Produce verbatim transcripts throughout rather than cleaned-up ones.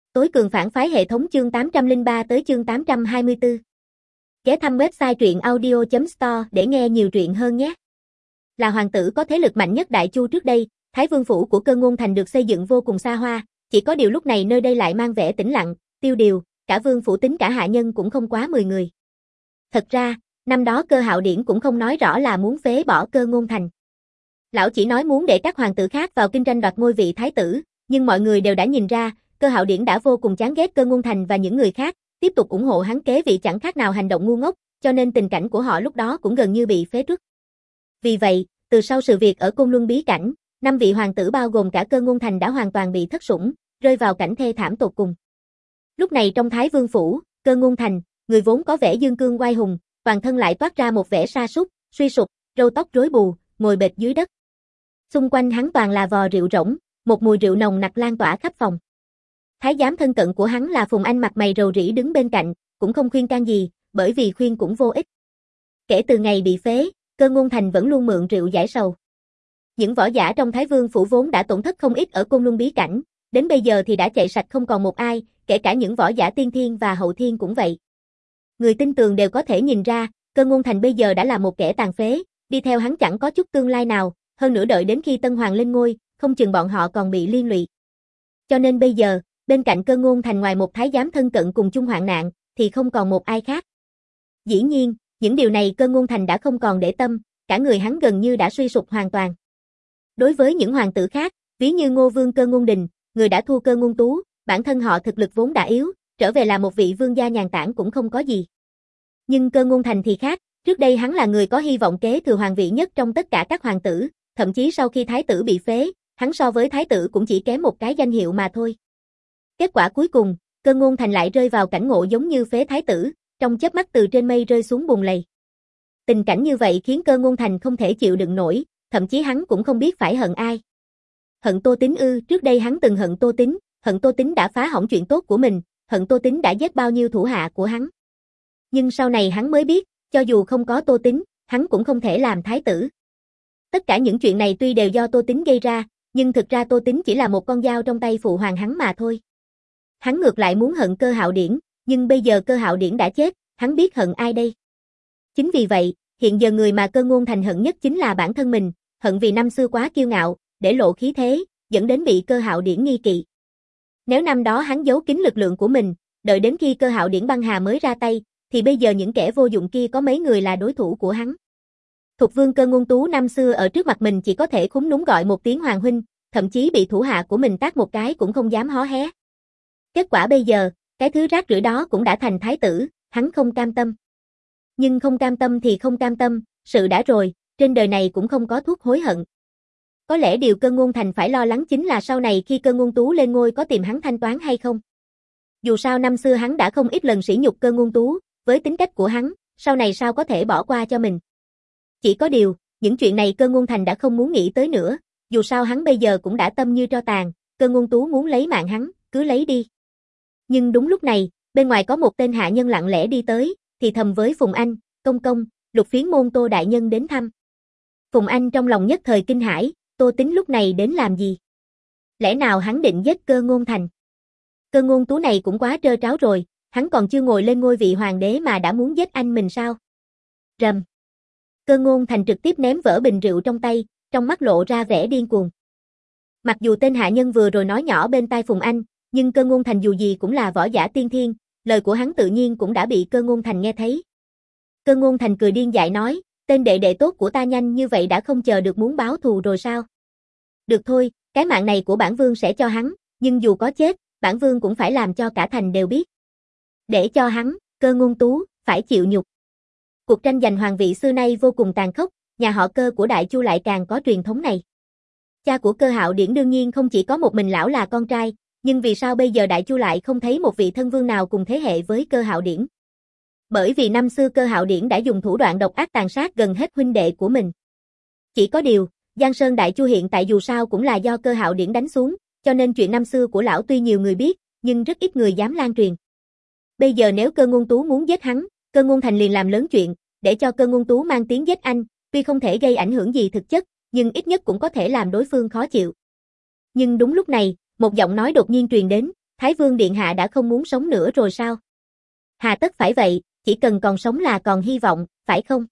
Tối cường phản phái hệ thống chương tám trăm lẻ ba tới chương tám trăm hai mươi tư. Ghé thăm website truyện audio chấm store để nghe nhiều truyện hơn nhé. Là hoàng tử có thế lực mạnh nhất Đại Chu trước đây, Thái Vương phủ của Cơ Ngôn Thành được xây dựng vô cùng xa hoa, chỉ có điều lúc này nơi đây lại mang vẻ tĩnh lặng, tiêu điều, cả vương phủ tính cả hạ nhân cũng không quá mười người. Thật ra, năm đó Cơ Hạo Điển cũng không nói rõ là muốn phế bỏ Cơ Ngôn Thành. Lão chỉ nói muốn để các hoàng tử khác vào kinh tranh đoạt ngôi vị thái tử, nhưng mọi người đều đã nhìn ra, Cơ Hạo Điển đã vô cùng chán ghét Cơ Ngôn Thành và những người khác, tiếp tục ủng hộ hắn kế vị chẳng khác nào hành động ngu ngốc, cho nên tình cảnh của họ lúc đó cũng gần như bị phế truất. Vì vậy, từ sau sự việc ở Côn Luân bí cảnh, năm vị hoàng tử bao gồm cả Cơ Ngôn Thành đã hoàn toàn bị thất sủng, rơi vào cảnh thê thảm tột cùng. Lúc này trong Thái Vương phủ, Cơ Ngôn Thành, người vốn có vẻ dương cương oai hùng, toàn thân lại toát ra một vẻ sa sút, suy sụp, râu tóc rối bù, ngồi bệt dưới đất. Xung quanh hắn toàn là vò rượu rỗng, một mùi rượu nồng nặc lan tỏa khắp phòng. Thái giám thân cận của hắn là Phùng Anh mặt mày rầu rĩ đứng bên cạnh, cũng không khuyên can gì, bởi vì khuyên cũng vô ích. Kể từ ngày bị phế, Cơ Ngôn Thành vẫn luôn mượn rượu giải sầu. Những võ giả trong Thái Vương phủ vốn đã tổn thất không ít ở Côn Luân bí cảnh, đến bây giờ thì đã chạy sạch không còn một ai, kể cả những võ giả tiên thiên và hậu thiên cũng vậy. Người tin tường đều có thể nhìn ra, Cơ Ngôn Thành bây giờ đã là một kẻ tàn phế, đi theo hắn chẳng có chút tương lai nào, hơn nữa đợi đến khi Tân Hoàng lên ngôi, không chừng bọn họ còn bị liên lụy. Cho nên bây giờ, bên cạnh Cơ Ngôn Thành ngoài một thái giám thân cận cùng chung hoạn nạn, thì không còn một ai khác. Dĩ nhiên, những điều này Cơ Ngôn Thành đã không còn để tâm, cả người hắn gần như đã suy sụp hoàn toàn. Đối với những hoàng tử khác, ví như Ngô Vương Cơ Ngôn Đình, người đã thua Cơ Ngôn Tú, bản thân họ thực lực vốn đã yếu, trở về là một vị vương gia nhàn tản cũng không có gì. Nhưng Cơ Ngôn Thành thì khác, trước đây hắn là người có hy vọng kế thừa hoàng vị nhất trong tất cả các hoàng tử, thậm chí sau khi thái tử bị phế, hắn so với thái tử cũng chỉ kém một cái danh hiệu mà thôi. Kết quả cuối cùng, Cơ Ngôn Thành lại rơi vào cảnh ngộ giống như phế thái tử, trong chớp mắt từ trên mây rơi xuống bùn lầy. Tình cảnh như vậy khiến Cơ Ngôn Thành không thể chịu đựng nổi, thậm chí hắn cũng không biết phải hận ai. Hận Tô Tín ư? Trước đây hắn từng hận Tô Tín, hận Tô Tín đã phá hỏng chuyện tốt của mình, hận Tô Tín đã giết bao nhiêu thủ hạ của hắn. Nhưng sau này hắn mới biết, cho dù không có Tô Tín, hắn cũng không thể làm thái tử. Tất cả những chuyện này tuy đều do Tô Tín gây ra, nhưng thực ra Tô Tín chỉ là một con dao trong tay phụ hoàng hắn mà thôi. Hắn ngược lại muốn hận Cơ Hạo Điển, nhưng bây giờ Cơ Hạo Điển đã chết, hắn biết hận ai đây? Chính vì vậy, hiện giờ người mà Cơ Ngôn Thành hận nhất chính là bản thân mình, hận vì năm xưa quá kiêu ngạo, để lộ khí thế, dẫn đến bị Cơ Hạo Điển nghi kỵ. Nếu năm đó hắn giấu kín lực lượng của mình, đợi đến khi Cơ Hạo Điển băng hà mới ra tay, thì bây giờ những kẻ vô dụng kia có mấy người là đối thủ của hắn. Thục vương Cơ Ngôn Tú năm xưa ở trước mặt mình chỉ có thể khúm núm gọi một tiếng hoàng huynh, thậm chí bị thủ hạ của mình tát một cái cũng không dám hó hé. Kết quả bây giờ, cái thứ rác rưởi đó cũng đã thành thái tử, hắn không cam tâm. Nhưng không cam tâm thì không cam tâm, sự đã rồi, trên đời này cũng không có thuốc hối hận. Có lẽ điều Cơ Ngôn Thành phải lo lắng chính là sau này khi Cơ Ngôn Tú lên ngôi có tìm hắn thanh toán hay không. Dù sao năm xưa hắn đã không ít lần sỉ nhục Cơ Ngôn Tú, với tính cách của hắn, sau này sao có thể bỏ qua cho mình. Chỉ có điều, những chuyện này Cơ Ngôn Thành đã không muốn nghĩ tới nữa, dù sao hắn bây giờ cũng đã tâm như tro tàn, Cơ Ngôn Tú muốn lấy mạng hắn, cứ lấy đi. Nhưng đúng lúc này, bên ngoài có một tên hạ nhân lặng lẽ đi tới, thì thầm với Phùng Anh, công công, Lục Phiến môn Tô đại nhân đến thăm. Phùng Anh trong lòng nhất thời kinh hãi, Tô Tín lúc này đến làm gì? Lẽ nào hắn định giết Cơ Ngôn Thành? Cơ Ngôn Tú này cũng quá trơ tráo rồi, hắn còn chưa ngồi lên ngôi vị hoàng đế mà đã muốn giết anh mình sao? Rầm. Cơ Ngôn Thành trực tiếp ném vỡ bình rượu trong tay, trong mắt lộ ra vẻ điên cuồng. Mặc dù tên hạ nhân vừa rồi nói nhỏ bên tai Phùng Anh, nhưng Cơ Ngôn Thành dù gì cũng là võ giả tiên thiên, lời của hắn tự nhiên cũng đã bị Cơ Ngôn Thành nghe thấy. Cơ Ngôn Thành cười điên dại nói, tên đệ đệ tốt của ta nhanh như vậy đã không chờ được muốn báo thù rồi sao? Được thôi, cái mạng này của bản vương sẽ cho hắn, nhưng dù có chết, bản vương cũng phải làm cho cả thành đều biết. Để cho hắn, Cơ Ngôn Tú, phải chịu nhục. Cuộc tranh giành hoàng vị xưa nay vô cùng tàn khốc, nhà họ Cơ của Đại Chu lại càng có truyền thống này. Cha của Cơ Hạo Điển đương nhiên không chỉ có một mình lão là con trai, nhưng vì sao bây giờ Đại Chu lại không thấy một vị thân vương nào cùng thế hệ với Cơ Hạo Điển? Bởi vì năm xưa Cơ Hạo Điển đã dùng thủ đoạn độc ác tàn sát gần hết huynh đệ của mình. Chỉ có điều, Giang Sơn Đại Chu hiện tại dù sao cũng là do Cơ Hạo Điển đánh xuống, cho nên chuyện năm xưa của lão tuy nhiều người biết, nhưng rất ít người dám lan truyền. Bây giờ nếu Cơ Ngôn Tú muốn giết hắn, Cơ Ngôn Thành liền làm lớn chuyện, để cho Cơ Ngôn Tú mang tiếng giết anh, tuy không thể gây ảnh hưởng gì thực chất, nhưng ít nhất cũng có thể làm đối phương khó chịu. Nhưng đúng lúc này, một giọng nói đột nhiên truyền đến, Thái Vương Điện Hạ đã không muốn sống nữa rồi sao? Hà tất phải vậy, chỉ cần còn sống là còn hy vọng, phải không?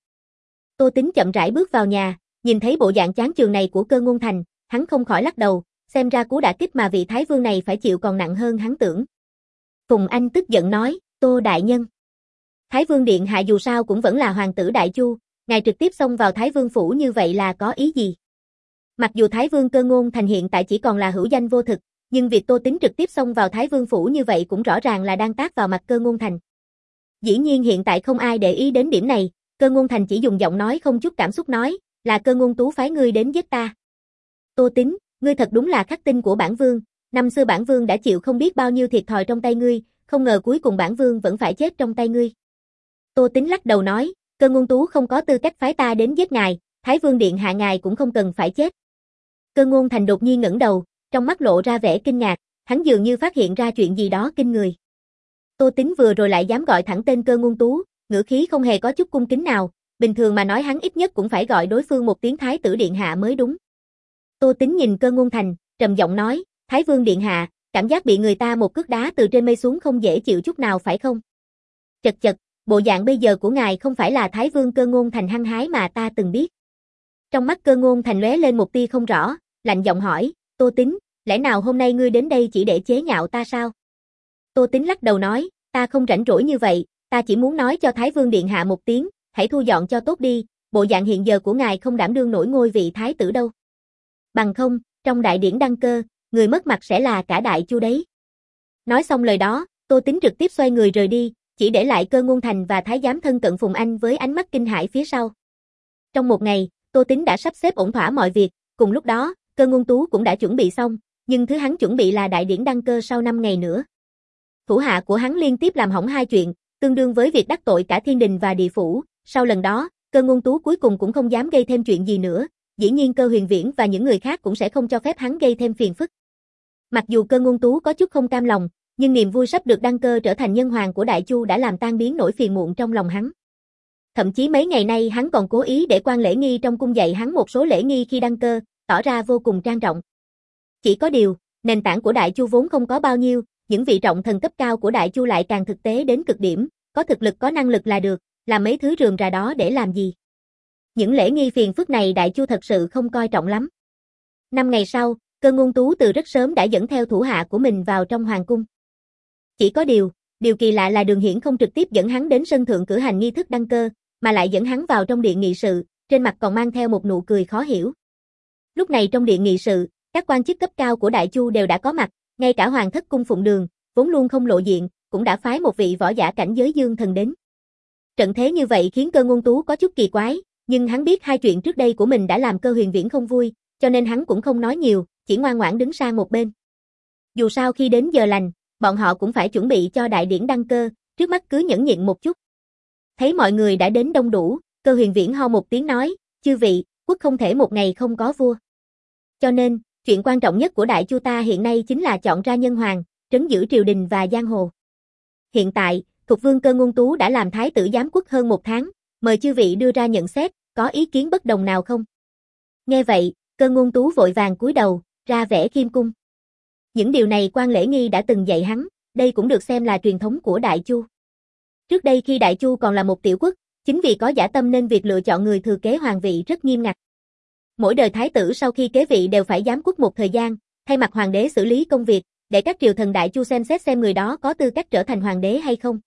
Tô Tính chậm rãi bước vào nhà, nhìn thấy bộ dạng chán chường này của Cơ Ngôn Thành, hắn không khỏi lắc đầu, xem ra cú đả kích mà vị Thái Vương này phải chịu còn nặng hơn hắn tưởng. Phùng Anh tức giận nói, Tô Đại Nhân. Thái Vương Điện Hạ dù sao cũng vẫn là hoàng tử Đại Chu, ngài trực tiếp xông vào Thái Vương Phủ như vậy là có ý gì? Mặc dù Thái Vương Cơ Ngôn Thành hiện tại chỉ còn là hữu danh vô thực, nhưng việc Tô Tính trực tiếp xông vào Thái Vương Phủ như vậy cũng rõ ràng là đang tát vào mặt Cơ Ngôn Thành. Dĩ nhiên hiện tại không ai để ý đến điểm này, Cơ Ngôn Thành chỉ dùng giọng nói không chút cảm xúc nói, là Cơ Ngôn Tú phái ngươi đến giết ta. Tô Tính, ngươi thật đúng là khắc tinh của bản vương, năm xưa bản vương đã chịu không biết bao nhiêu thiệt thòi trong tay ngươi, không ngờ cuối cùng bản vương vẫn phải chết trong tay ngươi. Tô Tính lắc đầu nói, Cơ Ngôn Tú không có tư cách phái ta đến giết ngài, Thái Vương Điện Hạ ngài cũng không cần phải chết. Cơ Ngôn Thành đột nhiên ngẩng đầu, trong mắt lộ ra vẻ kinh ngạc, hắn dường như phát hiện ra chuyện gì đó kinh người. Tô Tính vừa rồi lại dám gọi thẳng tên Cơ Ngôn Tú, ngữ khí không hề có chút cung kính nào, bình thường mà nói hắn ít nhất cũng phải gọi đối phương một tiếng Thái tử Điện Hạ mới đúng. Tô Tính nhìn Cơ Ngôn Thành, trầm giọng nói, Thái Vương Điện Hạ, cảm giác bị người ta một cước đá từ trên mây xuống không dễ chịu chút nào phải không? Chật chật, bộ dạng bây giờ của ngài không phải là Thái Vương Cơ Ngôn Thành hăng hái mà ta từng biết. Trong mắt Cơ Ngôn Thành lóe lên một tia không rõ, lạnh giọng hỏi, Tô Tính, lẽ nào hôm nay ngươi đến đây chỉ để chế nhạo ta sao? Tô Tính lắc đầu nói, ta không rảnh rỗi như vậy, ta chỉ muốn nói cho Thái Vương Điện Hạ một tiếng, hãy thu dọn cho tốt đi, bộ dạng hiện giờ của ngài không đảm đương nổi ngôi vị Thái tử đâu. Bằng không, trong đại điển đăng cơ, người mất mặt sẽ là cả Đại Chu đấy. Nói xong lời đó, Tô Tính trực tiếp xoay người rời đi, chỉ để lại Cơ Ngôn Thành và Thái giám thân cận Phùng Anh với ánh mắt kinh hãi phía sau. Trong một ngày, Tô Tính đã sắp xếp ổn thỏa mọi việc, cùng lúc đó, Cơ Ngôn Tú cũng đã chuẩn bị xong, nhưng thứ hắn chuẩn bị là đại điển đăng cơ sau năm ngày nữa. Thủ hạ của hắn liên tiếp làm hỏng hai chuyện, tương đương với việc đắc tội cả thiên đình và địa phủ, sau lần đó, Cơ Ngôn Tú cuối cùng cũng không dám gây thêm chuyện gì nữa, dĩ nhiên Cơ Huyền Viễn và những người khác cũng sẽ không cho phép hắn gây thêm phiền phức. Mặc dù Cơ Ngôn Tú có chút không cam lòng, nhưng niềm vui sắp được đăng cơ trở thành nhân hoàng của Đại Chu đã làm tan biến nỗi phiền muộn trong lòng hắn. Thậm chí mấy ngày nay hắn còn cố ý để quan lễ nghi trong cung dạy hắn một số lễ nghi khi đăng cơ, tỏ ra vô cùng trang trọng. Chỉ có điều, nền tảng của Đại Chu vốn không có bao nhiêu, những vị trọng thần cấp cao của Đại Chu lại càng thực tế đến cực điểm, có thực lực có năng lực là được, làm mấy thứ rườm rà đó để làm gì. Những lễ nghi phiền phức này Đại Chu thật sự không coi trọng lắm. Năm ngày sau, Cơ Ngôn Tú từ rất sớm đã dẫn theo thủ hạ của mình vào trong hoàng cung. Chỉ có điều, điều kỳ lạ là Đường Hiển không trực tiếp dẫn hắn đến sân thượng cử hành nghi thức đăng cơ, mà lại dẫn hắn vào trong điện nghị sự, trên mặt còn mang theo một nụ cười khó hiểu. Lúc này trong điện nghị sự, các quan chức cấp cao của Đại Chu đều đã có mặt, ngay cả hoàng thất cung Phụng Đường, vốn luôn không lộ diện, cũng đã phái một vị võ giả cảnh giới dương thần đến. Trận thế như vậy khiến Cơ Ngôn Tú có chút kỳ quái, nhưng hắn biết hai chuyện trước đây của mình đã làm Cơ Huyền Viễn không vui, cho nên hắn cũng không nói nhiều, chỉ ngoan ngoãn đứng sang một bên. Dù sao khi đến giờ lành, bọn họ cũng phải chuẩn bị cho đại điển đăng cơ, trước mắt cứ nhẫn nhịn một chút. Thấy mọi người đã đến đông đủ, Cơ Huyền Viễn ho một tiếng nói, chư vị, quốc không thể một ngày không có vua. Cho nên, chuyện quan trọng nhất của Đại Chu ta hiện nay chính là chọn ra nhân hoàng, trấn giữ triều đình và giang hồ. Hiện tại, Thục Vương Cơ Ngôn Tú đã làm thái tử giám quốc hơn một tháng, mời chư vị đưa ra nhận xét, có ý kiến bất đồng nào không? Nghe vậy, Cơ Ngôn Tú vội vàng cúi đầu, ra vẻ khiêm cung. Những điều này quan lễ nghi đã từng dạy hắn, đây cũng được xem là truyền thống của Đại Chu. Trước đây khi Đại Chu còn là một tiểu quốc, chính vì có dã tâm nên việc lựa chọn người thừa kế hoàng vị rất nghiêm ngặt. Mỗi đời thái tử sau khi kế vị đều phải giám quốc một thời gian, thay mặt hoàng đế xử lý công việc, để các triều thần Đại Chu xem xét xem người đó có tư cách trở thành hoàng đế hay không.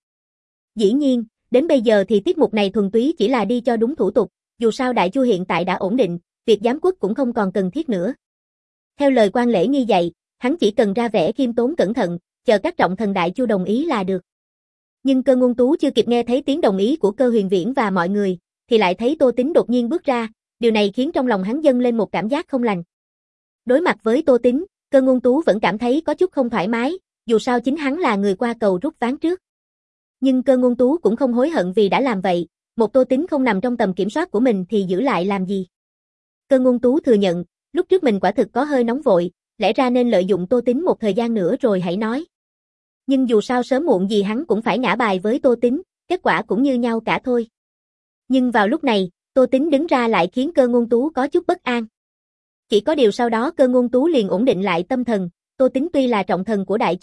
Dĩ nhiên, đến bây giờ thì tiết mục này thuần túy chỉ là đi cho đúng thủ tục, dù sao Đại Chu hiện tại đã ổn định, việc giám quốc cũng không còn cần thiết nữa. Theo lời quan lễ nghi dạy, hắn chỉ cần ra vẻ khiêm tốn cẩn thận, chờ các trọng thần Đại Chu đồng ý là được. Nhưng Cơ Ngôn Tú chưa kịp nghe thấy tiếng đồng ý của Cơ Huyền Viễn và mọi người, thì lại thấy Tô Tính đột nhiên bước ra, điều này khiến trong lòng hắn dâng lên một cảm giác không lành. Đối mặt với Tô Tính, Cơ Ngôn Tú vẫn cảm thấy có chút không thoải mái, dù sao chính hắn là người qua cầu rút ván trước. Nhưng Cơ Ngôn Tú cũng không hối hận vì đã làm vậy, một Tô Tính không nằm trong tầm kiểm soát của mình thì giữ lại làm gì. Cơ Ngôn Tú thừa nhận, lúc trước mình quả thực có hơi nóng vội, lẽ ra nên lợi dụng Tô Tính một thời gian nữa rồi hãy nói. Nhưng dù sao sớm muộn gì hắn cũng phải ngã bài với Tô Tính, kết quả cũng như nhau cả thôi. Nhưng vào lúc này, Tô Tính đứng ra lại khiến Cơ Ngôn Tú có chút bất an. Chỉ có điều sau đó Cơ Ngôn Tú liền ổn định lại tâm thần, Tô Tính tuy là trọng thần của Đại Chu,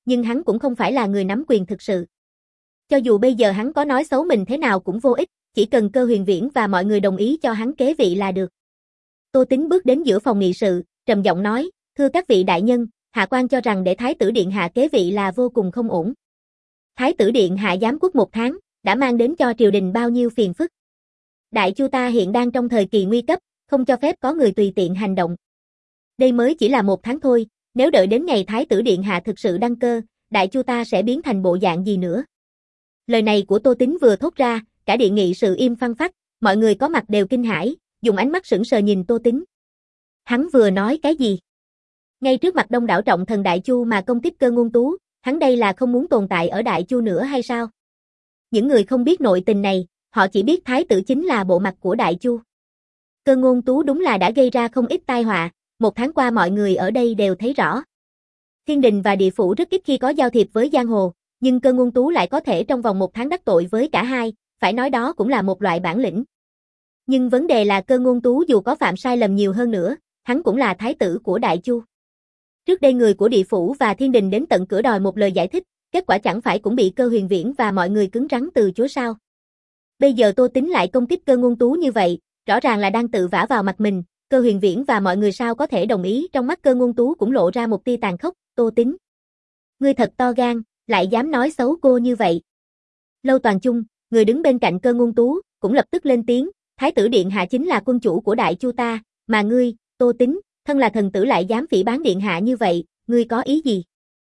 nhưng hắn cũng không phải là người nắm quyền thực sự. Cho dù bây giờ hắn có nói xấu mình thế nào cũng vô ích, chỉ cần Cơ Huyền Viễn và mọi người đồng ý cho hắn kế vị là được. Tô Tính bước đến giữa phòng nghị sự, trầm giọng nói, thưa các vị đại nhân, hạ quan cho rằng để Thái tử Điện Hạ kế vị là vô cùng không ổn. Thái tử Điện Hạ giám quốc một tháng, đã mang đến cho triều đình bao nhiêu phiền phức. Đại chu ta hiện đang trong thời kỳ nguy cấp, không cho phép có người tùy tiện hành động. Đây mới chỉ là một tháng thôi, nếu đợi đến ngày Thái tử Điện Hạ thực sự đăng cơ, đại chu ta sẽ biến thành bộ dạng gì nữa. Lời này của Tô Tính vừa thốt ra, cả điện nghị sự im phăng phắc, mọi người có mặt đều kinh hãi, dùng ánh mắt sững sờ nhìn Tô Tính. Hắn vừa nói cái gì? Ngay trước mặt đông đảo trọng thần đại chu mà công kích Cơ Ngôn Tú, hắn đây là không muốn tồn tại ở đại chu nữa hay sao? Những người không biết nội tình này, họ chỉ biết thái tử chính là bộ mặt của đại chu. Cơ Ngôn Tú đúng là đã gây ra không ít tai họa, một tháng qua mọi người ở đây đều thấy rõ. Thiên đình và địa phủ rất ít khi có giao thiệp với giang hồ, nhưng Cơ Ngôn Tú lại có thể trong vòng một tháng đắc tội với cả hai, phải nói đó cũng là một loại bản lĩnh. Nhưng vấn đề là Cơ Ngôn Tú dù có phạm sai lầm nhiều hơn nữa, hắn cũng là thái tử của đại chu. Trước đây người của địa phủ và thiên đình đến tận cửa đòi một lời giải thích, kết quả chẳng phải cũng bị Cơ Huyền Viễn và mọi người cứng rắn từ chối sao. Bây giờ Tô Tính lại công kích Cơ Ngôn Tú như vậy, rõ ràng là đang tự vả vào mặt mình, Cơ Huyền Viễn và mọi người sao có thể đồng ý. Trong mắt Cơ Ngôn Tú cũng lộ ra một tia tàn khốc. Tô Tính, ngươi thật to gan, lại dám nói xấu cô như vậy. Lâu Toàn Chung, người đứng bên cạnh Cơ Ngôn Tú, cũng lập tức lên tiếng, Thái tử Điện Hạ chính là quân chủ của đại chu ta, mà ngươi, Tô Tính, thân là thần tử lại dám phỉ báng Điện Hạ như vậy, ngươi có ý gì?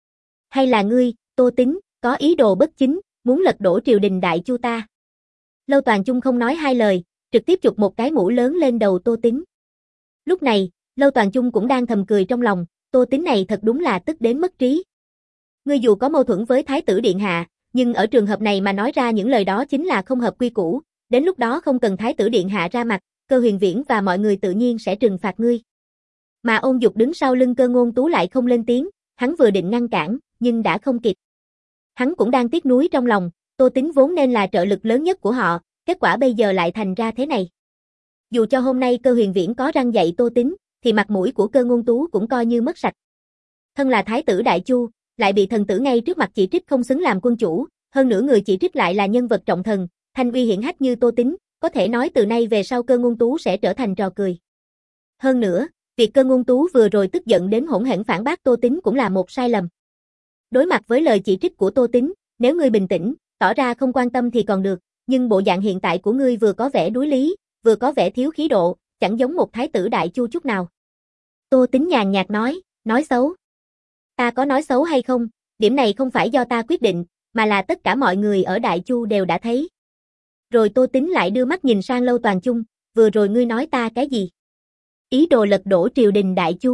Hay là ngươi, Tô Tính, có ý đồ bất chính, muốn lật đổ triều đình đại chu ta? Lâu Toàn Chung không nói hai lời, trực tiếp chụp một cái mũ lớn lên đầu Tô Tính. Lúc này, Lâu Toàn Chung cũng đang thầm cười trong lòng, Tô Tính này thật đúng là tức đến mất trí. Ngươi dù có mâu thuẫn với Thái tử Điện Hạ, nhưng ở trường hợp này mà nói ra những lời đó chính là không hợp quy củ, đến lúc đó không cần Thái tử Điện Hạ ra mặt, Cơ Huyền Viễn và mọi người tự nhiên sẽ trừng phạt ngươi. Mà Ôn Dục đứng sau lưng Cơ Ngôn Tú lại không lên tiếng, hắn vừa định ngăn cản, nhưng đã không kịp. Hắn cũng đang tiếc nuối trong lòng, Tô Tính vốn nên là trợ lực lớn nhất của họ, kết quả bây giờ lại thành ra thế này. Dù cho hôm nay Cơ Huyền Viễn có răn dạy Tô Tính, thì mặt mũi của Cơ Ngôn Tú cũng coi như mất sạch. Thân là thái tử đại chu, lại bị thần tử ngay trước mặt chỉ trích không xứng làm quân chủ, hơn nữa người chỉ trích lại là nhân vật trọng thần, thanh uy hiển hách như Tô Tính, có thể nói từ nay về sau Cơ Ngôn Tú sẽ trở thành trò cười. Hơn nữa, việc Cơ Ngôn Tú vừa rồi tức giận đến hỗn hển phản bác Tô Tính cũng là một sai lầm. Đối mặt với lời chỉ trích của Tô Tính, nếu ngươi bình tĩnh, tỏ ra không quan tâm thì còn được, nhưng bộ dạng hiện tại của ngươi vừa có vẻ đuối lý, vừa có vẻ thiếu khí độ, chẳng giống một thái tử đại chu chút nào. Tô Tính nhàn nhạt nói, nói xấu. Ta có nói xấu hay không, điểm này không phải do ta quyết định, mà là tất cả mọi người ở đại chu đều đã thấy. Rồi Tô Tính lại đưa mắt nhìn sang Lâu Toàn Chung, vừa rồi ngươi nói ta cái gì? Ý đồ lật đổ triều đình đại chu.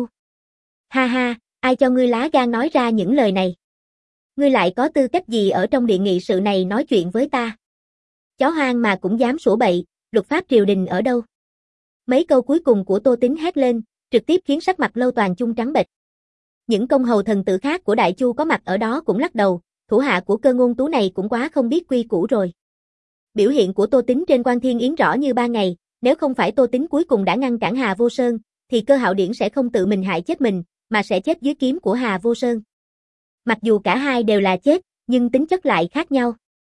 Ha ha, ai cho ngươi lá gan nói ra những lời này? Ngươi lại có tư cách gì ở trong điện nghị sự này nói chuyện với ta? Chó hoang mà cũng dám sủa bậy, luật pháp triều đình ở đâu? Mấy câu cuối cùng của Tô Tính hét lên, trực tiếp khiến sắc mặt Lâu Toàn Chung trắng bệch. Những công hầu thần tử khác của đại chu có mặt ở đó cũng lắc đầu, thủ hạ của Cơ Ngôn Tú này cũng quá không biết quy củ rồi. Biểu hiện của Tô Tính trên Quan Thiên Yến rõ như ba ngày, nếu không phải Tô Tính cuối cùng đã ngăn cản Hà Vô Sơn, thì Cơ Hạo Điển sẽ không tự mình hại chết mình, mà sẽ chết dưới kiếm của Hà Vô Sơn. Mặc dù cả hai đều là chết, nhưng tính chất lại khác nhau.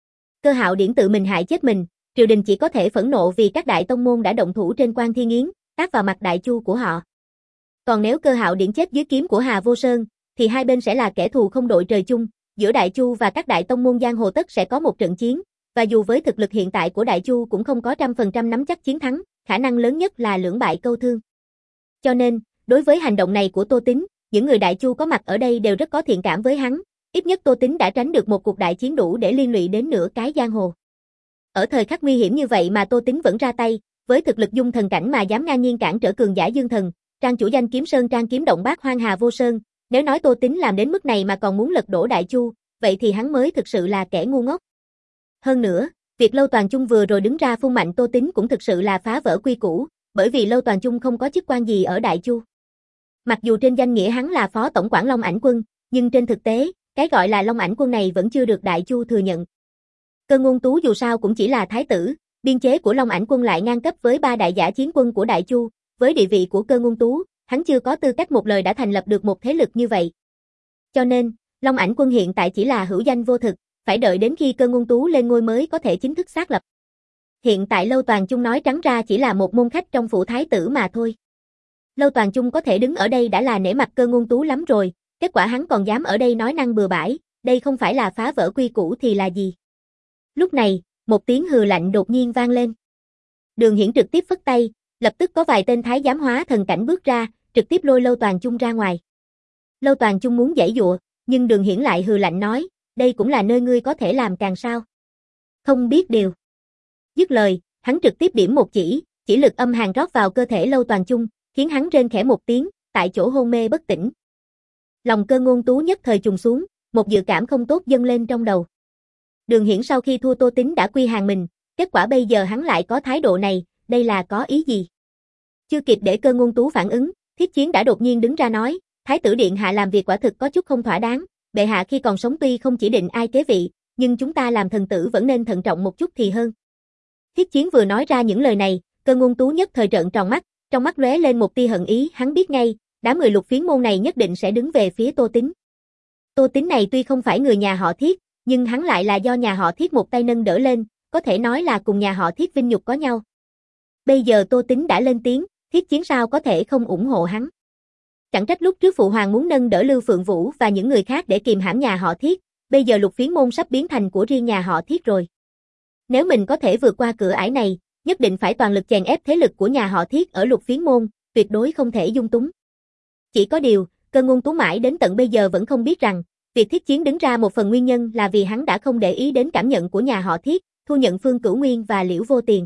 Cơ Hạo Điển tự mình hại chết mình, triều đình chỉ có thể phẫn nộ vì các đại tông môn đã động thủ trên Quan Thiên Yến, tác vào mặt đại chu của họ. Còn nếu Cơ Hạo Điển chết dưới kiếm của Hà Vô Sơn, thì hai bên sẽ là kẻ thù không đội trời chung, giữa đại chu và các đại tông môn giang hồ tất sẽ có một trận chiến, và dù với thực lực hiện tại của đại chu cũng không có trăm phần trăm nắm chắc chiến thắng, khả năng lớn nhất là lưỡng bại câu thương. Cho nên, đối với hành động này của Tô Tính, những người đại chu có mặt ở đây đều rất có thiện cảm với hắn, ít nhất Tô Tính đã tránh được một cuộc đại chiến đủ để liên lụy đến nửa cái giang hồ. Ở thời khắc nguy hiểm như vậy mà Tô Tính vẫn ra tay, với thực lực dung thần cảnh mà dám ngang nhiên cản trở cường giả dương thần, trang chủ danh Kiếm Sơn trang kiếm động bát hoang Hà Vô Sơn, nếu nói Tô Tính làm đến mức này mà còn muốn lật đổ đại chu, vậy thì hắn mới thực sự là kẻ ngu ngốc. Hơn nữa, việc Lâu Toàn Chung vừa rồi đứng ra phun mạnh Tô Tính cũng thực sự là phá vỡ quy củ, bởi vì Lâu Toàn Chung không có chức quan gì ở đại chu. Mặc dù trên danh nghĩa hắn là phó tổng quản Long Ảnh Quân, nhưng trên thực tế, cái gọi là Long Ảnh Quân này vẫn chưa được đại chu thừa nhận. Cơ Ngôn Tú dù sao cũng chỉ là thái tử, biên chế của Long Ảnh Quân lại ngang cấp với ba đại giả chiến quân của đại chu, với địa vị của Cơ Ngôn Tú, hắn chưa có tư cách một lời đã thành lập được một thế lực như vậy. Cho nên, Long Ảnh Quân hiện tại chỉ là hữu danh vô thực, phải đợi đến khi Cơ Ngôn Tú lên ngôi mới có thể chính thức xác lập. Hiện tại Lâu Toàn Chung nói trắng ra chỉ là một môn khách trong phủ thái tử mà thôi. Lâu Toàn Chung có thể đứng ở đây đã là nể mặt Cơ Ngôn Tú lắm rồi, kết quả hắn còn dám ở đây nói năng bừa bãi, đây không phải là phá vỡ quy củ thì là gì. Lúc này, một tiếng hừ lạnh đột nhiên vang lên. Đường Hiển trực tiếp phất tay, lập tức có vài tên thái giám hóa thần cảnh bước ra, trực tiếp lôi Lâu Toàn Chung ra ngoài. Lâu Toàn Chung muốn giãy giụa, nhưng Đường Hiển lại hừ lạnh nói, đây cũng là nơi ngươi có thể làm càng sao. Không biết điều. Dứt lời, hắn trực tiếp điểm một chỉ, chỉ lực âm hàn rót vào cơ thể Lâu Toàn Chung, khiến hắn rên khẽ một tiếng, tại chỗ hôn mê bất tỉnh. Lòng Cơ Ngôn Tú nhất thời trùng xuống, một dự cảm không tốt dâng lên trong đầu. Đường Hiển sau khi thua Tô Tín đã quy hàng mình, kết quả bây giờ hắn lại có thái độ này, đây là có ý gì? Chưa kịp để Cơ Ngôn Tú phản ứng, Thiết Chiến đã đột nhiên đứng ra nói, Thái tử điện hạ làm việc quả thực có chút không thỏa đáng, bệ hạ khi còn sống tuy không chỉ định ai kế vị, nhưng chúng ta làm thần tử vẫn nên thận trọng một chút thì hơn. Thiết Chiến vừa nói ra những lời này, Cơ Ngôn Tú nhất thời trợn tròn mắt, trong mắt lóe lên một tia hận ý, hắn biết ngay, đám người Lục Phiến môn này nhất định sẽ đứng về phía Tô Tín. Tô Tín này tuy không phải người nhà họ Thiết, nhưng hắn lại là do nhà họ Thiết một tay nâng đỡ lên, có thể nói là cùng nhà họ Thiết vinh nhục có nhau. Bây giờ Tô Tín đã lên tiếng, Thiết Chiến sao có thể không ủng hộ hắn. Chẳng trách lúc trước phụ hoàng muốn nâng đỡ Lưu Phượng Vũ và những người khác để kìm hãm nhà họ Thiết, bây giờ Lục Phiến môn sắp biến thành của riêng nhà họ Thiết rồi. Nếu mình có thể vượt qua cửa ải này, nhất định phải toàn lực chèn ép thế lực của nhà họ Thiết ở Lục Phiến môn, tuyệt đối không thể dung túng. Chỉ có điều, Cơ Ngôn Tú mãi đến tận bây giờ vẫn không biết rằng, việc Thiết Chiến đứng ra một phần nguyên nhân là vì hắn đã không để ý đến cảm nhận của nhà họ Thiết, thu nhận Phương Cửu Nguyên và Liễu Vô Tiền.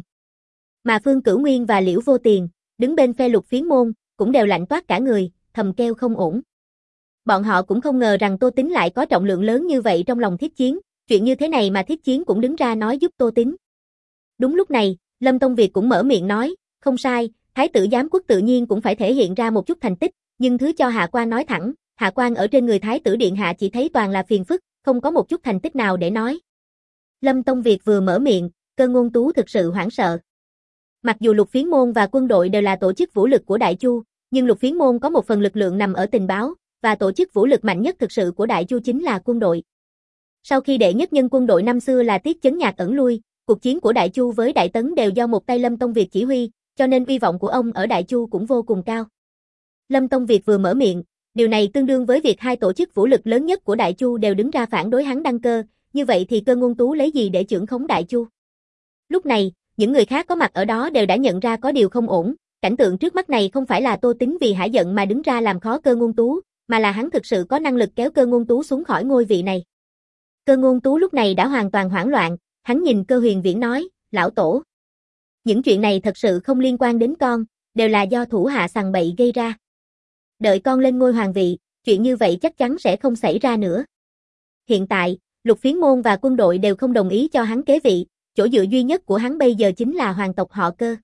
Mà Phương Cửu Nguyên và Liễu Vô Tiền, đứng bên phe Lục Phiến môn, cũng đều lạnh toát cả người, thầm kêu không ổn. Bọn họ cũng không ngờ rằng Tô Tín lại có trọng lượng lớn như vậy trong lòng Thiết Chiến, chuyện như thế này mà Thiết Chiến cũng đứng ra nói giúp Tô Tín. Đúng lúc này, Lâm Tông Việt cũng mở miệng nói, không sai, Thái tử giám quốc tự nhiên cũng phải thể hiện ra một chút thành tích, nhưng thứ cho Hạ Quan nói thẳng, Hạ Quan ở trên người Thái tử điện hạ chỉ thấy toàn là phiền phức, không có một chút thành tích nào để nói. Lâm Tông Việt vừa mở miệng, Cơ Ngôn Tú thực sự hoảng sợ. Mặc dù Lục Phiến môn và quân đội đều là tổ chức vũ lực của Đại Chu, nhưng Lục Phiến môn có một phần lực lượng nằm ở tình báo, và tổ chức vũ lực mạnh nhất thực sự của Đại Chu chính là quân đội. Sau khi đệ nhất nhân quân đội năm xưa là Tiết Chấn Nhạc ẩn lui, cuộc chiến của Đại Chu với Đại Tấn đều do một tay Lâm Tông Việt chỉ huy, cho nên uy vọng của ông ở Đại Chu cũng vô cùng cao. Lâm Tông Việt vừa mở miệng, điều này tương đương với việc hai tổ chức vũ lực lớn nhất của Đại Chu đều đứng ra phản đối hắn đăng cơ, như vậy thì Cơ Ngôn Tú lấy gì để chưởng khống Đại Chu? Lúc này, những người khác có mặt ở đó đều đã nhận ra có điều không ổn, cảnh tượng trước mắt này không phải là Tô Tín vì hả giận mà đứng ra làm khó Cơ Ngôn Tú, mà là hắn thực sự có năng lực kéo Cơ Ngôn Tú xuống khỏi ngôi vị này. Cơ Ngôn Tú lúc này đã hoàn toàn hoảng loạn, hắn nhìn Cơ Huyền Viễn nói, lão tổ. Những chuyện này thật sự không liên quan đến con, đều là do thủ hạ sằng bậy gây ra. Đợi con lên ngôi hoàng vị, chuyện như vậy chắc chắn sẽ không xảy ra nữa. Hiện tại, Lục Phiến môn và quân đội đều không đồng ý cho hắn kế vị, chỗ dựa duy nhất của hắn bây giờ chính là hoàng tộc họ Cơ.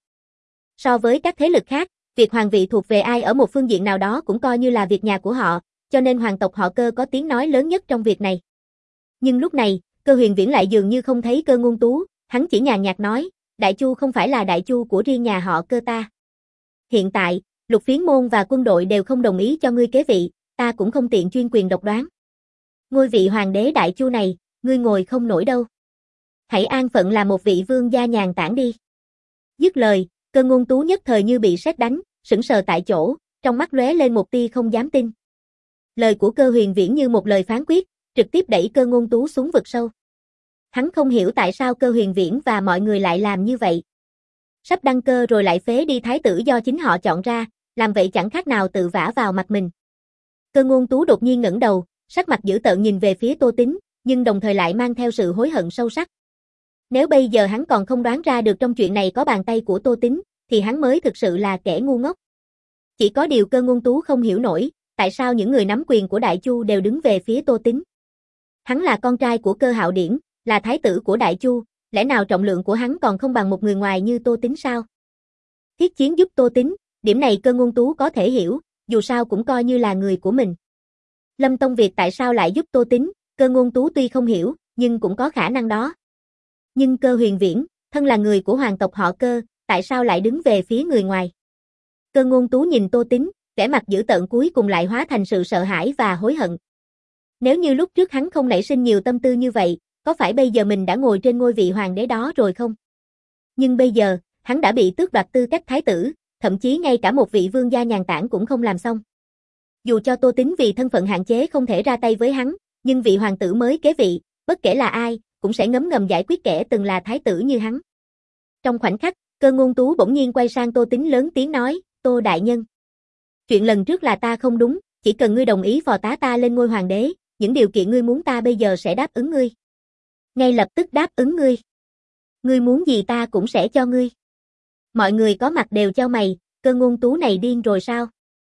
So với các thế lực khác, việc hoàng vị thuộc về ai ở một phương diện nào đó cũng coi như là việc nhà của họ, cho nên hoàng tộc họ Cơ có tiếng nói lớn nhất trong việc này. Nhưng lúc này, Cơ Huyền Viễn lại dường như không thấy Cơ Ngôn Tú, hắn chỉ nhàn nhạt nói, Đại Chu không phải là Đại Chu của riêng nhà họ Cơ ta. Hiện tại, Lục Phiến môn và quân đội đều không đồng ý cho ngươi kế vị, ta cũng không tiện chuyên quyền độc đoán. Ngôi vị hoàng đế Đại Chu này, ngươi ngồi không nổi đâu. Hãy an phận là một vị vương gia nhàn tản đi. Dứt lời, Cơ Ngôn Tú nhất thời như bị sét đánh, sững sờ tại chỗ, trong mắt lóe lên một tia không dám tin. Lời của Cơ Huyền Viễn như một lời phán quyết, trực tiếp đẩy Cơ Ngôn Tú xuống vực sâu. Hắn không hiểu tại sao Cơ Huyền Viễn và mọi người lại làm như vậy. Sắp đăng cơ rồi lại phế đi thái tử do chính họ chọn ra, làm vậy chẳng khác nào tự vả vào mặt mình. Cơ Ngôn Tú đột nhiên ngẩng đầu, sắc mặt dữ tợn nhìn về phía Tô Tín, nhưng đồng thời lại mang theo sự hối hận sâu sắc. Nếu bây giờ hắn còn không đoán ra được trong chuyện này có bàn tay của Tô Tín, thì hắn mới thực sự là kẻ ngu ngốc. Chỉ có điều Cơ Ngôn Tú không hiểu nổi, tại sao những người nắm quyền của Đại Chu đều đứng về phía Tô Tín. Hắn là con trai của Cơ Hạo Điển, là thái tử của Đại Chu, lẽ nào trọng lượng của hắn còn không bằng một người ngoài như Tô Tín sao? Thiết Chiến giúp Tô Tín, điểm này Cơ Ngôn Tú có thể hiểu, dù sao cũng coi như là người của mình. Lâm Tông Việt tại sao lại giúp Tô Tín, Cơ Ngôn Tú tuy không hiểu, nhưng cũng có khả năng đó. Nhưng Cơ Huyền Viễn, thân là người của hoàng tộc họ Cơ, tại sao lại đứng về phía người ngoài? Cơ Ngôn Tú nhìn Tô Tín, vẻ mặt dữ tợn cuối cùng lại hóa thành sự sợ hãi và hối hận. Nếu như lúc trước hắn không nảy sinh nhiều tâm tư như vậy, có phải bây giờ mình đã ngồi trên ngôi vị hoàng đế đó rồi không? Nhưng bây giờ, hắn đã bị tước đoạt tư cách thái tử, thậm chí ngay cả một vị vương gia nhàn tản cũng không làm xong. Dù cho Tô Tín vì thân phận hạn chế không thể ra tay với hắn, nhưng vị hoàng tử mới kế vị, bất kể là ai, cũng sẽ ngấm ngầm giải quyết kẻ từng là thái tử như hắn. Trong khoảnh khắc, Cơ Ngôn Tú bỗng nhiên quay sang Tô Tín lớn tiếng nói, Tô đại nhân. Chuyện lần trước là ta không đúng, chỉ cần ngươi đồng ý phò tá ta lên ngôi hoàng đế, những điều kiện ngươi muốn ta bây giờ sẽ đáp ứng ngươi. Ngay lập tức đáp ứng ngươi. Ngươi muốn gì ta cũng sẽ cho ngươi. Mọi người có mặt đều chau mày, Cơ Ngôn Tú này điên rồi sao?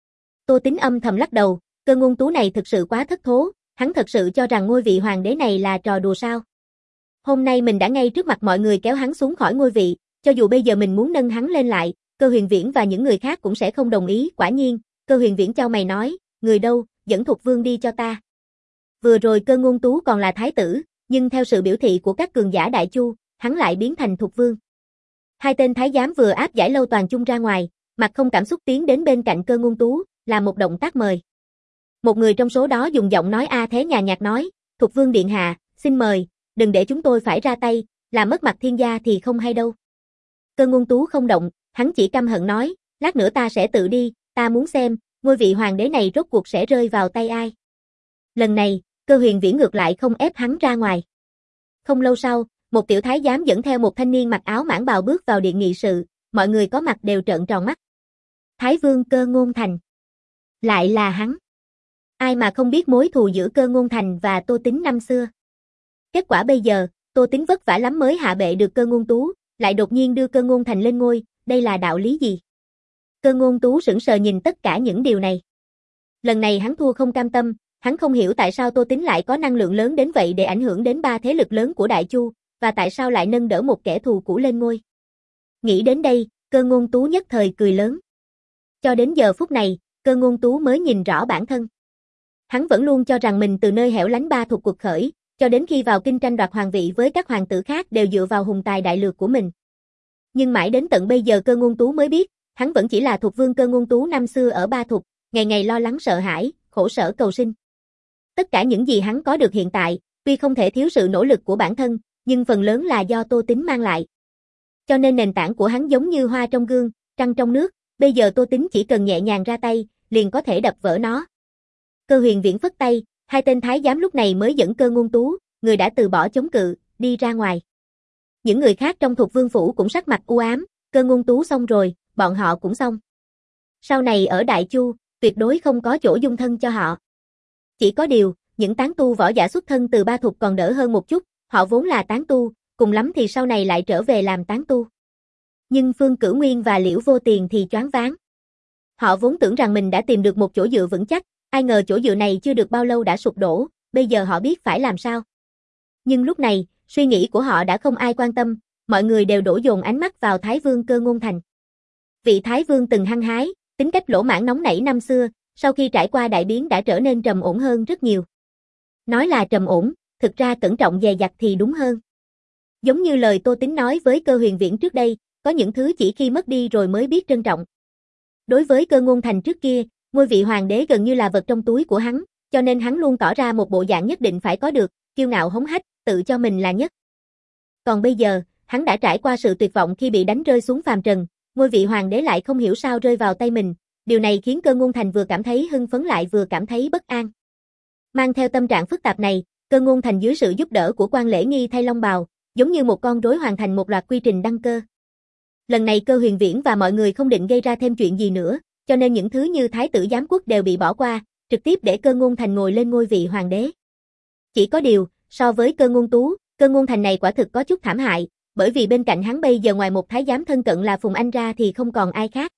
Tô Tín âm thầm lắc đầu, Cơ Ngôn Tú này thực sự quá thất thố, hắn thật sự cho rằng ngôi vị hoàng đế này là trò đùa sao? Hôm nay mình đã ngay trước mặt mọi người kéo hắn xuống khỏi ngôi vị, cho dù bây giờ mình muốn nâng hắn lên lại, Cơ Huyền Viễn và những người khác cũng sẽ không đồng ý. Quả nhiên, Cơ Huyền Viễn chau mày nói, người đâu, dẫn Thục Vương đi cho ta. Vừa rồi Cơ Ngôn Tú còn là thái tử, nhưng theo sự biểu thị của các cường giả Đại Chu, hắn lại biến thành Thục Vương. Hai tên thái giám vừa áp giải Lâu Toàn Chung ra ngoài, mặt không cảm xúc tiến đến bên cạnh Cơ Ngôn Tú, làm một động tác mời. Một người trong số đó dùng giọng nói A Thế nhàn nhạt nói, Thục Vương điện hạ, xin mời, đừng để chúng tôi phải ra tay, làm mất mặt thiên gia thì không hay đâu. Cơ Ngôn Tú không động, hắn chỉ căm hận nói, lát nữa ta sẽ tự đi, ta muốn xem, ngôi vị hoàng đế này rốt cuộc sẽ rơi vào tay ai. Lần này, Cơ Huyền Viễn ngược lại không ép hắn ra ngoài. Không lâu sau, một tiểu thái giám dẫn theo một thanh niên mặc áo mãng bào bước vào điện nghị sự, mọi người có mặt đều trợn tròn mắt. Thái Vương Cơ Ngôn Thành. Lại là hắn. Ai mà không biết mối thù giữa Cơ Ngôn Thành và Tô Tín năm xưa. Kết quả bây giờ, Tô Tín vất vả lắm mới hạ bệ được Cơ Ngôn Tú, lại đột nhiên đưa Cơ Ngôn Thành lên ngôi, đây là đạo lý gì? Cơ Ngôn Tú sững sờ nhìn tất cả những điều này. Lần này hắn thua không cam tâm, hắn không hiểu tại sao Tô Tín lại có năng lượng lớn đến vậy để ảnh hưởng đến ba thế lực lớn của Đại Chu, và tại sao lại nâng đỡ một kẻ thù cũ lên ngôi. Nghĩ đến đây, Cơ Ngôn Tú nhất thời cười lớn. Cho đến giờ phút này, Cơ Ngôn Tú mới nhìn rõ bản thân. Hắn vẫn luôn cho rằng mình từ nơi hẻo lánh ba thuộc cuộc khởi, cho đến khi vào kinh tranh đoạt hoàng vị với các hoàng tử khác đều dựa vào hùng tài đại lược của mình. Nhưng mãi đến tận bây giờ Cơ Ngôn Tú mới biết, hắn vẫn chỉ là Thục Vương Cơ Ngôn Tú năm xưa ở Ba Thục, ngày ngày lo lắng sợ hãi, khổ sở cầu sinh. Tất cả những gì hắn có được hiện tại, tuy không thể thiếu sự nỗ lực của bản thân, nhưng phần lớn là do Tô Tín mang lại. Cho nên nền tảng của hắn giống như hoa trong gương, trăng trong nước, bây giờ Tô Tín chỉ cần nhẹ nhàng ra tay, liền có thể đập vỡ nó. Cơ Huyền Viễn phất tay, hai tên thái giám lúc này mới dẫn Cơ Ngôn Tú, người đã từ bỏ chống cự, đi ra ngoài. Những người khác trong Thục Vương phủ cũng sắc mặt u ám, Cơ Ngôn Tú xong rồi, bọn họ cũng xong. Sau này ở Đại Chu, tuyệt đối không có chỗ dung thân cho họ. Chỉ có điều, những tán tu võ giả xuất thân từ Ba Thục còn đỡ hơn một chút, họ vốn là tán tu, cùng lắm thì sau này lại trở về làm tán tu. Nhưng Phương Cửu Nguyên và Liễu Vô Tiền thì choáng váng. Họ vốn tưởng rằng mình đã tìm được một chỗ dựa vững chắc, ai ngờ chỗ dựa này chưa được bao lâu đã sụp đổ, bây giờ họ biết phải làm sao. Nhưng lúc này, suy nghĩ của họ đã không ai quan tâm, mọi người đều đổ dồn ánh mắt vào Thái Vương Cơ Ngôn Thành. Vị Thái Vương từng hăng hái, tính cách lỗ mãng nóng nảy năm xưa, sau khi trải qua đại biến đã trở nên trầm ổn hơn rất nhiều. Nói là trầm ổn, thực ra cẩn trọng dè dặt thì đúng hơn. Giống như lời Tô Tín nói với Cơ Huyền Viễn trước đây, có những thứ chỉ khi mất đi rồi mới biết trân trọng. Đối với Cơ Ngôn Thành trước kia, ngôi vị hoàng đế gần như là vật trong túi của hắn, cho nên hắn luôn tỏ ra một bộ dạng nhất định phải có được, kiêu ngạo hống hách, tự cho mình là nhất. Còn bây giờ, hắn đã trải qua sự tuyệt vọng khi bị đánh rơi xuống phàm trần, ngôi vị hoàng đế lại không hiểu sao rơi vào tay mình, điều này khiến Cơ Ngôn Thành vừa cảm thấy hưng phấn lại vừa cảm thấy bất an. Mang theo tâm trạng phức tạp này, Cơ Ngôn Thành dưới sự giúp đỡ của quan Lễ Nghi thay long bào, giống như một con rối hoàn thành một loạt quy trình đăng cơ. Lần này Cơ Huyền Viễn và mọi người không định gây ra thêm chuyện gì nữa, cho nên những thứ như thái tử giám quốc đều bị bỏ qua, trực tiếp để Cơ Ngôn Thành ngồi lên ngôi vị hoàng đế. Chỉ có điều, so với Cơ Ngôn Tú, Cơ Ngôn Thành này quả thực có chút thảm hại, bởi vì bên cạnh hắn bây giờ ngoài một thái giám thân cận là Phùng Anh ra thì không còn ai khác.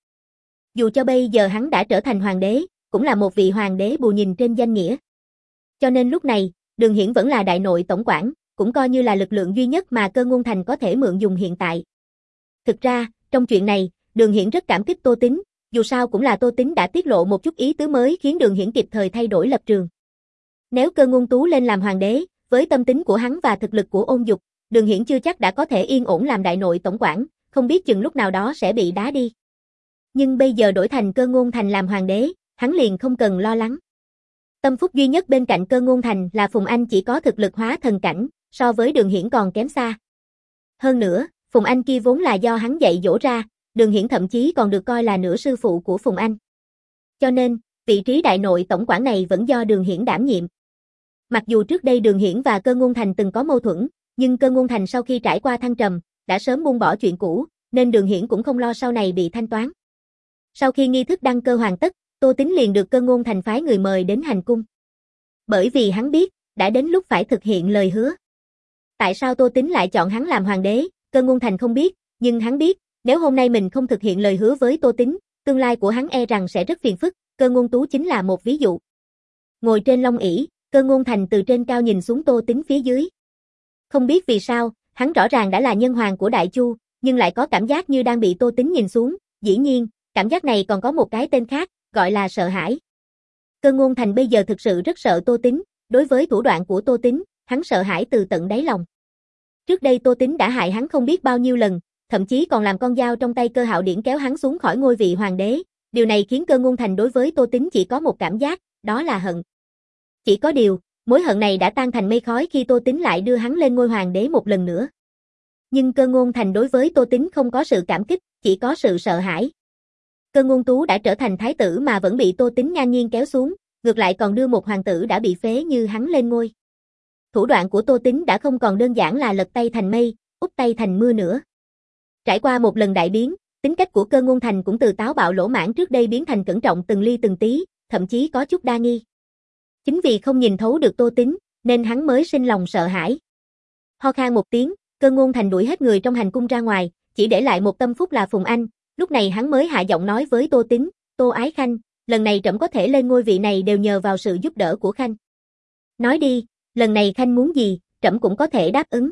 Dù cho bây giờ hắn đã trở thành hoàng đế, cũng là một vị hoàng đế bù nhìn trên danh nghĩa. Cho nên lúc này, Đường Hiển vẫn là đại nội tổng quản, cũng coi như là lực lượng duy nhất mà Cơ Ngôn Thành có thể mượn dùng hiện tại. Thực ra, trong chuyện này, Đường Hiển rất cảm kích Tô Tín, dù sao cũng là Tô Tín đã tiết lộ một chút ý tứ mới khiến Đường Hiển kịp thời thay đổi lập trường. Nếu Cơ Ngôn Tú lên làm hoàng đế, với tâm tính của hắn và thực lực của Ôn Dục, Đường Hiển chưa chắc đã có thể yên ổn làm đại nội tổng quản, không biết chừng lúc nào đó sẽ bị đá đi. Nhưng bây giờ đổi thành Cơ Ngôn Thành làm hoàng đế, hắn liền không cần lo lắng. Tâm phúc duy nhất bên cạnh Cơ Ngôn Thành là Phùng Anh chỉ có thực lực hóa thần cảnh, so với Đường Hiển còn kém xa. Hơn nữa, Phùng Anh kia vốn là do hắn dạy dỗ ra, Đường Hiển thậm chí còn được coi là nửa sư phụ của Phùng Anh. Cho nên, vị trí đại nội tổng quản này vẫn do Đường Hiển đảm nhiệm. Mặc dù trước đây Đường Hiển và Cơ Ngôn Thành từng có mâu thuẫn, nhưng Cơ Ngôn Thành sau khi trải qua thăng trầm, đã sớm buông bỏ chuyện cũ, nên Đường Hiển cũng không lo sau này bị thanh toán. Sau khi nghi thức đăng cơ hoàn tất, Tô Tín liền được Cơ Ngôn Thành phái người mời đến hành cung. Bởi vì hắn biết, đã đến lúc phải thực hiện lời hứa. Tại sao Tô Tín lại chọn hắn làm hoàng đế, Cơ Ngôn Thành không biết, nhưng hắn biết, nếu hôm nay mình không thực hiện lời hứa với Tô Tín, tương lai của hắn e rằng sẽ rất phiền phức, Cơ Ngôn Tú chính là một ví dụ. Ngồi trên long ỷ, Cơ Ngôn Thành từ trên cao nhìn xuống Tô Tín phía dưới. Không biết vì sao, hắn rõ ràng đã là nhân hoàng của Đại Chu, nhưng lại có cảm giác như đang bị Tô Tín nhìn xuống, dĩ nhiên, cảm giác này còn có một cái tên khác, gọi là sợ hãi. Cơ Ngôn Thành bây giờ thực sự rất sợ Tô Tín, đối với thủ đoạn của Tô Tín, hắn sợ hãi từ tận đáy lòng. Trước đây Tô Tín đã hại hắn không biết bao nhiêu lần, thậm chí còn làm con dao trong tay Cơ Hạo Điển kéo hắn xuống khỏi ngôi vị hoàng đế, điều này khiến Cơ Ngôn Thành đối với Tô Tín chỉ có một cảm giác, đó là hận. Chỉ có điều, mối hận này đã tan thành mây khói khi Tô Tín lại đưa hắn lên ngôi hoàng đế một lần nữa. Nhưng Cơ Ngôn Thành đối với Tô Tín không có sự cảm kích, chỉ có sự sợ hãi. Cơ Ngôn Tú đã trở thành thái tử mà vẫn bị Tô Tín ngang nhiên kéo xuống, ngược lại còn đưa một hoàng tử đã bị phế như hắn lên ngôi. Thủ đoạn của Tô Tín đã không còn đơn giản là lật tay thành mây, úp tay thành mưa nữa. Trải qua một lần đại biến, tính cách của Cơ Ngôn Thành cũng từ táo bạo lỗ mãng trước đây biến thành cẩn trọng từng ly từng tí, thậm chí có chút đa nghi. Chính vì không nhìn thấu được Tô Tín, nên hắn mới sinh lòng sợ hãi. Ho khan một tiếng, Cơ Ngôn Thành đuổi hết người trong hành cung ra ngoài, chỉ để lại một tâm phúc là Phùng Anh, lúc này hắn mới hạ giọng nói với Tô Tín, Tô Ái Khanh, lần này trẫm có thể lên ngôi vị này đều nhờ vào sự giúp đỡ của Khanh. Nói đi, lần này Khanh muốn gì, trẫm cũng có thể đáp ứng.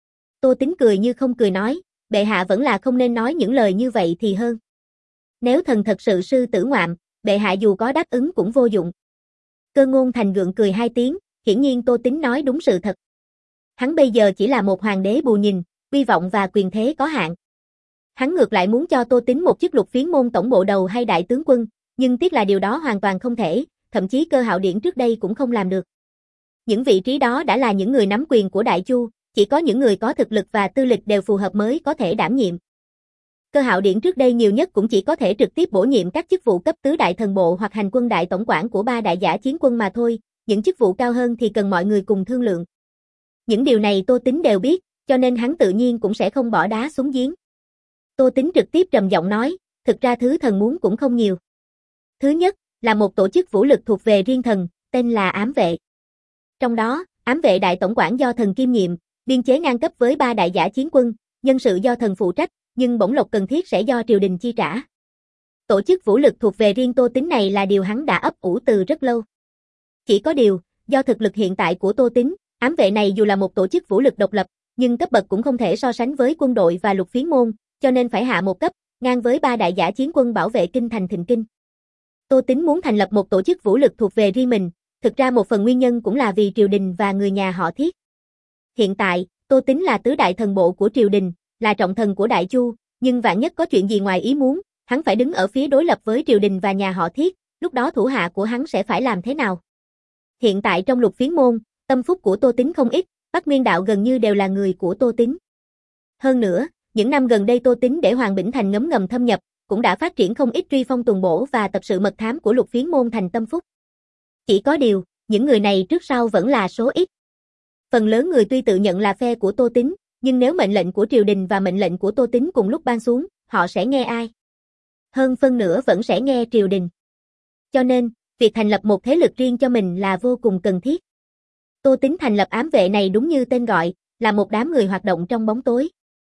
Tô Tín cười như không cười nói, bệ hạ vẫn là không nên nói những lời như vậy thì hơn. Nếu thần thật sự sư tử ngoạm, bệ hạ dù có đáp ứng cũng vô dụng. Cơ Ngôn Thành gượng cười hai tiếng, hiển nhiên Tô Tín nói đúng sự thật. Hắn bây giờ chỉ là một hoàng đế bù nhìn, uy vọng và quyền thế có hạn. Hắn ngược lại muốn cho Tô Tín một chức Lục Phiến môn tổng bộ đầu hay đại tướng quân, nhưng tiếc là điều đó hoàn toàn không thể, thậm chí Cơ Hạo Điển trước đây cũng không làm được. Những vị trí đó đã là những người nắm quyền của Đại Chu, chỉ có những người có thực lực và tư lịch đều phù hợp mới có thể đảm nhiệm. Cơ Hạo Điển trước đây nhiều nhất cũng chỉ có thể trực tiếp bổ nhiệm các chức vụ cấp tứ đại thần bộ hoặc hành quân đại tổng quản của ba đại giả chiến quân mà thôi, những chức vụ cao hơn thì cần mọi người cùng thương lượng. Những điều này Tô Tín đều biết, cho nên hắn tự nhiên cũng sẽ không bỏ đá xuống giếng. Tô Tín trực tiếp trầm giọng nói, thực ra thứ thần muốn cũng không nhiều. Thứ nhất, là một tổ chức vũ lực thuộc về riêng thần, tên là ám vệ. Trong đó, ám vệ đại tổng quản do thần kiêm nhiệm, biên chế ngang cấp với ba đại giả chiến quân, nhân sự do thần phụ trách, nhưng bổng lộc cần thiết sẽ do triều đình chi trả. Tổ chức vũ lực thuộc về riêng Tô Tín này là điều hắn đã ấp ủ từ rất lâu. Chỉ có điều, do thực lực hiện tại của Tô Tín, ám vệ này dù là một tổ chức vũ lực độc lập, nhưng cấp bậc cũng không thể so sánh với quân đội và Lục Phiến môn, cho nên phải hạ một cấp, ngang với ba đại giả chiến quân bảo vệ kinh thành Thịnh Kinh. Tô Tín muốn thành lập một tổ chức vũ lực thuộc về riêng mình, thực ra một phần nguyên nhân cũng là vì triều đình và người nhà họ Thiết. Hiện tại, Tô Tín là tứ đại thần bộ của triều đình, là trọng thần của Đại Chu, nhưng vạn nhất có chuyện gì ngoài ý muốn, hắn phải đứng ở phía đối lập với triều đình và nhà họ Thiết, lúc đó thủ hạ của hắn sẽ phải làm thế nào? Hiện tại trong Lục Phiến môn, tâm phúc của Tô Tín không ít, Bắc Nguyên đạo gần như đều là người của Tô Tín. Hơn nữa, những năm gần đây Tô Tín để Hoàng Bỉnh Thành ngấm ngầm thâm nhập, cũng đã phát triển không ít truy phong tuần bổ và tập sự mật thám của Lục Phiến môn thành tâm phúc. Chỉ có điều, những người này trước sau vẫn là số ít. Phần lớn người tuy tự nhận là phe của Tô Tín, nhưng nếu mệnh lệnh của triều đình và mệnh lệnh của Tô Tín cùng lúc ban xuống, họ sẽ nghe ai? Hơn phân nửa vẫn sẽ nghe triều đình. Cho nên, việc thành lập một thế lực riêng cho mình là vô cùng cần thiết. Tô Tín thành lập ám vệ này đúng như tên gọi, là một đám người hoạt động trong bóng tối.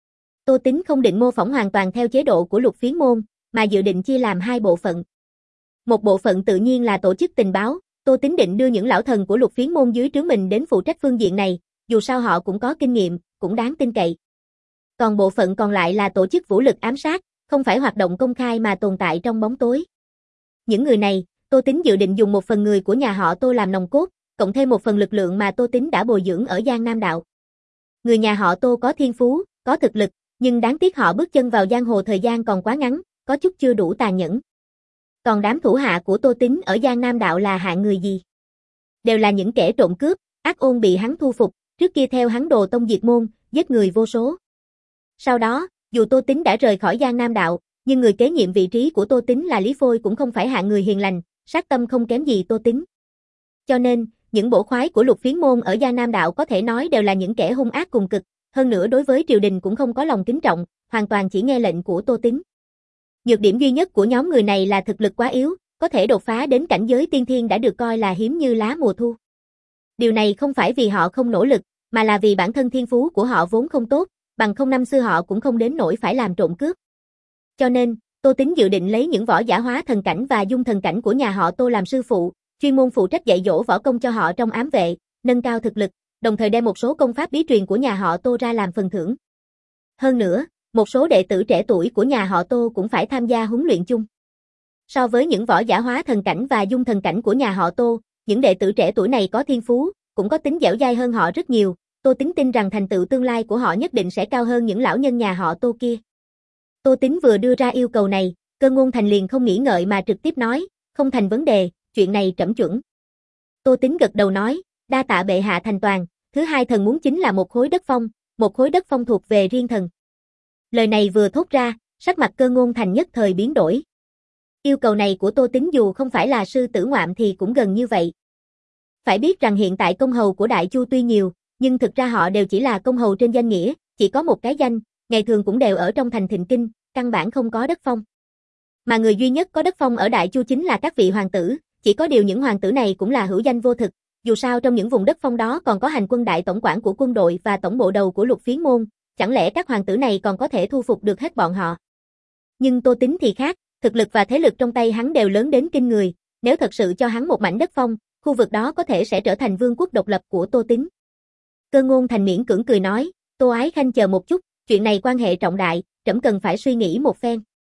Tô Tín không định mô phỏng hoàn toàn theo chế độ của Lục Phiến môn, mà dự định chia làm hai bộ phận. Một bộ phận tự nhiên là tổ chức tình báo, Tô Tín định đưa những lão thần của Lục Phiến môn dưới trướng mình đến phụ trách phương diện này, dù sao họ cũng có kinh nghiệm, cũng đáng tin cậy. Còn bộ phận còn lại là tổ chức vũ lực ám sát, không phải hoạt động công khai mà tồn tại trong bóng tối. Những người này, Tô Tín dự định dùng một phần người của nhà họ Tô làm nòng cốt, cộng thêm một phần lực lượng mà Tô Tín đã bồi dưỡng ở Giang Nam đạo. Người nhà họ Tô có thiên phú, có thực lực, nhưng đáng tiếc họ bước chân vào giang hồ thời gian còn quá ngắn, có chút chưa đủ tàn nhẫn. Còn đám thủ hạ của Tô Tín ở Giang Nam đạo là hạng người gì? đều là những kẻ trộm cướp, ác ôn bị hắn thu phục, trước kia theo hắn đồ tông diệt môn, giết người vô số. Sau đó, dù Tô Tín đã rời khỏi Giang Nam đạo, nhưng người kế nhiệm vị trí của Tô Tín là Lý Phôi cũng không phải hạng người hiền lành, sát tâm không kém gì Tô Tín. Cho nên, những bổ khoái của Lục Phiến môn ở Giang Nam đạo có thể nói đều là những kẻ hung ác cùng cực, hơn nữa đối với triều đình cũng không có lòng kính trọng, hoàn toàn chỉ nghe lệnh của Tô Tín. Nhược điểm duy nhất của nhóm người này là thực lực quá yếu, có thể đột phá đến cảnh giới tiên thiên đã được coi là hiếm như lá mùa thu. Điều này không phải vì họ không nỗ lực, mà là vì bản thân thiên phú của họ vốn không tốt, bằng không năm xưa họ cũng không đến nỗi phải làm trộm cướp. Cho nên, Tô Tín dự định lấy những võ giả hóa thần cảnh và dung thần cảnh của nhà họ Tô làm sư phụ, chuyên môn phụ trách dạy dỗ võ công cho họ trong ám vệ, nâng cao thực lực, đồng thời đem một số công pháp bí truyền của nhà họ Tô ra làm phần thưởng. Hơn nữa, một số đệ tử trẻ tuổi của nhà họ Tô cũng phải tham gia huấn luyện chung. So với những võ giả hóa thần cảnh và dung thần cảnh của nhà họ Tô, những đệ tử trẻ tuổi này có thiên phú, cũng có tính dẻo dai hơn họ rất nhiều, Tô Tín tin rằng thành tựu tương lai của họ nhất định sẽ cao hơn những lão nhân nhà họ Tô kia. Tô Tín vừa đưa ra yêu cầu này, Cơ Ngôn Thành liền không nghĩ ngợi mà trực tiếp nói, không thành vấn đề, chuyện này trẫm chuẩn. Tô Tín gật đầu nói, đa tạ bệ hạ thành toàn, thứ hai thần muốn chính là một khối đất phong, một khối đất phong thuộc về riêng thần. Lời này vừa thốt ra, sắc mặt Cơ Ngôn Thành nhất thời biến đổi. Yêu cầu này của Tô Tín dù không phải là sư tử ngoạm thì cũng gần như vậy. Phải biết rằng hiện tại công hầu của Đại Chu tuy nhiều, nhưng thực ra họ đều chỉ là công hầu trên danh nghĩa, chỉ có một cái danh, ngày thường cũng đều ở trong thành Thịnh Kinh, căn bản không có đất phong. Mà người duy nhất có đất phong ở Đại Chu chính là các vị hoàng tử, chỉ có điều những hoàng tử này cũng là hữu danh vô thực, dù sao trong những vùng đất phong đó còn có hành quân đại tổng quản của quân đội và tổng bộ đầu của Lục Phiến môn, chẳng lẽ các hoàng tử này còn có thể thu phục được hết bọn họ. Nhưng Tô Tín thì khác, thực lực và thế lực trong tay hắn đều lớn đến kinh người, nếu thật sự cho hắn một mảnh đất phong, khu vực đó có thể sẽ trở thành vương quốc độc lập của Tô Tín. Cơ Ngôn Thành miễn cưỡng cười nói, Tô Ái Khanh chờ một chút, chuyện này quan hệ trọng đại, trẫm cần phải suy nghĩ một phen.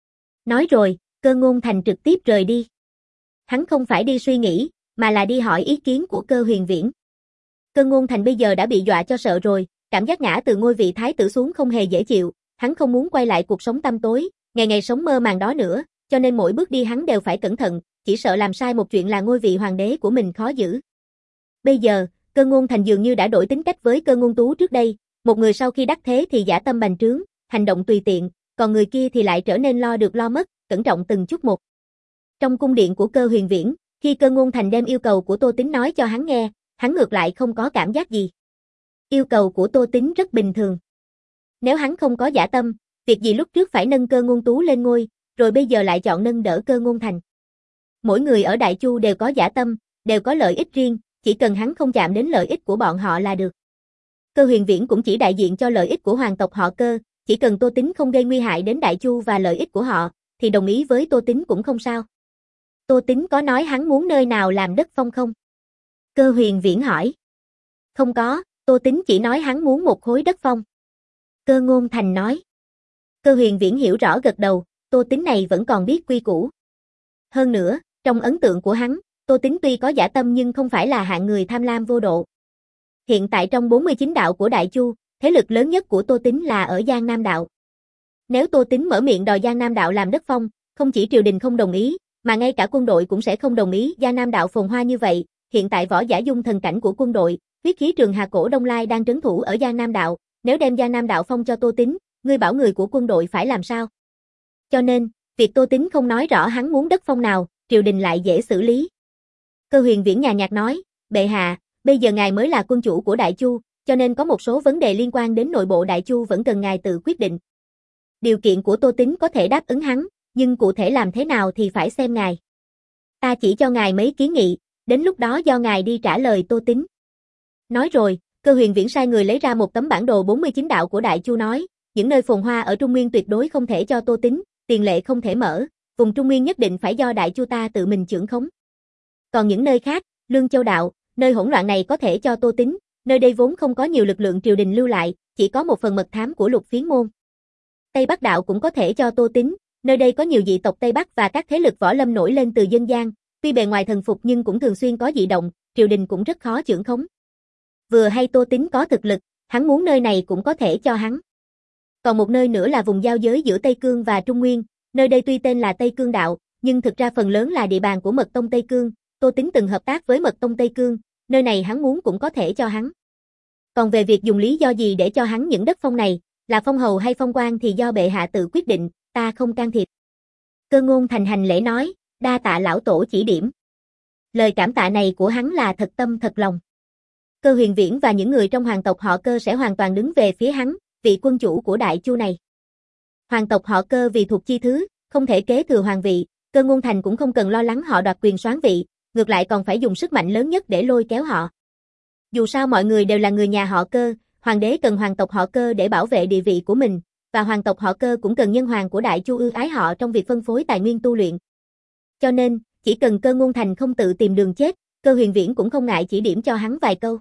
Nói rồi, Cơ Ngôn Thành trực tiếp rời đi. Hắn không phải đi suy nghĩ, mà là đi hỏi ý kiến của Cơ Huyền Viễn. Cơ Ngôn Thành bây giờ đã bị dọa cho sợ rồi, cảm giác ngã từ ngôi vị thái tử xuống không hề dễ chịu, hắn không muốn quay lại cuộc sống tăm tối, ngày ngày sống mơ màng đó nữa, cho nên mỗi bước đi hắn đều phải cẩn thận, chỉ sợ làm sai một chuyện là ngôi vị hoàng đế của mình khó giữ. Bây giờ, Cơ Ngôn Thành dường như đã đổi tính cách với Cơ Ngôn Tú trước đây, một người sau khi đắc thế thì dã tâm bành trướng, hành động tùy tiện, còn người kia thì lại trở nên lo được lo mất, cẩn trọng từng chút một. Trong cung điện của Cơ Huyền Viễn, khi Cơ Ngôn Thành đem yêu cầu của Tô Tín nói cho hắn nghe, hắn ngược lại không có cảm giác gì. Yêu cầu của Tô Tín rất bình thường. Nếu hắn không có dã tâm, việc gì lúc trước phải nâng Cơ Ngôn Tú lên ngôi, rồi bây giờ lại chọn nâng đỡ Cơ Ngôn Thành. Mỗi người ở Đại Chu đều có dã tâm, đều có lợi ích riêng, chỉ cần hắn không chạm đến lợi ích của bọn họ là được. Cơ Huyền Viễn cũng chỉ đại diện cho lợi ích của hoàng tộc họ Cơ, chỉ cần Tô Tín không gây nguy hại đến Đại Chu và lợi ích của họ, thì đồng ý với Tô Tín cũng không sao. Tô Tín có nói hắn muốn nơi nào làm đất phong không? Cơ Huyền Viễn hỏi. Không có, Tô Tín chỉ nói hắn muốn một khối đất phong. Cơ Ngôn Thành nói. Cơ Huyền Viễn hiểu rõ gật đầu, Tô Tín này vẫn còn biết quy củ. Hơn nữa, trong ấn tượng của hắn, Tô Tín tuy có dã tâm nhưng không phải là hạng người tham lam vô độ. Hiện tại trong bốn mươi chín đạo của Đại Chu, thế lực lớn nhất của Tô Tín là ở Giang Nam đạo. Nếu Tô Tín mở miệng đòi Giang Nam đạo làm đất phong, không chỉ triều đình không đồng ý, mà ngay cả quân đội cũng sẽ không đồng ý. Giang Nam đạo phồn hoa như vậy, hiện tại võ giả dung thần cảnh của quân đội, huyết khí trường Hà Cổ Đông Lai đang trấn thủ ở Giang Nam đạo, nếu đem Giang Nam đạo phong cho Tô Tín, ngươi bảo người của quân đội phải làm sao? Cho nên, việc Tô Tín không nói rõ hắn muốn đất phong nào, triều đình lại dễ xử lý. Cơ Huyền Viễn nhàn nhạt nói, bệ hạ, bây giờ ngài mới là quân chủ của Đại Chu, cho nên có một số vấn đề liên quan đến nội bộ Đại Chu vẫn cần ngài tự quyết định. Điều kiện của Tô Tín có thể đáp ứng hắn, nhưng cụ thể làm thế nào thì phải xem ngài. Ta chỉ cho ngài mấy kiến nghị, đến lúc đó do ngài đi trả lời Tô Tín. Nói rồi, Cơ Huyền Viễn sai người lấy ra một tấm bản đồ bốn mươi chín đạo của Đại Chu nói, những nơi phồn hoa ở Trung Nguyên tuyệt đối không thể cho Tô Tín, tiền lệ không thể mở, vùng Trung Nguyên nhất định phải do Đại Chu ta tự mình chưởng khống. Còn những nơi khác, Lương Châu đạo, nơi hỗn loạn này có thể cho Tô Tín, nơi đây vốn không có nhiều lực lượng triều đình lưu lại, chỉ có một phần mật thám của Lục Phiến môn. Tây Bắc đạo cũng có thể cho Tô Tín, nơi đây có nhiều dị tộc Tây Bắc và các thế lực võ lâm nổi lên từ dân gian, tuy bề ngoài thần phục nhưng cũng thường xuyên có dị động, triều đình cũng rất khó chưởng khống. Vừa hay Tô Tín có thực lực, hắn muốn nơi này cũng có thể cho hắn. Còn một nơi nữa là vùng giao giới giữa Tây Cương và Trung Nguyên, nơi đây tuy tên là Tây Cương đạo, nhưng thực ra phần lớn là địa bàn của Mật Tông Tây Cương, Tô Tín từng hợp tác với Mật Tông Tây Cương, nơi này hắn muốn cũng có thể cho hắn. Còn về việc dùng lý do gì để cho hắn những đất phong này, là phong hầu hay phong quan thì do bệ hạ tự quyết định, ta không can thiệp. Cơ Ngôn Thành hành lễ nói, đa tạ lão tổ chỉ điểm. Lời cảm tạ này của hắn là thật tâm thật lòng. Cơ Huyền Viễn và những người trong hoàng tộc họ Cơ sẽ hoàn toàn đứng về phía hắn, vị quân chủ của Đại Chu này. Hoàng tộc họ Cơ vì thuộc chi thứ, không thể kế thừa hoàng vị, Cơ Ngôn Thành cũng không cần lo lắng họ đoạt quyền soán vị, ngược lại còn phải dùng sức mạnh lớn nhất để lôi kéo họ. Dù sao mọi người đều là người nhà họ Cơ, hoàng đế cần hoàng tộc họ Cơ để bảo vệ địa vị của mình, và hoàng tộc họ Cơ cũng cần nhân hoàng của Đại Chu ưu ái họ trong việc phân phối tài nguyên tu luyện. Cho nên, chỉ cần Cơ Ngôn Thành không tự tìm đường chết, Cơ Huyền Viễn cũng không ngại chỉ điểm cho hắn vài câu.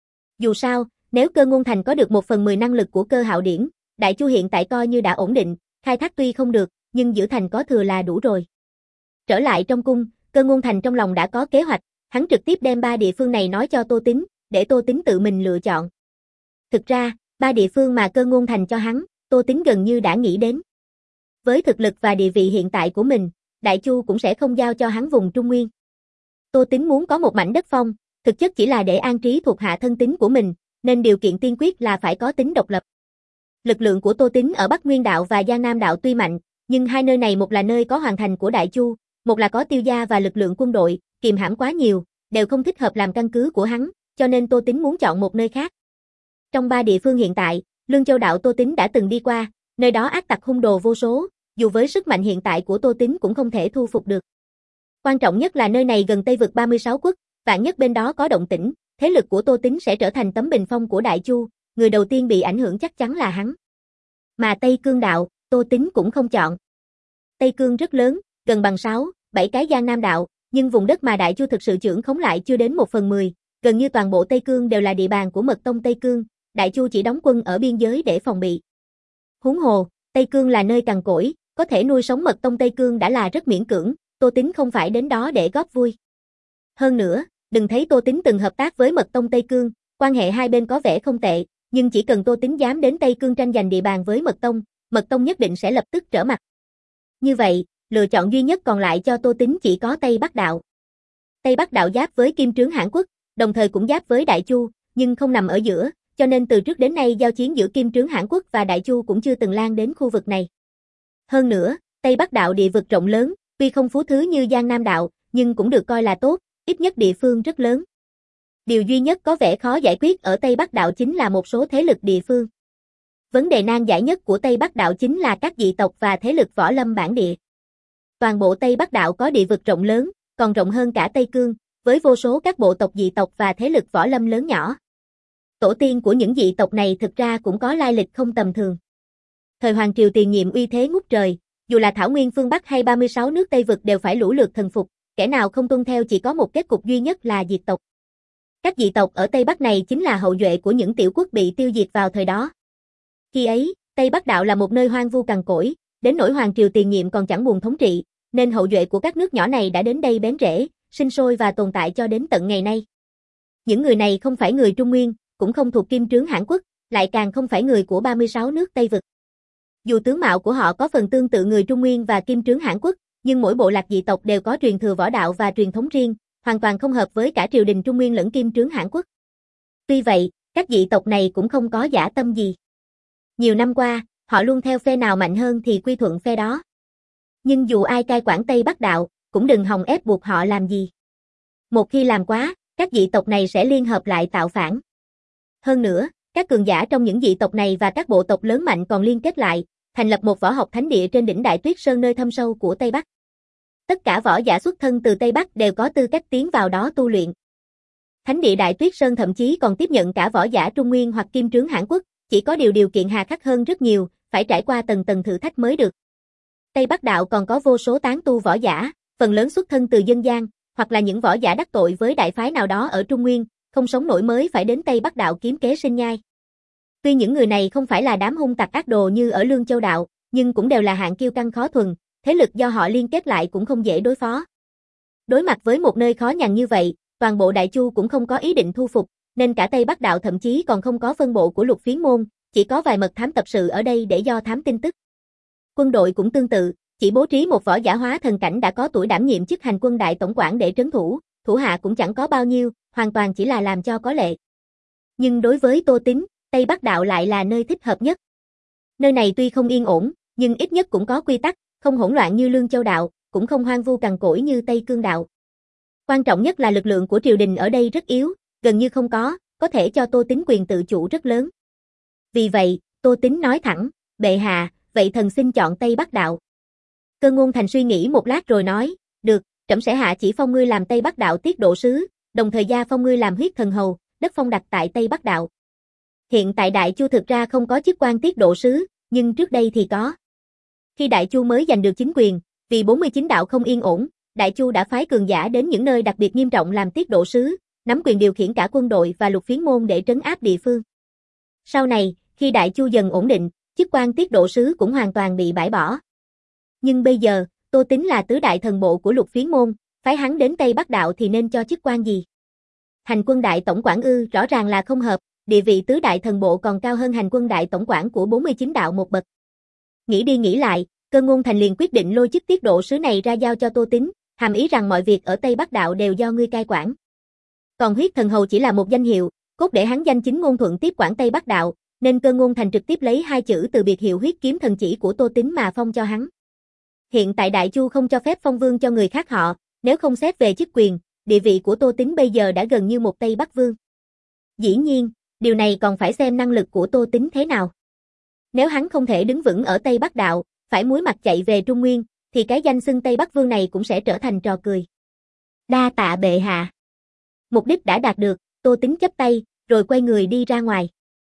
Dù sao, nếu Cơ Ngôn Thành có được một phần mười năng lực của Cơ Hạo Điển, Đại Chu hiện tại coi như đã ổn định, khai thác tuy không được, nhưng giữ thành có thừa là đủ rồi. Trở lại trong cung, Cơ Ngôn Thành trong lòng đã có kế hoạch, hắn trực tiếp đem ba địa phương này nói cho Tô Tín, để Tô Tín tự mình lựa chọn. Thực ra, ba địa phương mà Cơ Ngôn Thành cho hắn, Tô Tín gần như đã nghĩ đến. Với thực lực và địa vị hiện tại của mình, Đại Chu cũng sẽ không giao cho hắn vùng Trung Nguyên. Tô Tín muốn có một mảnh đất phong, thực chất chỉ là để an trí thuộc hạ thân tín của mình, nên điều kiện tiên quyết là phải có tính độc lập. Lực lượng của Tô Tín ở Bắc Nguyên Đạo và Giang Nam Đạo tuy mạnh, nhưng hai nơi này một là nơi có hoàng thành của Đại Chu, một là có Tiêu gia và lực lượng quân đội, kiềm hãm quá nhiều, đều không thích hợp làm căn cứ của hắn, cho nên Tô Tín muốn chọn một nơi khác. Trong ba địa phương hiện tại, Lương Châu Đạo Tô Tín đã từng đi qua, nơi đó ác tặc hung đồ vô số, dù với sức mạnh hiện tại của Tô Tín cũng không thể thu phục được. Quan trọng nhất là nơi này gần Tây vực ba mươi sáu quốc, vạn nhất bên đó có động tĩnh, thế lực của Tô Tín sẽ trở thành tấm bình phong của Đại Chu, người đầu tiên bị ảnh hưởng chắc chắn là hắn. Mà Tây Cương Đạo, Tô Tín cũng không chọn. Tây Cương rất lớn, gần bằng sáu, bảy cái Giang Nam Đạo, nhưng vùng đất mà Đại Chu thực sự trưởng khống lại chưa đến một phần mười, gần như toàn bộ Tây Cương đều là địa bàn của Mật Tông Tây Cương, Đại Chu chỉ đóng quân ở biên giới để phòng bị. Huống hồ, Tây Cương là nơi cằn cỗi, có thể nuôi sống Mật Tông Tây Cương đã là rất miễn cưỡng, Tô Tín không phải đến đó để góp vui. Hơn nữa, đừng thấy Tô Tín từng hợp tác với Mật Tông Tây Cương, quan hệ hai bên có vẻ không tệ, nhưng chỉ cần Tô Tín dám đến Tây Cương tranh giành địa bàn với Mật Tông, Mật Tông nhất định sẽ lập tức trở mặt. Như vậy, lựa chọn duy nhất còn lại cho Tô Tín chỉ có Tây Bắc Đạo. Tây Bắc Đạo giáp với Kim Trướng Hãn Quốc, đồng thời cũng giáp với Đại Chu, nhưng không nằm ở giữa, cho nên từ trước đến nay giao chiến giữa Kim Trướng Hãn Quốc và Đại Chu cũng chưa từng lan đến khu vực này. Hơn nữa, Tây Bắc Đạo địa vực rộng lớn, tuy không phú thứ như Giang Nam Đạo, nhưng cũng được coi là tốt, ít nhất địa phương rất lớn. Điều duy nhất có vẻ khó giải quyết ở Tây Bắc Đạo chính là một số thế lực địa phương. Vấn đề nan giải nhất của Tây Bắc Đạo chính là các dị tộc và thế lực võ lâm bản địa. Toàn bộ Tây Bắc Đạo có địa vực rộng lớn, còn rộng hơn cả Tây Cương, với vô số các bộ tộc dị tộc và thế lực võ lâm lớn nhỏ. Tổ tiên của những dị tộc này thực ra cũng có lai lịch không tầm thường. Thời Hoàng Triều tiền nhiệm uy thế ngút trời, dù là Thảo Nguyên phương Bắc hay ba mươi sáu nước Tây vực đều phải lũ lượt thần phục, kẻ nào không tuân theo chỉ có một kết cục duy nhất là diệt tộc. Các dị tộc ở Tây Bắc này chính là hậu duệ của những tiểu quốc bị tiêu diệt vào thời đó. Khi ấy, Tây Bắc Đạo là một nơi hoang vu cằn cỗi, đến nỗi Hoàng Triều tiền nhiệm còn chẳng buồn thống trị, nên hậu duệ của các nước nhỏ này đã đến đây bén rễ, sinh sôi và tồn tại cho đến tận ngày nay. Những người này không phải người Trung Nguyên, cũng không thuộc Kim Trướng Hãn Quốc, lại càng không phải người của ba mươi sáu nước Tây vực. Dù tướng mạo của họ có phần tương tự người Trung Nguyên và Kim Trướng Hãn Quốc, nhưng mỗi bộ lạc dị tộc đều có truyền thừa võ đạo và truyền thống riêng, hoàn toàn không hợp với cả triều đình Trung Nguyên lẫn Kim Trướng Hãn Quốc. Tuy vậy, các dị tộc này cũng không có dã tâm gì. Nhiều năm qua, họ luôn theo phe nào mạnh hơn thì quy thuận phe đó. Nhưng dù ai cai quản Tây Bắc Đạo, cũng đừng hòng ép buộc họ làm gì. Một khi làm quá, các dị tộc này sẽ liên hợp lại tạo phản. Hơn nữa, các cường giả trong những dị tộc này và các bộ tộc lớn mạnh còn liên kết lại, thành lập một võ học thánh địa trên đỉnh Đại Tuyết Sơn nơi thâm sâu của Tây Bắc. Tất cả võ giả xuất thân từ Tây Bắc đều có tư cách tiến vào đó tu luyện. Thánh địa Đại Tuyết Sơn thậm chí còn tiếp nhận cả võ giả Trung Nguyên hoặc Kim Trướng Hãn Quốc, chỉ có điều điều kiện hà khắc hơn rất nhiều, phải trải qua tầng tầng thử thách mới được. Tây Bắc Đạo còn có vô số tán tu võ giả, phần lớn xuất thân từ dân gian, hoặc là những võ giả đắc tội với đại phái nào đó ở Trung Nguyên, không sống nổi mới phải đến Tây Bắc Đạo kiếm kế sinh nhai. Tuy những người này không phải là đám hung tặc ác đồ như ở Lương Châu Đạo, nhưng cũng đều là hạng kiêu căng khó thuần, thế lực do họ liên kết lại cũng không dễ đối phó. Đối mặt với một nơi khó nhằn như vậy, toàn bộ Đại Chu cũng không có ý định thu phục, nên cả Tây Bắc Đạo thậm chí còn không có phân bộ của Lục Phiến môn, chỉ có vài mật thám tập sự ở đây để do thám tin tức. Quân đội cũng tương tự, chỉ bố trí một võ giả hóa thần cảnh đã có tuổi đảm nhiệm chức hành quân đại tổng quản để trấn thủ, thủ hạ cũng chẳng có bao nhiêu, hoàn toàn chỉ là làm cho có lệ. Nhưng đối với Tô Tín, Tây Bắc Đạo lại là nơi thích hợp nhất. Nơi này tuy không yên ổn, nhưng ít nhất cũng có quy tắc, không hỗn loạn như Lương Châu Đạo, cũng không hoang vu cằn cỗi như Tây Cương Đạo. Quan trọng nhất là lực lượng của triều đình ở đây rất yếu, gần như không có, có thể cho Tô Tín quyền tự chủ rất lớn. Vì vậy, Tô Tín nói thẳng, bệ hạ, vậy thần xin chọn Tây Bắc Đạo. Cơ Ngôn Thành suy nghĩ một lát rồi nói, được, trẫm sẽ hạ chỉ phong ngươi làm Tây Bắc Đạo tiết độ sứ, đồng thời gia phong ngươi làm huyết thần hầu, đất phong đặt tại Tây Bắc Đạo. Hiện tại Đại Chu thực ra không có chức quan tiết độ sứ, nhưng trước đây thì có. Khi Đại Chu mới giành được chính quyền, vì bốn mươi chín đạo không yên ổn, Đại Chu đã phái cường giả đến những nơi đặc biệt nghiêm trọng làm tiết độ sứ, nắm quyền điều khiển cả quân đội và lục phiến môn để trấn áp địa phương. Sau này, khi Đại Chu dần ổn định, chức quan tiết độ sứ cũng hoàn toàn bị bãi bỏ. Nhưng bây giờ, Tô Tín là tứ đại thần bộ của lục phiến môn, phái hắn đến Tây Bắc Đạo thì nên cho chức quan gì? Hành quân đại tổng quản ư, rõ ràng là không hợp, địa vị tứ đại thần bộ còn cao hơn hành quân đại tổng quản của bốn mươi chín đạo một bậc. Nghĩ đi nghĩ lại, Cơ Ngôn Thành liền quyết định lôi chức tiết độ sứ này ra giao cho Tô Tín, hàm ý rằng mọi việc ở Tây Bắc Đạo đều do ngươi cai quản. Còn huyết thần hầu chỉ là một danh hiệu, cốt để hắn danh chính ngôn thuận tiếp quản Tây Bắc Đạo, nên Cơ Ngôn Thành trực tiếp lấy hai chữ từ biệt hiệu huyết kiếm thần chỉ của Tô Tín mà phong cho hắn. Hiện tại Đại Chu không cho phép phong vương cho người khác họ, nếu không xét về chức quyền, địa vị của Tô Tín bây giờ đã gần như một Tây Bắc vương. Dĩ nhiên, điều này còn phải xem năng lực của Tô Tín thế nào. Nếu hắn không thể đứng vững ở Tây Bắc Đạo, phải muối mặt chạy về Trung Nguyên, thì cái danh xưng Tây Bắc vương này cũng sẽ trở thành trò cười. Đa tạ bệ hạ. Mục đích đã đạt được, Tô Tín chắp tay, rồi quay người đi ra ngoài.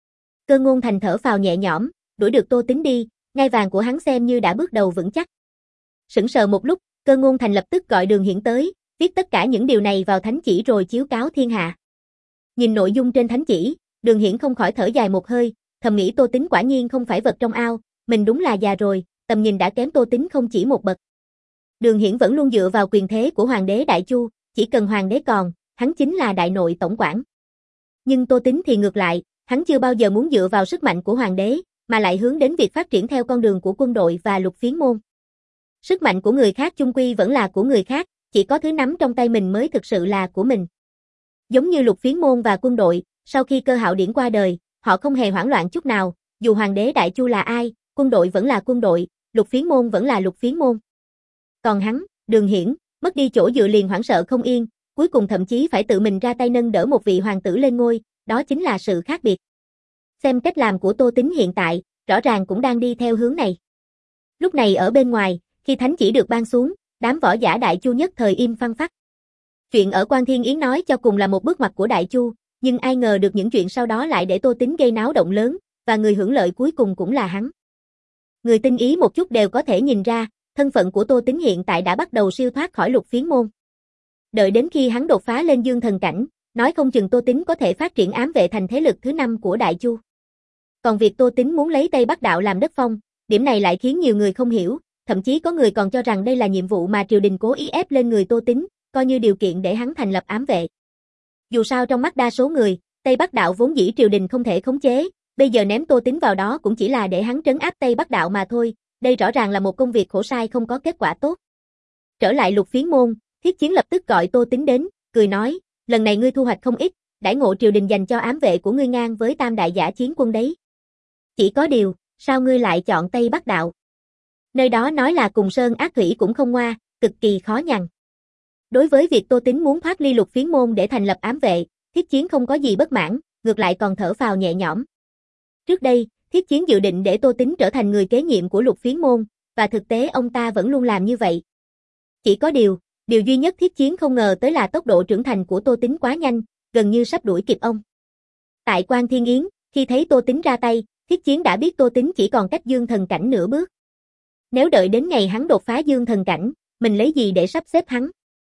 Cơ Ngôn Thành thở phào nhẹ nhõm, đuổi được Tô Tín đi, ngai vàng của hắn xem như đã bước đầu vững chắc. Sững sờ một lúc, Cơ Ngôn Thành lập tức gọi Đường Hiển tới, viết tất cả những điều này vào thánh chỉ rồi chiếu cáo thiên hạ. Nhìn nội dung trên thánh chỉ, Đường Hiển không khỏi thở dài một hơi, thầm nghĩ Tô Tín quả nhiên không phải vật trong ao, mình đúng là già rồi, tầm nhìn đã kém Tô Tín không chỉ một bậc. Đường Hiển vẫn luôn dựa vào quyền thế của hoàng đế Đại Chu, chỉ cần hoàng đế còn, hắn chính là đại nội tổng quản. Nhưng Tô Tín thì ngược lại, hắn chưa bao giờ muốn dựa vào sức mạnh của hoàng đế, mà lại hướng đến việc phát triển theo con đường của quân đội và lục phiến môn. Sức mạnh của người khác chung quy vẫn là của người khác, chỉ có thứ nắm trong tay mình mới thực sự là của mình. Giống như lục phiến môn và quân đội, sau khi Cơ Hạo Điển qua đời, họ không hề hoảng loạn chút nào, dù hoàng đế Đại Chu là ai, quân đội vẫn là quân đội, lục phiến môn vẫn là lục phiến môn. Còn hắn, Đường Hiển, mất đi chỗ dựa liền hoảng sợ không yên, cuối cùng thậm chí phải tự mình ra tay nâng đỡ một vị hoàng tử lên ngôi, đó chính là sự khác biệt. Xem cách làm của Tô Tín hiện tại, rõ ràng cũng đang đi theo hướng này. Lúc này ở bên ngoài, khi thánh chỉ được ban xuống, đám võ giả Đại Chu nhất thời im phăng phắc. Chuyện ở Quan Thiên Yến nói cho cùng là một bước ngoặt của Đại Chu, nhưng ai ngờ được những chuyện sau đó lại để Tô Tín gây náo động lớn, và người hưởng lợi cuối cùng cũng là hắn. Người tinh ý một chút đều có thể nhìn ra, thân phận của Tô Tín hiện tại đã bắt đầu siêu thoát khỏi lục phiến môn. Đợi đến khi hắn đột phá lên dương thần cảnh, nói không chừng Tô Tín có thể phát triển ám vệ thành thế lực thứ năm của Đại Chu. Còn việc Tô Tín muốn lấy Tây Bắc Đạo làm đất phong, điểm này lại khiến nhiều người không hiểu, thậm chí có người còn cho rằng đây là nhiệm vụ mà triều đình cố ý ép lên người Tô Tín, coi như điều kiện để hắn thành lập ám vệ. Dù sao trong mắt đa số người, Tây Bắc Đạo vốn dĩ triều đình không thể khống chế, bây giờ ném Tô Tín vào đó cũng chỉ là để hắn trấn áp Tây Bắc Đạo mà thôi, đây rõ ràng là một công việc khổ sai không có kết quả tốt. Trở lại lục phiến môn, Thiết Chiến lập tức gọi Tô Tín đến, cười nói, lần này ngươi thu hoạch không ít, đãi ngộ triều đình dành cho ám vệ của ngươi ngang với tam đại giả chiến quân đấy. Chỉ có điều, sao ngươi lại chọn Tây Bắc Đạo? Nơi đó nói là cùng sơn ác thủy cũng không ngoa, cực kỳ khó nhằn. Đối với việc Tô Tín muốn thoát ly lục phiến môn để thành lập ám vệ, Thiết Chiến không có gì bất mãn, ngược lại còn thở phào nhẹ nhõm. Trước đây, Thiết Chiến dự định để Tô Tín trở thành người kế nhiệm của lục phiến môn, và thực tế ông ta vẫn luôn làm như vậy. Chỉ có điều, điều duy nhất Thiết Chiến không ngờ tới là tốc độ trưởng thành của Tô Tín quá nhanh, gần như sắp đuổi kịp ông. Tại Quan Thiên Yến, khi thấy Tô Tín ra tay, Thiết Chiến đã biết Tô Tín chỉ còn cách dương thần cảnh nửa bước. Nếu đợi đến ngày hắn đột phá dương thần cảnh, mình lấy gì để sắp xếp hắn?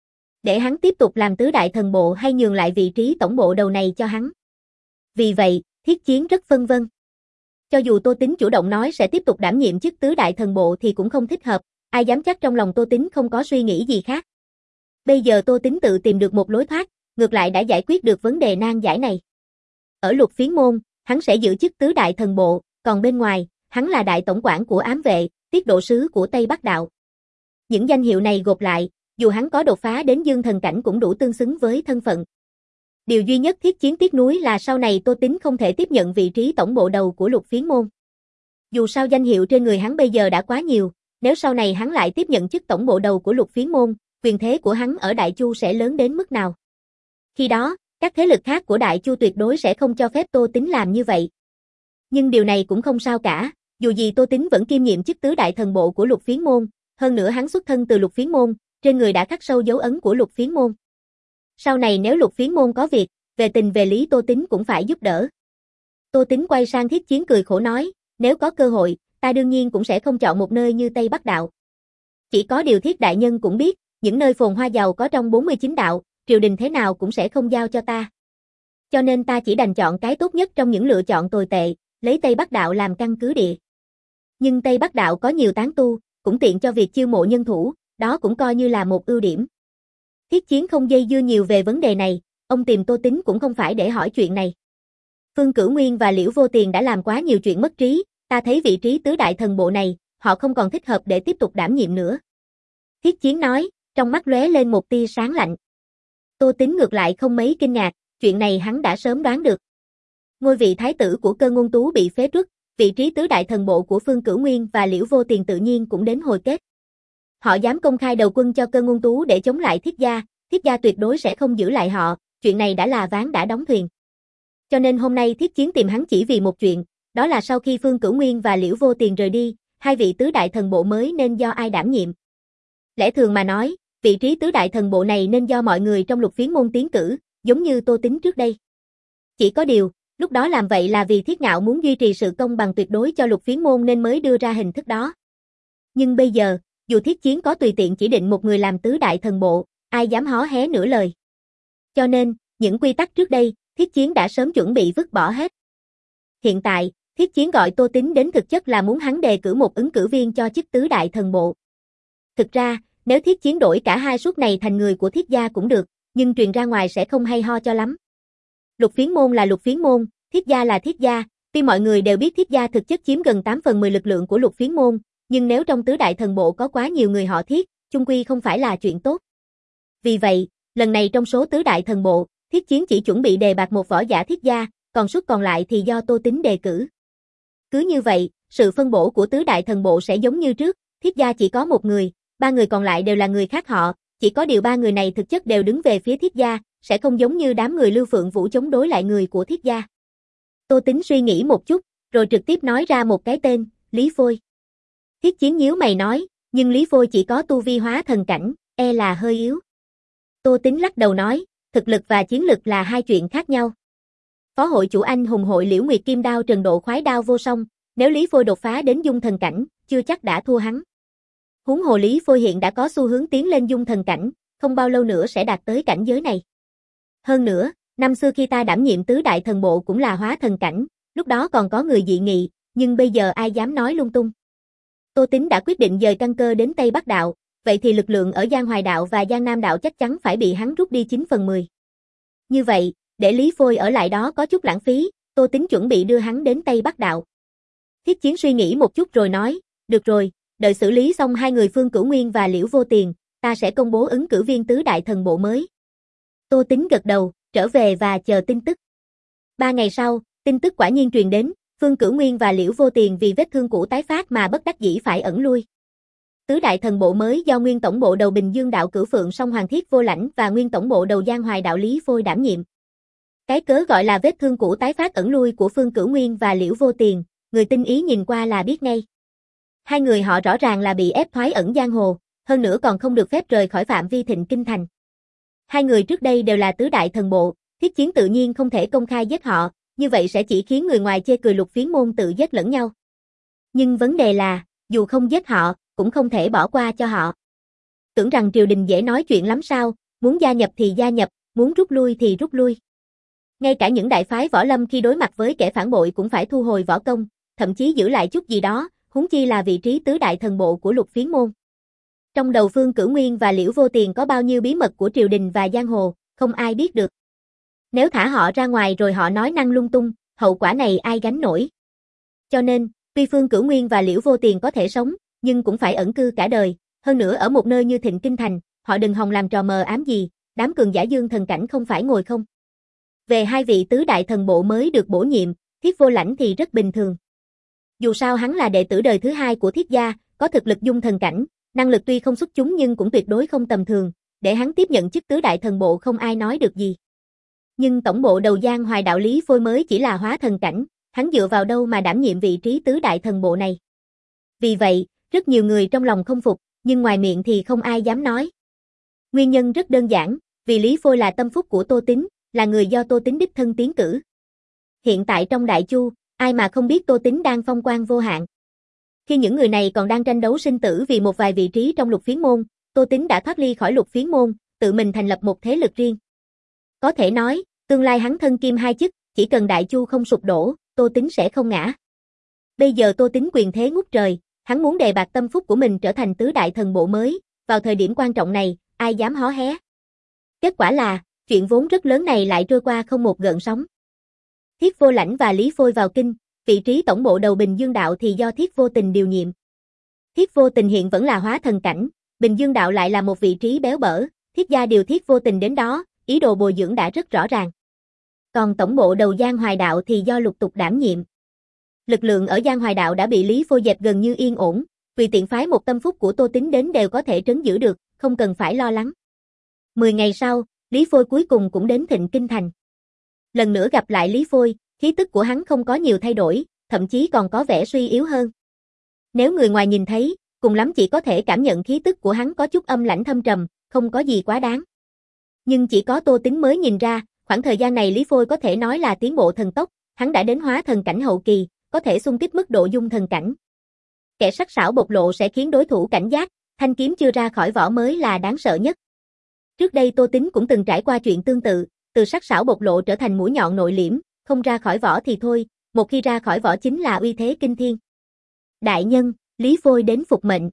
Để hắn tiếp tục làm tứ đại thần bộ hay nhường lại vị trí tổng bộ đầu này cho hắn? Vì vậy, Thiết Chiến rất phân vân. Cho dù Tô Tín chủ động nói sẽ tiếp tục đảm nhiệm chức tứ đại thần bộ thì cũng không thích hợp, ai dám chắc trong lòng Tô Tín không có suy nghĩ gì khác. Bây giờ Tô Tín tự tìm được một lối thoát, ngược lại đã giải quyết được vấn đề nan giải này. Ở lục phiến môn, hắn sẽ giữ chức tứ đại thần bộ, còn bên ngoài, hắn là đại tổng quản của ám vệ, tiết độ sứ của Tây Bắc Đạo. Những danh hiệu này gộp lại, dù hắn có đột phá đến dương thần cảnh cũng đủ tương xứng với thân phận. Điều duy nhất Thiết Chiến tiếc nuối là sau này Tô Tín không thể tiếp nhận vị trí tổng bộ đầu của Lục Phiến môn. Dù sao danh hiệu trên người hắn bây giờ đã quá nhiều, nếu sau này hắn lại tiếp nhận chức tổng bộ đầu của Lục Phiến môn, quyền thế của hắn ở Đại Chu sẽ lớn đến mức nào. Khi đó, các thế lực khác của Đại Chu tuyệt đối sẽ không cho phép Tô Tín làm như vậy. Nhưng điều này cũng không sao cả, dù gì Tô Tín vẫn kiêm nhiệm chức tứ đại thần bộ của Lục Phiến môn, hơn nữa hắn xuất thân từ Lục Phiến môn, trên người đã khắc sâu dấu ấn của Lục Phiến môn. Sau này nếu Lục Phiến môn có việc, về tình về lý Tô Tín cũng phải giúp đỡ. Tô Tín quay sang Thiết Chiến cười khổ nói, nếu có cơ hội, ta đương nhiên cũng sẽ không chọn một nơi như Tây Bắc đạo. Chỉ có điều Thiết đại nhân cũng biết, những nơi phồn hoa giàu có trong bốn mươi chín đạo, triều đình thế nào cũng sẽ không giao cho ta. Cho nên ta chỉ đành chọn cái tốt nhất trong những lựa chọn tồi tệ, lấy Tây Bắc đạo làm căn cứ địa. Nhưng Tây Bắc đạo có nhiều tán tu, cũng tiện cho việc chiêu mộ nhân thủ, đó cũng coi như là một ưu điểm. Thiết Chiến không dây dưa nhiều về vấn đề này, ông tìm Tô Tín cũng không phải để hỏi chuyện này. Phương Cửu Nguyên và Liễu Vô Tiền đã làm quá nhiều chuyện mất trí, ta thấy vị trí tứ đại thần bộ này, họ không còn thích hợp để tiếp tục đảm nhiệm nữa. Thiết Chiến nói, trong mắt lóe lên một tia sáng lạnh. Tô Tín ngược lại không mấy kinh ngạc, chuyện này hắn đã sớm đoán được. Ngôi vị thái tử của Cơ Ngôn Tú bị phế truất, vị trí tứ đại thần bộ của Phương Cửu Nguyên và Liễu Vô Tiền tự nhiên cũng đến hồi kết. Họ dám công khai đầu quân cho Cơ Ngôn Tú để chống lại Thiết gia, Thiết gia tuyệt đối sẽ không giữ lại họ, chuyện này đã là ván đã đóng thuyền. Cho nên hôm nay Thiết Chiến tìm hắn chỉ vì một chuyện, đó là sau khi Phương Cửu Nguyên và Liễu Vô Tiền rời đi, hai vị tứ đại thần bộ mới nên do ai đảm nhiệm. Lẽ thường mà nói, vị trí tứ đại thần bộ này nên do mọi người trong Lục Phiến môn tiến cử, giống như Tô Tín trước đây. Chỉ có điều, lúc đó làm vậy là vì Thiết Ngạo muốn duy trì sự công bằng tuyệt đối cho Lục Phiến môn nên mới đưa ra hình thức đó. Nhưng bây giờ, dù Thiết Chiến có tùy tiện chỉ định một người làm tứ đại thần bộ, ai dám hó hé nửa lời. Cho nên, những quy tắc trước đây, Thiết Chiến đã sớm chuẩn bị vứt bỏ hết. Hiện tại, Thiết Chiến gọi Tô Tín đến thực chất là muốn hắn đề cử một ứng cử viên cho chức tứ đại thần bộ. Thực ra, nếu Thiết Chiến đổi cả hai suất này thành người của Thiết gia cũng được, nhưng truyền ra ngoài sẽ không hay ho cho lắm. Lục Phiến môn là Lục Phiến môn, Thiết gia là Thiết gia, tuy mọi người đều biết Thiết gia thực chất chiếm gần tám phần mười lực lượng của Lục Phiến môn, nhưng nếu trong tứ đại thần bộ có quá nhiều người họ Thiết, chung quy không phải là chuyện tốt. Vì vậy, lần này trong số tứ đại thần bộ, Thiết Chiến chỉ chuẩn bị đề bạt một võ giả Thiết gia, còn suất còn lại thì do Tô Tín đề cử. Cứ như vậy, sự phân bổ của tứ đại thần bộ sẽ giống như trước, Thiết gia chỉ có một người, ba người còn lại đều là người khác họ, chỉ có điều ba người này thực chất đều đứng về phía Thiết gia, sẽ không giống như đám người Lưu Phượng Vũ chống đối lại người của Thiết gia. Tô Tín suy nghĩ một chút, rồi trực tiếp nói ra một cái tên, Lý Phôi. Thiết Chiến nhíu mày nói, nhưng Lý Phôi chỉ có tu vi hóa thần cảnh, e là hơi yếu. Tô Tín lắc đầu nói, thực lực và chiến lực là hai chuyện khác nhau. Phó hội chủ anh hùng hội Liễu Nguyệt Kim Đao Trần Độ khoái đao vô song, nếu Lý Phôi đột phá đến dung thần cảnh, chưa chắc đã thua hắn. Huống hồ Lý Phôi hiện đã có xu hướng tiến lên dung thần cảnh, không bao lâu nữa sẽ đạt tới cảnh giới này. Hơn nữa, năm xưa khi ta đảm nhiệm tứ đại thần bộ cũng là hóa thần cảnh, lúc đó còn có người dị nghị, nhưng bây giờ ai dám nói lung tung. Tô Tín đã quyết định dời căn cơ đến Tây Bắc đạo, vậy thì lực lượng ở Giang Hoài đạo và Giang Nam đạo chắc chắn phải bị hắn rút đi chín phần mười. Như vậy, để Lý Phôi ở lại đó có chút lãng phí, Tô Tín chuẩn bị đưa hắn đến Tây Bắc đạo. Thiết Chiến suy nghĩ một chút rồi nói, được rồi, đợi xử lý xong hai người Phương Cửu Nguyên và Liễu Vô Tiền, ta sẽ công bố ứng cử viên tứ đại thần bộ mới. Tô Tín gật đầu, trở về và chờ tin tức. Ba ngày sau, tin tức quả nhiên truyền đến, Phương Cửu Nguyên và Liễu Vô Tiền vì vết thương cũ tái phát mà bất đắc dĩ phải ẩn lui. Tứ đại thần bộ mới do nguyên tổng bộ đầu Bình Dương đạo Cửu Phượng Song Hoàng Thiết Vô Lãnh và nguyên tổng bộ đầu Giang Hoài đạo Lý Phôi đảm nhiệm. Cái cớ gọi là vết thương cũ tái phát ẩn lui của Phương Cửu Nguyên và Liễu Vô Tiền, người tinh ý nhìn qua là biết ngay. Hai người họ rõ ràng là bị ép thoái ẩn giang hồ, hơn nữa còn không được phép rời khỏi phạm vi Thịnh Kinh thành. Hai người trước đây đều là tứ đại thần bộ, Thiết Chiến tự nhiên không thể công khai giết họ, như vậy sẽ chỉ khiến người ngoài chê cười Lục Phiến môn tự giết lẫn nhau. Nhưng vấn đề là, dù không giết họ, cũng không thể bỏ qua cho họ. Tưởng rằng triều đình dễ nói chuyện lắm sao, muốn gia nhập thì gia nhập, muốn rút lui thì rút lui. Ngay cả những đại phái võ lâm khi đối mặt với kẻ phản bội cũng phải thu hồi võ công, thậm chí giữ lại chút gì đó, huống chi là vị trí tứ đại thần bộ của Lục Phiến môn. Trong đầu Phương Cửu Nguyên và Liễu Vô Tiền có bao nhiêu bí mật của triều đình và giang hồ, không ai biết được. Nếu thả họ ra ngoài rồi họ nói năng lung tung, hậu quả này ai gánh nổi. Cho nên, tuy Phương Cửu Nguyên và Liễu Vô Tiền có thể sống, nhưng cũng phải ẩn cư cả đời, hơn nữa ở một nơi như Thịnh Kinh thành, họ đừng hòng làm trò mờ ám gì, đám cường giả dương thần cảnh không phải ngồi không. Về hai vị tứ đại thần bộ mới được bổ nhiệm, Thiết Vô Lãnh thì rất bình thường. Dù sao hắn là đệ tử đời thứ hai của Thiết gia, có thực lực dung thần cảnh, năng lực tuy không xuất chúng nhưng cũng tuyệt đối không tầm thường, để hắn tiếp nhận chức tứ đại thần bộ không ai nói được gì. Nhưng tổng bộ đầu Giang Hoài đạo Lý Phôi mới chỉ là hóa thần cảnh, hắn dựa vào đâu mà đảm nhiệm vị trí tứ đại thần bộ này. Vì vậy, rất nhiều người trong lòng không phục, nhưng ngoài miệng thì không ai dám nói. Nguyên nhân rất đơn giản, vì Lý Phôi là tâm phúc của Tô Tín, là người do Tô Tín đích thân tiến cử. Hiện tại trong Đại Chu, ai mà không biết Tô Tín đang phong quang vô hạn. Khi những người này còn đang tranh đấu sinh tử vì một vài vị trí trong Lục Phiến môn, Tô Tín đã thoát ly khỏi Lục Phiến môn, tự mình thành lập một thế lực riêng. Có thể nói, tương lai hắn thân kim hai chức, chỉ cần Đại Chu không sụp đổ, Tô Tín sẽ không ngã. Bây giờ Tô Tín quyền thế ngút trời, hắn muốn đề bạt tâm phúc của mình trở thành tứ đại thần bộ mới, vào thời điểm quan trọng này, ai dám hó hé. Kết quả là, chuyện vốn rất lớn này lại trôi qua không một gợn sóng. Thiết Vô Lãnh và Lý Phôi vào kinh, vị trí tổng bộ đầu Bình Dương đạo thì do Thiết Vô Tình điều nhiệm. Thiết Vô Tình hiện vẫn là hóa thần cảnh, Bình Dương đạo lại là một vị trí béo bở, Thiết gia điều Thiết Vô Tình đến đó, ý đồ bồi dưỡng đã rất rõ ràng. Còn tổng bộ đầu Giang Hoài đạo thì do Lục Tục đảm nhiệm. Lực lượng ở Giang Hoài đạo đã bị Lý Phôi dẹp gần như yên ổn, vì tiện phái một tâm phúc của Tô Tín đến đều có thể trấn giữ được, không cần phải lo lắng. Mười ngày sau, Lý Phôi cuối cùng cũng đến Thịnh Kinh thành. Lần nữa gặp lại Lý Phôi, khí tức của hắn không có nhiều thay đổi, thậm chí còn có vẻ suy yếu hơn. Nếu người ngoài nhìn thấy, cùng lắm chỉ có thể cảm nhận khí tức của hắn có chút âm lãnh thâm trầm, không có gì quá đáng. Nhưng chỉ có Tô Tín mới nhìn ra, khoảng thời gian này Lý Phôi có thể nói là tiến bộ thần tốc, hắn đã đến hóa thần cảnh hậu kỳ, có thể xung kích mức độ dung thần cảnh. Kẻ sắc sảo bộc lộ sẽ khiến đối thủ cảnh giác, thanh kiếm chưa ra khỏi vỏ mới là đáng sợ nhất. Trước đây Tô Tín cũng từng trải qua chuyện tương tự, từ sắc sảo bộc lộ trở thành mũi nhọn nội liễm, không ra khỏi vỏ thì thôi, một khi ra khỏi vỏ chính là uy thế kinh thiên. Đại nhân, Lý Phôi đến phục mệnh.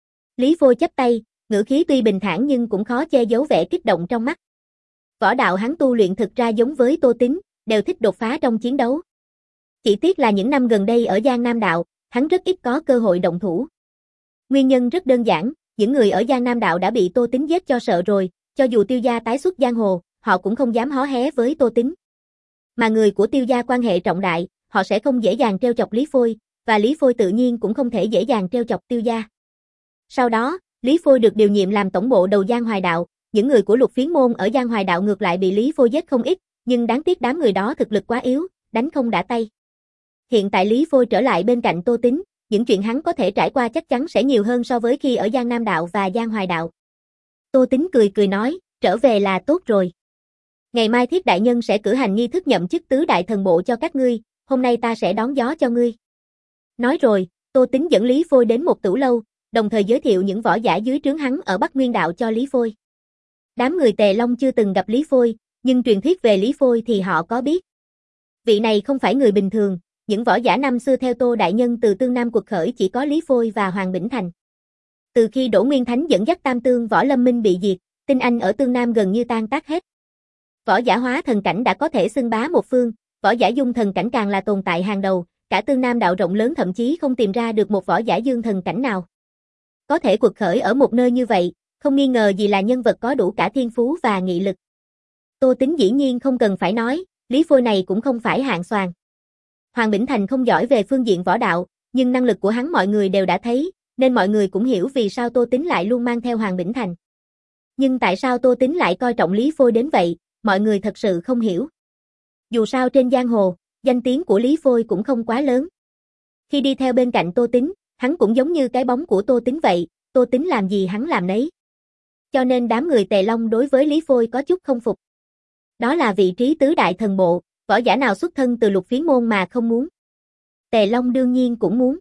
Lý Phôi chắp tay, ngữ khí tuy bình thản nhưng cũng khó che giấu vẻ kích động trong mắt. Võ đạo hắn tu luyện thực ra giống với Tô Tín, đều thích đột phá trong chiến đấu. Chỉ tiếc là những năm gần đây ở Giang Nam đạo, hắn rất ít có cơ hội động thủ. Nguyên nhân rất đơn giản, những người ở Giang Nam đạo đã bị Tô Tín giết cho sợ rồi, cho dù Tiêu gia tái xuất giang hồ, họ cũng không dám hó hé với Tô Tín. Mà người của Tiêu gia quan hệ trọng đại, họ sẽ không dễ dàng trêu chọc Lý Phôi, và Lý Phôi tự nhiên cũng không thể dễ dàng trêu chọc Tiêu gia. Sau đó, Lý Phôi được điều nhiệm làm tổng bộ đầu Giang Hoài đạo, những người của Lục Phiến môn ở Giang Hoài đạo ngược lại bị Lý Phôi giết không ít, nhưng đáng tiếc đám người đó thực lực quá yếu, đánh không đã tay. Hiện tại Lý Phôi trở lại bên cạnh Tô Tín, những chuyện hắn có thể trải qua chắc chắn sẽ nhiều hơn so với khi ở Giang Nam đạo và Giang Hoài đạo. Tô Tín cười cười nói, trở về là tốt rồi. Ngày mai Thiết đại nhân sẽ cử hành nghi thức nhậm chức tứ đại thần bộ cho các ngươi, hôm nay ta sẽ đón gió cho ngươi. Nói rồi, Tô Tín dẫn Lý Phôi đến một tửu lâu, đồng thời giới thiệu những võ giả dưới trướng hắn ở Bắc Nguyên đạo cho Lý Phôi. Đám người Tề Long chưa từng gặp Lý Phôi, nhưng truyền thuyết về Lý Phôi thì họ có biết. Vị này không phải người bình thường, những võ giả năm xưa theo Tô đại nhân từ Tương Nam cuộc khởi chỉ có Lý Phôi và Hoàng Bỉnh Thành. Từ khi Đỗ Nguyên Thánh dẫn dắt Tam Tương Võ Lâm Minh bị diệt, tinh anh ở Tương Nam gần như tan tác hết. Võ giả hóa thần cảnh đã có thể xưng bá một phương, võ giả dung thần cảnh càng là tồn tại hàng đầu, cả Tương Nam đạo rộng lớn thậm chí không tìm ra được một võ giả dương thần cảnh nào. Có thể cuộc khởi ở một nơi như vậy, không nghi ngờ gì là nhân vật có đủ cả thiên phú và nghị lực. Tô Tín dĩ nhiên không cần phải nói, Lý Phôi này cũng không phải hạng xoàn. Hoàng Bỉnh Thành không giỏi về phương diện võ đạo, nhưng năng lực của hắn mọi người đều đã thấy, nên mọi người cũng hiểu vì sao Tô Tín lại luôn mang theo Hoàng Bỉnh Thành. Nhưng tại sao Tô Tín lại coi trọng Lý Phôi đến vậy, mọi người thật sự không hiểu. Dù sao trên giang hồ, danh tiếng của Lý Phôi cũng không quá lớn. Khi đi theo bên cạnh Tô Tín, hắn cũng giống như cái bóng của Tô Tín vậy, Tô Tín làm gì hắn làm nấy. Cho nên đám người Tề Long đối với Lý Phôi có chút không phục. Đó là vị trí tứ đại thần bộ, võ giả nào xuất thân từ Lục Phiến môn mà không muốn. Tề Long đương nhiên cũng muốn.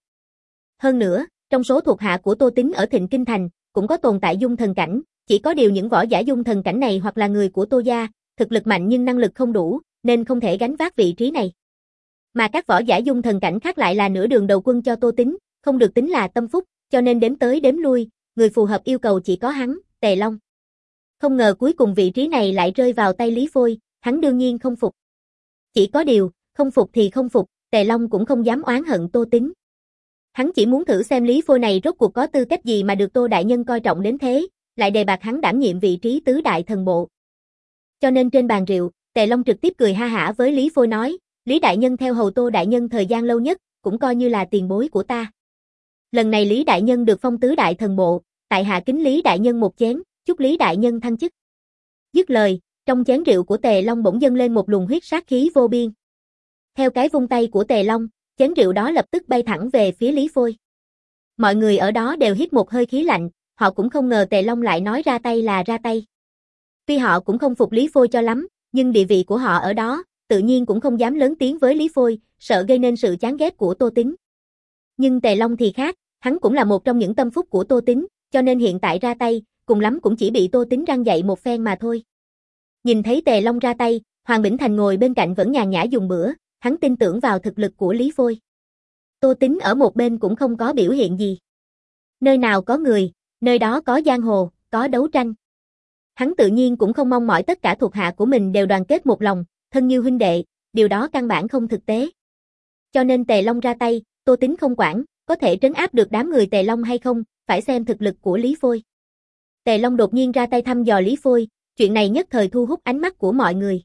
Hơn nữa, trong số thuộc hạ của Tô Tín ở Thịnh Kinh thành, cũng có tồn tại dung thần cảnh, chỉ có điều những võ giả dung thần cảnh này hoặc là người của Tô gia, thực lực mạnh nhưng năng lực không đủ, nên không thể gánh vác vị trí này. Mà các võ giả dung thần cảnh khác lại là nửa đường đầu quân cho Tô Tín, không được tính là tâm phúc, cho nên đếm tới đếm lui, người phù hợp yêu cầu chỉ có hắn, Tề Long. Không ngờ cuối cùng vị trí này lại rơi vào tay Lý Phôi, hắn đương nhiên không phục. Chỉ có điều, không phục thì không phục, Tề Long cũng không dám oán hận Tô Tín. Hắn chỉ muốn thử xem Lý Phôi này rốt cuộc có tư cách gì mà được Tô đại nhân coi trọng đến thế, lại đề bạt hắn đảm nhiệm vị trí tứ đại thần bộ. Cho nên trên bàn rượu, Tề Long trực tiếp cười ha hả với Lý Phôi nói, Lý đại nhân theo hầu Tô đại nhân thời gian lâu nhất, cũng coi như là tiền bối của ta. Lần này Lý đại nhân được phong tứ đại thần bộ, tại hạ kính Lý đại nhân một chén, chúc Lý đại nhân thăng chức. Dứt lời, trong chén rượu của Tề Long bỗng dâng lên một luồng huyết sát khí vô biên. Theo cái vung tay của Tề Long, chén rượu đó lập tức bay thẳng về phía Lý Phôi. Mọi người ở đó đều hít một hơi khí lạnh, họ cũng không ngờ Tề Long lại nói ra tay là ra tay. Tuy họ cũng không phục Lý Phôi cho lắm, nhưng địa vị của họ ở đó, tự nhiên cũng không dám lớn tiếng với Lý Phôi, sợ gây nên sự chán ghét của Tô Tín. Nhưng Tề Long thì khác, hắn cũng là một trong những tâm phúc của Tô Tín, cho nên hiện tại ra tay, cùng lắm cũng chỉ bị Tô Tín răn dạy một phen mà thôi. Nhìn thấy Tề Long ra tay, Hoàng Bỉnh Thành ngồi bên cạnh vẫn nhàn nhã dùng bữa, hắn tin tưởng vào thực lực của Lý Phôi. Tô Tín ở một bên cũng không có biểu hiện gì. Nơi nào có người, nơi đó có giang hồ, có đấu tranh. Hắn tự nhiên cũng không mong mỏi tất cả thuộc hạ của mình đều đoàn kết một lòng, thân như huynh đệ, điều đó căn bản không thực tế. Cho nên Tề Long ra tay, Tô Tín không quản, có thể trấn áp được đám người Tề Long hay không, phải xem thực lực của Lý Phôi. Tề Long đột nhiên ra tay thăm dò Lý Phôi, chuyện này nhất thời thu hút ánh mắt của mọi người.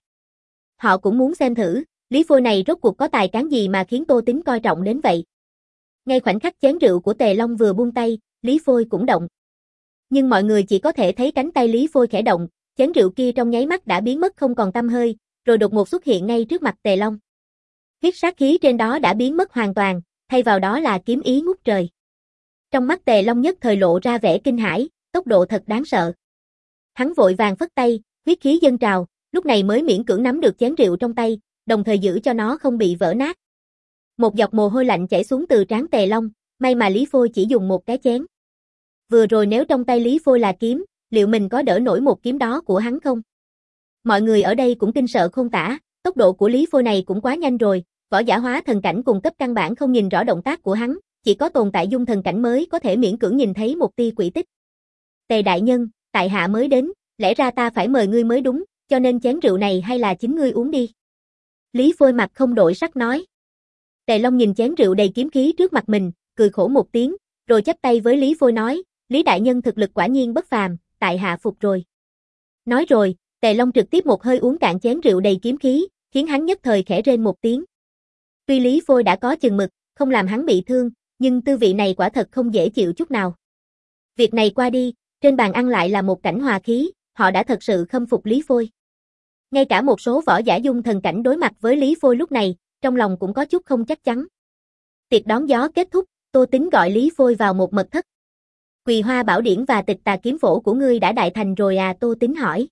Họ cũng muốn xem thử, Lý Phôi này rốt cuộc có tài cán gì mà khiến Tô Tín coi trọng đến vậy. Ngay khoảnh khắc chén rượu của Tề Long vừa buông tay, Lý Phôi cũng động. Nhưng mọi người chỉ có thể thấy cánh tay Lý Phôi khẽ động, chén rượu kia trong nháy mắt đã biến mất không còn tăm hơi, rồi đột ngột xuất hiện ngay trước mặt Tề Long. Huyết sát khí trên đó đã biến mất hoàn toàn, thay vào đó là kiếm ý ngút trời. Trong mắt Tề Long nhất thời lộ ra vẻ kinh hãi, tốc độ thật đáng sợ. Hắn vội vàng phất tay, huyết khí dâng trào, lúc này mới miễn cưỡng nắm được chén rượu trong tay, đồng thời giữ cho nó không bị vỡ nát. Một giọt mồ hôi lạnh chảy xuống từ trán Tề Long, may mà Lý Phôi chỉ dùng một cái chén. Vừa rồi nếu trong tay Lý Phôi là kiếm, liệu mình có đỡ nổi một kiếm đó của hắn không? Mọi người ở đây cũng kinh sợ khôn tả, tốc độ của Lý Phôi này cũng quá nhanh rồi, võ giả hóa thần cảnh cùng cấp căn bản không nhìn rõ động tác của hắn, chỉ có tồn tại dung thần cảnh mới có thể miễn cưỡng nhìn thấy một tia quỹ tích. Tề đại nhân, tại hạ mới đến, lẽ ra ta phải mời ngươi mới đúng, cho nên chén rượu này hay là chính ngươi uống đi. Lý Phôi mặt không đổi sắc nói. Tề Long nhìn chén rượu đầy kiếm khí trước mặt mình, cười khổ một tiếng, rồi chắp tay với Lý Phôi nói, Lý đại nhân thực lực quả nhiên bất phàm, tại hạ phục rồi. Nói rồi, Tề Long trực tiếp một hơi uống cạn chén rượu đầy kiếm khí, khiến hắn nhất thời khẽ rên một tiếng. Tuy Lý Phôi đã có chừng mực, không làm hắn bị thương, nhưng tư vị này quả thật không dễ chịu chút nào. Việc này qua đi, trên bàn ăn lại là một cảnh hòa khí, họ đã thật sự khâm phục Lý Phôi. Ngay cả một số võ giả dung thần cảnh đối mặt với Lý Phôi lúc này, trong lòng cũng có chút không chắc chắn. Tiệc đón gió kết thúc, Tô Tín gọi Lý Phôi vào một mật thất. Quỳ Hoa Bảo Điển và Tịch Tà Kiếm Phổ của ngươi đã đại thành rồi à? Tô Tín hỏi.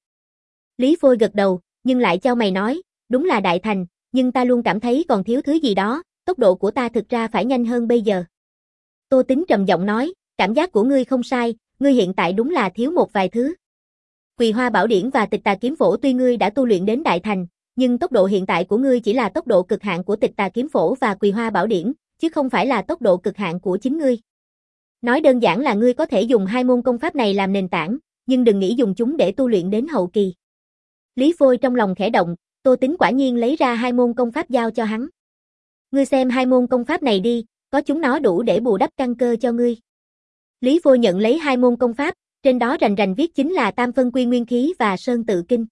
Lý Phôi gật đầu, nhưng lại chau mày nói, đúng là đại thành, nhưng ta luôn cảm thấy còn thiếu thứ gì đó, tốc độ của ta thực ra phải nhanh hơn bây giờ. Tô Tín trầm giọng nói, cảm giác của ngươi không sai, ngươi hiện tại đúng là thiếu một vài thứ. Quỳ Hoa Bảo Điển và Tịch Tà Kiếm Phổ tuy ngươi đã tu luyện đến đại thành, nhưng tốc độ hiện tại của ngươi chỉ là tốc độ cực hạn của Tịch Tà Kiếm Phổ và Quỳ Hoa Bảo Điển, chứ không phải là tốc độ cực hạn của chính ngươi. Nói đơn giản là ngươi có thể dùng hai môn công pháp này làm nền tảng, nhưng đừng nghĩ dùng chúng để tu luyện đến hậu kỳ. Lý Phôi trong lòng khẽ động, Tô Tín quả nhiên lấy ra hai môn công pháp giao cho hắn. Ngươi xem hai môn công pháp này đi, có chúng nó đủ để bù đắp căn cơ cho ngươi. Lý Phôi nhận lấy hai môn công pháp, trên đó rành rành viết chính là Tam Phân Quy Nguyên Khí và Sơn Tự Kinh.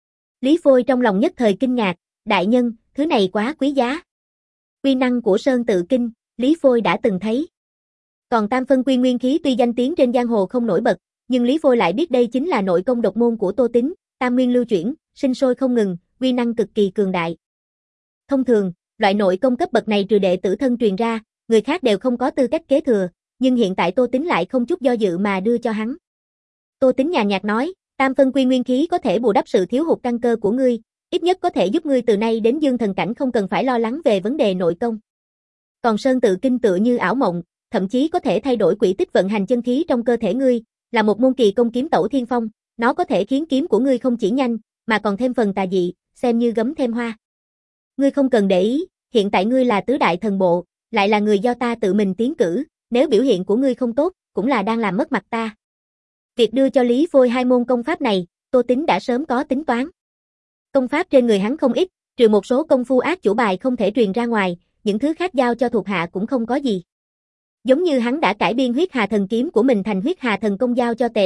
Lý Phôi trong lòng nhất thời kinh ngạc, đại nhân, thứ này quá quý giá. Quy năng của Sơn Tự Kinh, Lý Phôi đã từng thấy. Còn Tam Phân Quy Nguyên Khí tuy danh tiếng trên giang hồ không nổi bật, nhưng Lý Phôi lại biết đây chính là nội công độc môn của Tô Tín, tam nguyên lưu chuyển, sinh sôi không ngừng, quy năng cực kỳ cường đại. Thông thường, loại nội công cấp bậc này trừ đệ tử thân truyền ra, người khác đều không có tư cách kế thừa, nhưng hiện tại Tô Tín lại không chút do dự mà đưa cho hắn. Tô Tín nhàn nhạt nói, Tam Phân Quy Nguyên Khí có thể bù đắp sự thiếu hụt căn cơ của ngươi, ít nhất có thể giúp ngươi từ nay đến dương thần cảnh không cần phải lo lắng về vấn đề nội công. Còn Sơn Tự Kinh tựa như ảo mộng, thậm chí có thể thay đổi quỹ tích vận hành chân khí trong cơ thể ngươi, là một môn kỳ công kiếm tẩu thiên phong, nó có thể khiến kiếm của ngươi không chỉ nhanh, mà còn thêm phần tà dị, xem như gấm thêm hoa. Ngươi không cần để ý, hiện tại ngươi là tứ đại thần bộ, lại là người do ta tự mình tiến cử, nếu biểu hiện của ngươi không tốt, cũng là đang làm mất mặt ta. Việc đưa cho Lý Phôi hai môn công pháp này, Tô Tín đã sớm có tính toán. Công pháp trên người hắn không ít, trừ một số công phu ác chủ bài không thể truyền ra ngoài, những thứ khác giao cho thuộc hạ cũng không có gì. Giống như hắn đã cải biên huyết hà thần kiếm của mình thành huyết hà thần công giao cho Tề Long,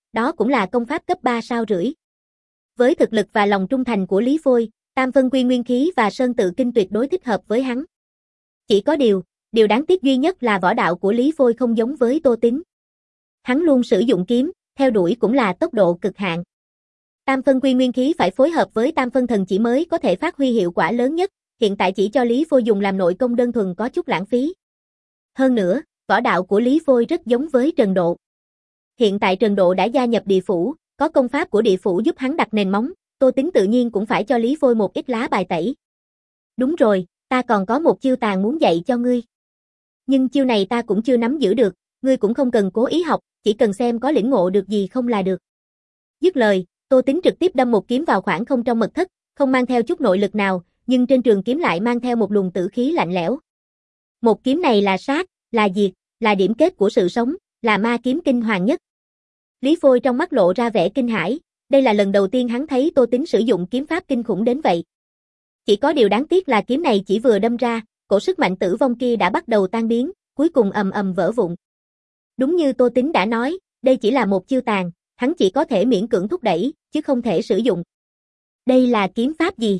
đó cũng là công pháp cấp ba sao rưỡi. Với thực lực và lòng trung thành của Lý Phôi, Tam Phân Quy Nguyên Khí và Sơn Tự Kinh tuyệt đối thích hợp với hắn. Chỉ có điều, điều đáng tiếc duy nhất là võ đạo của Lý Phôi không giống với Tô Tín. Hắn luôn sử dụng kiếm, theo đuổi cũng là tốc độ cực hạn. Tam Phân Quy Nguyên Khí phải phối hợp với Tam Phân Thần Chỉ mới có thể phát huy hiệu quả lớn nhất, hiện tại chỉ cho Lý Phôi dùng làm nội công đơn thuần có chút lãng phí. Hơn nữa, võ đạo của Lý Phôi rất giống với Trần Độ. Hiện tại Trần Độ đã gia nhập địa phủ, có công pháp của địa phủ giúp hắn đặt nền móng, Tô Tín tự nhiên cũng phải cho Lý Phôi một ít lá bài tẩy. Đúng rồi, ta còn có một chiêu tàn muốn dạy cho ngươi. Nhưng chiêu này ta cũng chưa nắm giữ được, ngươi cũng không cần cố ý học, chỉ cần xem có lĩnh ngộ được gì không là được. Dứt lời, Tô Tín trực tiếp đâm một kiếm vào khoảng không trong mật thất, không mang theo chút nội lực nào, nhưng trên trường kiếm lại mang theo một luồng tử khí lạnh lẽo. Một kiếm này là sát, là diệt, là điểm kết của sự sống, là ma kiếm kinh hoàng nhất. Lý Phôi trong mắt lộ ra vẻ kinh hãi, đây là lần đầu tiên hắn thấy Tô Tín sử dụng kiếm pháp kinh khủng đến vậy. Chỉ có điều đáng tiếc là kiếm này chỉ vừa đâm ra, cổ sức mạnh tử vong kia đã bắt đầu tan biến, cuối cùng ầm ầm vỡ vụn. Đúng như Tô Tín đã nói, đây chỉ là một chiêu tàn, hắn chỉ có thể miễn cưỡng thúc đẩy, chứ không thể sử dụng. Đây là kiếm pháp gì?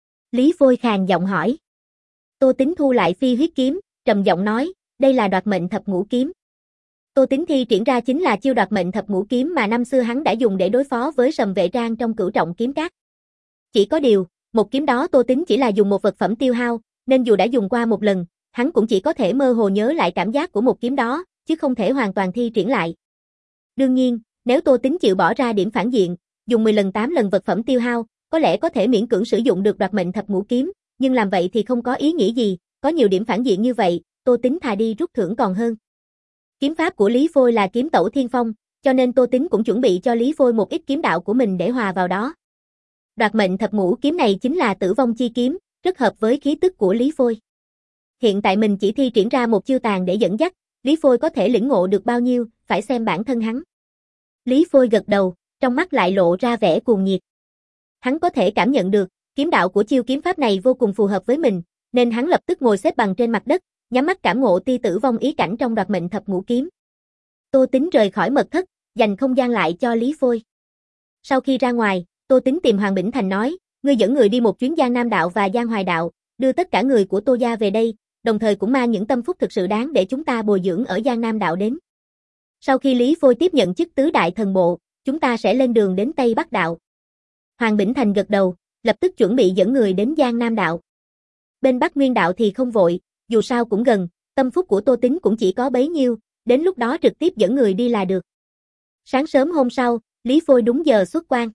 Lý Phôi khàn giọng hỏi. Tô Tín thu lại phi huyết kiếm, trầm giọng nói, đây là đoạt mệnh thập ngũ kiếm. Tô Tín thi triển ra chính là chiêu đoạt mệnh thập ngũ kiếm mà năm xưa hắn đã dùng để đối phó với Sầm Vệ Trang trong Cửu Trọng Kiếm Các. Chỉ có điều, một kiếm đó Tô Tín chỉ là dùng một vật phẩm tiêu hao, nên dù đã dùng qua một lần, hắn cũng chỉ có thể mơ hồ nhớ lại cảm giác của một kiếm đó, chứ không thể hoàn toàn thi triển lại. Đương nhiên, nếu Tô Tín chịu bỏ ra điểm phản diện, dùng mười lần tám lần vật phẩm tiêu hao, có lẽ có thể miễn cưỡng sử dụng được đoạt mệnh thập ngũ kiếm, nhưng làm vậy thì không có ý nghĩa gì, có nhiều điểm phản diện như vậy, Tô Tín thà đi rút thưởng còn hơn. Kiếm pháp của Lý Phôi là kiếm tẩu thiên phong, cho nên Tô Tín cũng chuẩn bị cho Lý Phôi một ít kiếm đạo của mình để hòa vào đó. Đoạt mệnh thập ngũ kiếm này chính là tử vong chi kiếm, rất hợp với khí tức của Lý Phôi. Hiện tại mình chỉ thi triển ra một chiêu tàn để dẫn dắt, Lý Phôi có thể lĩnh ngộ được bao nhiêu, phải xem bản thân hắn. Lý Phôi gật đầu, trong mắt lại lộ ra vẻ cuồng nhiệt. Hắn có thể cảm nhận được, kiếm đạo của chiêu kiếm pháp này vô cùng phù hợp với mình, nên hắn lập tức ngồi xếp bằng trên mặt đất, nhắm mắt cảm ngộ tia tử vong ý cảnh trong đoạt mệnh thập ngũ kiếm. Tô Tín rời khỏi mật thất, dành không gian lại cho Lý Phôi. Sau khi ra ngoài, Tô Tín tìm Hoàng Bỉnh Thành nói, ngươi dẫn người đi một chuyến Giang Nam đạo và Giang Hoài đạo, đưa tất cả người của Tô gia về đây, đồng thời cũng mang những tâm phúc thực sự đáng để chúng ta bồi dưỡng ở Giang Nam đạo đến. Sau khi Lý Phôi tiếp nhận chức tứ đại thần bộ, chúng ta sẽ lên đường đến Tây Bắc đạo. Hoàng Bỉnh Thành gật đầu, lập tức chuẩn bị dẫn người đến Giang Nam đạo. Bên Bắc Nguyên đạo thì không vội, dù sao cũng gần, tâm phúc của Tô Tín cũng chỉ có bấy nhiêu, đến lúc đó trực tiếp dẫn người đi là được. Sáng sớm hôm sau, Lý Phôi đúng giờ xuất quan.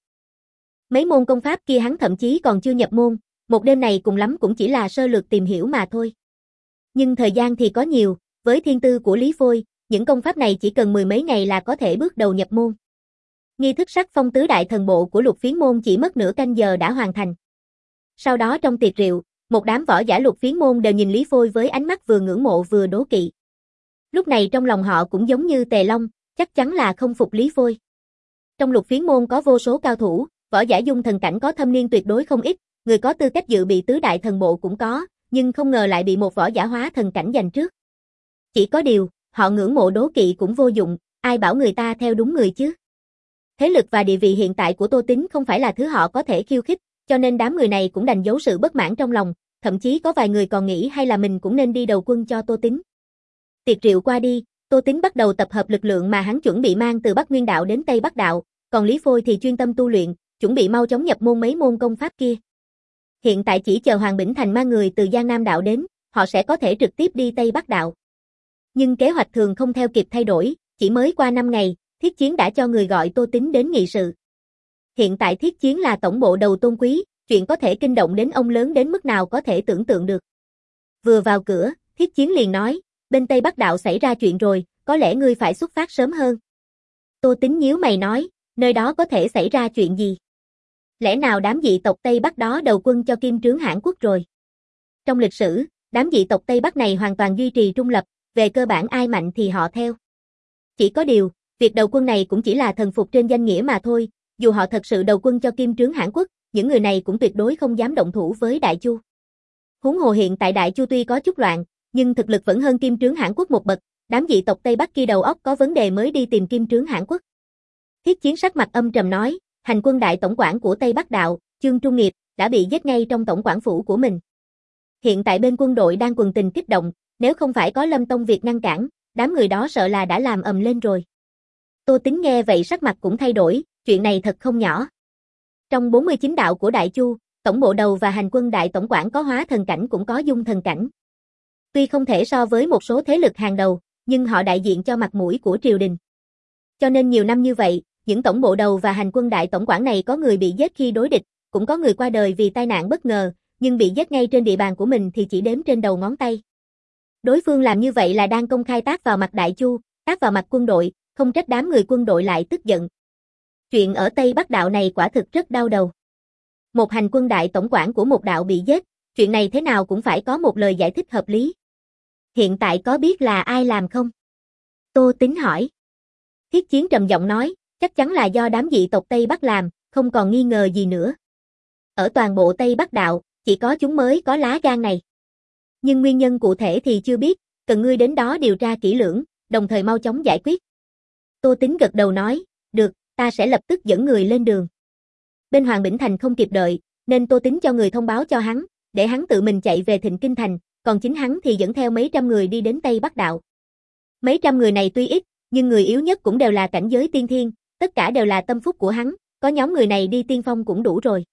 Mấy môn công pháp kia hắn thậm chí còn chưa nhập môn, một đêm này cùng lắm cũng chỉ là sơ lược tìm hiểu mà thôi. Nhưng thời gian thì có nhiều, với thiên tư của Lý Phôi, những công pháp này chỉ cần mười mấy ngày là có thể bước đầu nhập môn. Nghi thức sắc phong tứ đại thần bộ của Lục Phiến môn chỉ mất nửa canh giờ đã hoàn thành. Sau đó trong tiệc rượu, một đám võ giả Lục Phiến môn đều nhìn Lý Phôi với ánh mắt vừa ngưỡng mộ vừa đố kỵ. Lúc này trong lòng họ cũng giống như Tề Long, chắc chắn là không phục Lý Phôi. Trong Lục Phiến môn có vô số cao thủ, võ giả dung thần cảnh có thâm niên tuyệt đối không ít, người có tư cách dự bị tứ đại thần bộ cũng có, nhưng không ngờ lại bị một võ giả hóa thần cảnh giành trước. Chỉ có điều, họ ngưỡng mộ đố kỵ cũng vô dụng, ai bảo người ta theo đúng người chứ. Thế lực và địa vị hiện tại của Tô Tín không phải là thứ họ có thể khiêu khích, cho nên đám người này cũng đành giấu sự bất mãn trong lòng, thậm chí có vài người còn nghĩ hay là mình cũng nên đi đầu quân cho Tô Tín. Tiệc rượu qua đi, Tô Tín bắt đầu tập hợp lực lượng mà hắn chuẩn bị mang từ Bắc Nguyên đạo đến Tây Bắc đạo, còn Lý Phôi thì chuyên tâm tu luyện, chuẩn bị mau chóng nhập môn mấy môn công pháp kia. Hiện tại chỉ chờ Hoàng Bỉnh Thành mang người từ Giang Nam đạo đến, họ sẽ có thể trực tiếp đi Tây Bắc đạo. Nhưng kế hoạch thường không theo kịp thay đổi, chỉ mới qua năm ngày, Thiết Chiến đã cho người gọi Tô Tín đến nghị sự. Hiện tại Thiết Chiến là tổng bộ đầu tôn quý, chuyện có thể kinh động đến ông lớn đến mức nào có thể tưởng tượng được. Vừa vào cửa, Thiết Chiến liền nói, bên Tây Bắc đạo xảy ra chuyện rồi, có lẽ ngươi phải xuất phát sớm hơn. Tô Tín nhíu mày nói, nơi đó có thể xảy ra chuyện gì? Lẽ nào đám dị tộc Tây Bắc đó đầu quân cho Kim Trướng Hãn Quốc rồi? Trong lịch sử, đám dị tộc Tây Bắc này hoàn toàn duy trì trung lập, về cơ bản ai mạnh thì họ theo. Chỉ có điều, việc đầu quân này cũng chỉ là thần phục trên danh nghĩa mà thôi, dù họ thật sự đầu quân cho Kim Trướng Hãn Quốc, những người này cũng tuyệt đối không dám động thủ với Đại Chu. Huống hồ hiện tại Đại Chu tuy có chút loạn, nhưng thực lực vẫn hơn Kim Trướng Hãn Quốc một bậc, đám dị tộc Tây Bắc kia đầu óc có vấn đề mới đi tìm Kim Trướng Hãn Quốc. Thiết Chiến sắc mặt âm trầm nói, hành quân đại tổng quản của Tây Bắc Đạo, Chương Trung Nghiệp, đã bị giết ngay trong tổng quản phủ của mình. Hiện tại bên quân đội đang quần tình kích động, nếu không phải có Lâm Tông Việt ngăn cản, đám người đó sợ là đã làm ầm lên rồi. Tô Tính nghe vậy sắc mặt cũng thay đổi, chuyện này thật không nhỏ. Trong bốn mươi chín đạo của Đại Chu, tổng bộ đầu và hành quân đại tổng quản có hóa thần cảnh cũng có dung thần cảnh. Tuy không thể so với một số thế lực hàng đầu, nhưng họ đại diện cho mặt mũi của triều đình. Cho nên nhiều năm như vậy, những tổng bộ đầu và hành quân đại tổng quản này có người bị giết khi đối địch, cũng có người qua đời vì tai nạn bất ngờ, nhưng bị giết ngay trên địa bàn của mình thì chỉ đếm trên đầu ngón tay. Đối phương làm như vậy là đang công khai tác vào mặt Đại Chu, tác vào mặt quân đội, không trách đám người quân đội lại tức giận. Chuyện ở Tây Bắc Đạo này quả thực rất đau đầu. Một hành quân đại tổng quản của một đạo bị giết, chuyện này thế nào cũng phải có một lời giải thích hợp lý. Hiện tại có biết là ai làm không? Tô Tính hỏi. Thiết Chiến trầm giọng nói, chắc chắn là do đám dị tộc Tây Bắc làm, không còn nghi ngờ gì nữa. Ở toàn bộ Tây Bắc Đạo, chỉ có chúng mới có lá gan này. Nhưng nguyên nhân cụ thể thì chưa biết, cần ngươi đến đó điều tra kỹ lưỡng, đồng thời mau chóng giải quyết. Tô Tính gật đầu nói, được, ta sẽ lập tức dẫn người lên đường. Bên Hoàng Bỉnh Thành không kịp đợi, nên Tô Tính cho người thông báo cho hắn, để hắn tự mình chạy về Thịnh Kinh Thành, còn chính hắn thì dẫn theo mấy trăm người đi đến Tây Bắc Đạo. Mấy trăm người này tuy ít, nhưng người yếu nhất cũng đều là cảnh giới tiên thiên, tất cả đều là tâm phúc của hắn, có nhóm người này đi tiên phong cũng đủ rồi.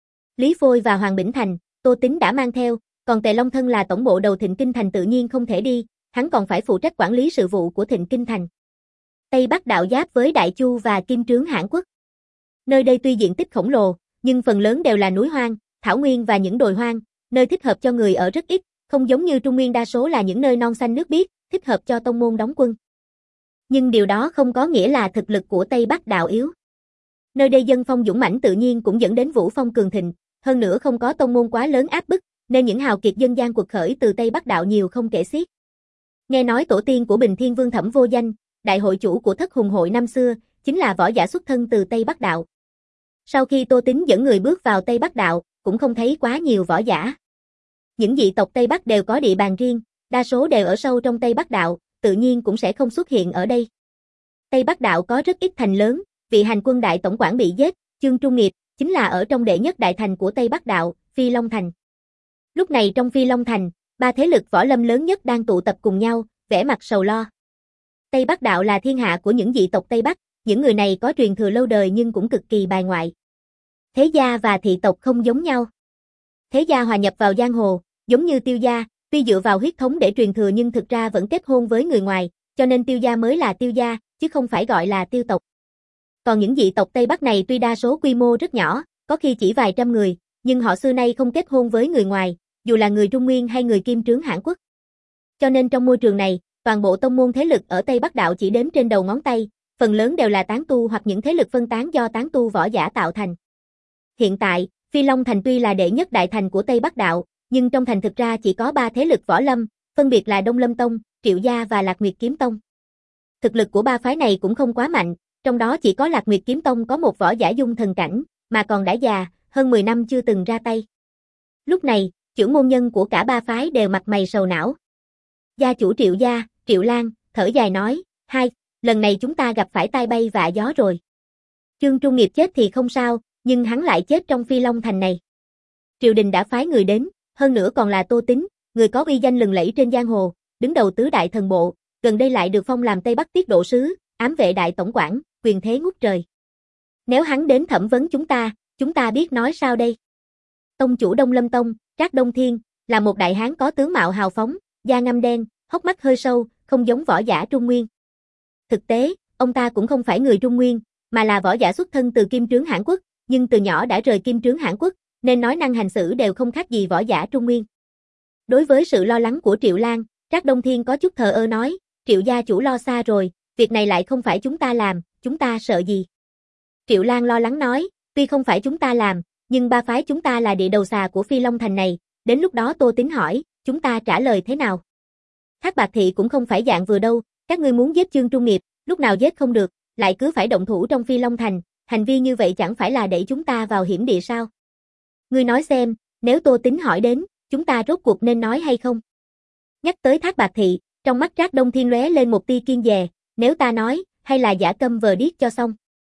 Lý Phôi và Hoàng Bỉnh Thành, Tô Tính đã mang theo, còn Tề Long Thân là tổng bộ đầu Thịnh Kinh Thành tự nhiên không thể đi, hắn còn phải phụ trách quản lý sự vụ của Thịnh Kinh Thành. Tây Bắc Đạo giáp với Đại Chu và Kim Trướng Hãn Quốc. Nơi đây tuy diện tích khổng lồ, nhưng phần lớn đều là núi hoang, thảo nguyên và những đồi hoang, nơi thích hợp cho người ở rất ít, không giống như Trung Nguyên đa số là những nơi non xanh nước biếc, thích hợp cho tông môn đóng quân. Nhưng điều đó không có nghĩa là thực lực của Tây Bắc Đạo yếu. Nơi đây dân phong dũng mãnh tự nhiên cũng dẫn đến vũ phong cường thịnh, hơn nữa không có tông môn quá lớn áp bức, nên những hào kiệt dân gian quật khởi từ Tây Bắc Đạo nhiều không kể xiết. Nghe nói tổ tiên của Bình Thiên Vương Thẩm Vô Danh, đại hội chủ của Thất Hùng hội năm xưa, chính là võ giả xuất thân từ Tây Bắc Đạo. Sau khi Tô Tính dẫn người bước vào Tây Bắc Đạo, cũng không thấy quá nhiều võ giả. Những dị tộc Tây Bắc đều có địa bàn riêng, đa số đều ở sâu trong Tây Bắc Đạo, tự nhiên cũng sẽ không xuất hiện ở đây. Tây Bắc Đạo có rất ít thành lớn, vị hành quân đại tổng quản bị giết, Chương Trung Nghiệp, chính là ở trong đệ nhất đại thành của Tây Bắc Đạo, Phi Long Thành. Lúc này trong Phi Long Thành, ba thế lực võ lâm lớn nhất đang tụ tập cùng nhau, vẻ mặt sầu lo. Tây Bắc Đạo là thiên hạ của những dị tộc Tây Bắc, những người này có truyền thừa lâu đời nhưng cũng cực kỳ bài ngoại. Thế gia và thị tộc không giống nhau. Thế gia hòa nhập vào giang hồ, giống như Tiêu gia, tuy dựa vào huyết thống để truyền thừa nhưng thực ra vẫn kết hôn với người ngoài, cho nên Tiêu gia mới là Tiêu gia, chứ không phải gọi là Tiêu tộc. Còn những dị tộc Tây Bắc này tuy đa số quy mô rất nhỏ, có khi chỉ vài trăm người, nhưng họ xưa nay không kết hôn với người ngoài, dù là người Trung Nguyên hay người Kim Trướng Hãn Quốc. Cho nên trong môi trường này, toàn bộ tông môn thế lực ở Tây Bắc Đạo chỉ đếm trên đầu ngón tay, phần lớn đều là tán tu hoặc những thế lực phân tán do tán tu võ giả tạo thành. Hiện tại, Phi Long Thành tuy là đệ nhất đại thành của Tây Bắc Đạo, nhưng trong thành thực ra chỉ có ba thế lực võ lâm, phân biệt là Đông Lâm Tông, Triệu Gia và Lạc Nguyệt Kiếm Tông. Thực lực của ba phái này cũng không quá mạnh, trong đó chỉ có Lạc Nguyệt Kiếm Tông có một võ giả dung thần cảnh, mà còn đã già, hơn mười năm chưa từng ra tay. Lúc này, trưởng môn nhân của cả ba phái đều mặt mày sầu não. Gia chủ Triệu Gia, Triệu Lan, thở dài nói, hai, lần này chúng ta gặp phải tai bay vạ gió rồi. Chương Trung Nghiệp chết thì không sao, nhưng hắn lại chết trong Phi Long Thành này. Triều đình đã phái người đến, hơn nữa còn là Tô Tính, người có uy danh lừng lẫy trên giang hồ, đứng đầu tứ đại thần bộ, gần đây lại được phong làm Tây Bắc tiết độ sứ, ám vệ đại tổng quản, quyền thế ngút trời. Nếu hắn đến thẩm vấn chúng ta, chúng ta biết nói sao đây? Tông chủ Đông Lâm Tông, Trác Đông Thiên, là một đại hán có tướng mạo hào phóng, da ngăm đen, hốc mắt hơi sâu, không giống võ giả Trung Nguyên. Thực tế, ông ta cũng không phải người Trung Nguyên, mà là võ giả xuất thân từ Kim Trướng Hãn Quốc, nhưng từ nhỏ đã rời Kim Trướng Hãn Quốc, nên nói năng hành xử đều không khác gì võ giả Trung Nguyên. Đối với sự lo lắng của Triệu Lan, Trác Đông Thiên có chút thờ ơ nói, Triệu gia chủ lo xa rồi, việc này lại không phải chúng ta làm, chúng ta sợ gì? Triệu Lan lo lắng nói, tuy không phải chúng ta làm, nhưng ba phái chúng ta là địa đầu xà của Phi Long Thành này, đến lúc đó Tô Tính hỏi, chúng ta trả lời thế nào? Thác Bạt Thị cũng không phải dạng vừa đâu, các ngươi muốn giết Chương Trung Nghiệp, lúc nào giết không được, lại cứ phải động thủ trong Phi Long Thành, hành vi như vậy chẳng phải là đẩy chúng ta vào hiểm địa sao? Ngươi nói xem, nếu Tô Tính hỏi đến, chúng ta rốt cuộc nên nói hay không? Nhắc tới Thác Bạt Thị, trong mắt Trác Đông Thiên lóe lên một tia kiên dè, nếu ta nói, hay là giả câm vờ điếc cho xong.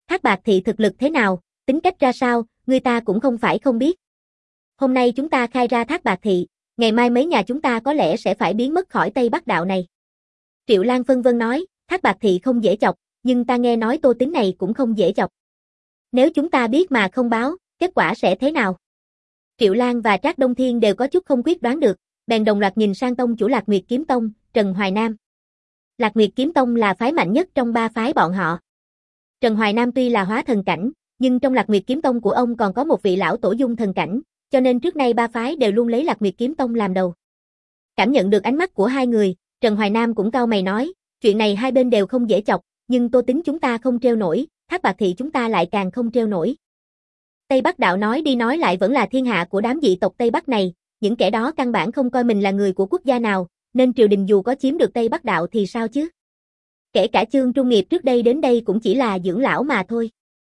Thác Bạt Thị thực lực thế nào, tính cách ra sao, người ta cũng không phải không biết. Hôm nay chúng ta khai ra Thác Bạt Thị, ngày mai mấy nhà chúng ta có lẽ sẽ phải biến mất khỏi Tây Bắc Đạo này. Triệu Lan phân vân nói, Thác Bạt Thị không dễ chọc, nhưng ta nghe nói Tô Tính này cũng không dễ chọc. Nếu chúng ta biết mà không báo, kết quả sẽ thế nào? Triệu Lan và Trác Đông Thiên đều có chút không quyết đoán được, bèn đồng loạt nhìn sang tông chủ Lạc Nguyệt Kiếm Tông, Trần Hoài Nam. Lạc Nguyệt Kiếm Tông là phái mạnh nhất trong ba phái bọn họ. Trần Hoài Nam tuy là hóa thần cảnh, nhưng trong Lạc Nguyệt Kiếm Tông của ông còn có một vị lão tổ dung thần cảnh, cho nên trước nay ba phái đều luôn lấy Lạc Nguyệt Kiếm Tông làm đầu. Cảm nhận được ánh mắt của hai người, Trần Hoài Nam cũng cau mày nói, chuyện này hai bên đều không dễ chọc, nhưng Tô Tính chúng ta không treo nổi, Thác Bạt Thị chúng ta lại càng không treo nổi. Tây Bắc Đạo nói đi nói lại vẫn là thiên hạ của đám dị tộc Tây Bắc này, những kẻ đó căn bản không coi mình là người của quốc gia nào, nên triều đình dù có chiếm được Tây Bắc Đạo thì sao chứ? Kể cả Chương Trung Nghiệp trước đây đến đây cũng chỉ là dưỡng lão mà thôi.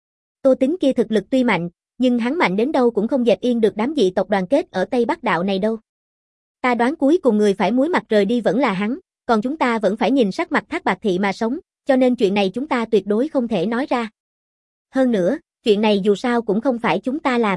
Tô Tính kia thực lực tuy mạnh, nhưng hắn mạnh đến đâu cũng không dẹp yên được đám dị tộc đoàn kết ở Tây Bắc Đạo này đâu. Ta đoán cuối cùng người phải muối mặt rời đi vẫn là hắn, còn chúng ta vẫn phải nhìn sắc mặt Thác Bạt Thị mà sống, cho nên chuyện này chúng ta tuyệt đối không thể nói ra. Hơn nữa, chuyện này dù sao cũng không phải chúng ta làm.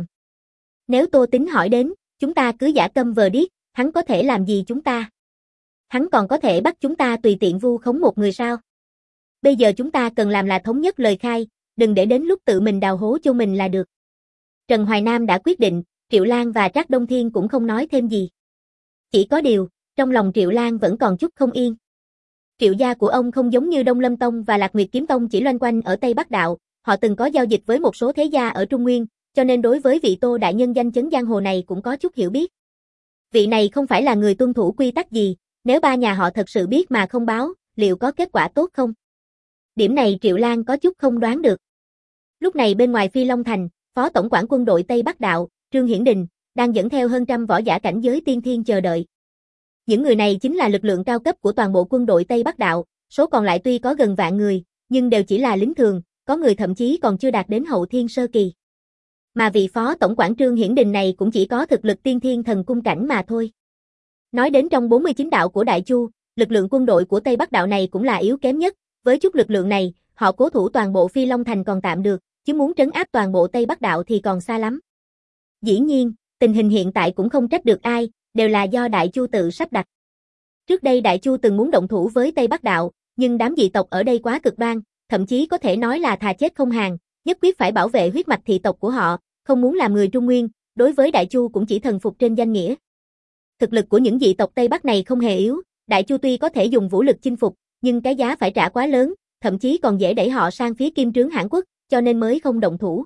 Nếu Tô Tính hỏi đến, chúng ta cứ giả câm vờ điếc, hắn có thể làm gì chúng ta? Hắn còn có thể bắt chúng ta tùy tiện vu khống một người sao? Bây giờ chúng ta cần làm là thống nhất lời khai, đừng để đến lúc tự mình đào hố cho mình là được. Trần Hoài Nam đã quyết định, Triệu Lan và Trác Đông Thiên cũng không nói thêm gì. Chỉ có điều, trong lòng Triệu Lan vẫn còn chút không yên. Triệu gia của ông không giống như Đông Lâm Tông và Lạc Nguyệt Kiếm Tông chỉ loanh quanh ở Tây Bắc Đạo, họ từng có giao dịch với một số thế gia ở Trung Nguyên, cho nên đối với vị Tô đại nhân danh chấn giang hồ này cũng có chút hiểu biết. Vị này không phải là người tuân thủ quy tắc gì, nếu ba nhà họ thật sự biết mà không báo, liệu có kết quả tốt không? Điểm này Triệu Lan có chút không đoán được. Lúc này bên ngoài Phi Long Thành, Phó Tổng quản quân đội Tây Bắc Đạo, Trương Hiển Đình, đang dẫn theo hơn trăm võ giả cảnh giới tiên thiên chờ đợi. Những người này chính là lực lượng cao cấp của toàn bộ quân đội Tây Bắc Đạo, số còn lại tuy có gần vạn người, nhưng đều chỉ là lính thường, có người thậm chí còn chưa đạt đến hậu thiên sơ kỳ. Mà vị Phó Tổng quản Trương Hiển Đình này cũng chỉ có thực lực tiên thiên thần cung cảnh mà thôi. Nói đến trong bốn mươi chín đạo của Đại Chu, lực lượng quân đội của Tây Bắc Đạo này cũng là yếu kém nhất, với chút lực lượng này, họ cố thủ toàn bộ Phi Long Thành còn tạm được, chứ muốn trấn áp toàn bộ Tây Bắc Đạo thì còn xa lắm. Dĩ nhiên, tình hình hiện tại cũng không trách được ai, đều là do Đại Chu tự sắp đặt. Trước đây Đại Chu từng muốn động thủ với Tây Bắc Đạo, nhưng đám dị tộc ở đây quá cực đoan, thậm chí có thể nói là thà chết không hàng, nhất quyết phải bảo vệ huyết mạch thị tộc của họ, không muốn làm người Trung Nguyên, đối với Đại Chu cũng chỉ thần phục trên danh nghĩa. Thực lực của những dị tộc Tây Bắc này không hề yếu, Đại Chu tuy có thể dùng vũ lực chinh phục, nhưng cái giá phải trả quá lớn, thậm chí còn dễ đẩy họ sang phía Kim Trướng Hãn Quốc, cho nên mới không động thủ.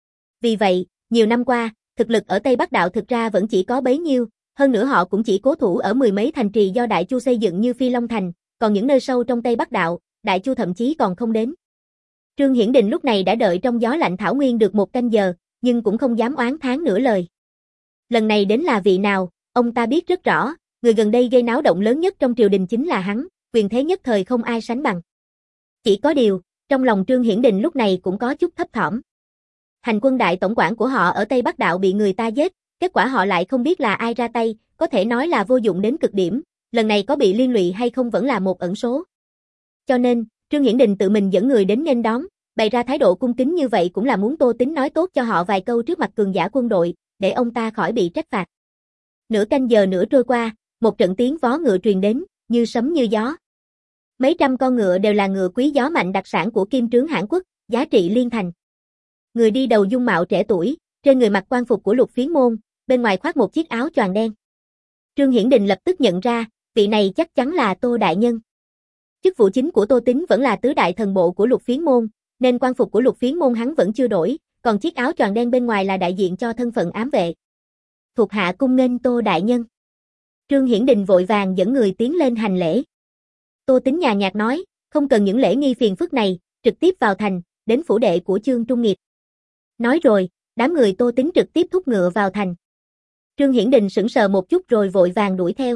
Vì vậy, nhiều năm qua, thực lực ở Tây Bắc Đạo thực ra vẫn chỉ có bấy nhiêu, hơn nữa họ cũng chỉ cố thủ ở mười mấy thành trì do Đại Chu xây dựng như Phi Long Thành, còn những nơi sâu trong Tây Bắc Đạo, Đại Chu thậm chí còn không đến. Trương Hiển Đình lúc này đã đợi trong gió lạnh thảo nguyên được một canh giờ, nhưng cũng không dám oán thán nửa lời. Lần này đến là vị nào, ông ta biết rất rõ, người gần đây gây náo động lớn nhất trong triều đình chính là hắn, quyền thế nhất thời không ai sánh bằng. Chỉ có điều, trong lòng Trương Hiển Đình lúc này cũng có chút thấp thỏm. Hành quân đại tổng quản của họ ở Tây Bắc Đạo bị người ta giết, kết quả họ lại không biết là ai ra tay, có thể nói là vô dụng đến cực điểm, lần này có bị liên lụy hay không vẫn là một ẩn số. Cho nên, Trương Hiển Đình tự mình dẫn người đến nghênh đón, bày ra thái độ cung kính như vậy cũng là muốn Tô Tính nói tốt cho họ vài câu trước mặt cường giả quân đội, để ông ta khỏi bị trách phạt. Nửa canh giờ nữa trôi qua, một trận tiếng vó ngựa truyền đến, như sấm như gió. Mấy trăm con ngựa đều là ngựa quý gió mạnh đặc sản của Kim Trướng Hãn Quốc, giá trị liên thành. Người đi đầu dung mạo trẻ tuổi, trên người mặc quan phục của Lục Phiến Môn, bên ngoài khoác một chiếc áo choàng đen. Trương Hiển Đình lập tức nhận ra, vị này chắc chắn là Tô đại nhân. Chức vụ chính của Tô Tính vẫn là tứ đại thần bộ của Lục Phiến Môn, nên quan phục của Lục Phiến Môn hắn vẫn chưa đổi, còn chiếc áo choàng đen bên ngoài là đại diện cho thân phận ám vệ. Thuộc hạ cung nghênh Tô đại nhân. Trương Hiển Đình vội vàng dẫn người tiến lên hành lễ. Tô Tính nhàn nhạt nói, không cần những lễ nghi phiền phức này, trực tiếp vào thành, đến phủ đệ của Chương Trung Nghiệp. Nói rồi, đám người Tô Tính trực tiếp thúc ngựa vào thành. Trương Hiển Đình sững sờ một chút rồi vội vàng đuổi theo.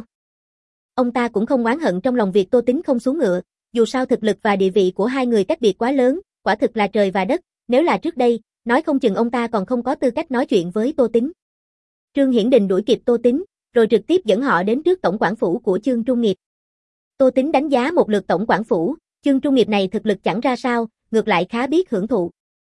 Ông ta cũng không oán hận trong lòng việc Tô Tính không xuống ngựa, dù sao thực lực và địa vị của hai người cách biệt quá lớn, quả thực là trời và đất, nếu là trước đây, nói không chừng ông ta còn không có tư cách nói chuyện với Tô Tính. Trương Hiển Đình đuổi kịp Tô Tính, rồi trực tiếp dẫn họ đến trước tổng quản phủ của Chương Trung Nghiệp. Tô Tính đánh giá một lượt tổng quản phủ, Chương Trung Nghiệp này thực lực chẳng ra sao, ngược lại khá biết hưởng thụ.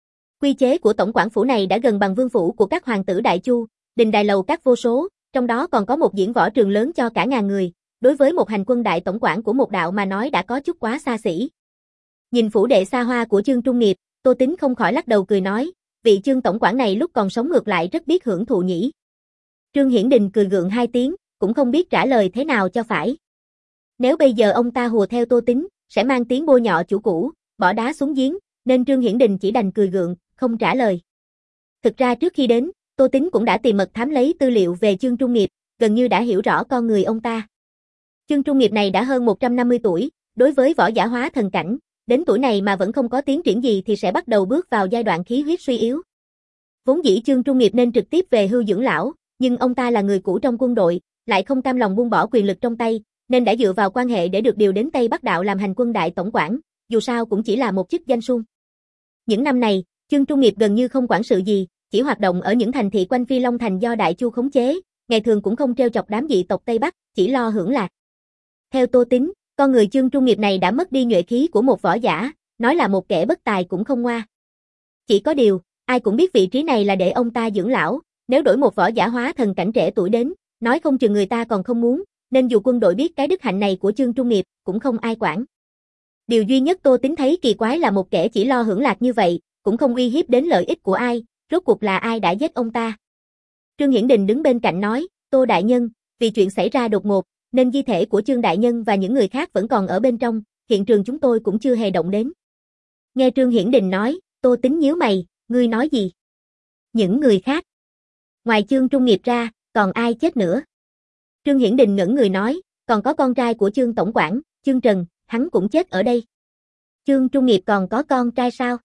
Quy chế của tổng quản phủ này đã gần bằng vương phủ của các hoàng tử Đại Chu, đình đài lầu các vô số, trong đó còn có một diễn võ trường lớn cho cả ngàn người, đối với một hành quân đại tổng quản của một đạo mà nói đã có chút quá xa xỉ. Nhìn phủ đệ xa hoa của Chương Trung Nghiệp, Tô Tính không khỏi lắc đầu cười nói, vị Chương tổng quản này lúc còn sống ngược lại rất biết hưởng thụ nhỉ. Trương Hiển Đình cười gượng hai tiếng, cũng không biết trả lời thế nào cho phải. Nếu bây giờ ông ta hùa theo Tô Tính, sẽ mang tiếng bôi nhọ chủ cũ, bỏ đá xuống giếng, nên Trương Hiển Đình chỉ đành cười gượng, không trả lời. Thực ra trước khi đến, Tô Tính cũng đã tìm mật thám lấy tư liệu về Chương Trung Nghiệp, gần như đã hiểu rõ con người ông ta. Chương Trung Nghiệp này đã hơn một trăm năm mươi tuổi, đối với võ giả hóa thần cảnh, đến tuổi này mà vẫn không có tiến triển gì thì sẽ bắt đầu bước vào giai đoạn khí huyết suy yếu. Vốn dĩ Chương Trung Nghiệp nên trực tiếp về hưu dưỡng lão, nhưng ông ta là người cũ trong quân đội, lại không cam lòng buông bỏ quyền lực trong tay, nên đã dựa vào quan hệ để được điều đến Tây Bắc Đạo làm hành quân đại tổng quản, dù sao cũng chỉ là một chức danh suông. Những năm này, Chương Trung Nghiệp gần như không quản sự gì, chỉ hoạt động ở những thành thị quanh Phi Long Thành do Đại Chu khống chế, ngày thường cũng không trêu chọc đám dị tộc Tây Bắc, chỉ lo hưởng lạc. Theo Tô Tính, con người Chương Trung Nghiệp này đã mất đi nhuệ khí của một võ giả, nói là một kẻ bất tài cũng không ngoa. Chỉ có điều, ai cũng biết vị trí này là để ông ta dưỡng lão, nếu đổi một võ giả hóa thần cảnh trẻ tuổi đến, nói không chừng người ta còn không muốn, nên dù quân đội biết cái đức hạnh này của Chương Trung Nghiệp, cũng không ai quản. Điều duy nhất Tô Tính thấy kỳ quái là một kẻ chỉ lo hưởng lạc như vậy, cũng không uy hiếp đến lợi ích của ai, rốt cuộc là ai đã giết ông ta. Trương Hiển Đình đứng bên cạnh nói, Tô Đại Nhân, vì chuyện xảy ra đột ngột, nên di thể của Trương Đại Nhân và những người khác vẫn còn ở bên trong, hiện trường chúng tôi cũng chưa hề động đến. Nghe Trương Hiển Đình nói, Tô Tính nhíu mày, ngươi nói gì? Những người khác? Ngoài Chương Trung Nghiệp ra, còn ai chết nữa? Trương Hiển Đình ngẩn người nói, còn có con trai của Chương tổng quản, Chương Trần, hắn cũng chết ở đây. Chương Trung Nghiệp còn có con trai sao?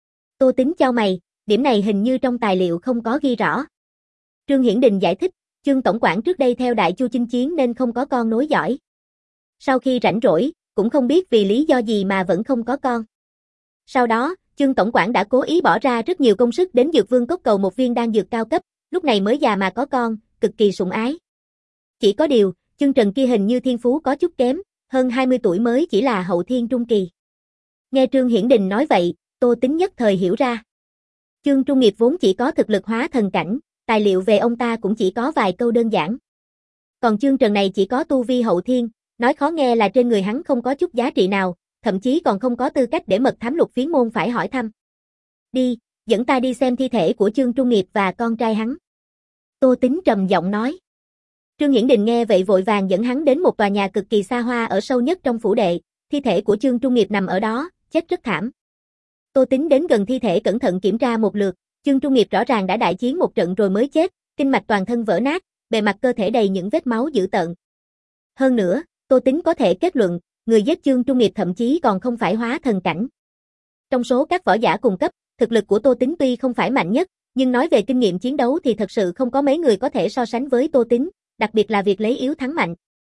Tô Tính chau mày, điểm này hình như trong tài liệu không có ghi rõ. Trương Hiển Đình giải thích, Chương tổng quản trước đây theo Đại Chu chinh chiến nên không có con nối dõi. Sau khi rảnh rỗi, cũng không biết vì lý do gì mà vẫn không có con. Sau đó, Chương tổng quản đã cố ý bỏ ra rất nhiều công sức đến Dược Vương Cốc cầu một viên đan dược cao cấp, lúc này mới già mà có con, cực kỳ sủng ái. Chỉ có điều, Chương Trần kia hình như thiên phú có chút kém, hơn hai mươi tuổi mới chỉ là hậu thiên trung kỳ. Nghe Trương Hiển Đình nói vậy, Tô Tính nhất thời hiểu ra. Chương Trung Nghiệp vốn chỉ có thực lực hóa thần cảnh, tài liệu về ông ta cũng chỉ có vài câu đơn giản. Còn Chương Trần này chỉ có tu vi hậu thiên, nói khó nghe là trên người hắn không có chút giá trị nào, thậm chí còn không có tư cách để mật thám Lục Phiến môn phải hỏi thăm. Đi, dẫn ta đi xem thi thể của Chương Trung Nghiệp và con trai hắn. Tô Tính trầm giọng nói. Trương Hiển Đình nghe vậy vội vàng dẫn hắn đến một tòa nhà cực kỳ xa hoa ở sâu nhất trong phủ đệ, thi thể của Chương Trung Nghiệp nằm ở đó, chết rất thảm. Tô Tính đến gần thi thể cẩn thận kiểm tra một lượt, Chương Trung Nghiệp rõ ràng đã đại chiến một trận rồi mới chết, kinh mạch toàn thân vỡ nát, bề mặt cơ thể đầy những vết máu dữ tợn. Hơn nữa, Tô Tính có thể kết luận, người giết Chương Trung Nghiệp thậm chí còn không phải hóa thần cảnh. Trong số các võ giả cùng cấp, thực lực của Tô Tính tuy không phải mạnh nhất, nhưng nói về kinh nghiệm chiến đấu thì thật sự không có mấy người có thể so sánh với Tô Tính, đặc biệt là việc lấy yếu thắng mạnh.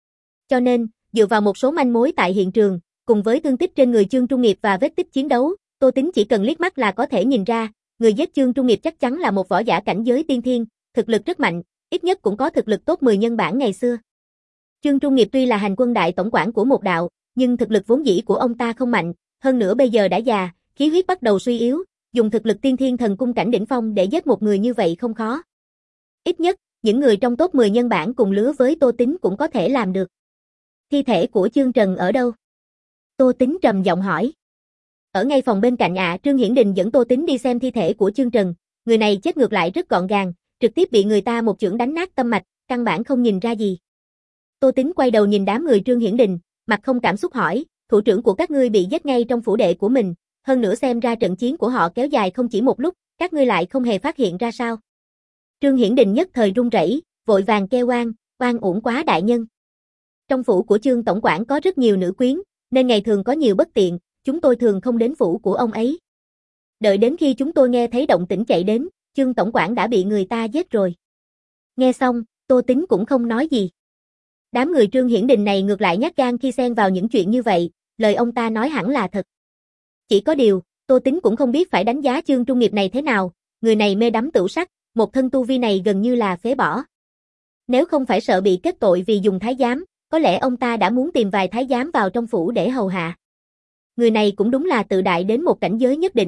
Cho nên, dựa vào một số manh mối tại hiện trường, cùng với thương tích trên người Chương Trung Nghiệp và vết tích chiến đấu, Tô Tính chỉ cần liếc mắt là có thể nhìn ra, người giết Chương Trung Nghiệp chắc chắn là một võ giả cảnh giới tiên thiên, thực lực rất mạnh, ít nhất cũng có thực lực top mười nhân bản ngày xưa. Chương Trung Nghiệp tuy là hành quân đại tổng quản của một đạo, nhưng thực lực vốn dĩ của ông ta không mạnh, hơn nữa bây giờ đã già, khí huyết bắt đầu suy yếu, dùng thực lực tiên thiên thần cung cảnh đỉnh phong để giết một người như vậy không khó. Ít nhất, những người trong top mười nhân bản cùng lứa với Tô Tính cũng có thể làm được. Thi thể của Chương Trần ở đâu? Tô Tính trầm giọng hỏi. Ở ngay phòng bên cạnh ạ, à, Trương Hiển Đình dẫn Tô Tính đi xem thi thể của Chương Trần, người này chết ngược lại rất gọn gàng, trực tiếp bị người ta một chưởng đánh nát tâm mạch, căn bản không nhìn ra gì. Tô Tính quay đầu nhìn đám người Trương Hiển Đình, mặt không cảm xúc hỏi, thủ trưởng của các ngươi bị giết ngay trong phủ đệ của mình, hơn nữa xem ra trận chiến của họ kéo dài không chỉ một lúc, các ngươi lại không hề phát hiện ra sao? Trương Hiển Đình nhất thời run rẩy, vội vàng kêu oan, oan uổng quá đại nhân. Trong phủ của Chương tổng quản có rất nhiều nữ quyến, nên ngày thường có nhiều bất tiện, chúng tôi thường không đến phủ của ông ấy. Đợi đến khi chúng tôi nghe thấy động tĩnh chạy đến, Chương tổng quản đã bị người ta giết rồi. Nghe xong, Tô Tính cũng không nói gì. Đám người Trương Hiển Đình này ngược lại nhát gan khi xen vào những chuyện như vậy, lời ông ta nói hẳn là thật. Chỉ có điều, Tô Tính cũng không biết phải đánh giá Chương Trung Nghiệp này thế nào, người này mê đắm tửu sắc, một thân tu vi này gần như là phế bỏ. Nếu không phải sợ bị kết tội vì dùng thái giám, có lẽ ông ta đã muốn tìm vài thái giám vào trong phủ để hầu hạ. Người này cũng đúng là tự đại đến một cảnh giới nhất định,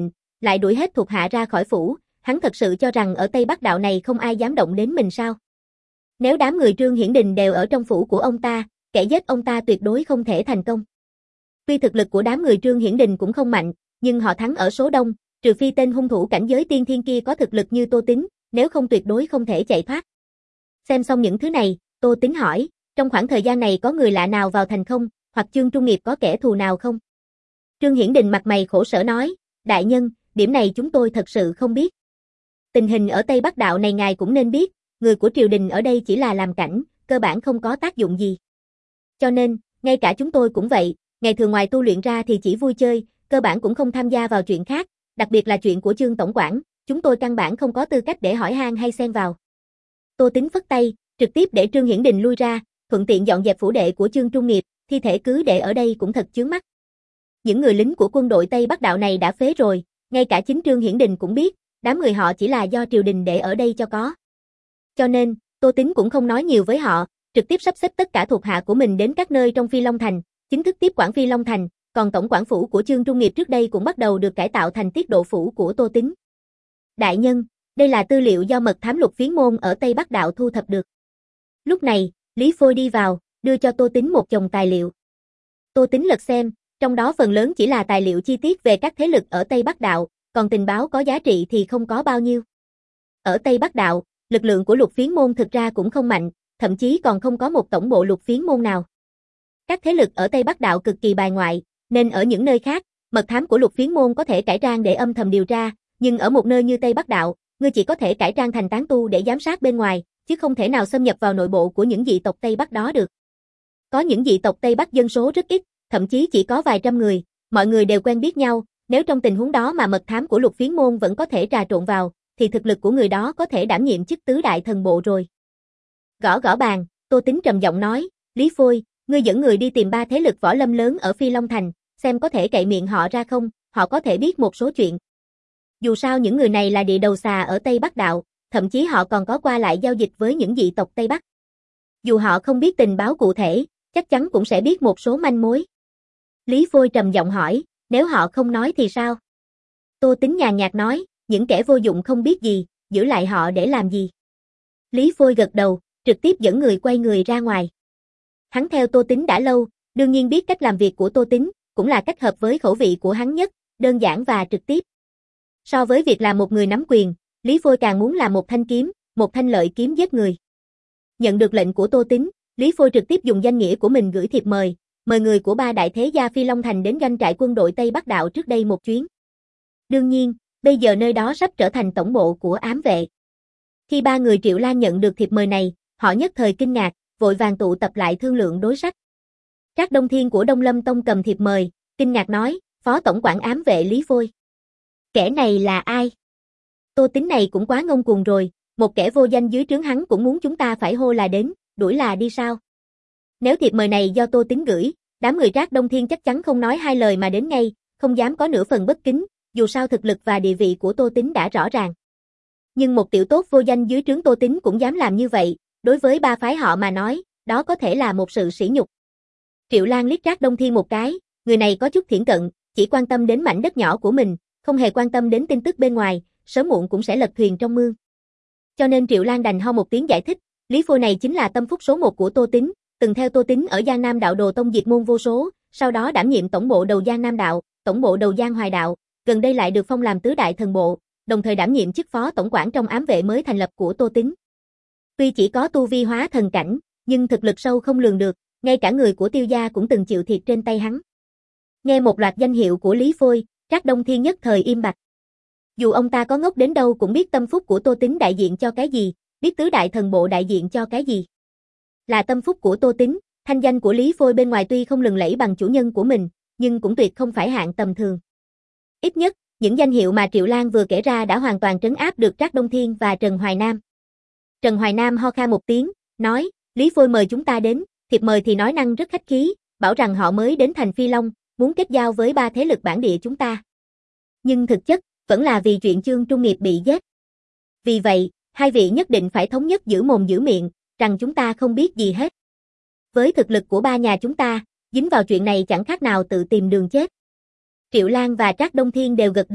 lại đuổi hết thuộc hạ ra khỏi phủ, hắn thật sự cho rằng ở Tây Bắc Đạo này không ai dám động đến mình sao? Nếu đám người Trương Hiển Đình đều ở trong phủ của ông ta, kẻ giết ông ta tuyệt đối không thể thành công. Tuy thực lực của đám người Trương Hiển Đình cũng không mạnh, nhưng họ thắng ở số đông, trừ phi tên hung thủ cảnh giới tiên thiên kia có thực lực như Tô Tín, nếu không tuyệt đối không thể chạy thoát. Xem xong những thứ này, Tô Tín hỏi, trong khoảng thời gian này có người lạ nào vào thành không, hoặc Trương Trung Nghiệp có kẻ thù nào không? Trương Hiển Đình mặt mày khổ sở nói, đại nhân, điểm này chúng tôi thật sự không biết. Tình hình ở Tây Bắc Đạo này ngài cũng nên biết, người của triều đình ở đây chỉ là làm cảnh, cơ bản không có tác dụng gì. Cho nên, ngay cả chúng tôi cũng vậy, ngày thường ngoài tu luyện ra thì chỉ vui chơi, cơ bản cũng không tham gia vào chuyện khác, đặc biệt là chuyện của Trương tổng quản, chúng tôi căn bản không có tư cách để hỏi han hay xen vào. Tô Tín phất tay, trực tiếp để Trương Hiển Đình lui ra, thuận tiện dọn dẹp phủ đệ của Trương Trung Nghiệp, thi thể cứ để ở đây cũng thật chướng mắt. Những người lính của quân đội Tây Bắc Đạo này đã phế rồi, ngay cả chính Trương Hiển Đình cũng biết, đám người họ chỉ là do triều đình để ở đây cho có. Cho nên, Tô Tín cũng không nói nhiều với họ, trực tiếp sắp xếp tất cả thuộc hạ của mình đến các nơi trong Phi Long Thành, chính thức tiếp quản Phi Long Thành, còn tổng quản phủ của Trương Trung Nghiệp trước đây cũng bắt đầu được cải tạo thành tiết độ phủ của Tô Tín. Đại nhân, đây là tư liệu do mật thám Lục Phiến Môn ở Tây Bắc Đạo thu thập được. Lúc này, Lý Phôi đi vào, đưa cho Tô Tín một chồng tài liệu. Tô Tín lật xem, trong đó phần lớn chỉ là tài liệu chi tiết về các thế lực ở Tây Bắc Đạo, còn tình báo có giá trị thì không có bao nhiêu. Ở Tây Bắc Đạo, lực lượng của Lục Phiến Môn thực ra cũng không mạnh, thậm chí còn không có một tổng bộ Lục Phiến Môn nào. Các thế lực ở Tây Bắc Đạo cực kỳ bài ngoại, nên ở những nơi khác, mật thám của Lục Phiến Môn có thể cải trang để âm thầm điều tra, nhưng ở một nơi như Tây Bắc Đạo, ngươi chỉ có thể cải trang thành tán tu để giám sát bên ngoài, chứ không thể nào xâm nhập vào nội bộ của những dị tộc Tây Bắc đó được. Có những dị tộc Tây Bắc dân số rất ít, thậm chí chỉ có vài trăm người, mọi người đều quen biết nhau, nếu trong tình huống đó mà mật thám của Lục Phiến Môn vẫn có thể trà trộn vào, thì thực lực của người đó có thể đảm nhiệm chức tứ đại thần bộ rồi. Gõ gõ bàn, Tô Tín trầm giọng nói, Lý Phôi, ngươi dẫn người đi tìm ba thế lực võ lâm lớn ở Phi Long Thành, xem có thể cậy miệng họ ra không, họ có thể biết một số chuyện. Dù sao những người này là địa đầu xà ở Tây Bắc Đạo, thậm chí họ còn có qua lại giao dịch với những dị tộc Tây Bắc. Dù họ không biết tình báo cụ thể, chắc chắn cũng sẽ biết một số manh mối. Lý Phôi trầm giọng hỏi, nếu họ không nói thì sao? Tô Tín nhàn nhạt nói, những kẻ vô dụng không biết gì, giữ lại họ để làm gì? Lý Phôi gật đầu, trực tiếp dẫn người quay người ra ngoài. Hắn theo Tô Tín đã lâu, đương nhiên biết cách làm việc của Tô Tín, cũng là cách hợp với khẩu vị của hắn nhất, đơn giản và trực tiếp. So với việc làm một người nắm quyền, Lý Phôi càng muốn làm một thanh kiếm, một thanh lợi kiếm giết người. Nhận được lệnh của Tô Tín, Lý Phôi trực tiếp dùng danh nghĩa của mình gửi thiệp mời, mời người của ba đại thế gia Phi Long Thành đến doanh trại quân đội Tây Bắc Đạo trước đây một chuyến. Đương nhiên, bây giờ nơi đó sắp trở thành tổng bộ của ám vệ. Khi ba người Triệu Lan nhận được thiệp mời này, họ nhất thời kinh ngạc, vội vàng tụ tập lại thương lượng đối sách. Trác Đông Thiên của Đông Lâm Tông cầm thiệp mời, kinh ngạc nói, Phó tổng quản ám vệ Lý Phôi. Kẻ này là ai? Tô Tín này cũng quá ngông cuồng rồi, một kẻ vô danh dưới trướng hắn cũng muốn chúng ta phải hô là đến, đuổi là đi sao? Nếu thiệp mời này do Tô Tín gửi, đám người Trác Đông Thiên chắc chắn không nói hai lời mà đến ngay, không dám có nửa phần bất kính, dù sao thực lực và địa vị của Tô Tín đã rõ ràng. Nhưng một tiểu tốt vô danh dưới trướng Tô Tín cũng dám làm như vậy, đối với ba phái họ mà nói, đó có thể là một sự sỉ nhục. Triệu Lan liếc Trác Đông Thiên một cái, người này có chút thiển cận, chỉ quan tâm đến mảnh đất nhỏ của mình, không hề quan tâm đến tin tức bên ngoài, sớm muộn cũng sẽ lật thuyền trong mương. Cho nên Triệu Lan đành ho một tiếng giải thích, Lý Phôi này chính là tâm phúc số một của Tô Tín, từng theo Tô Tín ở Giang Nam Đạo Đồ Tông diệt môn vô số, sau đó đảm nhiệm tổng bộ đầu Giang Nam Đạo, tổng bộ đầu Giang Hoài Đạo, gần đây lại được phong làm tứ đại thần bộ, đồng thời đảm nhiệm chức phó tổng quản trong ám vệ mới thành lập của Tô Tín. Tuy chỉ có tu vi hóa thần cảnh, nhưng thực lực sâu không lường được, ngay cả người của Tiêu gia cũng từng chịu thiệt trên tay hắn. Nghe một loạt danh hiệu của Lý Phôi, Trác Đông Thiên nhất thời im bặt. Dù ông ta có ngốc đến đâu cũng biết tâm phúc của Tô Tín đại diện cho cái gì, biết tứ đại thần bộ đại diện cho cái gì. Là tâm phúc của Tô Tín, thanh danh của Lý Phôi bên ngoài tuy không lừng lẫy bằng chủ nhân của mình, nhưng cũng tuyệt không phải hạng tầm thường. Ít nhất, những danh hiệu mà Triệu Lan vừa kể ra đã hoàn toàn trấn áp được Trác Đông Thiên và Trần Hoài Nam. Trần Hoài Nam ho khan một tiếng, nói, Lý Phôi mời chúng ta đến, thiệp mời thì nói năng rất khách khí, bảo rằng họ mới đến thành Phi Long, muốn kết giao với ba thế lực bản địa chúng ta. Nhưng thực chất, vẫn là vì chuyện Trương Trung Nghiệp bị giết. Vì vậy, hai vị nhất định phải thống nhất giữ mồm giữ miệng, rằng chúng ta không biết gì hết. Với thực lực của ba nhà chúng ta, dính vào chuyện này chẳng khác nào tự tìm đường chết. Triệu Lan và Trác Đông Thiên đều gật đầu,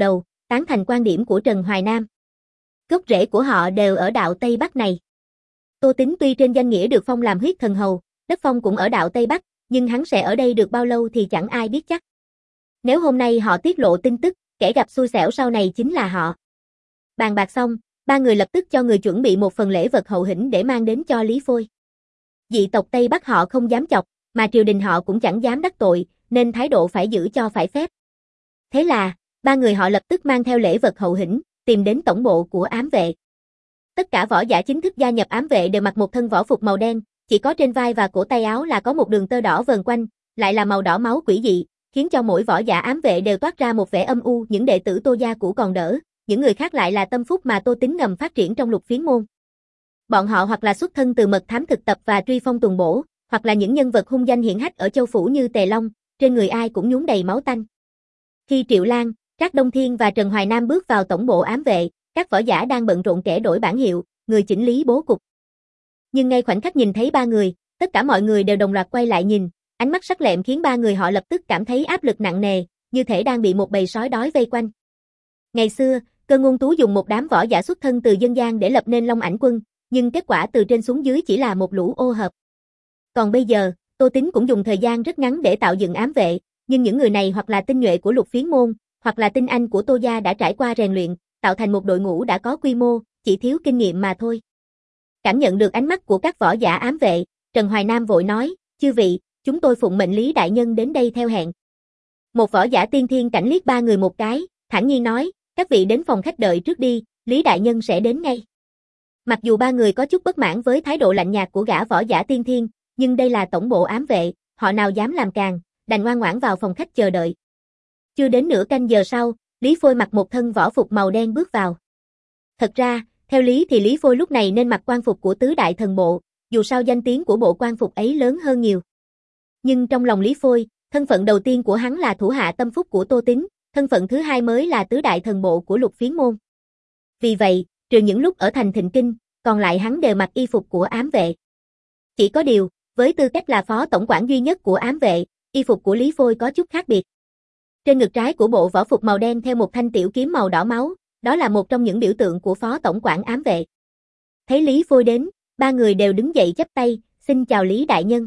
tán thành quan điểm của Trần Hoài Nam. Gốc rễ của họ đều ở đạo Tây Bắc này. Tô Tín tuy trên danh nghĩa được phong làm huyết thần hầu, đất phong cũng ở đạo Tây Bắc, nhưng hắn sẽ ở đây được bao lâu thì chẳng ai biết chắc. Nếu hôm nay họ tiết lộ tin tức, kẻ gặp xui xẻo sau này chính là họ. Bàn bạc xong, ba người lập tức cho người chuẩn bị một phần lễ vật hậu hĩnh để mang đến cho Lý Phôi. Dị tộc Tây Bắc họ không dám chọc, mà triều đình họ cũng chẳng dám đắc tội, nên thái độ phải giữ cho phải phép. Thế là, ba người họ lập tức mang theo lễ vật hậu hĩnh, tìm đến tổng bộ của ám vệ. Tất cả võ giả chính thức gia nhập ám vệ đều mặc một thân võ phục màu đen, chỉ có trên vai và cổ tay áo là có một đường tơ đỏ vờn quanh, lại là màu đỏ máu quỷ dị, khiến cho mỗi võ giả ám vệ đều toát ra một vẻ âm u. Những đệ tử Tô gia cũ còn đỡ, những người khác lại là tâm phúc mà Tô Tín ngầm phát triển trong Lục Phiến môn. Bọn họ hoặc là xuất thân từ mật thám thực tập và truy phong tuần bổ, hoặc là những nhân vật hung danh hiển hách ở châu phủ như Tề Long, trên người ai cũng nhuốm đầy máu tanh. Khi Triệu Lan, Trác Đông Thiên và Trần Hoài Nam bước vào tổng bộ ám vệ, các võ giả đang bận rộn kẻ đổi bảng hiệu, người chỉnh lý bố cục. Nhưng ngay khoảnh khắc nhìn thấy ba người, tất cả mọi người đều đồng loạt quay lại nhìn, ánh mắt sắc lẹm khiến ba người họ lập tức cảm thấy áp lực nặng nề, như thể đang bị một bầy sói đói vây quanh. Ngày xưa, Cơ Ngôn Tú dùng một đám võ giả xuất thân từ dân gian để lập nên Long Ảnh quân, nhưng kết quả từ trên xuống dưới chỉ là một lũ ô hợp. Còn bây giờ, Tô Tín cũng dùng thời gian rất ngắn để tạo dựng ám vệ, nhưng những người này hoặc là tinh nhuệ của Lục Phiến môn, hoặc là tinh anh của Tô gia đã trải qua rèn luyện, tạo thành một đội ngũ đã có quy mô, chỉ thiếu kinh nghiệm mà thôi. Cảm nhận được ánh mắt của các võ giả ám vệ, Trần Hoài Nam vội nói, chư vị, chúng tôi phụng mệnh Lý đại nhân đến đây theo hẹn. Một võ giả tiên thiên cảnh liếc ba người một cái, thản nhiên nói, các vị đến phòng khách đợi trước đi, Lý đại nhân sẽ đến ngay. Mặc dù ba người có chút bất mãn với thái độ lạnh nhạt của gã võ giả tiên thiên, nhưng đây là tổng bộ ám vệ, họ nào dám làm càng, đành ngoan ngoãn vào phòng khách chờ đợi. Chưa đến nửa canh giờ sau, Lý Phôi mặc một thân võ phục màu đen bước vào. Thật ra, theo lý thì Lý Phôi lúc này nên mặc quan phục của tứ đại thần bộ, dù sao danh tiếng của bộ quan phục ấy lớn hơn nhiều. Nhưng trong lòng Lý Phôi, thân phận đầu tiên của hắn là thủ hạ tâm phúc của Tô Tín, thân phận thứ hai mới là tứ đại thần bộ của Lục Phiến môn. Vì vậy, trừ những lúc ở thành Thịnh Kinh, còn lại hắn đều mặc y phục của ám vệ. Chỉ có điều, với tư cách là phó tổng quản duy nhất của ám vệ, y phục của Lý Phôi có chút khác biệt. Trên ngực trái của bộ võ phục màu đen theo một thanh tiểu kiếm màu đỏ máu, đó là một trong những biểu tượng của phó tổng quản ám vệ. Thấy Lý Phôi đến, ba người đều đứng dậy chắp tay, xin chào Lý đại nhân.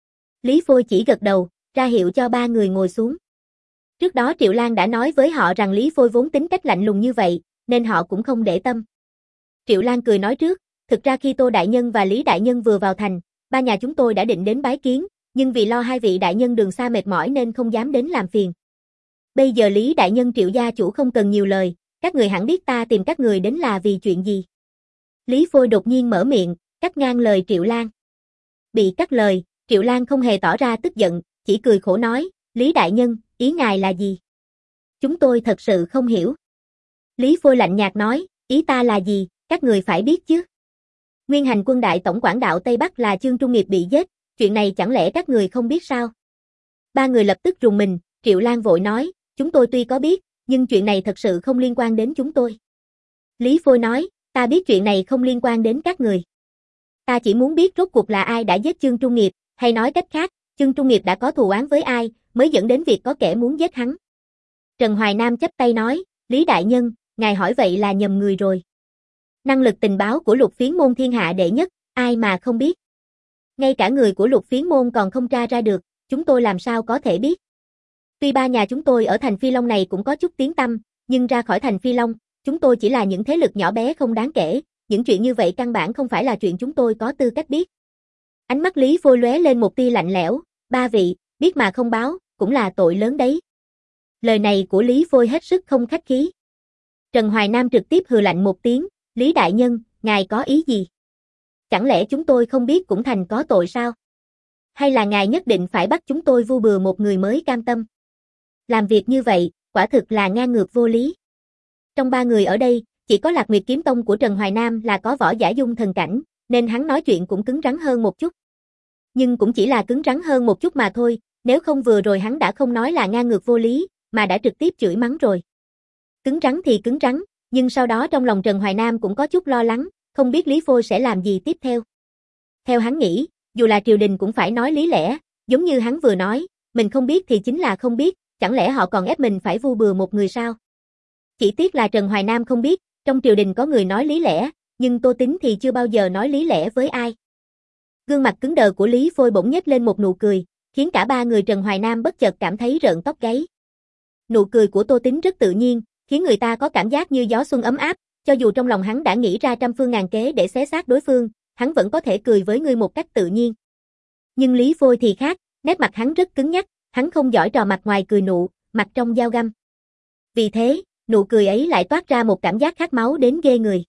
Lý Phôi chỉ gật đầu, ra hiệu cho ba người ngồi xuống. Trước đó Triệu Lan đã nói với họ rằng Lý Phôi vốn tính cách lạnh lùng như vậy, nên họ cũng không để tâm. Triệu Lan cười nói trước, thực ra khi Tô đại nhân và Lý đại nhân vừa vào thành, ba nhà chúng tôi đã định đến bái kiến, nhưng vì lo hai vị đại nhân đường xa mệt mỏi nên không dám đến làm phiền. Bây giờ Lý đại nhân Triệu gia chủ không cần nhiều lời, các người hẳn biết ta tìm các người đến là vì chuyện gì. Lý Phôi đột nhiên mở miệng, cắt ngang lời Triệu Lan. Bị cắt lời, Triệu Lan không hề tỏ ra tức giận, chỉ cười khổ nói, Lý đại nhân, ý ngài là gì? Chúng tôi thật sự không hiểu. Lý Phôi lạnh nhạt nói, ý ta là gì, các người phải biết chứ. Nguyên hành quân đại tổng quản đạo Tây Bắc là Chương Trung Nghiệp bị giết, chuyện này chẳng lẽ các người không biết sao? Ba người lập tức rùng mình, Triệu Lan vội nói, chúng tôi tuy có biết, nhưng chuyện này thật sự không liên quan đến chúng tôi. Lý Phôi nói, ta biết chuyện này không liên quan đến các người. Ta chỉ muốn biết rốt cuộc là ai đã giết Chương Trung Nghiệp, hay nói cách khác, Chương Trung Nghiệp đã có thù oán với ai, mới dẫn đến việc có kẻ muốn giết hắn. Trần Hoài Nam chắp tay nói, Lý đại nhân, ngài hỏi vậy là nhầm người rồi. Năng lực tình báo của Lục Phiến môn thiên hạ đệ nhất, ai mà không biết. Ngay cả người của Lục Phiến môn còn không tra ra được, chúng tôi làm sao có thể biết. Tuy ba nhà chúng tôi ở thành Phi Long này cũng có chút tiếng tăm, nhưng ra khỏi thành Phi Long, chúng tôi chỉ là những thế lực nhỏ bé không đáng kể, những chuyện như vậy căn bản không phải là chuyện chúng tôi có tư cách biết. Ánh mắt Lý Phôi lóe lên một tia lạnh lẽo, ba vị, biết mà không báo, cũng là tội lớn đấy. Lời này của Lý Phôi hết sức không khách khí. Trần Hoài Nam trực tiếp hừ lạnh một tiếng, Lý đại nhân, ngài có ý gì? Chẳng lẽ chúng tôi không biết cũng thành có tội sao? Hay là ngài nhất định phải bắt chúng tôi vu bừa một người mới cam tâm? Làm việc như vậy, quả thực là ngang ngược vô lý. Trong ba người ở đây, chỉ có Lạc Nguyệt Kiếm Tông của Trần Hoài Nam là có võ giả dung thần cảnh, nên hắn nói chuyện cũng cứng rắn hơn một chút. Nhưng cũng chỉ là cứng rắn hơn một chút mà thôi, nếu không vừa rồi hắn đã không nói là ngang ngược vô lý, mà đã trực tiếp chửi mắng rồi. Cứng rắn thì cứng rắn, nhưng sau đó trong lòng Trần Hoài Nam cũng có chút lo lắng, không biết Lý Phôi sẽ làm gì tiếp theo. Theo hắn nghĩ, dù là triều đình cũng phải nói lý lẽ, giống như hắn vừa nói, mình không biết thì chính là không biết, chẳng lẽ họ còn ép mình phải vu bừa một người sao? Chỉ tiếc là Trần Hoài Nam không biết, trong triều đình có người nói lý lẽ, nhưng Tô Tín thì chưa bao giờ nói lý lẽ với ai. Gương mặt cứng đờ của Lý Phôi bỗng nhếch lên một nụ cười, khiến cả ba người Trần Hoài Nam bất chợt cảm thấy rợn tóc gáy. Nụ cười của Tô Tín rất tự nhiên, khiến người ta có cảm giác như gió xuân ấm áp, cho dù trong lòng hắn đã nghĩ ra trăm phương ngàn kế để xé xác đối phương, hắn vẫn có thể cười với người một cách tự nhiên. Nhưng Lý Phôi thì khác, nét mặt hắn rất cứng nhắc, hắn không giỏi trò mặt ngoài cười nụ, mặt trong dao găm. Vì thế, nụ cười ấy lại toát ra một cảm giác khát máu đến ghê người.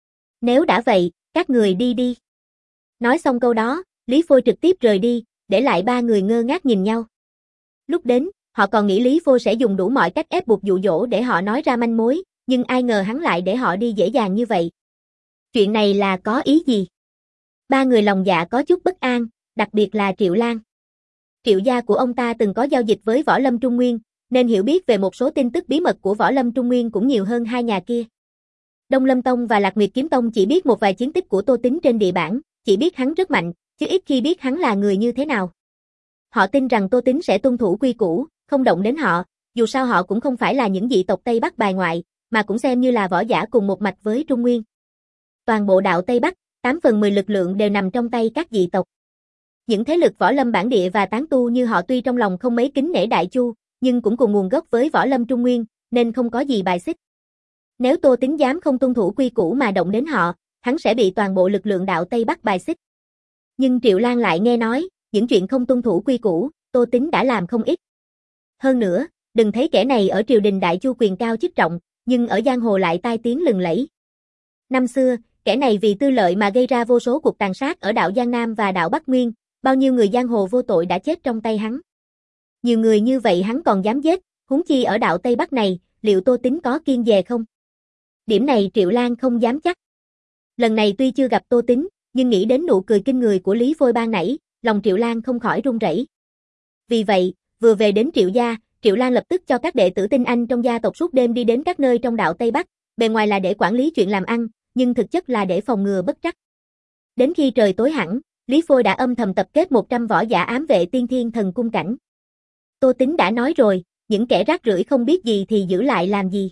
Nếu đã vậy, các người đi đi. Nói xong câu đó, Lý Phôi trực tiếp rời đi, để lại ba người ngơ ngác nhìn nhau. Lúc đến, họ còn nghĩ Lý Phôi sẽ dùng đủ mọi cách ép buộc dụ dỗ để họ nói ra manh mối, nhưng ai ngờ hắn lại để họ đi dễ dàng như vậy. Chuyện này là có ý gì? Ba người lòng dạ có chút bất an, đặc biệt là Triệu Lang. Triệu gia của ông ta từng có giao dịch với Võ Lâm Trung Nguyên, nên hiểu biết về một số tin tức bí mật của Võ Lâm Trung Nguyên cũng nhiều hơn hai nhà kia. Đông Lâm Tông và Lạc Nguyệt Kiếm Tông chỉ biết một vài chiến tích của Tô Tín trên địa bản, chỉ biết hắn rất mạnh, chứ ít khi biết hắn là người như thế nào. Họ tin rằng Tô Tín sẽ tuân thủ quy củ, không động đến họ, dù sao họ cũng không phải là những dị tộc Tây Bắc bài ngoại, mà cũng xem như là võ giả cùng một mạch với Trung Nguyên. Toàn bộ đạo Tây Bắc, tám phần mười lực lượng đều nằm trong tay các dị tộc. Những thế lực võ lâm bản địa và tán tu như họ tuy trong lòng không mấy kính nể Đại Chu, nhưng cũng cùng nguồn gốc với Võ Lâm Trung Nguyên, nên không có gì bài xích. Nếu Tô Tín dám không tuân thủ quy củ mà động đến họ, hắn sẽ bị toàn bộ lực lượng đạo Tây Bắc bài xích. Nhưng Triệu Lang lại nghe nói, những chuyện không tuân thủ quy củ, Tô Tín đã làm không ít. Hơn nữa, đừng thấy kẻ này ở triều đình Đại Chu quyền cao chức trọng, nhưng ở giang hồ lại tai tiếng lừng lẫy. Năm xưa, kẻ này vì tư lợi mà gây ra vô số cuộc tàn sát ở đạo Giang Nam và đạo Bắc Nguyên, bao nhiêu người giang hồ vô tội đã chết trong tay hắn. Nhiều người như vậy hắn còn dám giết, huống chi ở đạo Tây Bắc này, liệu Tô Tín có kiêng dè không? Điểm này Triệu Lang không dám chắc. Lần này tuy chưa gặp Tô Tín, nhưng nghĩ đến nụ cười kinh người của Lý Phôi ban nãy, lòng Triệu Lang không khỏi run rẩy. Vì vậy, vừa về đến Triệu gia, Triệu Lang lập tức cho các đệ tử tinh anh trong gia tộc suốt đêm đi đến các nơi trong đạo Tây Bắc, bề ngoài là để quản lý chuyện làm ăn, nhưng thực chất là để phòng ngừa bất trắc. Đến khi trời tối hẳn, Lý Phôi đã âm thầm tập kết một trăm võ giả ám vệ tiên thiên thần cung cảnh. Tô Tín đã nói rồi, những kẻ rác rưởi không biết gì thì giữ lại làm gì.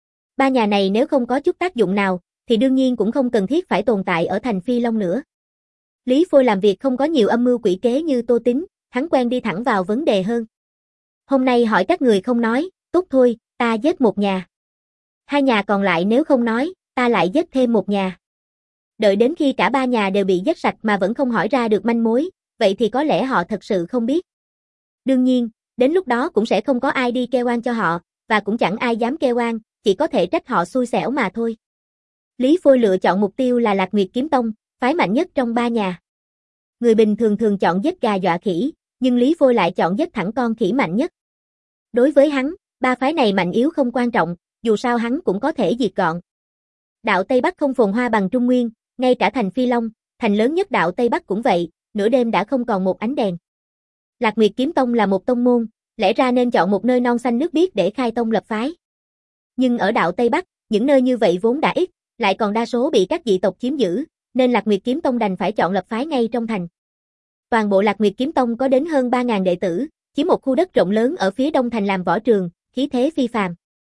Ba nhà này nếu không có chút tác dụng nào, thì đương nhiên cũng không cần thiết phải tồn tại ở thành Phi Long nữa. Lý Phôi làm việc không có nhiều âm mưu quỷ kế như Tô Tín, hắn quen đi thẳng vào vấn đề hơn. Hôm nay hỏi các người không nói, tốt thôi, ta giết một nhà. Hai nhà còn lại nếu không nói, ta lại giết thêm một nhà. Đợi đến khi cả ba nhà đều bị giết sạch mà vẫn không hỏi ra được manh mối, vậy thì có lẽ họ thật sự không biết. Đương nhiên, đến lúc đó cũng sẽ không có ai đi kêu oan cho họ, và cũng chẳng ai dám kêu oan, chỉ có thể trách họ xui xẻo mà thôi. Lý Phôi lựa chọn mục tiêu là Lạc Nguyệt Kiếm Tông, phái mạnh nhất trong ba nhà. Người bình thường thường chọn giết gà dọa khỉ, nhưng Lý Phôi lại chọn giết thẳng con khỉ mạnh nhất. Đối với hắn, ba phái này mạnh yếu không quan trọng, dù sao hắn cũng có thể diệt gọn. Đạo Tây Bắc không phồn hoa bằng Trung Nguyên, ngay cả thành Phi Long, thành lớn nhất đạo Tây Bắc cũng vậy, nửa đêm đã không còn một ánh đèn. Lạc Nguyệt Kiếm Tông là một tông môn, lẽ ra nên chọn một nơi non xanh nước biếc để khai tông lập phái. Nhưng ở đạo Tây Bắc, những nơi như vậy vốn đã ít, lại còn đa số bị các dị tộc chiếm giữ, nên Lạc Nguyệt Kiếm Tông đành phải chọn lập phái ngay trong thành. Toàn bộ Lạc Nguyệt Kiếm Tông có đến hơn ba nghìn đệ tử, chiếm một khu đất rộng lớn ở phía đông thành làm võ trường, khí thế phi phàm.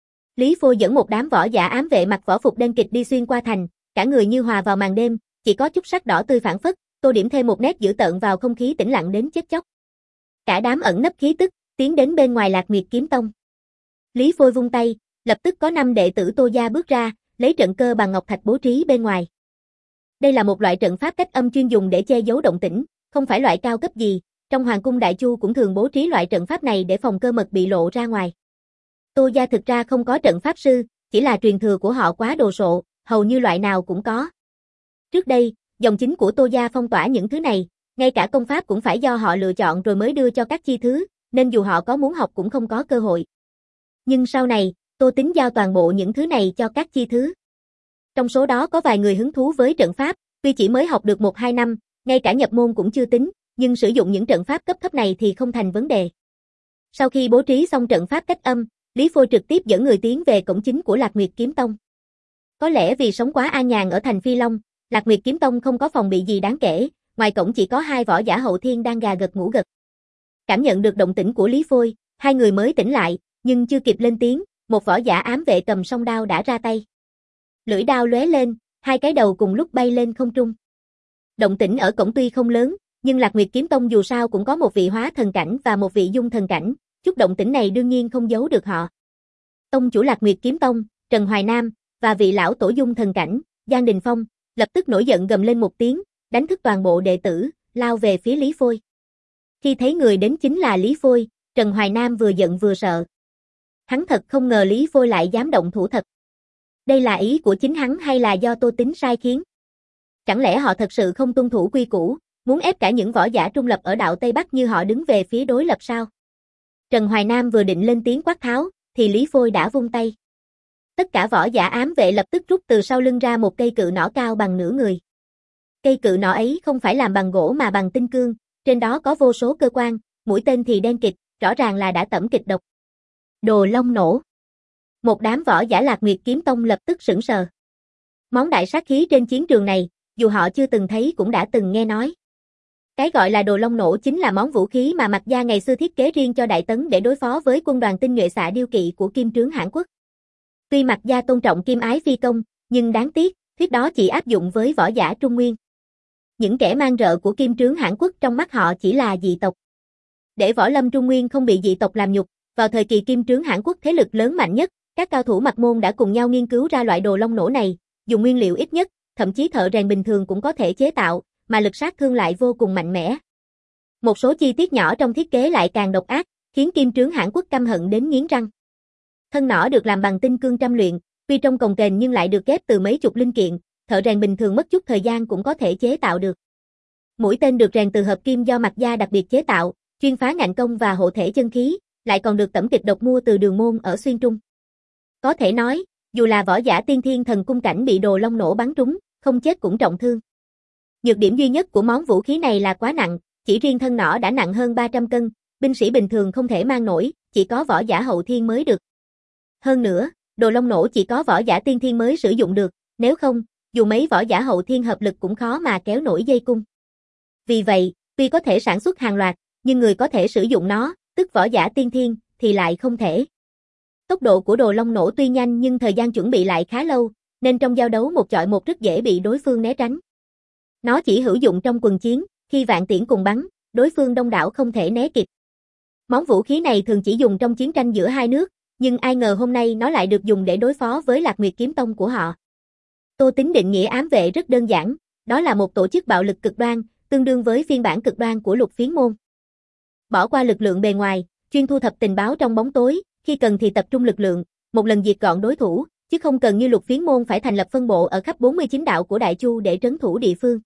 Lý Phôi dẫn một đám võ giả ám vệ mặc võ phục đen kịch đi xuyên qua thành, cả người như hòa vào màn đêm, chỉ có chút sắc đỏ tươi phảng phất, tô điểm thêm một nét dữ tợn vào không khí tĩnh lặng đến chết chóc. Cả đám ẩn nấp khí tức, tiến đến bên ngoài Lạc Nguyệt Kiếm Tông. Lý Phôi vung tay, lập tức có năm đệ tử Tô gia bước ra, lấy trận cơ bằng ngọc thạch bố trí bên ngoài. Đây là một loại trận pháp cách âm chuyên dùng để che giấu động tĩnh, không phải loại cao cấp gì, trong hoàng cung Đại Chu cũng thường bố trí loại trận pháp này để phòng cơ mật bị lộ ra ngoài. Tô gia thực ra không có trận pháp sư, chỉ là truyền thừa của họ quá đồ sộ, hầu như loại nào cũng có. Trước đây, dòng chính của Tô gia phong tỏa những thứ này, ngay cả công pháp cũng phải do họ lựa chọn rồi mới đưa cho các chi thứ, nên dù họ có muốn học cũng không có cơ hội. Nhưng sau này, Tô Tín giao toàn bộ những thứ này cho các chi thứ. Trong số đó có vài người hứng thú với trận pháp, tuy chỉ mới học được một hai năm, ngay cả nhập môn cũng chưa tính, nhưng sử dụng những trận pháp cấp thấp này thì không thành vấn đề. Sau khi bố trí xong trận pháp cách âm, Lý Phôi trực tiếp dẫn người tiến về cổng chính của Lạc Nguyệt Kiếm Tông. Có lẽ vì sống quá an nhàn ở thành Phi Long, Lạc Nguyệt Kiếm Tông không có phòng bị gì đáng kể, ngoài cổng chỉ có hai võ giả hậu thiên đang gà gật ngủ gật. Cảm nhận được động tĩnh của Lý Phôi, hai người mới tỉnh lại, nhưng chưa kịp lên tiếng, một võ giả ám vệ cầm song đao đã ra tay. Lưỡi đao lóe lên, hai cái đầu cùng lúc bay lên không trung. Động tĩnh ở cổng tuy không lớn, nhưng Lạc Nguyệt Kiếm Tông dù sao cũng có một vị hóa thần cảnh và một vị dung thần cảnh, chút động tĩnh này đương nhiên không giấu được họ. Tông chủ Lạc Nguyệt Kiếm Tông, Trần Hoài Nam, và vị lão tổ dung thần cảnh, Giang Đình Phong, lập tức nổi giận gầm lên một tiếng, đánh thức toàn bộ đệ tử, lao về phía Lý Phôi. Khi thấy người đến chính là Lý Phôi, Trần Hoài Nam vừa giận vừa sợ. Hắn thật không ngờ Lý Phôi lại dám động thủ thật. Đây là ý của chính hắn hay là do Tô Tính sai khiến? Chẳng lẽ họ thật sự không tuân thủ quy củ, muốn ép cả những võ giả trung lập ở đạo Tây Bắc như họ đứng về phía đối lập sao? Trần Hoài Nam vừa định lên tiếng quát tháo, thì Lý Phôi đã vung tay. Tất cả võ giả ám vệ lập tức rút từ sau lưng ra một cây cự nỏ cao bằng nửa người. Cây cự nỏ ấy không phải làm bằng gỗ mà bằng tinh cương, trên đó có vô số cơ quan, mũi tên thì đen kịt, rõ ràng là đã tẩm kịch độc. Đồ long nổ. Một đám võ giả Lạc Nguyệt Kiếm Tông lập tức sững sờ. Món đại sát khí trên chiến trường này, dù họ chưa từng thấy cũng đã từng nghe nói. Cái gọi là đồ long nổ chính là món vũ khí mà Mạc Gia ngày xưa thiết kế riêng cho Đại Tấn để đối phó với quân đoàn tinh nhuệ xạ điêu kỵ của Kim Trướng Hãn Quốc. Tuy Mạc Gia tôn trọng kim ái phi công, nhưng đáng tiếc, thuyết đó chỉ áp dụng với võ giả Trung Nguyên. Những kẻ mang rợ của Kim Trướng Hãn Quốc trong mắt họ chỉ là dị tộc. Để võ lâm Trung Nguyên không bị dị tộc làm nhục, vào thời kỳ Kim Trướng Hãn Quốc thế lực lớn mạnh nhất, các cao thủ Mạc môn đã cùng nhau nghiên cứu ra loại đồ long nổ này, dùng nguyên liệu ít nhất, thậm chí thợ rèn bình thường cũng có thể chế tạo, mà lực sát thương lại vô cùng mạnh mẽ. Một số chi tiết nhỏ trong thiết kế lại càng độc ác, khiến Kim Trướng Hãn Quốc căm hận đến nghiến răng. Thân nỏ được làm bằng tinh cương trăm luyện, tuy trông cồng kềnh nhưng lại được ghép từ mấy chục linh kiện, thợ rèn bình thường mất chút thời gian cũng có thể chế tạo được. Mũi tên được rèn từ hợp kim do Mạc Gia đặc biệt chế tạo, chuyên phá ngạnh công và hộ thể chân khí, lại còn được tẩm kịch độc mua từ Đường Môn ở Xuyên Trung. Có thể nói, dù là võ giả tiên thiên thần cung cảnh bị đồ long nổ bắn trúng, không chết cũng trọng thương. Nhược điểm duy nhất của món vũ khí này là quá nặng, chỉ riêng thân nỏ đã nặng hơn ba trăm cân, binh sĩ bình thường không thể mang nổi, chỉ có võ giả hậu thiên mới được. Hơn nữa, đồ long nổ chỉ có võ giả tiên thiên mới sử dụng được, nếu không, dù mấy võ giả hậu thiên hợp lực cũng khó mà kéo nổi dây cung. Vì vậy, tuy có thể sản xuất hàng loạt, nhưng người có thể sử dụng nó, tức võ giả tiên thiên, thì lại không thể. Tốc độ của đồ long nổ tuy nhanh nhưng thời gian chuẩn bị lại khá lâu, nên trong giao đấu một chọi một rất dễ bị đối phương né tránh. Nó chỉ hữu dụng trong quần chiến, khi vạn tiễn cùng bắn, đối phương đông đảo không thể né kịp. Món vũ khí này thường chỉ dùng trong chiến tranh giữa hai nước, nhưng ai ngờ hôm nay nó lại được dùng để đối phó với Lạc Nguyệt Kiếm Tông của họ. Tô Tính định nghĩa ám vệ rất đơn giản, đó là một tổ chức bạo lực cực đoan, tương đương với phiên bản cực đoan của Lục Phiến Môn. Bỏ qua lực lượng bề ngoài, chuyên thu thập tình báo trong bóng tối, khi cần thì tập trung lực lượng, một lần diệt gọn đối thủ, chứ không cần như Lục Phiến Môn phải thành lập phân bộ ở khắp bốn mươi chín đạo của Đại Chu để trấn thủ địa phương.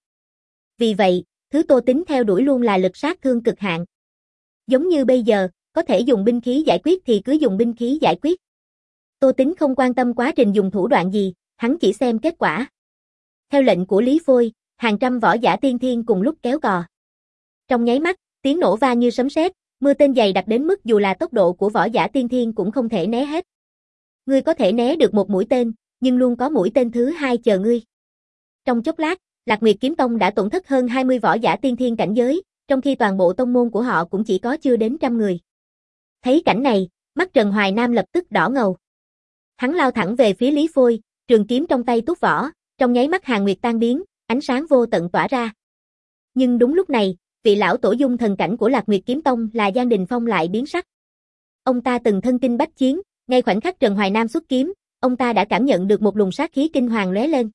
Vì vậy, thứ Tô Tính theo đuổi luôn là lực sát thương cực hạn. Giống như bây giờ, có thể dùng binh khí giải quyết thì cứ dùng binh khí giải quyết. Tô Tính không quan tâm quá trình dùng thủ đoạn gì, hắn chỉ xem kết quả. Theo lệnh của Lý Phôi, hàng trăm võ giả tiên thiên cùng lúc kéo cò. Trong nháy mắt, tiếng nổ vang như sấm sét, mưa tên dày đặc đến mức dù là tốc độ của võ giả tiên thiên cũng không thể né hết. Ngươi có thể né được một mũi tên, nhưng luôn có mũi tên thứ hai chờ ngươi. Trong chốc lát, Lạc Nguyệt Kiếm Tông đã tổn thất hơn hai mươi võ giả tiên thiên cảnh giới, trong khi toàn bộ tông môn của họ cũng chỉ có chưa đến trăm người. Thấy cảnh này, mắt Trần Hoài Nam lập tức đỏ ngầu. Hắn lao thẳng về phía Lý Phôi, trường kiếm trong tay túc vỏ, trong nháy mắt Hàn Nguyệt tan biến, ánh sáng vô tận tỏa ra. Nhưng đúng lúc này, vị lão tổ dung thần cảnh của Lạc Nguyệt Kiếm Tông là Giang Đình Phong lại biến sắc. Ông ta từng thân kinh bách chiến, ngay khoảnh khắc Trần Hoài Nam xuất kiếm, ông ta đã cảm nhận được một luồng sát khí kinh hoàng lóe lên.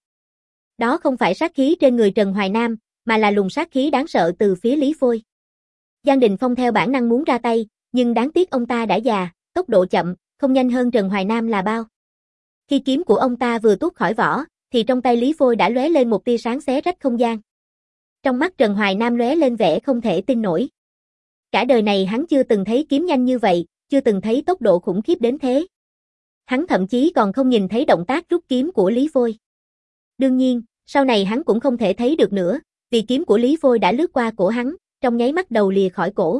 Đó không phải sát khí trên người Trần Hoài Nam, mà là luồng sát khí đáng sợ từ phía Lý Phôi. Giang Đình Phong theo bản năng muốn ra tay, nhưng đáng tiếc ông ta đã già, tốc độ chậm, không nhanh hơn Trần Hoài Nam là bao. Khi kiếm của ông ta vừa tuốt khỏi vỏ, thì trong tay Lý Phôi đã lóe lên một tia sáng xé rách không gian. Trong mắt Trần Hoài Nam lóe lên vẻ không thể tin nổi. Cả đời này hắn chưa từng thấy kiếm nhanh như vậy, chưa từng thấy tốc độ khủng khiếp đến thế. Hắn thậm chí còn không nhìn thấy động tác rút kiếm của Lý Phôi. Đương nhiên, sau này hắn cũng không thể thấy được nữa, vì kiếm của Lý Phôi đã lướt qua cổ hắn, trong nháy mắt đầu lìa khỏi cổ.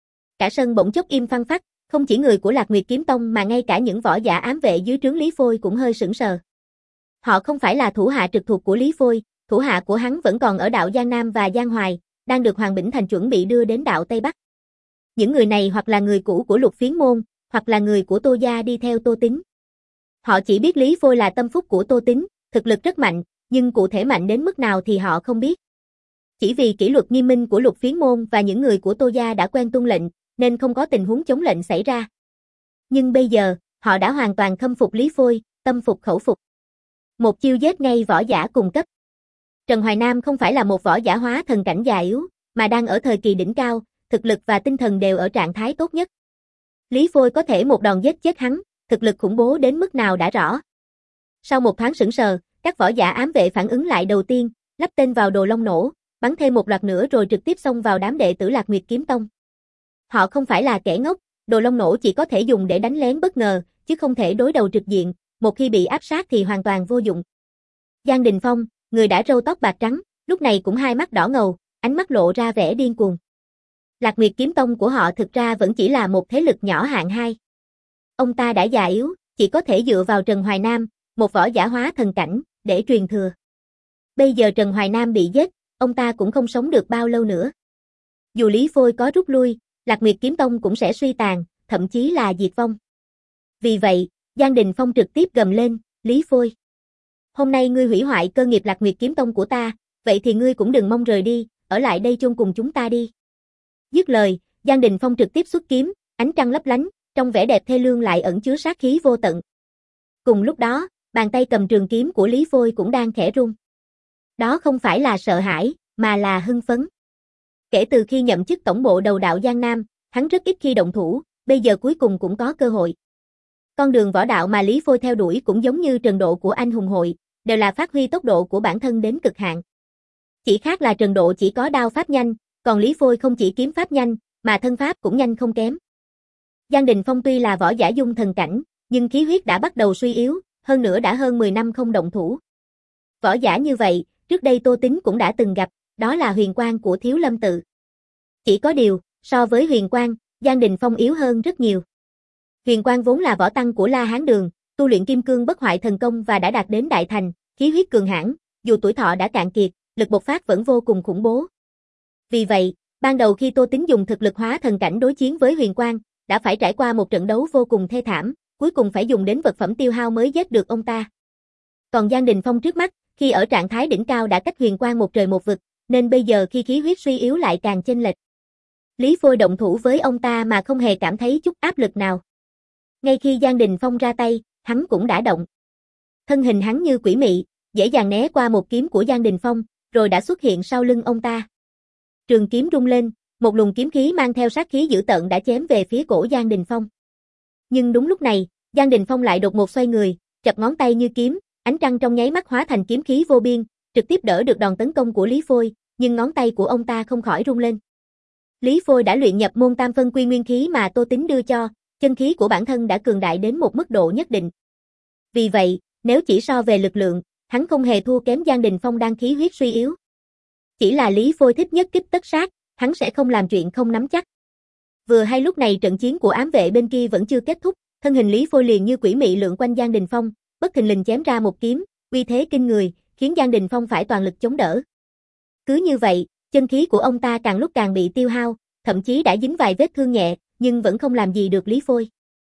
Cả sân bỗng chốc im phăng phắc, không chỉ người của Lạc Nguyệt Kiếm Tông mà ngay cả những võ giả ám vệ dưới trướng Lý Phôi cũng hơi sững sờ. Họ không phải là thủ hạ trực thuộc của Lý Phôi, thủ hạ của hắn vẫn còn ở đạo Giang Nam và Giang Hoài, đang được Hoàng Bỉnh Thành chuẩn bị đưa đến đạo Tây Bắc. Những người này hoặc là người cũ của Lục Phiến Môn, hoặc là người của Tô gia đi theo Tô Tính. Họ chỉ biết Lý Phôi là tâm phúc của Tô Tín, thực lực rất mạnh, nhưng cụ thể mạnh đến mức nào thì họ không biết. Chỉ vì kỷ luật nghiêm minh của Lục Phiến môn và những người của Tô gia đã quen tuân lệnh, nên không có tình huống chống lệnh xảy ra. Nhưng bây giờ, họ đã hoàn toàn khâm phục Lý Phôi, tâm phục khẩu phục. Một chiêu giết ngay võ giả cùng cấp. Trần Hoài Nam không phải là một võ giả hóa thần cảnh già yếu, mà đang ở thời kỳ đỉnh cao, thực lực và tinh thần đều ở trạng thái tốt nhất. Lý Phôi có thể một đòn giết chết hắn, thực lực khủng bố đến mức nào đã rõ. Sau một thoáng sững sờ, các võ giả ám vệ phản ứng lại đầu tiên, lắp tên vào đồ long nổ, bắn thêm một loạt nữa rồi trực tiếp xông vào đám đệ tử Lạc Nguyệt Kiếm Tông. Họ không phải là kẻ ngốc, đồ long nổ chỉ có thể dùng để đánh lén bất ngờ, chứ không thể đối đầu trực diện, một khi bị áp sát thì hoàn toàn vô dụng. Giang Đình Phong, người đã râu tóc bạc trắng, lúc này cũng hai mắt đỏ ngầu, ánh mắt lộ ra vẻ điên cuồng. Lạc Nguyệt Kiếm Tông của họ thực ra vẫn chỉ là một thế lực nhỏ hạng hai. Ông ta đã già yếu, chỉ có thể dựa vào Trần Hoài Nam, một võ giả hóa thần cảnh, để truyền thừa. Bây giờ Trần Hoài Nam bị giết, ông ta cũng không sống được bao lâu nữa. Dù Lý Phôi có rút lui, Lạc Nguyệt Kiếm Tông cũng sẽ suy tàn, thậm chí là diệt vong. Vì vậy, Giang Đình Phong trực tiếp gầm lên, Lý Phôi. Hôm nay ngươi hủy hoại cơ nghiệp Lạc Nguyệt Kiếm Tông của ta, vậy thì ngươi cũng đừng mong rời đi, ở lại đây chôn cùng chúng ta đi. Dứt lời, Giang Đình Phong trực tiếp xuất kiếm, ánh trăng lấp lánh, trong vẻ đẹp thê lương lại ẩn chứa sát khí vô tận. Cùng lúc đó, bàn tay cầm trường kiếm của Lý Phôi cũng đang khẽ rung. Đó không phải là sợ hãi, mà là hưng phấn. Kể từ khi nhậm chức tổng bộ đầu đạo Giang Nam, hắn rất ít khi động thủ, bây giờ cuối cùng cũng có cơ hội. Con đường võ đạo mà Lý Phôi theo đuổi cũng giống như Trần Độ của anh hùng hội, đều là phát huy tốc độ của bản thân đến cực hạn. Chỉ khác là Trần Độ chỉ có đao pháp nhanh, còn Lý Phôi không chỉ kiếm pháp nhanh, mà thân pháp cũng nhanh không kém. Giang Đình Phong tuy là võ giả dung thần cảnh, nhưng khí huyết đã bắt đầu suy yếu, hơn nữa đã hơn mười năm không động thủ. Võ giả như vậy, trước đây Tô Tín cũng đã từng gặp, đó là Huyền Quang của Thiếu Lâm Tự. Chỉ có điều, so với Huyền Quang, Giang Đình Phong yếu hơn rất nhiều. Huyền Quang vốn là võ tăng của La Hán Đường, tu luyện kim cương bất hoại thần công và đã đạt đến đại thành, khí huyết cường hãn, dù tuổi thọ đã cạn kiệt, lực bộc phát vẫn vô cùng khủng bố. Vì vậy, ban đầu khi Tô Tín dùng thực lực hóa thần cảnh đối chiến với Huyền Quang, đã phải trải qua một trận đấu vô cùng thê thảm, cuối cùng phải dùng đến vật phẩm tiêu hao mới giết được ông ta. Còn Giang Đình Phong trước mắt, khi ở trạng thái đỉnh cao đã cách Huyền Quang một trời một vực, nên bây giờ khi khí huyết suy yếu lại càng chênh lệch. Lý Phôi động thủ với ông ta mà không hề cảm thấy chút áp lực nào. Ngay khi Giang Đình Phong ra tay, hắn cũng đã động. Thân hình hắn như quỷ mị, dễ dàng né qua một kiếm của Giang Đình Phong, rồi đã xuất hiện sau lưng ông ta. Trường kiếm rung lên, một luồng kiếm khí mang theo sát khí dữ tợn đã chém về phía cổ Giang Đình Phong. Nhưng đúng lúc này, Giang Đình Phong lại đột ngột xoay người, chập ngón tay như kiếm, ánh trăng trong nháy mắt hóa thành kiếm khí vô biên, trực tiếp đỡ được đòn tấn công của Lý Phôi, nhưng ngón tay của ông ta không khỏi rung lên. Lý Phôi đã luyện nhập môn tam phân quy nguyên khí mà Tô Tín đưa cho, chân khí của bản thân đã cường đại đến một mức độ nhất định. Vì vậy, nếu chỉ so về lực lượng, hắn không hề thua kém Giang Đình Phong đang khí huyết suy yếu. Chỉ là Lý Phôi thích nhất kích tất sát, hắn sẽ không làm chuyện không nắm chắc. Vừa hay lúc này trận chiến của ám vệ bên kia vẫn chưa kết thúc, thân hình Lý Phôi liền như quỷ mị lượn quanh Giang Đình Phong, bất thình lình chém ra một kiếm, uy thế kinh người, khiến Giang Đình Phong phải toàn lực chống đỡ. Cứ như vậy, chân khí của ông ta càng lúc càng bị tiêu hao, thậm chí đã dính vài vết thương nhẹ, nhưng vẫn không làm gì được Lý Phôi.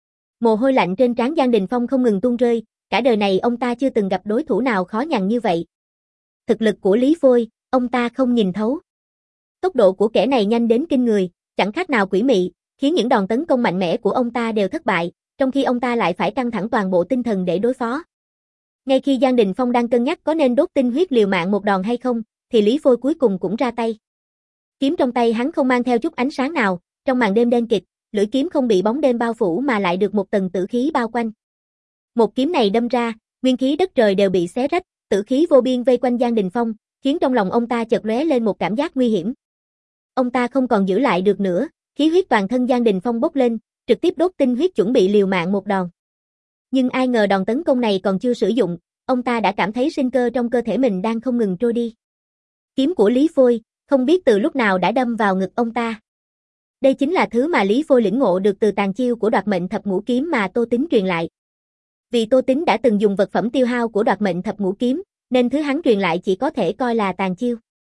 Mồ hôi lạnh trên trán Giang Đình Phong không ngừng tuôn rơi, cả đời này ông ta chưa từng gặp đối thủ nào khó nhằn như vậy. Thực lực của Lý Phôi, ông ta không nhìn thấu. Tốc độ của kẻ này nhanh đến kinh người, chẳng khác nào quỷ mị, khiến những đòn tấn công mạnh mẽ của ông ta đều thất bại, trong khi ông ta lại phải căng thẳng toàn bộ tinh thần để đối phó. Ngay khi Giang Đình Phong đang cân nhắc có nên đốt tinh huyết liều mạng một đòn hay không, thì Lý Phôi cuối cùng cũng ra tay. Kiếm trong tay hắn không mang theo chút ánh sáng nào, trong màn đêm đen kịt, lưỡi kiếm không bị bóng đêm bao phủ mà lại được một tầng tử khí bao quanh. Một kiếm này đâm ra, nguyên khí đất trời đều bị xé rách, tử khí vô biên vây quanh Giang Đình Phong, khiến trong lòng ông ta chợt lóe lên một cảm giác nguy hiểm. Ông ta không còn giữ lại được nữa, khí huyết toàn thân Giang Đình Phong bốc lên, trực tiếp đốt tinh huyết chuẩn bị liều mạng một đòn. Nhưng ai ngờ đòn tấn công này còn chưa sử dụng, ông ta đã cảm thấy sinh cơ trong cơ thể mình đang không ngừng trôi đi. Kiếm của Lý Phôi, không biết từ lúc nào đã đâm vào ngực ông ta. Đây chính là thứ mà Lý Phôi lĩnh ngộ được từ tàn chiêu của Đoạt Mệnh Thập Ngũ Kiếm mà Tô Tín truyền lại. Vì Tô Tín đã từng dùng vật phẩm tiêu hao của Đoạt Mệnh Thập Ngũ Kiếm, nên thứ hắn truyền lại chỉ có thể coi là tàn chiêu.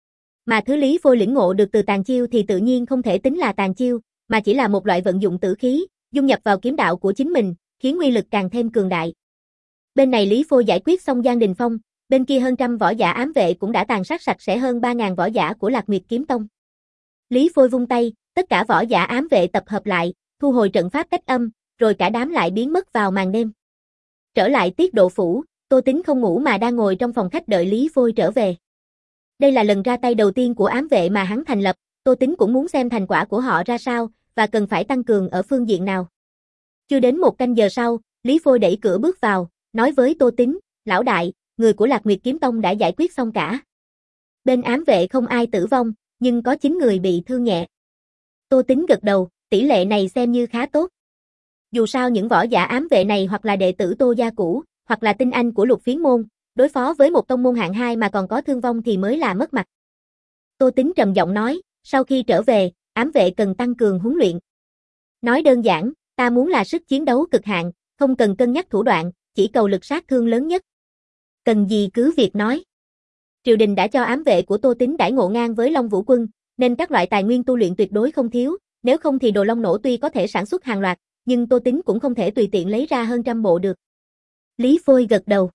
Mà thứ Lý Phôi lĩnh ngộ được từ tàn chiêu thì tự nhiên không thể tính là tàn chiêu, mà chỉ là một loại vận dụng tử khí, dung nhập vào kiếm đạo của chính mình, khiến uy lực càng thêm cường đại. Bên này Lý Phôi giải quyết xong Giang Đình Phong, bên kia hơn trăm võ giả ám vệ cũng đã tàn sát sạch sẽ hơn ba ngàn võ giả của Lạc Nguyệt Kiếm Tông. Lý Phôi vung tay, tất cả võ giả ám vệ tập hợp lại, thu hồi trận pháp cách âm, rồi cả đám lại biến mất vào màn đêm. Trở lại Tiết Độ Phủ, Tô Tính không ngủ mà đang ngồi trong phòng khách đợi Lý Phôi trở về. Đây là lần ra tay đầu tiên của ám vệ mà hắn thành lập, Tô Tính cũng muốn xem thành quả của họ ra sao, và cần phải tăng cường ở phương diện nào. Chưa đến một canh giờ sau, Lý Phôi đẩy cửa bước vào, nói với Tô Tính, lão đại, người của Lạc Nguyệt Kiếm Tông đã giải quyết xong cả. Bên ám vệ không ai tử vong, nhưng có chín người bị thương nhẹ. Tô Tính gật đầu, tỷ lệ này xem như khá tốt. Dù sao những võ giả ám vệ này hoặc là đệ tử Tô gia cũ, hoặc là tinh anh của Lục Phiến môn, đối phó với một tông môn hạng hai mà còn có thương vong thì mới là mất mặt. Tô Tính trầm giọng nói, sau khi trở về, ám vệ cần tăng cường huấn luyện. Nói đơn giản, ta muốn là sức chiến đấu cực hạn, không cần cân nhắc thủ đoạn, chỉ cầu lực sát thương lớn nhất. Cần gì cứ việc nói. Triều đình đã cho ám vệ của Tô Tính đãi ngộ ngang với Long Vũ quân, nên các loại tài nguyên tu luyện tuyệt đối không thiếu, nếu không thì Đồ Long Nổ tuy có thể sản xuất hàng loạt, nhưng Tô Tính cũng không thể tùy tiện lấy ra hơn trăm bộ được. Lý Phôi gật đầu.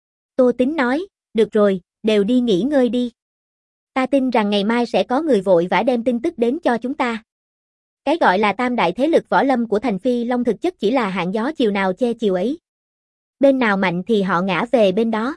Tô Tính nói, được rồi, đều đi nghỉ ngơi đi. Ta tin rằng ngày mai sẽ có người vội vã đem tin tức đến cho chúng ta. Cái gọi là tam đại thế lực võ lâm của thành Phi Long thực chất chỉ là hạn gió chiều nào che chiều ấy. Bên nào mạnh thì họ ngã về bên đó.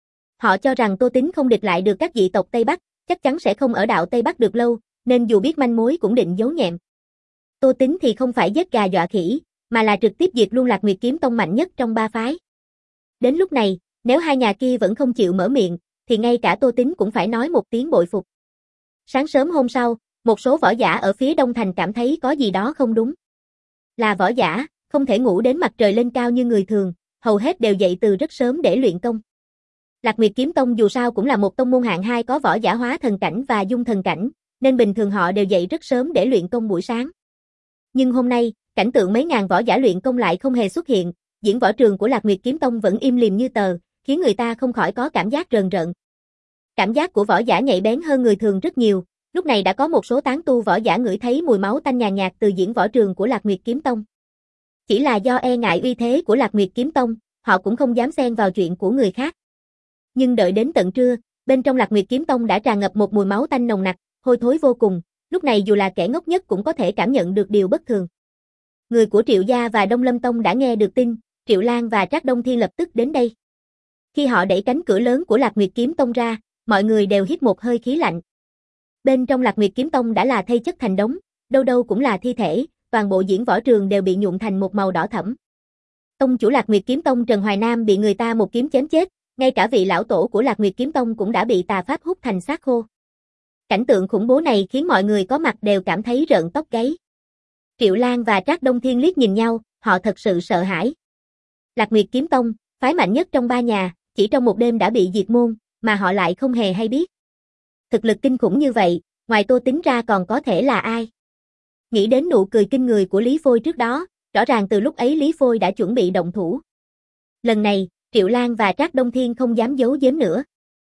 Họ cho rằng Tô Tính không địch lại được các dị tộc Tây Bắc, chắc chắn sẽ không ở đạo Tây Bắc được lâu, nên dù biết manh mối cũng định giấu nhẹm. Tô Tính thì không phải giết gà dọa khỉ, mà là trực tiếp diệt luôn Lạc Nguyệt Kiếm Tông mạnh nhất trong ba phái. Đến lúc này, nếu hai nhà kia vẫn không chịu mở miệng, thì ngay cả Tô Tính cũng phải nói một tiếng bội phục. Sáng sớm hôm sau, một số võ giả ở phía Đông Thành cảm thấy có gì đó không đúng. Là võ giả, không thể ngủ đến mặt trời lên cao như người thường, hầu hết đều dậy từ rất sớm để luyện công. Lạc Nguyệt Kiếm Tông dù sao cũng là một tông môn hạng hai có võ giả hóa thần cảnh và dung thần cảnh, nên bình thường họ đều dậy rất sớm để luyện công buổi sáng. Nhưng hôm nay, cảnh tượng mấy ngàn võ giả luyện công lại không hề xuất hiện, diễn võ trường của Lạc Nguyệt Kiếm Tông vẫn im lìm như tờ, khiến người ta không khỏi có cảm giác rờn rợn. Cảm giác của võ giả nhạy bén hơn người thường rất nhiều, lúc này đã có một số tán tu võ giả ngửi thấy mùi máu tanh nhàn nhạt từ diễn võ trường của Lạc Nguyệt Kiếm Tông. Chỉ là do e ngại uy thế của Lạc Nguyệt Kiếm Tông, họ cũng không dám xen vào chuyện của người khác. Nhưng đợi đến tận trưa, bên trong Lạc Nguyệt Kiếm Tông đã tràn ngập một mùi máu tanh nồng nặc, hôi thối vô cùng, lúc này dù là kẻ ngốc nhất cũng có thể cảm nhận được điều bất thường. Người của Triệu gia và Đông Lâm Tông đã nghe được tin, Triệu Lan và Trác Đông Thiên lập tức đến đây. Khi họ đẩy cánh cửa lớn của Lạc Nguyệt Kiếm Tông ra, mọi người đều hít một hơi khí lạnh. Bên trong Lạc Nguyệt Kiếm Tông đã là thây chất thành đống, đâu đâu cũng là thi thể, toàn bộ diễn võ trường đều bị nhuộm thành một màu đỏ thẫm. Tông chủ Lạc Nguyệt Kiếm Tông Trần Hoài Nam bị người ta một kiếm chém chết, ngay cả vị lão tổ của Lạc Nguyệt Kiếm Tông cũng đã bị tà pháp hút thành xác khô. Cảnh tượng khủng bố này khiến mọi người có mặt đều cảm thấy rợn tóc gáy. Triệu Lan và Trác Đông Thiên liếc nhìn nhau, họ thật sự sợ hãi. Lạc Nguyệt Kiếm Tông, phái mạnh nhất trong ba nhà, chỉ trong một đêm đã bị diệt môn, mà họ lại không hề hay biết. Thực lực kinh khủng như vậy, ngoài Tô Tính ra còn có thể là ai? Nghĩ đến nụ cười kinh người của Lý Phôi trước đó, rõ ràng từ lúc ấy Lý Phôi đã chuẩn bị động thủ. Lần này, Triệu Lan và Trác Đông Thiên không dám giấu giếm nữa.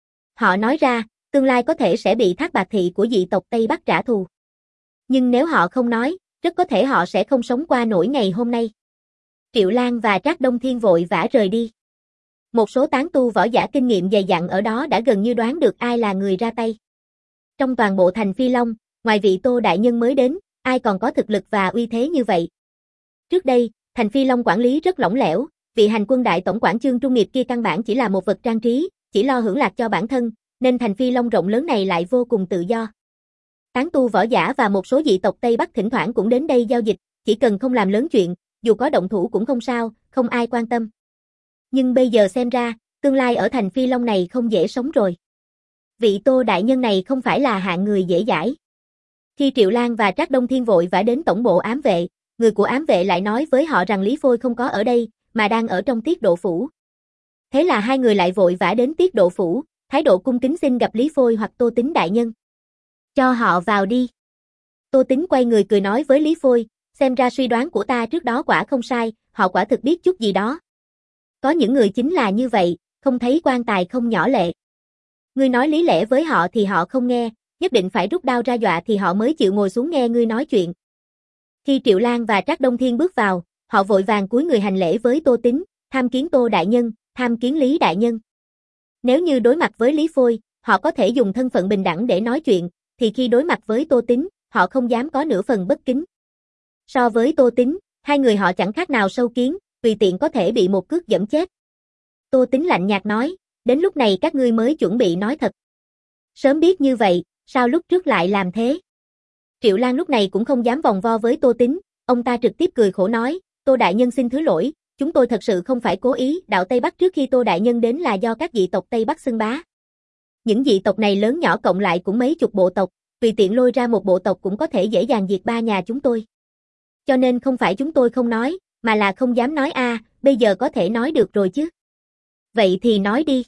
Họ nói ra, tương lai có thể sẽ bị Thác Bạt Thị của dị tộc Tây Bắc trả thù. Nhưng nếu họ không nói, rất có thể họ sẽ không sống qua nổi ngày hôm nay. Triệu Lan và Trác Đông Thiên vội vã rời đi. Một số tán tu võ giả kinh nghiệm dày dặn ở đó đã gần như đoán được ai là người ra tay. Trong toàn bộ thành Phi Long, ngoài vị Tô đại nhân mới đến, ai còn có thực lực và uy thế như vậy. Trước đây, thành Phi Long quản lý rất lỏng lẻo, vị hành quân đại tổng quản Chương Trung Nghiệp kia căn bản chỉ là một vật trang trí, chỉ lo hưởng lạc cho bản thân, nên thành Phi Long rộng lớn này lại vô cùng tự do. Tán tu võ giả và một số dị tộc Tây Bắc thỉnh thoảng cũng đến đây giao dịch, chỉ cần không làm lớn chuyện, dù có động thủ cũng không sao, không ai quan tâm. Nhưng bây giờ xem ra, tương lai ở thành Phi Long này không dễ sống rồi. Vị Tô đại nhân này không phải là hạng người dễ dãi. Khi Triệu Lan và Trác Đông Thiên vội vã đến tổng bộ ám vệ, người của ám vệ lại nói với họ rằng Lý Phôi không có ở đây, mà đang ở trong Tiết Độ Phủ. Thế là hai người lại vội vã đến Tiết Độ Phủ, thái độ cung kính xin gặp Lý Phôi hoặc Tô Tính đại nhân. Cho họ vào đi. Tô Tính quay người cười nói với Lý Phôi, xem ra suy đoán của ta trước đó quả không sai, họ quả thực biết chút gì đó. Có những người chính là như vậy, không thấy quan tài không nhỏ lệ. Ngươi nói lý lẽ với họ thì họ không nghe, nhất định phải rút đao ra dọa thì họ mới chịu ngồi xuống nghe ngươi nói chuyện. Khi Triệu Lan và Trác Đông Thiên bước vào, họ vội vàng cúi người hành lễ với Tô Tính, tham kiến Tô đại nhân, tham kiến Lý đại nhân. Nếu như đối mặt với Lý Phôi, họ có thể dùng thân phận bình đẳng để nói chuyện, thì khi đối mặt với Tô Tín, họ không dám có nửa phần bất kính. So với Tô Tín, hai người họ chẳng khác nào sâu kiến, tùy tiện có thể bị một cước giẫm chết. Tô Tín lạnh nhạt nói, đến lúc này các ngươi mới chuẩn bị nói thật. Sớm biết như vậy, sao lúc trước lại làm thế? Triệu Lang lúc này cũng không dám vòng vo với Tô Tín, ông ta trực tiếp cười khổ nói, Tô đại nhân xin thứ lỗi, chúng tôi thật sự không phải cố ý, đạo Tây Bắc trước khi Tô đại nhân đến là do các dị tộc Tây Bắc xưng bá. Những dị tộc này lớn nhỏ cộng lại cũng mấy chục bộ tộc, tùy tiện lôi ra một bộ tộc cũng có thể dễ dàng diệt ba nhà chúng tôi. Cho nên không phải chúng tôi không nói, mà là không dám nói a, à, bây giờ có thể nói được rồi chứ. Vậy thì nói đi.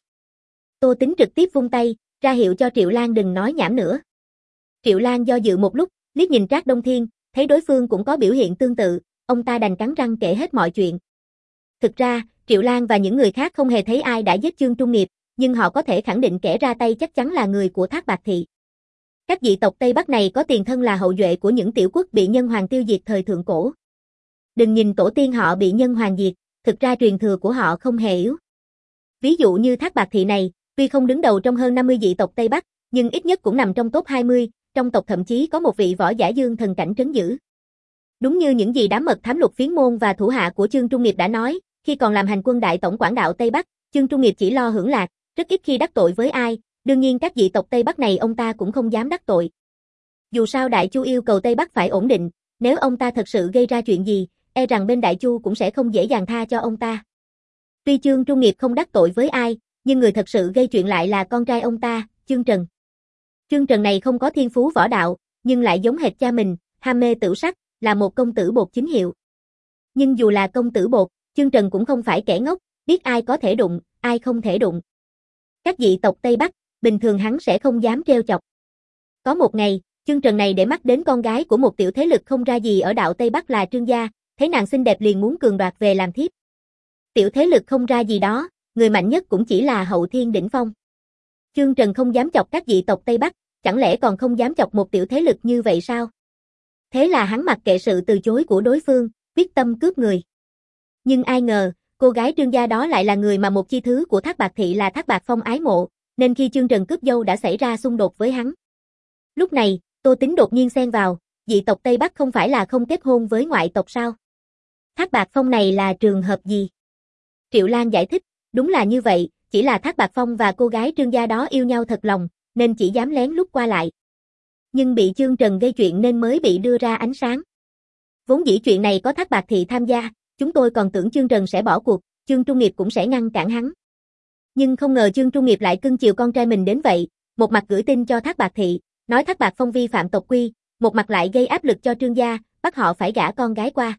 Tô Tín trực tiếp vung tay, ra hiệu cho Triệu Lang đừng nói nhảm nữa. Triệu Lang do dự một lúc, liếc nhìn Trác Đông Thiên, thấy đối phương cũng có biểu hiện tương tự, ông ta đành cắn răng kể hết mọi chuyện. Thực ra, Triệu Lang và những người khác không hề thấy ai đã giết Chương Trung Nghiệp, nhưng họ có thể khẳng định kẻ ra tay chắc chắn là người của Thác Bạt Thị. Các dị tộc Tây Bắc này có tiền thân là hậu duệ của những tiểu quốc bị nhân hoàng tiêu diệt thời thượng cổ. Đừng nhìn tổ tiên họ bị nhân hoàng diệt, thực ra truyền thừa của họ không hề yếu. Ví dụ như Thác Bạt Thị này, tuy không đứng đầu trong hơn năm mươi dị tộc Tây Bắc, nhưng ít nhất cũng nằm trong top hai mươi, trong tộc thậm chí có một vị võ giả dương thần cảnh trấn giữ. Đúng như những gì đám mật thám Lục Phiến Môn và thủ hạ của Chương Trung Nghiệp đã nói, khi còn làm hành quân đại tổng quản đạo Tây Bắc, Chương Trung Nghiệp chỉ lo hưởng lạc, rất ít khi đắc tội với ai, đương nhiên các dị tộc Tây Bắc này ông ta cũng không dám đắc tội. Dù sao Đại Chu yêu cầu Tây Bắc phải ổn định, nếu ông ta thật sự gây ra chuyện gì, e rằng bên Đại Chu cũng sẽ không dễ dàng tha cho ông ta. Tuy Chương Trung Nghiệp không đắc tội với ai, nhưng người thật sự gây chuyện lại là con trai ông ta, Chương Trần. Chương Trần này không có thiên phú võ đạo, nhưng lại giống hệt cha mình, ham mê tửu sắc, là một công tử bột chính hiệu. Nhưng dù là công tử bột, Chương Trần cũng không phải kẻ ngốc, biết ai có thể đụng, ai không thể đụng. Các dị tộc Tây Bắc, bình thường hắn sẽ không dám trêu chọc. Có một ngày, Chương Trần này để mắt đến con gái của một tiểu thế lực không ra gì ở đạo Tây Bắc là Trương gia, thấy nàng xinh đẹp liền muốn cường đoạt về làm thiếp. Tiểu thế lực không ra gì đó, người mạnh nhất cũng chỉ là hậu thiên đỉnh phong. Chương Trần không dám chọc các dị tộc Tây Bắc, chẳng lẽ còn không dám chọc một tiểu thế lực như vậy sao? Thế là hắn mặc kệ sự từ chối của đối phương, quyết tâm cướp người. Nhưng ai ngờ, cô gái Trương gia đó lại là người mà một chi thứ của Thác Bạt Thị là Thác Bạt Phong ái mộ, nên khi Chương Trần cướp dâu đã xảy ra xung đột với hắn. Lúc này, Tô Tín đột nhiên xen vào, dị tộc Tây Bắc không phải là không kết hôn với ngoại tộc sao? Thác Bạt Phong này là trường hợp gì? Triệu Lang giải thích, đúng là như vậy, chỉ là Thác Bạt Phong và cô gái Trương gia đó yêu nhau thật lòng, nên chỉ dám lén lút qua lại. Nhưng bị Chương Trần gây chuyện nên mới bị đưa ra ánh sáng. Vốn dĩ chuyện này có Thác Bạt Thị tham gia, chúng tôi còn tưởng Chương Trần sẽ bỏ cuộc, Chương Trung Nghiệp cũng sẽ ngăn cản hắn. Nhưng không ngờ Chương Trung Nghiệp lại cưng chiều con trai mình đến vậy, một mặt gửi tin cho Thác Bạt Thị, nói Thác Bạt Phong vi phạm tộc quy, một mặt lại gây áp lực cho Trương gia, bắt họ phải gả con gái qua.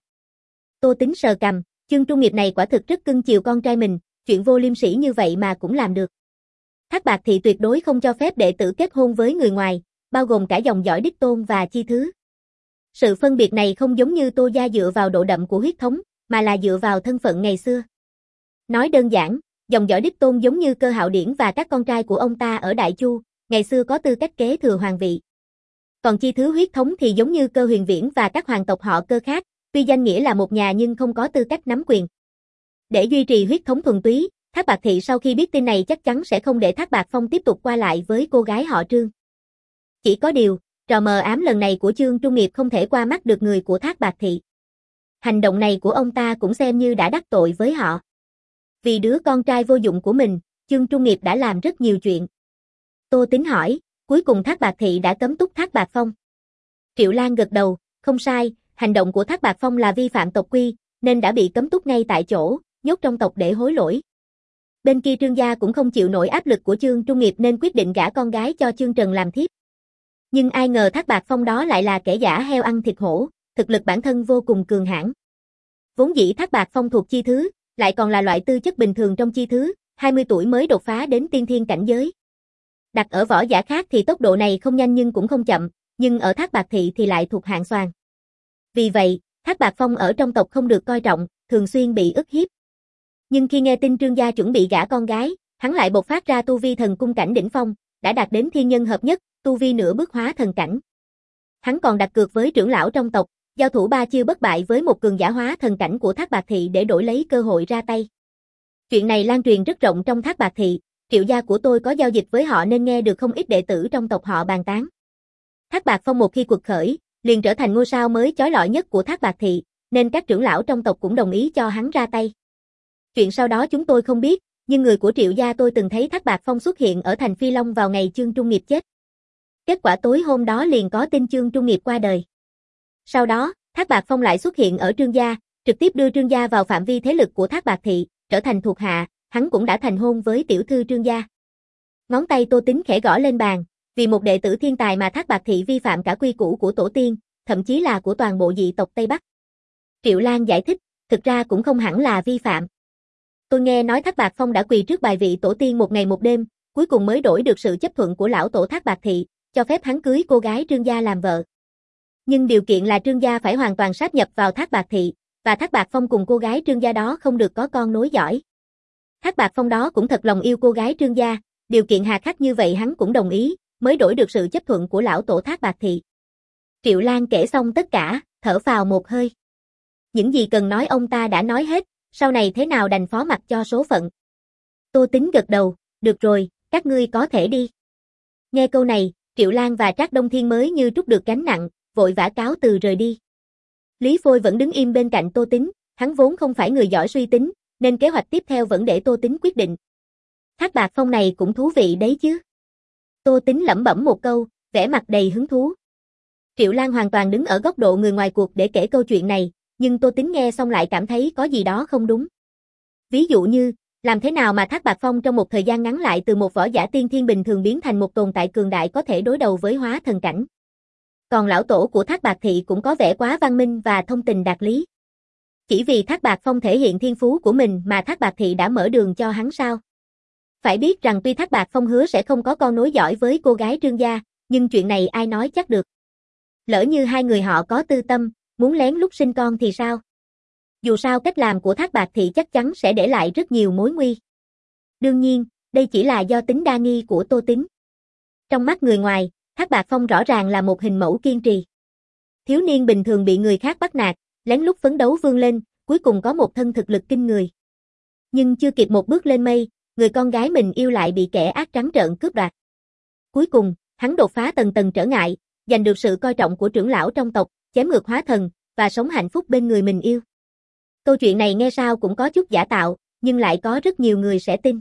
Tô Tín sờ cằm, Chương Trung Nghiệp này quả thực rất cưng chiều con trai mình, chuyện vô liêm sỉ như vậy mà cũng làm được. Thác Bạt Thị tuyệt đối không cho phép đệ tử kết hôn với người ngoài, bao gồm cả dòng dõi đích tôn và chi thứ. Sự phân biệt này không giống như Tô gia dựa vào độ đậm của huyết thống, mà là dựa vào thân phận ngày xưa. Nói đơn giản, dòng dõi đích tôn giống như Cơ Hạo Điển và các con trai của ông ta ở Đại Chu, ngày xưa có tư cách kế thừa hoàng vị. Còn chi thứ huyết thống thì giống như Cơ Huyền Viễn và các hoàng tộc họ Cơ khác, tuy danh nghĩa là một nhà nhưng không có tư cách nắm quyền. Để duy trì huyết thống thuần túy, Thác Bạt Thị sau khi biết tin này chắc chắn sẽ không để Thác Bạt Phong tiếp tục qua lại với cô gái họ Trương. Chỉ có điều, trò mờ ám lần này của Chương Trung Nghiệp không thể qua mắt được người của Thác Bạt Thị. Hành động này của ông ta cũng xem như đã đắc tội với họ. Vì đứa con trai vô dụng của mình, Chương Trung Nghiệp đã làm rất nhiều chuyện. Tô Tín hỏi, cuối cùng Thác Bạt Thị đã cấm túc Thác Bạt Phong. Triệu Lang gật đầu, không sai, hành động của Thác Bạt Phong là vi phạm tộc quy, nên đã bị cấm túc ngay tại chỗ, nhốt trong tộc để hối lỗi. Bên kia Trương gia cũng không chịu nổi áp lực của Chương Trung Nghiệp nên quyết định gả con gái cho Chương Trần làm thiếp. Nhưng ai ngờ Thác Bạt Phong đó lại là kẻ giả heo ăn thịt hổ, thực lực bản thân vô cùng cường hãn. Vốn dĩ Thác Bạt Phong thuộc chi thứ, lại còn là loại tư chất bình thường trong chi thứ, hai mươi tuổi mới đột phá đến tiên thiên cảnh giới. Đặt ở võ giả khác thì tốc độ này không nhanh nhưng cũng không chậm, nhưng ở Thác Bạt Thị thì lại thuộc hạng xoàn. Vì vậy, Thác Bạt Phong ở trong tộc không được coi trọng, thường xuyên bị ức hiếp. Nhưng khi nghe tin Trương gia chuẩn bị gả con gái, hắn lại bộc phát ra tu vi thần cung cảnh đỉnh phong, đã đạt đến thiên nhân hợp nhất, tu vi nửa bước hóa thần cảnh. Hắn còn đặt cược với trưởng lão trong tộc, giao thủ ba chiêu bất bại với một cường giả hóa thần cảnh của Thác Bạt Thị để đổi lấy cơ hội ra tay. Chuyện này lan truyền rất rộng trong Thác Bạt Thị, Triệu gia của tôi có giao dịch với họ nên nghe được không ít đệ tử trong tộc họ bàn tán. Thác Bạt Phong một khi quật khởi, liền trở thành ngôi sao mới chói lọi nhất của Thác Bạt Thị, nên các trưởng lão trong tộc cũng đồng ý cho hắn ra tay. Chuyện sau đó chúng tôi không biết, nhưng người của Triệu gia tôi từng thấy Thác Bạt Phong xuất hiện ở thành Phi Long vào ngày Chương Trung Nghiệp chết. Kết quả tối hôm đó liền có tin Chương Trung Nghiệp qua đời. Sau đó, Thác Bạt Phong lại xuất hiện ở Trương gia, trực tiếp đưa Trương gia vào phạm vi thế lực của Thác Bạt Thị, trở thành thuộc hạ, hắn cũng đã thành hôn với tiểu thư Trương gia. Ngón tay Tô Tính khẽ gõ lên bàn, vì một đệ tử thiên tài mà Thác Bạt Thị vi phạm cả quy củ của tổ tiên, thậm chí là của toàn bộ dị tộc Tây Bắc. Triệu Lan giải thích, thực ra cũng không hẳn là vi phạm. Tôi nghe nói Thác Bạt Phong đã quỳ trước bài vị tổ tiên một ngày một đêm, cuối cùng mới đổi được sự chấp thuận của lão tổ Thác Bạt Thị, cho phép hắn cưới cô gái Trương gia làm vợ. Nhưng điều kiện là Trương gia phải hoàn toàn sáp nhập vào Thác Bạt Thị, và Thác Bạt Phong cùng cô gái Trương gia đó không được có con nối dõi. Thác Bạt Phong đó cũng thật lòng yêu cô gái Trương gia, điều kiện hà khắc như vậy hắn cũng đồng ý, mới đổi được sự chấp thuận của lão tổ Thác Bạt Thị. Triệu Lan kể xong tất cả, thở phào một hơi. Những gì cần nói ông ta đã nói hết, sau này thế nào đành phó mặc cho số phận. Tô Tính gật đầu, được rồi, các ngươi có thể đi. Nghe câu này, Triệu Lan và Trác Đông Thiên mới như trút được gánh nặng, vội vã cáo từ rời đi. Lý Phôi vẫn đứng im bên cạnh Tô Tính, hắn vốn không phải người giỏi suy tính, nên kế hoạch tiếp theo vẫn để Tô Tính quyết định. Thác Bạt Phong này cũng thú vị đấy chứ. Tô Tính lẩm bẩm một câu, vẻ mặt đầy hứng thú. Triệu Lan hoàn toàn đứng ở góc độ người ngoài cuộc để kể câu chuyện này, nhưng Tô Tính nghe xong lại cảm thấy có gì đó không đúng. Ví dụ như, làm thế nào mà Thác Bạt Phong trong một thời gian ngắn lại từ một võ giả tiên thiên bình thường biến thành một tồn tại cường đại có thể đối đầu với hóa thần cảnh. Còn lão tổ của Thác Bạt Thị cũng có vẻ quá văn minh và thông tình đạt lý. Chỉ vì Thác Bạt Phong thể hiện thiên phú của mình mà Thác Bạt Thị đã mở đường cho hắn sao? Phải biết rằng tuy Thác Bạt Phong hứa sẽ không có con nối dõi với cô gái Trương gia, nhưng chuyện này ai nói chắc được. Lỡ như hai người họ có tư tâm, muốn lén lút sinh con thì sao? Dù sao cách làm của Thác Bạt Thị chắc chắn sẽ để lại rất nhiều mối nguy. Đương nhiên, đây chỉ là do tính đa nghi của Tô Tính. Trong mắt người ngoài, Thác Bạt Phong rõ ràng là một hình mẫu kiên trì. Thiếu niên bình thường bị người khác bắt nạt, lén lút phấn đấu vươn lên, cuối cùng có một thân thực lực kinh người. Nhưng chưa kịp một bước lên mây, người con gái mình yêu lại bị kẻ ác trắng trợn cướp đoạt. Cuối cùng, hắn đột phá tầng tầng trở ngại, giành được sự coi trọng của trưởng lão trong tộc, chém ngược hóa thần, và sống hạnh phúc bên người mình yêu. Câu chuyện này nghe sao cũng có chút giả tạo, nhưng lại có rất nhiều người sẽ tin.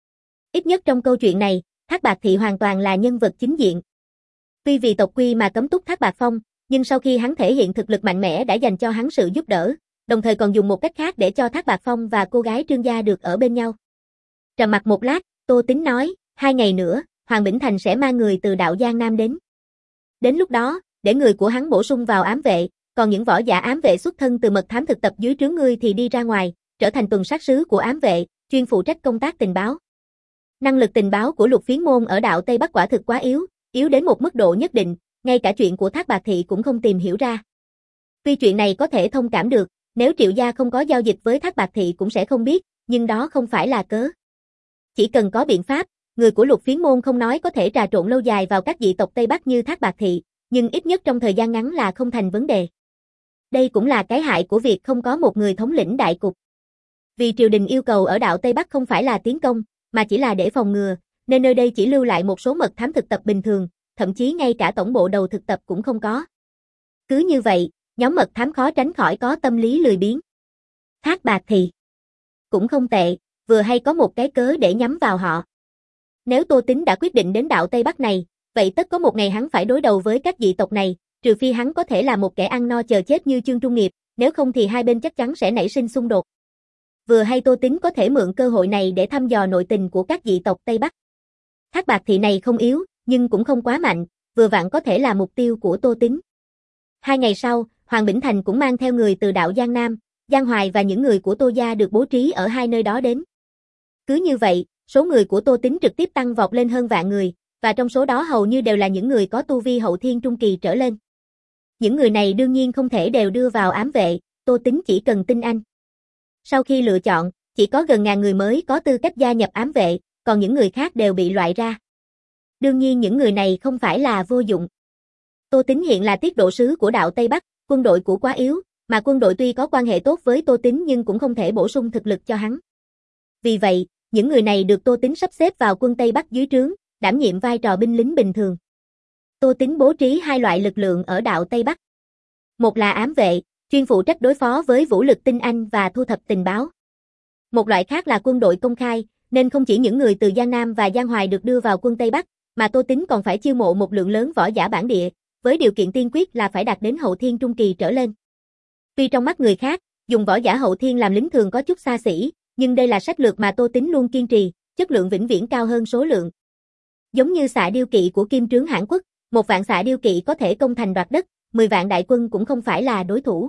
Ít nhất trong câu chuyện này, Thác Bạt Thị hoàn toàn là nhân vật chính diện. Tuy vì tộc quy mà cấm túc Thác Bạt Phong, nhưng sau khi hắn thể hiện thực lực mạnh mẽ đã dành cho hắn sự giúp đỡ, đồng thời còn dùng một cách khác để cho Thác Bạt Phong và cô gái Trương gia được ở bên nhau. Trầm mặc một lát, Tô Tính nói, hai ngày nữa, Hoàng Bỉnh Thành sẽ mang người từ đạo Giang Nam đến. Đến lúc đó, để người của hắn bổ sung vào ám vệ, còn những võ giả ám vệ xuất thân từ mật thám thực tập dưới trướng ngươi thì đi ra ngoài, trở thành tuần sát sứ của ám vệ, chuyên phụ trách công tác tình báo. Năng lực tình báo của Lục Phiến môn ở đạo Tây Bắc quả thực quá yếu, yếu đến một mức độ nhất định, ngay cả chuyện của Thác Bạt Thị cũng không tìm hiểu ra. Tuy chuyện này có thể thông cảm được, nếu Triệu gia không có giao dịch với Thác Bạt Thị cũng sẽ không biết, nhưng đó không phải là cớ. Chỉ cần có biện pháp, người của Lục Phiến môn không nói có thể trà trộn lâu dài vào các dị tộc Tây Bắc như Thác Bạt Thị, nhưng ít nhất trong thời gian ngắn là không thành vấn đề. Đây cũng là cái hại của việc không có một người thống lĩnh đại cục. Vì triều đình yêu cầu ở đạo Tây Bắc không phải là tiến công, mà chỉ là để phòng ngừa, nên nơi đây chỉ lưu lại một số mật thám thực tập bình thường, thậm chí ngay cả tổng bộ đầu thực tập cũng không có. Cứ như vậy, nhóm mật thám khó tránh khỏi có tâm lý lười biếng. Thác Bạt Thị cũng không tệ, vừa hay có một cái cớ để nhắm vào họ. Nếu Tô Tính đã quyết định đến đạo Tây Bắc này, vậy tất có một ngày hắn phải đối đầu với các dị tộc này, trừ phi hắn có thể là một kẻ ăn no chờ chết như Chương Trung Nghiệp, nếu không thì hai bên chắc chắn sẽ nảy sinh xung đột. Vừa hay Tô Tính có thể mượn cơ hội này để thăm dò nội tình của các dị tộc Tây Bắc. Thác Bạt Thị này không yếu, nhưng cũng không quá mạnh, vừa vặn có thể là mục tiêu của Tô Tính. Hai ngày sau, Hoàng Bỉnh Thành cũng mang theo người từ đạo Giang Nam, Giang Hoài và những người của Tô gia được bố trí ở hai nơi đó đến. Cứ như vậy, số người của Tô Tính trực tiếp tăng vọt lên hơn vạn người, và trong số đó hầu như đều là những người có tu vi hậu thiên trung kỳ trở lên. Những người này đương nhiên không thể đều đưa vào ám vệ, Tô Tính chỉ cần tin anh. Sau khi lựa chọn, chỉ có gần ngàn người mới có tư cách gia nhập ám vệ, còn những người khác đều bị loại ra. Đương nhiên những người này không phải là vô dụng. Tô Tính hiện là tiết độ sứ của đạo Tây Bắc, quân đội của quá yếu, mà quân đội tuy có quan hệ tốt với Tô Tính nhưng cũng không thể bổ sung thực lực cho hắn. Vì vậy, những người này được Tô Tính sắp xếp vào quân Tây Bắc dưới trướng, đảm nhiệm vai trò binh lính bình thường. Tô Tính bố trí hai loại lực lượng ở đạo Tây Bắc. Một là ám vệ, chuyên phụ trách đối phó với vũ lực tinh anh và thu thập tình báo. Một loại khác là quân đội công khai, nên không chỉ những người từ Giang Nam và Giang Hoài được đưa vào quân Tây Bắc, mà Tô Tính còn phải chiêu mộ một lượng lớn võ giả bản địa, với điều kiện tiên quyết là phải đạt đến hậu thiên trung kỳ trở lên. Tuy trong mắt người khác, dùng võ giả hậu thiên làm lính thường có chút xa xỉ, nhưng đây là sách lược mà Tô Tính luôn kiên trì, chất lượng vĩnh viễn cao hơn số lượng. Giống như Xạ Điêu Kỵ của Kim Trướng Hãn Quốc, một vạn Xạ Điêu Kỵ có thể công thành đoạt đất, mười vạn đại quân cũng không phải là đối thủ.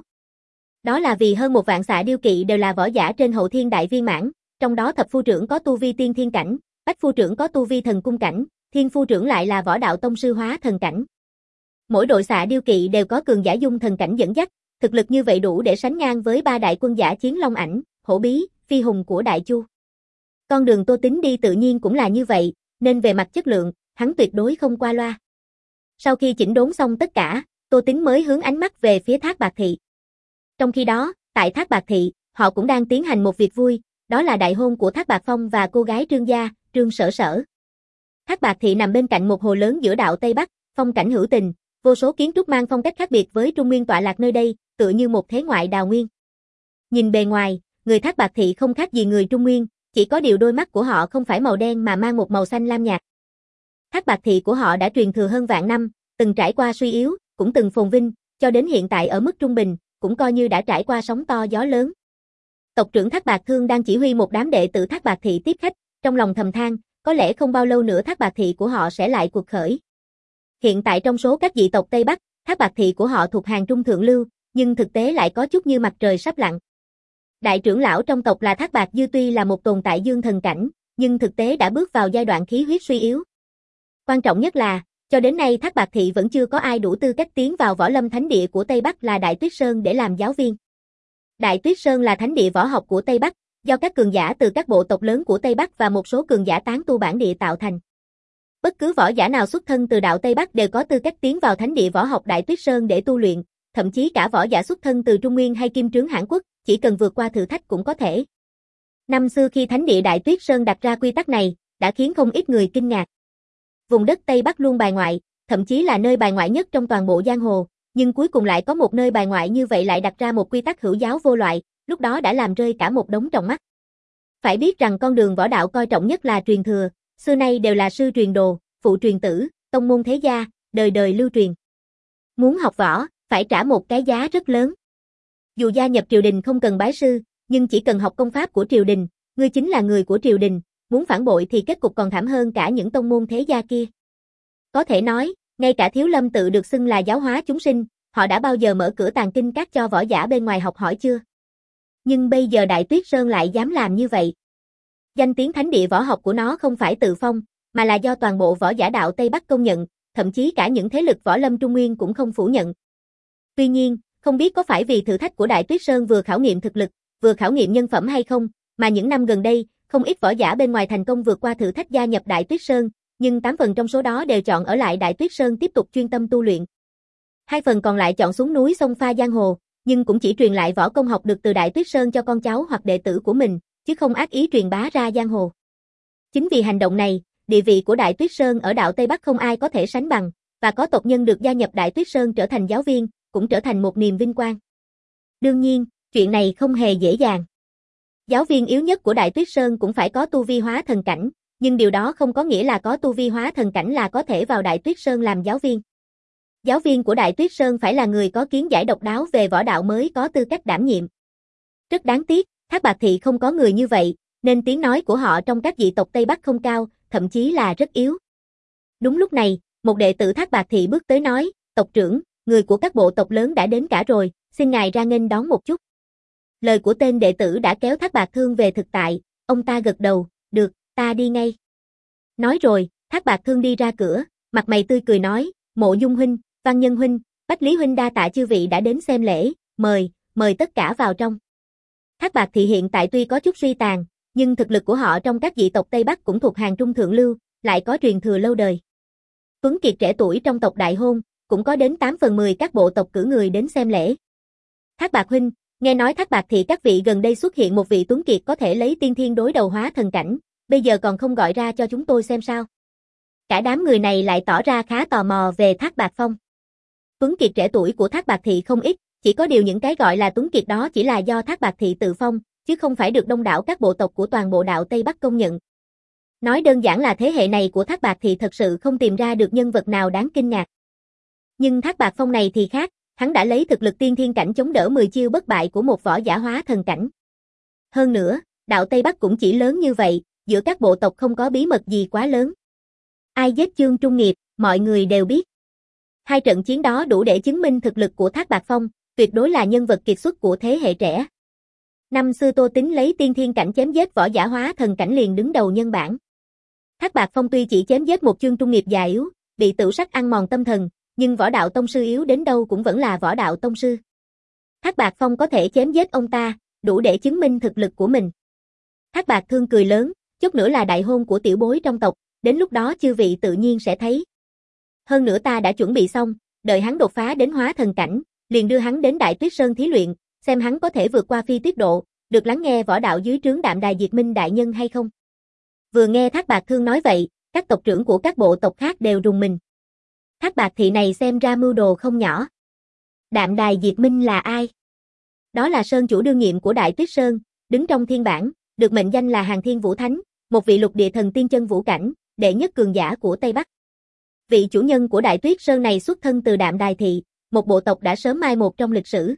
Đó là vì hơn một vạn Xạ Điêu Kỵ đều là võ giả trên hậu thiên đại viên mãn, trong đó thập phu trưởng có tu vi tiên thiên cảnh, bách phu trưởng có tu vi thần cung cảnh, thiên phu trưởng lại là võ đạo tông sư hóa thần cảnh. Mỗi đội Xạ Điêu Kỵ đều có cường giả dung thần cảnh dẫn dắt, thực lực như vậy đủ để sánh ngang với ba đại quân giả chiến Long Ảnh, Hổ Bí, Phi Hùng của Đại Chu. Con đường Tô Tính đi tự nhiên cũng là như vậy, nên về mặt chất lượng, hắn tuyệt đối không qua loa. Sau khi chỉnh đốn xong tất cả, Tô Tính mới hướng ánh mắt về phía Thác Bạt Thị. Trong khi đó, tại Thác Bạt Thị, họ cũng đang tiến hành một việc vui, đó là đại hôn của Thác Bạt Phong và cô gái Trương gia, Trương Sở Sở. Thác Bạt Thị nằm bên cạnh một hồ lớn giữa đạo Tây Bắc, phong cảnh hữu tình, vô số kiến trúc mang phong cách khác biệt với Trung Nguyên tọa lạc nơi đây, tựa như một thế ngoại đào nguyên. Nhìn bề ngoài, người Thác Bạt Thị không khác gì người Trung Nguyên, chỉ có điều đôi mắt của họ không phải màu đen mà mang một màu xanh lam nhạt. Thác Bạt Thị của họ đã truyền thừa hơn vạn năm, từng trải qua suy yếu, cũng từng phồn vinh, cho đến hiện tại ở mức trung bình, cũng coi như đã trải qua sóng to gió lớn. Tộc trưởng Thác Bạt Thương đang chỉ huy một đám đệ tử Thác Bạt Thị tiếp khách, trong lòng thầm than, có lẽ không bao lâu nữa Thác Bạt Thị của họ sẽ lại cuộc khởi. Hiện tại trong số các dị tộc Tây Bắc, Thác Bạt Thị của họ thuộc hàng trung thượng lưu, nhưng thực tế lại có chút như mặt trời sắp lặn. Đại trưởng lão trong tộc là Thác Bạt Dư tuy là một tồn tại dương thần cảnh, nhưng thực tế đã bước vào giai đoạn khí huyết suy yếu. Quan trọng nhất là, cho đến nay Thác Bạt Thị vẫn chưa có ai đủ tư cách tiến vào võ lâm thánh địa của Tây Bắc là Đại Tuyết Sơn để làm giáo viên. Đại Tuyết Sơn là thánh địa võ học của Tây Bắc, do các cường giả từ các bộ tộc lớn của Tây Bắc và một số cường giả tán tu bản địa tạo thành. Bất cứ võ giả nào xuất thân từ đạo Tây Bắc đều có tư cách tiến vào thánh địa võ học Đại Tuyết Sơn để tu luyện, thậm chí cả võ giả xuất thân từ Trung Nguyên hay Kim Trướng Hãn Quốc, chỉ cần vượt qua thử thách cũng có thể. Năm xưa khi thánh địa Đại Tuyết Sơn đặt ra quy tắc này, đã khiến không ít người kinh ngạc. Vùng đất Tây Bắc luôn bài ngoại, thậm chí là nơi bài ngoại nhất trong toàn bộ giang hồ, nhưng cuối cùng lại có một nơi bài ngoại như vậy lại đặt ra một quy tắc hữu giáo vô loại, lúc đó đã làm rơi cả một đống trong mắt. Phải biết rằng con đường võ đạo coi trọng nhất là truyền thừa, xưa nay đều là sư truyền đồ, phụ truyền tử, tông môn thế gia, đời đời lưu truyền. Muốn học võ, phải trả một cái giá rất lớn. Dù gia nhập triều đình không cần bái sư, nhưng chỉ cần học công pháp của triều đình, ngươi chính là người của triều đình, muốn phản bội thì kết cục còn thảm hơn cả những tông môn thế gia kia. Có thể nói, ngay cả Thiếu Lâm tự được xưng là giáo hóa chúng sinh, họ đã bao giờ mở cửa tàng kinh các cho võ giả bên ngoài học hỏi chưa? Nhưng bây giờ Đại Tuyết Sơn lại dám làm như vậy. Danh tiếng thánh địa võ học của nó không phải tự phong, mà là do toàn bộ võ giả đạo Tây Bắc công nhận, thậm chí cả những thế lực võ lâm Trung Nguyên cũng không phủ nhận. Tuy nhiên, không biết có phải vì thử thách của Đại Tuyết Sơn vừa khảo nghiệm thực lực, vừa khảo nghiệm nhân phẩm hay không, mà những năm gần đây, không ít võ giả bên ngoài thành công vượt qua thử thách gia nhập Đại Tuyết Sơn, nhưng tám phần trong số đó đều chọn ở lại Đại Tuyết Sơn tiếp tục chuyên tâm tu luyện. Hai phần còn lại chọn xuống núi sông pha giang hồ, nhưng cũng chỉ truyền lại võ công học được từ Đại Tuyết Sơn cho con cháu hoặc đệ tử của mình, chứ không ác ý truyền bá ra giang hồ. Chính vì hành động này, địa vị của Đại Tuyết Sơn ở đạo Tây Bắc không ai có thể sánh bằng, và có tộc nhân được gia nhập Đại Tuyết Sơn trở thành giáo viên, cũng trở thành một niềm vinh quang. Đương nhiên, chuyện này không hề dễ dàng. Giáo viên yếu nhất của Đại Tuyết Sơn cũng phải có tu vi hóa thần cảnh, nhưng điều đó không có nghĩa là có tu vi hóa thần cảnh là có thể vào Đại Tuyết Sơn làm giáo viên. Giáo viên của Đại Tuyết Sơn phải là người có kiến giải độc đáo về võ đạo mới có tư cách đảm nhiệm. Rất đáng tiếc, Thác Bạt Thị không có người như vậy, nên tiếng nói của họ trong các dị tộc Tây Bắc không cao, thậm chí là rất yếu. Đúng lúc này, một đệ tử Thác Bạt Thị bước tới nói, tộc trưởng, người của các bộ tộc lớn đã đến cả rồi, xin ngài ra nghênh đón một chút. Lời của tên đệ tử đã kéo Thác Bạt Thương về thực tại, ông ta gật đầu, được, ta đi ngay. Nói rồi, Thác Bạt Thương đi ra cửa, mặt mày tươi cười nói, Mộ Dung huynh, Văn Nhân huynh, Bách Lý huynh đa tạ chư vị đã đến xem lễ, mời, mời tất cả vào trong. Thác Bạt Thị hiện tại tuy có chút suy tàn, nhưng thực lực của họ trong các dị tộc Tây Bắc cũng thuộc hàng trung thượng lưu, lại có truyền thừa lâu đời. Tuấn kiệt trẻ tuổi trong tộc đại hôn, cũng có đến tám phần mười các bộ tộc cử người đến xem lễ. Thác Bạt huynh, Nghe nói Thác Bạt Thị các vị gần đây xuất hiện một vị tuấn kiệt có thể lấy tiên thiên đối đầu hóa thần cảnh, bây giờ còn không gọi ra cho chúng tôi xem sao. Cả đám người này lại tỏ ra khá tò mò về Thác Bạt Phong. Tuấn kiệt trẻ tuổi của Thác Bạt Thị không ít, chỉ có điều những cái gọi là tuấn kiệt đó chỉ là do Thác Bạt Thị tự phong, chứ không phải được đông đảo các bộ tộc của toàn bộ đạo Tây Bắc công nhận. Nói đơn giản là thế hệ này của Thác Bạt Thị thật sự không tìm ra được nhân vật nào đáng kinh ngạc. Nhưng Thác Bạt Phong này thì khác, hắn đã lấy thực lực tiên thiên cảnh chống đỡ mười chiêu bất bại của một võ giả hóa thần cảnh. Hơn nữa, đạo Tây Bắc cũng chỉ lớn như vậy, giữa các bộ tộc không có bí mật gì quá lớn. Ai giết Chương Trung Nghiệp, mọi người đều biết. Hai trận chiến đó đủ để chứng minh thực lực của Thác Bạt Phong, tuyệt đối là nhân vật kiệt xuất của thế hệ trẻ. Năm xưa Tô Tín lấy tiên thiên cảnh chém giết võ giả hóa thần cảnh liền đứng đầu nhân bảng. Thác Bạt Phong tuy chỉ chém giết một Chương Trung Nghiệp già yếu, bị tửu sắc ăn mòn tâm thần, nhưng võ đạo tông sư yếu đến đâu cũng vẫn là võ đạo tông sư. Thác Bạt Phong có thể chém giết ông ta, đủ để chứng minh thực lực của mình. Thác Bạt Thương cười lớn, chút nữa là đại hôn của tiểu bối trong tộc, đến lúc đó chư vị tự nhiên sẽ thấy. Hơn nữa ta đã chuẩn bị xong, đợi hắn đột phá đến hóa thần cảnh, liền đưa hắn đến Đại Tuyết Sơn thí luyện, xem hắn có thể vượt qua phi tuyết độ, được lắng nghe võ đạo dưới trướng Đạm Đài Diệt Minh đại nhân hay không. Vừa nghe Thác Bạt Thương nói vậy, các tộc trưởng của các bộ tộc khác đều rùng mình. Thác Bạt Thị này xem ra mưu đồ không nhỏ. Đạm Đài Diệt Minh là ai? Đó là sơn chủ đương nhiệm của Đại Tuyết Sơn, đứng trong thiên bảng, được mệnh danh là Hàng Thiên Vũ Thánh, một vị lục địa thần tiên chân vũ cảnh, đệ nhất cường giả của Tây Bắc. Vị chủ nhân của Đại Tuyết Sơn này xuất thân từ Đạm Đài Thị, một bộ tộc đã sớm mai một trong lịch sử.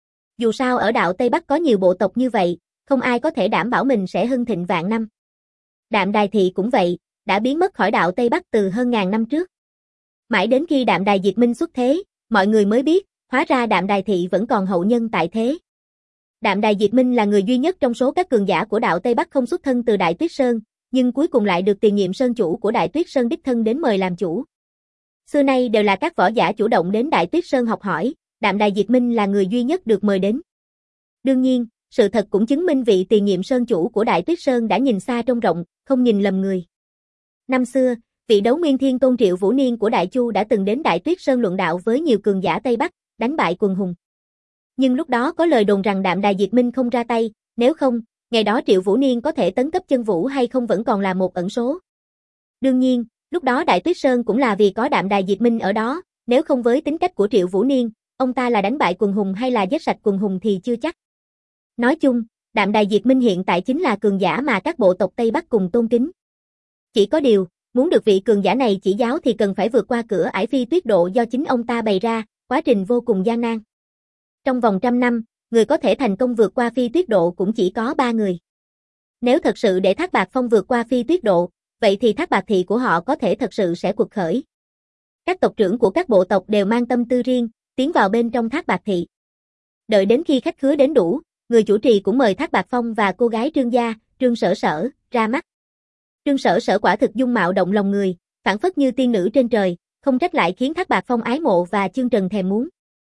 Dù sao ở đạo Tây Bắc có nhiều bộ tộc như vậy, không ai có thể đảm bảo mình sẽ hưng thịnh vạn năm. Đạm Đài Thị cũng vậy, đã biến mất khỏi đạo Tây Bắc từ hơn ngàn năm trước. Mãi đến khi Đạm Đài Diệt Minh xuất thế, mọi người mới biết, hóa ra Đạm Đài Thị vẫn còn hậu nhân tại thế. Đạm Đài Diệt Minh là người duy nhất trong số các cường giả của đạo Tây Bắc không xuất thân từ Đại Tuyết Sơn, nhưng cuối cùng lại được tiền nhiệm sơn chủ của Đại Tuyết Sơn đích thân đến mời làm chủ. Xưa nay đều là các võ giả chủ động đến Đại Tuyết Sơn học hỏi, Đạm Đài Diệt Minh là người duy nhất được mời đến. Đương nhiên, sự thật cũng chứng minh vị tiền nhiệm sơn chủ của Đại Tuyết Sơn đã nhìn xa trông rộng, không nhìn lầm người. Năm xưa, vị đấu nguyên thiên tôn Triệu Vũ Niên của Đại Chu đã từng đến Đại Tuyết Sơn luận đạo với nhiều cường giả Tây Bắc, đánh bại quần hùng. Nhưng lúc đó có lời đồn rằng Đạm Đài Diệt Minh không ra tay, nếu không, ngày đó Triệu Vũ Niên có thể tấn cấp chân vũ hay không vẫn còn là một ẩn số. Đương nhiên, lúc đó Đại Tuyết Sơn cũng là vì có Đạm Đài Diệt Minh ở đó, nếu không với tính cách của Triệu Vũ Niên, ông ta là đánh bại quần hùng hay là giết sạch quần hùng thì chưa chắc. Nói chung, Đạm Đài Diệt Minh hiện tại chính là cường giả mà các bộ tộc Tây Bắc cùng tôn kính. Chỉ có điều, muốn được vị cường giả này chỉ giáo thì cần phải vượt qua cửa ải phi tuyết độ do chính ông ta bày ra, quá trình vô cùng gian nan. Trong vòng trăm năm, người có thể thành công vượt qua phi tuyết độ cũng chỉ có ba người. Nếu thật sự để Thác Bạt Phong vượt qua phi tuyết độ, vậy thì Thác Bạt Thị của họ có thể thật sự sẽ quật khởi. Các tộc trưởng của các bộ tộc đều mang tâm tư riêng, tiến vào bên trong Thác Bạt Thị. Đợi đến khi khách khứa đến đủ, người chủ trì cũng mời Thác Bạt Phong và cô gái Trương gia, Trương Sở Sở, ra mắt. Trương Sở Sở quả thực dung mạo động lòng người, phảng phất như tiên nữ trên trời, không trách lại khiến Thác Bạt Phong ái mộ và chương trần thèm muốn.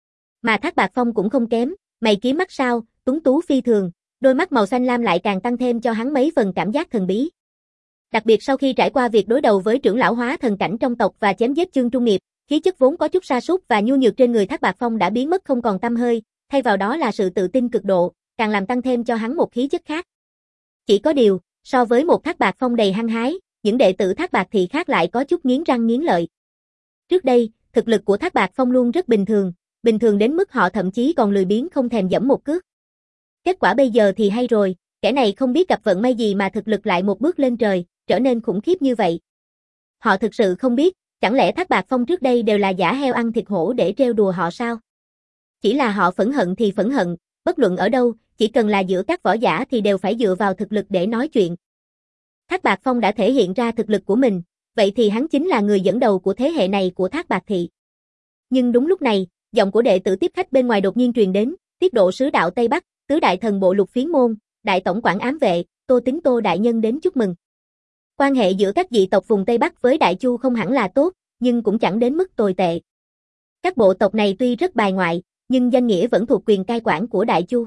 Mà Thác Bạt Phong cũng không kém, mày kiếm mắt sao, tuấn tú phi thường, đôi mắt màu xanh lam lại càng tăng thêm cho hắn mấy phần cảm giác thần bí. Đặc biệt sau khi trải qua việc đối đầu với trưởng lão hóa thần cảnh trong tộc và chém giết Chương Trung Nghiệp, khí chất vốn có chút sa sút và nhu nhược trên người Thác Bạt Phong đã biến mất không còn tăm hơi, thay vào đó là sự tự tin cực độ, càng làm tăng thêm cho hắn một khí chất khác. Chỉ có điều, so với một Thác Bạt Phong đầy hăng hái, những đệ tử Thác Bạt Thị khác lại có chút nghiến răng nghiến lợi. Trước đây, thực lực của Thác Bạt Phong luôn rất bình thường, bình thường đến mức họ thậm chí còn lười biếng không thèm giẫm một cước. Kết quả bây giờ thì hay rồi, kẻ này không biết gặp vận may gì mà thực lực lại một bước lên trời, trở nên khủng khiếp như vậy. Họ thực sự không biết, chẳng lẽ Thác Bạt Phong trước đây đều là giả heo ăn thịt hổ để trêu đùa họ sao? Chỉ là họ phẫn hận thì phẫn hận, bất luận ở đâu, chỉ cần là giữa các võ giả thì đều phải dựa vào thực lực để nói chuyện. Thác Bạt Phong đã thể hiện ra thực lực của mình, vậy thì hắn chính là người dẫn đầu của thế hệ này của Thác Bạt Thị. Nhưng đúng lúc này, giọng của đệ tử tiếp khách bên ngoài đột nhiên truyền đến, tiết độ sứ đạo Tây Bắc, tứ đại thần bộ Lục Phiến môn, đại tổng quản ám vệ, Tô Tín Tô đại nhân đến chúc mừng. Quan hệ giữa các dị tộc vùng Tây Bắc với Đại Chu không hẳn là tốt, nhưng cũng chẳng đến mức tồi tệ. Các bộ tộc này tuy rất bài ngoại, nhưng danh nghĩa vẫn thuộc quyền cai quản của Đại Chu.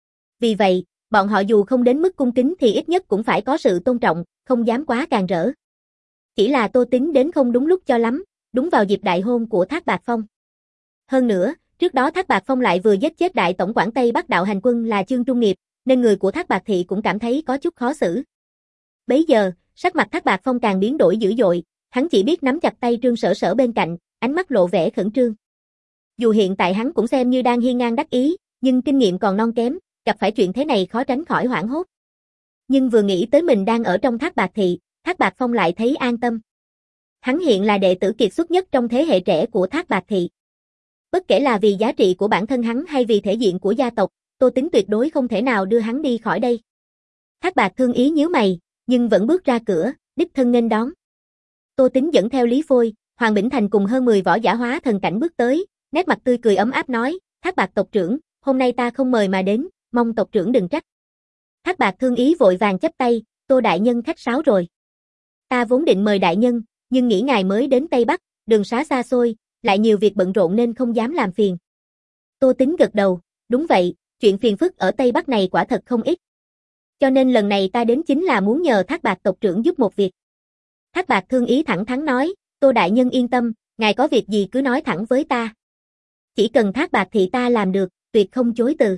Vì vậy, bọn họ dù không đến mức cung kính thì ít nhất cũng phải có sự tôn trọng, không dám quá càn rỡ. Chỉ là Tô Tín đến không đúng lúc cho lắm, đúng vào dịp đại hôn của Thác Bạt Phong. Hơn nữa, Trước đó Thác Bạt Phong lại vừa giết chết đại tổng quản Tây Bắc đạo hành quân là Chương Trung Nghiệp, nên người của Thác Bạt thị cũng cảm thấy có chút khó xử. Bấy giờ, sắc mặt Thác Bạt Phong càng biến đổi dữ dội, hắn chỉ biết nắm chặt tay Trương Sở Sở bên cạnh, ánh mắt lộ vẻ khẩn trương. Dù hiện tại hắn cũng xem như đang hiên ngang đắc ý, nhưng kinh nghiệm còn non kém, gặp phải chuyện thế này khó tránh khỏi hoảng hốt. Nhưng vừa nghĩ tới mình đang ở trong Thác Bạt thị, Thác Bạt Phong lại thấy an tâm. Hắn hiện là đệ tử kiệt xuất nhất trong thế hệ trẻ của Thác Bạt thị. Bất kể là vì giá trị của bản thân hắn hay vì thể diện của gia tộc, Tô Tín tuyệt đối không thể nào đưa hắn đi khỏi đây. Thác Bạt Thương Ý nhíu mày, nhưng vẫn bước ra cửa, đích thân nghênh đón. Tô Tín dẫn theo Lý Phôi, Hoàng Bỉnh Thành cùng hơn mười võ giả hóa thần cảnh bước tới, nét mặt tươi cười ấm áp nói, Thác Bạt tộc trưởng, hôm nay ta không mời mà đến, mong tộc trưởng đừng trách. Thác Bạt Thương Ý vội vàng chắp tay, Tô đại nhân khách sáo rồi. Ta vốn định mời đại nhân, nhưng nghĩ ngài mới đến Tây Bắc, đường xá xa xôi, lại nhiều việc bận rộn nên không dám làm phiền. Tô Tín gật đầu, đúng vậy, chuyện phiền phức ở Tây Bắc này quả thật không ít. Cho nên lần này ta đến chính là muốn nhờ Thác Bạt tộc trưởng giúp một việc. Thác Bạt Thương Ý thẳng thắn nói, Tô đại nhân yên tâm, ngài có việc gì cứ nói thẳng với ta. Chỉ cần Thác Bạt thị ta làm được, tuyệt không chối từ.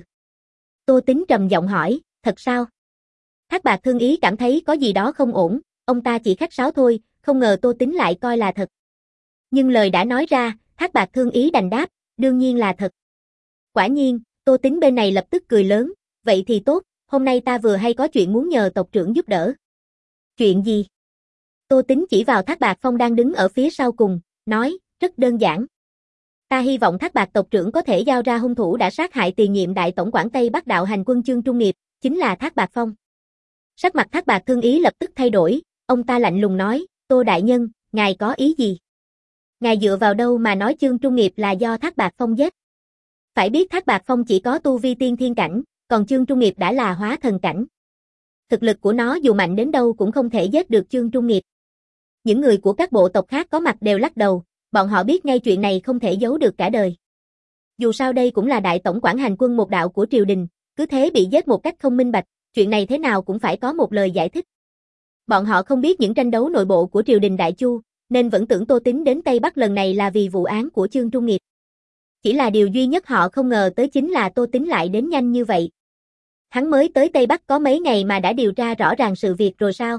Tô Tín trầm giọng hỏi, thật sao? Thác Bạt Thương Ý cảm thấy có gì đó không ổn, ông ta chỉ khách sáo thôi, không ngờ Tô Tín lại coi là thật. Nhưng lời đã nói ra, Thác Bạt Thương Ý đành đáp, đương nhiên là thật. Quả nhiên, Tô Tín bên này lập tức cười lớn, vậy thì tốt, hôm nay ta vừa hay có chuyện muốn nhờ tộc trưởng giúp đỡ. Chuyện gì? Tô Tín chỉ vào Thác Bạt Phong đang đứng ở phía sau cùng, nói, rất đơn giản. Ta hy vọng Thác Bạt tộc trưởng có thể giao ra hung thủ đã sát hại tiền nhiệm đại tổng quản Tây Bắc đạo hành quân Chương Trung Nghiệp, chính là Thác Bạt Phong. Sắc mặt Thác Bạt Thương Ý lập tức thay đổi, ông ta lạnh lùng nói, Tô đại nhân, ngài có ý gì? Ngài dựa vào đâu mà nói Chương Trung Nghiệp là do Thác Bạt Phong giết? Phải biết Thác Bạt Phong chỉ có tu vi tiên thiên cảnh, còn Chương Trung Nghiệp đã là hóa thần cảnh. Thực lực của nó dù mạnh đến đâu cũng không thể giết được Chương Trung Nghiệp. Những người của các bộ tộc khác có mặt đều lắc đầu, bọn họ biết ngay chuyện này không thể giấu được cả đời. Dù sao đây cũng là đại tổng quản hành quân một đạo của triều đình, cứ thế bị giết một cách không minh bạch, chuyện này thế nào cũng phải có một lời giải thích. Bọn họ không biết những tranh đấu nội bộ của triều đình Đại Chu, nên vẫn tưởng Tô Tín đến Tây Bắc lần này là vì vụ án của Chương Trung Nghiệp. Chỉ là điều duy nhất họ không ngờ tới chính là Tô Tín lại đến nhanh như vậy. Hắn mới tới Tây Bắc có mấy ngày mà đã điều tra rõ ràng sự việc rồi sao?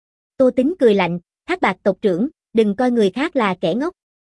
Tô Tín cười lạnh, Thác Bạt tộc trưởng, đừng coi người khác là kẻ ngốc.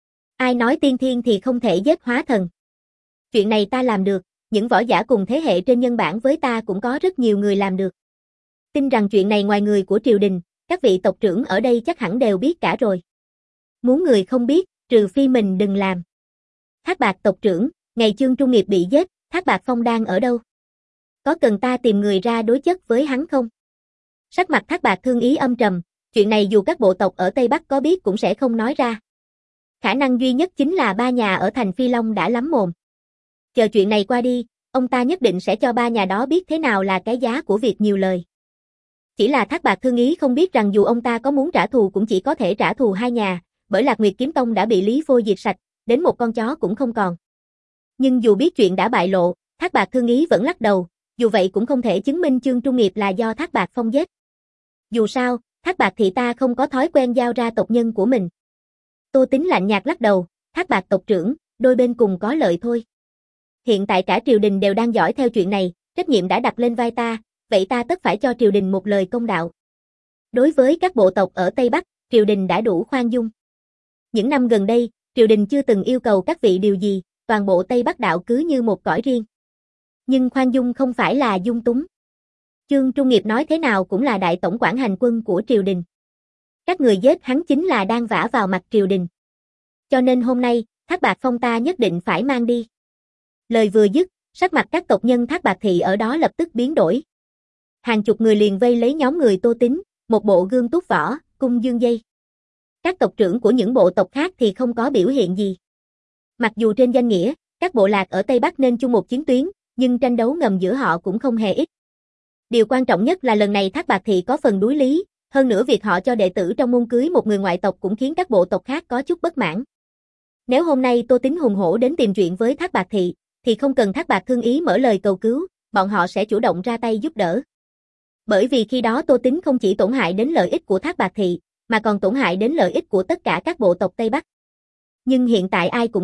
Ai nói tiên thiên thì không thể giết hóa thần. Chuyện này ta làm được, những võ giả cùng thế hệ trên nhân bản với ta cũng có rất nhiều người làm được. Tin rằng chuyện này ngoài người của triều đình, các vị tộc trưởng ở đây chắc hẳn đều biết cả rồi. Muốn người không biết, trừ phi mình đừng làm. Thác Bạt tộc trưởng, ngày Chương Trung Nghiệp bị giết, Thác Bạt Phong đang ở đâu? Có cần ta tìm người ra đối chất với hắn không? Sắc mặt Thác Bạt Thương Ý âm trầm, chuyện này dù các bộ tộc ở Tây Bắc có biết cũng sẽ không nói ra. Khả năng duy nhất chính là ba nhà ở thành Phi Long đã lắm mồm. Chờ chuyện này qua đi, ông ta nhất định sẽ cho ba nhà đó biết thế nào là cái giá của việc nhiều lời. Chỉ là Thác Bạt Thương Ý không biết rằng dù ông ta có muốn trả thù cũng chỉ có thể trả thù hai nhà, bởi Lạc Nguyệt Kiếm Tông đã bị Lý Phôi diệt sạch, đến một con chó cũng không còn. Nhưng dù biết chuyện đã bại lộ, Thác Bạt Thương Ý vẫn lắc đầu, dù vậy cũng không thể chứng minh Chương Trung Nghiệp là do Thác Bạt Phong giết. Dù sao, Thác Bạt thị ta không có thói quen giao ra tộc nhân của mình. Tô Tín lạnh nhạt lắc đầu, Thác Bạt tộc trưởng, đôi bên cùng có lợi thôi. Hiện tại cả triều đình đều đang dõi theo chuyện này, trách nhiệm đã đặt lên vai ta, vậy ta tất phải cho triều đình một lời công đạo. Đối với các bộ tộc ở Tây Bắc, triều đình đã đủ khoan dung. Những năm gần đây, triều đình chưa từng yêu cầu các vị điều gì, toàn bộ Tây Bắc đạo cứ như một cõi riêng. Nhưng khoan dung không phải là dung túng. Chương Trung Nghiệp nói thế nào cũng là đại tổng quản hành quân của triều đình. Các người giết hắn chính là đang vả vào mặt triều đình. Cho nên hôm nay, Thác Bạt Phong ta nhất định phải mang đi. Lời vừa dứt, sắc mặt các tộc nhân Thác Bạt thị ở đó lập tức biến đổi. Hàng chục người liền vây lấy nhóm người Tô Tín, một bộ gươm túc võ, cung dương dây. Các tộc trưởng của những bộ tộc khác thì không có biểu hiện gì. Mặc dù trên danh nghĩa, các bộ lạc ở Tây Bắc nên chung một chiến tuyến, nhưng tranh đấu ngầm giữa họ cũng không hề ít. Điều quan trọng nhất là lần này Thác Bạt thị có phần đuối lý, hơn nữa việc họ cho đệ tử trong môn cưới một người ngoại tộc cũng khiến các bộ tộc khác có chút bất mãn. Nếu hôm nay Tô Tín hùng hổ đến tìm chuyện với Thác Bạt thị, thì không cần Thác Bạt Thương Ý mở lời cầu cứu, bọn họ sẽ chủ động ra tay giúp đỡ. Bởi vì khi đó Tô Tín không chỉ tổn hại đến lợi ích của Thác Bạt thị, mà còn tổn hại đến lợi ích của tất cả các bộ tộc Tây Bắc. Nhưng hiện tại ai cũng biết,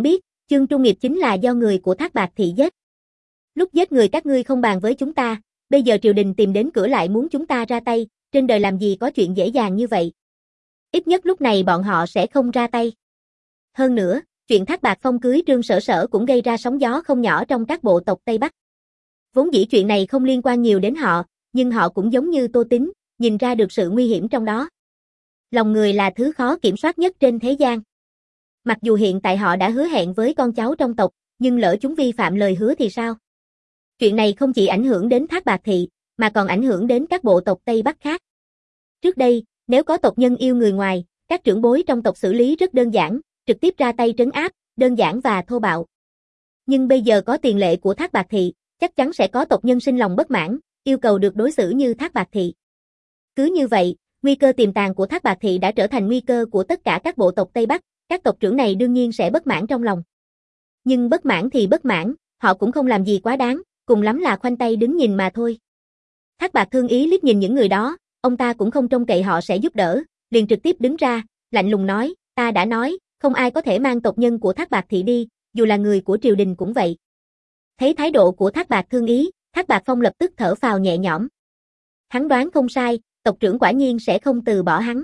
Chương Trung Nghiệp chính là do người của Thác Bạt Thị giết. Lúc giết người các ngươi không bàn với chúng ta, bây giờ triều đình tìm đến cửa lại muốn chúng ta ra tay, trên đời làm gì có chuyện dễ dàng như vậy. Ít nhất lúc này bọn họ sẽ không ra tay. Hơn nữa, chuyện Thác Bạt Phong cưới Trương Sở Sở cũng gây ra sóng gió không nhỏ trong các bộ tộc Tây Bắc. Vốn dĩ chuyện này không liên quan nhiều đến họ, nhưng họ cũng giống như Tô Tín, nhìn ra được sự nguy hiểm trong đó. Lòng người là thứ khó kiểm soát nhất trên thế gian. Mặc dù hiện tại họ đã hứa hẹn với con cháu trong tộc, nhưng lỡ chúng vi phạm lời hứa thì sao? Chuyện này không chỉ ảnh hưởng đến Thác Bạt Thị, mà còn ảnh hưởng đến các bộ tộc Tây Bắc khác. Trước đây, nếu có tộc nhân yêu người ngoài, các trưởng bối trong tộc xử lý rất đơn giản, trực tiếp ra tay trấn áp, đơn giản và thô bạo. Nhưng bây giờ có tiền lệ của Thác Bạt Thị, chắc chắn sẽ có tộc nhân sinh lòng bất mãn, yêu cầu được đối xử như Thác Bạt Thị. Cứ như vậy, nguy cơ tiềm tàng của Thác Bạt Thị đã trở thành nguy cơ của tất cả các bộ tộc Tây Bắc, các tộc trưởng này đương nhiên sẽ bất mãn trong lòng. Nhưng bất mãn thì bất mãn, họ cũng không làm gì quá đáng, cùng lắm là khoanh tay đứng nhìn mà thôi. Thác Bạt Thương Ý liếc nhìn những người đó, ông ta cũng không trông cậy họ sẽ giúp đỡ, liền trực tiếp đứng ra, lạnh lùng nói, ta đã nói, không ai có thể mang tộc nhân của Thác Bạt Thị đi, dù là người của triều đình cũng vậy. Thấy thái độ của Thác Bạt Thương Ý, Thác Bạt Phong lập tức thở phào nhẹ nhõm. Hắn đoán không sai, tộc trưởng quả nhiên sẽ không từ bỏ hắn.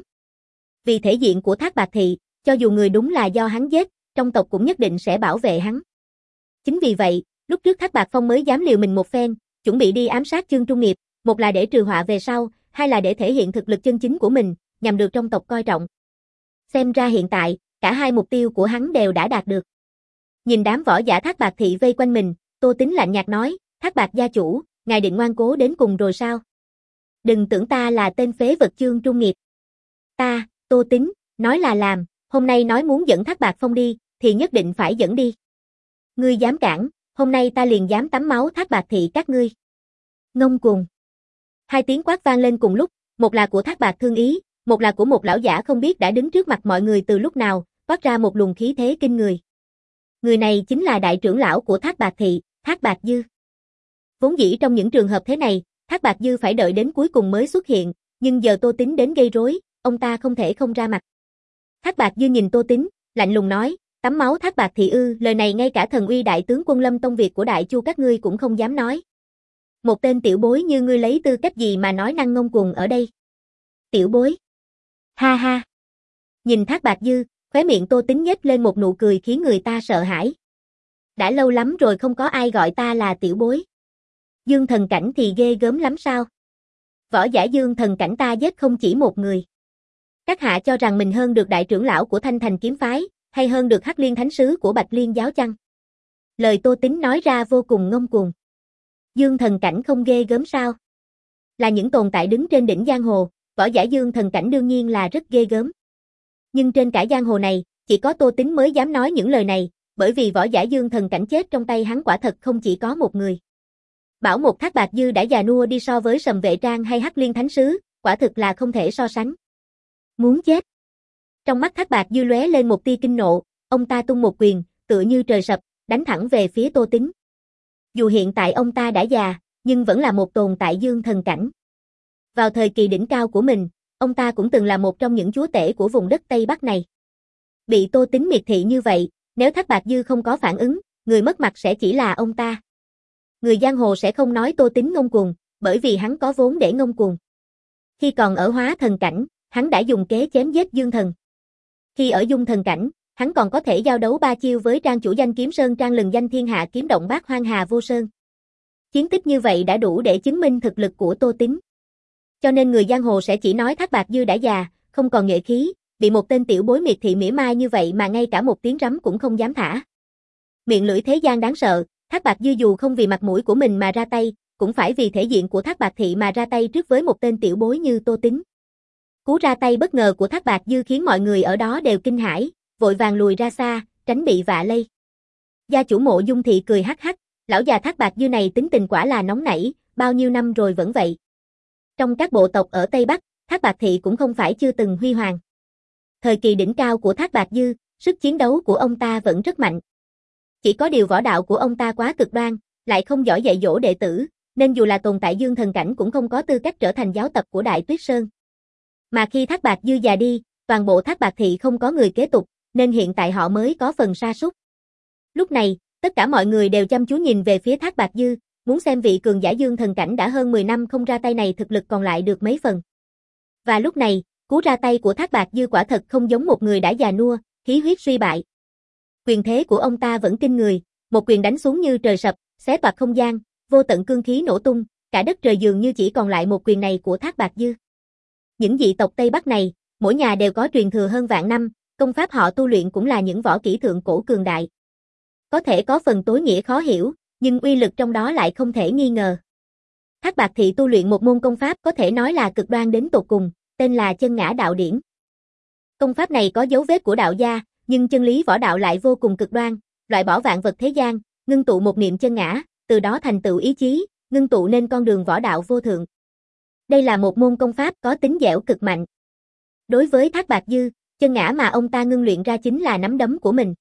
Vì thể diện của Thác Bạt Thị, cho dù người đúng là do hắn giết, trong tộc cũng nhất định sẽ bảo vệ hắn. Chính vì vậy, lúc trước Thác Bạt Phong mới dám liều mình một phen, chuẩn bị đi ám sát Chương Trung Nghiệp, một là để trừ họa về sau, hai là để thể hiện thực lực chân chính của mình, nhằm được trong tộc coi trọng. Xem ra hiện tại, cả hai mục tiêu của hắn đều đã đạt được. Nhìn đám võ giả Thác Bạt Thị vây quanh mình, Tô Tín lạnh nhạt nói, Thác Bạt gia chủ, ngài định ngoan cố đến cùng rồi sao? Đừng tưởng ta là tên phế vật Chương Trung Nghiệp. Ta, Tô Tín, nói là làm, hôm nay nói muốn dẫn Thác Bạt Phong đi, thì nhất định phải dẫn đi. Ngươi dám cản, hôm nay ta liền dám tắm máu Thác Bạt Thị các ngươi. Ngông cuồng. Hai tiếng quát vang lên cùng lúc, một là của Thác Bạt Thương Ý, một là của một lão giả không biết đã đứng trước mặt mọi người từ lúc nào, toát ra một luồng khí thế kinh người. Người này chính là đại trưởng lão của Thác Bạt Thị, Thác Bạt Dư. Vốn dĩ trong những trường hợp thế này, Thác Bạt Dư phải đợi đến cuối cùng mới xuất hiện, nhưng giờ Tô Tín đến gây rối, ông ta không thể không ra mặt. Thác Bạt Dư nhìn Tô Tín, lạnh lùng nói, tắm máu Thác Bạt Thị ư, lời này ngay cả thần uy đại tướng quân Lâm Tông Việt của Đại Chu các ngươi cũng không dám nói. Một tên tiểu bối như ngươi lấy tư cách gì mà nói năng ngông cuồng ở đây? Tiểu bối. Ha ha. Nhìn Thác Bạt Dư, khóe miệng Tô Tín nhếch lên một nụ cười khiến người ta sợ hãi. Đã lâu lắm rồi không có ai gọi ta là tiểu bối. Dương thần cảnh thì ghê gớm lắm sao? Võ giả dương thần cảnh ta giết không chỉ một người. Các hạ cho rằng mình hơn được đại trưởng lão của Thanh Thành kiếm phái, hay hơn được Hắc Liên thánh sứ của Bạch Liên giáo chăng? Lời Tô Tín nói ra vô cùng ngông cuồng. Dương thần cảnh không ghê gớm sao? Là những tồn tại đứng trên đỉnh giang hồ, võ giả dương thần cảnh đương nhiên là rất ghê gớm. Nhưng trên cả giang hồ này, chỉ có Tô Tín mới dám nói những lời này, bởi vì võ giả dương thần cảnh chết trong tay hắn quả thật không chỉ có một người. Bảo một Thác Bạt Dư đã già nua đi so với Sầm Vệ Trang hay Hắc Liên thánh sứ, quả thực là không thể so sánh. Muốn chết. Trong mắt Thác Bạt Dư lóe lên một tia kinh nộ, ông ta tung một quyền, tựa như trời sập, đánh thẳng về phía Tô Tín. Dù hiện tại ông ta đã già, nhưng vẫn là một tồn tại dương thần cảnh. Vào thời kỳ đỉnh cao của mình, ông ta cũng từng là một trong những chúa tể của vùng đất Tây Bắc này. Bị Tô Tín miệt thị như vậy, nếu Thác Bạt Dư không có phản ứng, người mất mặt sẽ chỉ là ông ta. Người giang hồ sẽ không nói Tô Tín ngông cuồng, bởi vì hắn có vốn để ngông cuồng. Khi còn ở hóa thần cảnh, hắn đã dùng kế chém giết dương thần. Khi ở dung thần cảnh, hắn còn có thể giao đấu ba chiêu với trang chủ danh kiếm sơn trang lừng danh thiên hạ kiếm động bát hoang hà vô sơn. Chiến tích như vậy đã đủ để chứng minh thực lực của Tô Tín. Cho nên người giang hồ sẽ chỉ nói Thác Bạt Dư đã già, không còn nhuệ khí, bị một tên tiểu bối miệt thị mỉa mai như vậy mà ngay cả một tiếng rắm cũng không dám thả. Miệng lưỡi thế gian đáng sợ, Thác Bạt Dư dù không vì mặt mũi của mình mà ra tay, cũng phải vì thể diện của Thác Bạt Thị mà ra tay trước với một tên tiểu bối như Tô Tín. Cú ra tay bất ngờ của Thác Bạt Dư khiến mọi người ở đó đều kinh hãi, vội vàng lùi ra xa, tránh bị vạ lây. Gia chủ Mộ Dung Thị cười hắc hắc, lão già Thác Bạt Dư này tính tình quả là nóng nảy, bao nhiêu năm rồi vẫn vậy. Trong các bộ tộc ở Tây Bắc, Thác Bạt Thị cũng không phải chưa từng huy hoàng. Thời kỳ đỉnh cao của Thác Bạt Dư, sức chiến đấu của ông ta vẫn rất mạnh. Chỉ có điều võ đạo của ông ta quá cực đoan, lại không giỏi dạy dỗ đệ tử, nên dù là tồn tại dương thần cảnh cũng không có tư cách trở thành giáo tập của Đại Tuyết Sơn. Mà khi Thác Bạt Dư già đi, toàn bộ Thác Bạt Thị không có người kế tục, nên hiện tại họ mới có phần sa sút. Lúc này, tất cả mọi người đều chăm chú nhìn về phía Thác Bạt Dư, muốn xem vị cường giả dương thần cảnh đã hơn mười năm không ra tay này thực lực còn lại được mấy phần. Và lúc này, cú ra tay của Thác Bạt Dư quả thật không giống một người đã già nua, khí huyết suy bại. Quyền thế của ông ta vẫn kinh người, một quyền đánh xuống như trời sập, xé toạc không gian, vô tận cương khí nổ tung, cả đất trời dường như chỉ còn lại một quyền này của Thác Bạt Dư. Những dị tộc Tây Bắc này, mỗi nhà đều có truyền thừa hơn vạn năm, công pháp họ tu luyện cũng là những võ kỹ thượng cổ cường đại. Có thể có phần tối nghĩa khó hiểu, nhưng uy lực trong đó lại không thể nghi ngờ. Thác Bạt Thị tu luyện một môn công pháp có thể nói là cực đoan đến tột cùng, tên là Chân Ngã Đạo Điển. Công pháp này có dấu vết của đạo gia, nhưng chân lý võ đạo lại vô cùng cực đoan, loại bỏ vạn vật thế gian, ngưng tụ một niệm chân ngã, từ đó thành tựu ý chí, ngưng tụ nên con đường võ đạo vô thượng. Đây là một môn công pháp có tính dẻo cực mạnh. Đối với Thác Bạt Dư, chân ngã mà ông ta ngưng luyện ra chính là nắm đấm của mình.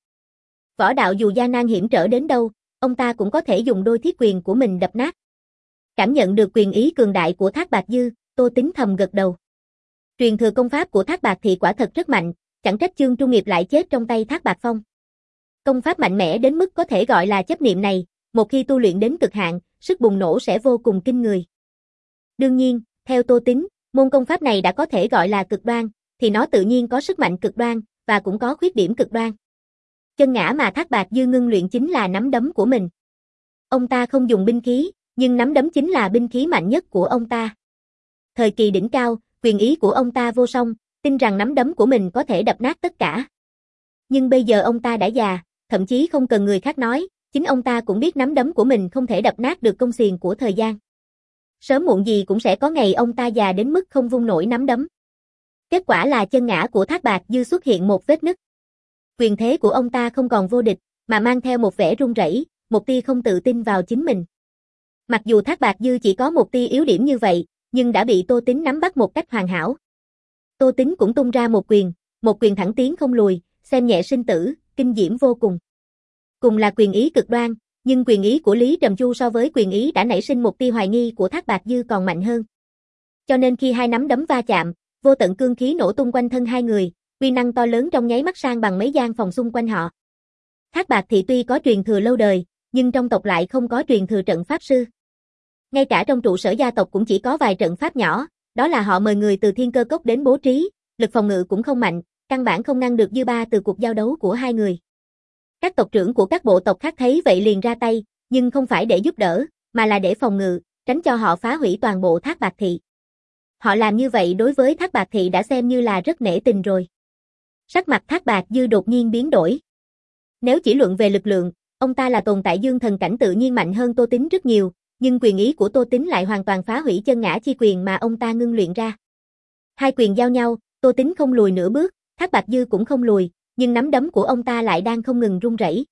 Võ đạo dù gian nan hiểm trở đến đâu, ông ta cũng có thể dùng đôi thiết quyền của mình đập nát. Cảm nhận được quyền ý cường đại của Thác Bạt Dư, Tô Tính thầm gật đầu. Truyền thừa công pháp của Thác Bạt Thị quả thật rất mạnh, chẳng trách Chương Trung Nghiệp lại chết trong tay Thác Bạt Phong. Công pháp mạnh mẽ đến mức có thể gọi là chấp niệm này, một khi tu luyện đến cực hạn, sức bùng nổ sẽ vô cùng kinh người. Đương nhiên, theo Tô Tính, môn công pháp này đã có thể gọi là cực đoan, thì nó tự nhiên có sức mạnh cực đoan, và cũng có khuyết điểm cực đoan. Chân ngã mà Thác Bạt Dư ngưng luyện chính là nắm đấm của mình. Ông ta không dùng binh khí, nhưng nắm đấm chính là binh khí mạnh nhất của ông ta. Thời kỳ đỉnh cao, quyền ý của ông ta vô song, tin rằng nắm đấm của mình có thể đập nát tất cả. Nhưng bây giờ ông ta đã già, thậm chí không cần người khác nói, chính ông ta cũng biết nắm đấm của mình không thể đập nát được công xiềng của thời gian. Sớm muộn gì cũng sẽ có ngày ông ta già đến mức không vung nổi nắm đấm. Kết quả là chân ngã của Thác Bạt Dư xuất hiện một vết nứt. Quyền thế của ông ta không còn vô địch, mà mang theo một vẻ run rẩy, một tia không tự tin vào chính mình. Mặc dù Thác Bạt Dư chỉ có một tia yếu điểm như vậy, nhưng đã bị Tô Tính nắm bắt một cách hoàn hảo. Tô Tính cũng tung ra một quyền, một quyền thẳng tiến không lùi, xem nhẹ sinh tử, kinh diễm vô cùng. Cùng là quyền ý cực đoan, nhưng quyền ý của Lý Trầm Chu so với quyền ý đã nảy sinh một tia hoài nghi của Thác Bạt Dư còn mạnh hơn. Cho nên khi hai nắm đấm va chạm, vô tận cương khí nổ tung quanh thân hai người, uy năng to lớn trong nháy mắt sang bằng mấy gian phòng xung quanh họ. Thác Bạt Thị tuy có truyền thừa lâu đời, nhưng trong tộc lại không có truyền thừa trận pháp sư. Ngay cả trong trụ sở gia tộc cũng chỉ có vài trận pháp nhỏ, đó là họ mời người từ Thiên Cơ Cốc đến bố trí, lực phòng ngự cũng không mạnh, căn bản không ngăn được dư ba từ cuộc giao đấu của hai người. Các tộc trưởng của các bộ tộc khác thấy vậy liền ra tay, nhưng không phải để giúp đỡ, mà là để phòng ngự, tránh cho họ phá hủy toàn bộ Thác Bạt Thị. Họ làm như vậy đối với Thác Bạt Thị đã xem như là rất nể tình rồi. Sắc mặt Thác Bạt Dư đột nhiên biến đổi. Nếu chỉ luận về lực lượng, ông ta là tồn tại dương thần cảnh tự nhiên mạnh hơn Tô Tính rất nhiều, nhưng quyền ý của Tô Tính lại hoàn toàn phá hủy chân ngã chi quyền mà ông ta ngưng luyện ra. Hai quyền giao nhau, Tô Tính không lùi nửa bước, Thác Bạt Dư cũng không lùi, nhưng nắm đấm của ông ta lại đang không ngừng run rẩy.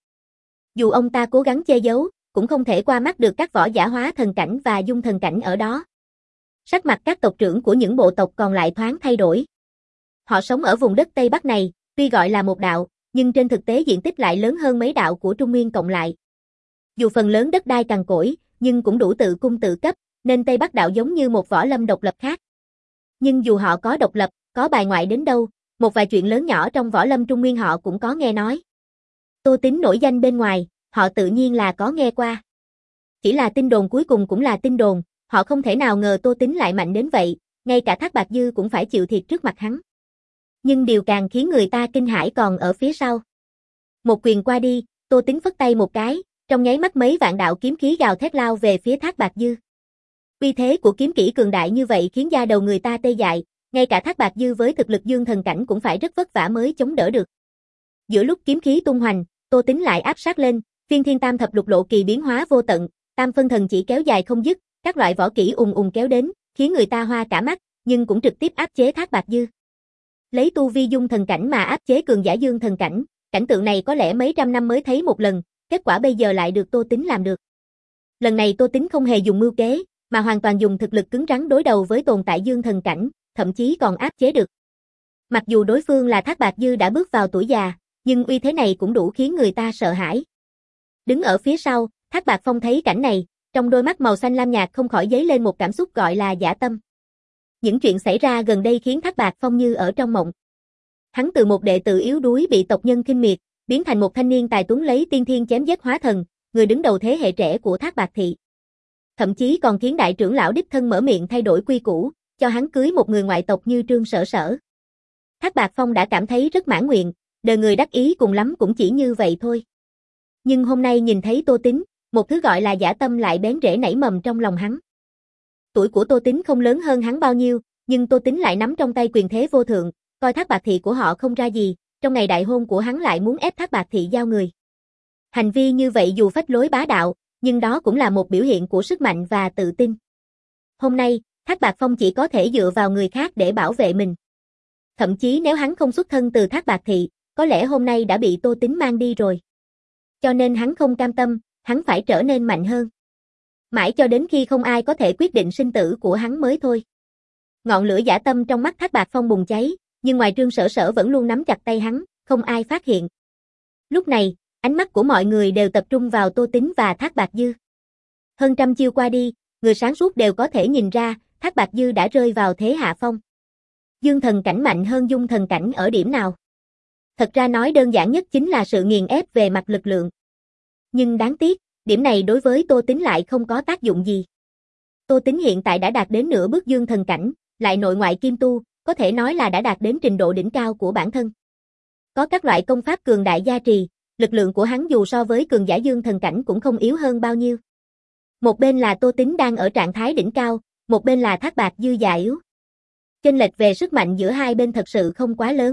Dù ông ta cố gắng che giấu, cũng không thể qua mắt được các võ giả hóa thần cảnh và dung thần cảnh ở đó. Sắc mặt các tộc trưởng của những bộ tộc còn lại thoáng thay đổi. Họ sống ở vùng đất Tây Bắc này, tuy gọi là một đạo, nhưng trên thực tế diện tích lại lớn hơn mấy đạo của Trung Nguyên cộng lại. Dù phần lớn đất đai cằn cỗi, nhưng cũng đủ tự cung tự cấp, nên Tây Bắc đạo giống như một võ lâm độc lập khác. Nhưng dù họ có độc lập, có bài ngoại đến đâu, một vài chuyện lớn nhỏ trong võ lâm Trung Nguyên họ cũng có nghe nói. Tô Tính nổi danh bên ngoài, họ tự nhiên là có nghe qua. Chỉ là tin đồn cuối cùng cũng là tin đồn, họ không thể nào ngờ Tô Tính lại mạnh đến vậy, ngay cả Thác Bạt Dư cũng phải chịu thiệt trước mặt hắn. Nhưng điều càng khiến người ta kinh hãi còn ở phía sau. Một quyền qua đi, Tô Tính phất tay một cái, trong nháy mắt mấy vạn đạo kiếm khí gào thét lao về phía Thác Bạt Dư. Uy thế của kiếm kỹ cường đại như vậy khiến da đầu người ta tê dại, ngay cả Thác Bạt Dư với thực lực dương thần cảnh cũng phải rất vất vả mới chống đỡ được. Giữa lúc kiếm khí tung hoành, Tô Tính lại áp sát lên, Phiên Thiên Tam Thập Lục Lộ Kỳ biến hóa vô tận, Tam Phân Thần chỉ kéo dài không dứt, các loại võ kỹ ùng ùng kéo đến, khiến người ta hoa cả mắt, nhưng cũng trực tiếp áp chế Thác Bạt Dư. Lấy tu vi dung thần cảnh mà áp chế cường giả dương thần cảnh, cảnh tượng này có lẽ mấy trăm năm mới thấy một lần, kết quả bây giờ lại được Tô Tính làm được. Lần này Tô Tính không hề dùng mưu kế, mà hoàn toàn dùng thực lực cứng rắn đối đầu với tồn tại dương thần cảnh, thậm chí còn áp chế được. Mặc dù đối phương là Thác Bạt Dư đã bước vào tuổi già, nhưng uy thế này cũng đủ khiến người ta sợ hãi. Đứng ở phía sau, Thác Bạt Phong thấy cảnh này, trong đôi mắt màu xanh lam nhạt không khỏi dấy lên một cảm xúc gọi là dã tâm. Những chuyện xảy ra gần đây khiến Thác Bạt Phong như ở trong mộng. Hắn từ một đệ tử yếu đuối bị tộc nhân khinh miệt, biến thành một thanh niên tài tuấn lấy tiên thiên chém giết hóa thần, người đứng đầu thế hệ trẻ của Thác Bạt Thị. Thậm chí còn khiến đại trưởng lão đích thân mở miệng thay đổi quy củ, cho hắn cưới một người ngoại tộc như Trương Sở Sở. Thác Bạt Phong đã cảm thấy rất mãn nguyện, đời người đắc ý cùng lắm cũng chỉ như vậy thôi. Nhưng hôm nay nhìn thấy Tô Tín, một thứ gọi là dã tâm lại bén rễ nảy mầm trong lòng hắn. Tuổi của Tô Tín không lớn hơn hắn bao nhiêu, nhưng Tô Tín lại nắm trong tay quyền thế vô thượng, coi Thác Bạt Thị của họ không ra gì, trong ngày đại hôn của hắn lại muốn ép Thác Bạt Thị giao người. Hành vi như vậy dù phách lối bá đạo, nhưng đó cũng là một biểu hiện của sức mạnh và tự tin. Hôm nay, Thác Bạt Phong chỉ có thể dựa vào người khác để bảo vệ mình. Thậm chí nếu hắn không xuất thân từ Thác Bạt Thị, có lẽ hôm nay đã bị Tô Tín mang đi rồi. Cho nên hắn không cam tâm, hắn phải trở nên mạnh hơn. Mãi cho đến khi không ai có thể quyết định sinh tử của hắn mới thôi. Ngọn lửa dã tâm trong mắt Thác Bạt Phong bùng cháy, nhưng ngoài Trương Sở Sở vẫn luôn nắm chặt tay hắn, không ai phát hiện. Lúc này, ánh mắt của mọi người đều tập trung vào Tô Tín và Thác Bạt Dư. Hơn trăm chiêu qua đi, người sáng suốt đều có thể nhìn ra, Thác Bạt Dư đã rơi vào thế hạ phong. Dương thần cảnh mạnh hơn dung thần cảnh ở điểm nào? Thật ra nói đơn giản nhất chính là sự nghiền ép về mặt lực lượng. Nhưng đáng tiếc, điểm này đối với Tô Tín lại không có tác dụng gì. Tô Tín hiện tại đã đạt đến nửa bước dương thần cảnh, lại nội ngoại kim tu, có thể nói là đã đạt đến trình độ đỉnh cao của bản thân. Có các loại công pháp cường đại gia trì, lực lượng của hắn dù so với cường giả dương thần cảnh cũng không yếu hơn bao nhiêu. Một bên là Tô Tín đang ở trạng thái đỉnh cao, một bên là Thác Bạt Dư già yếu. Chênh lệch về sức mạnh giữa hai bên thật sự không quá lớn.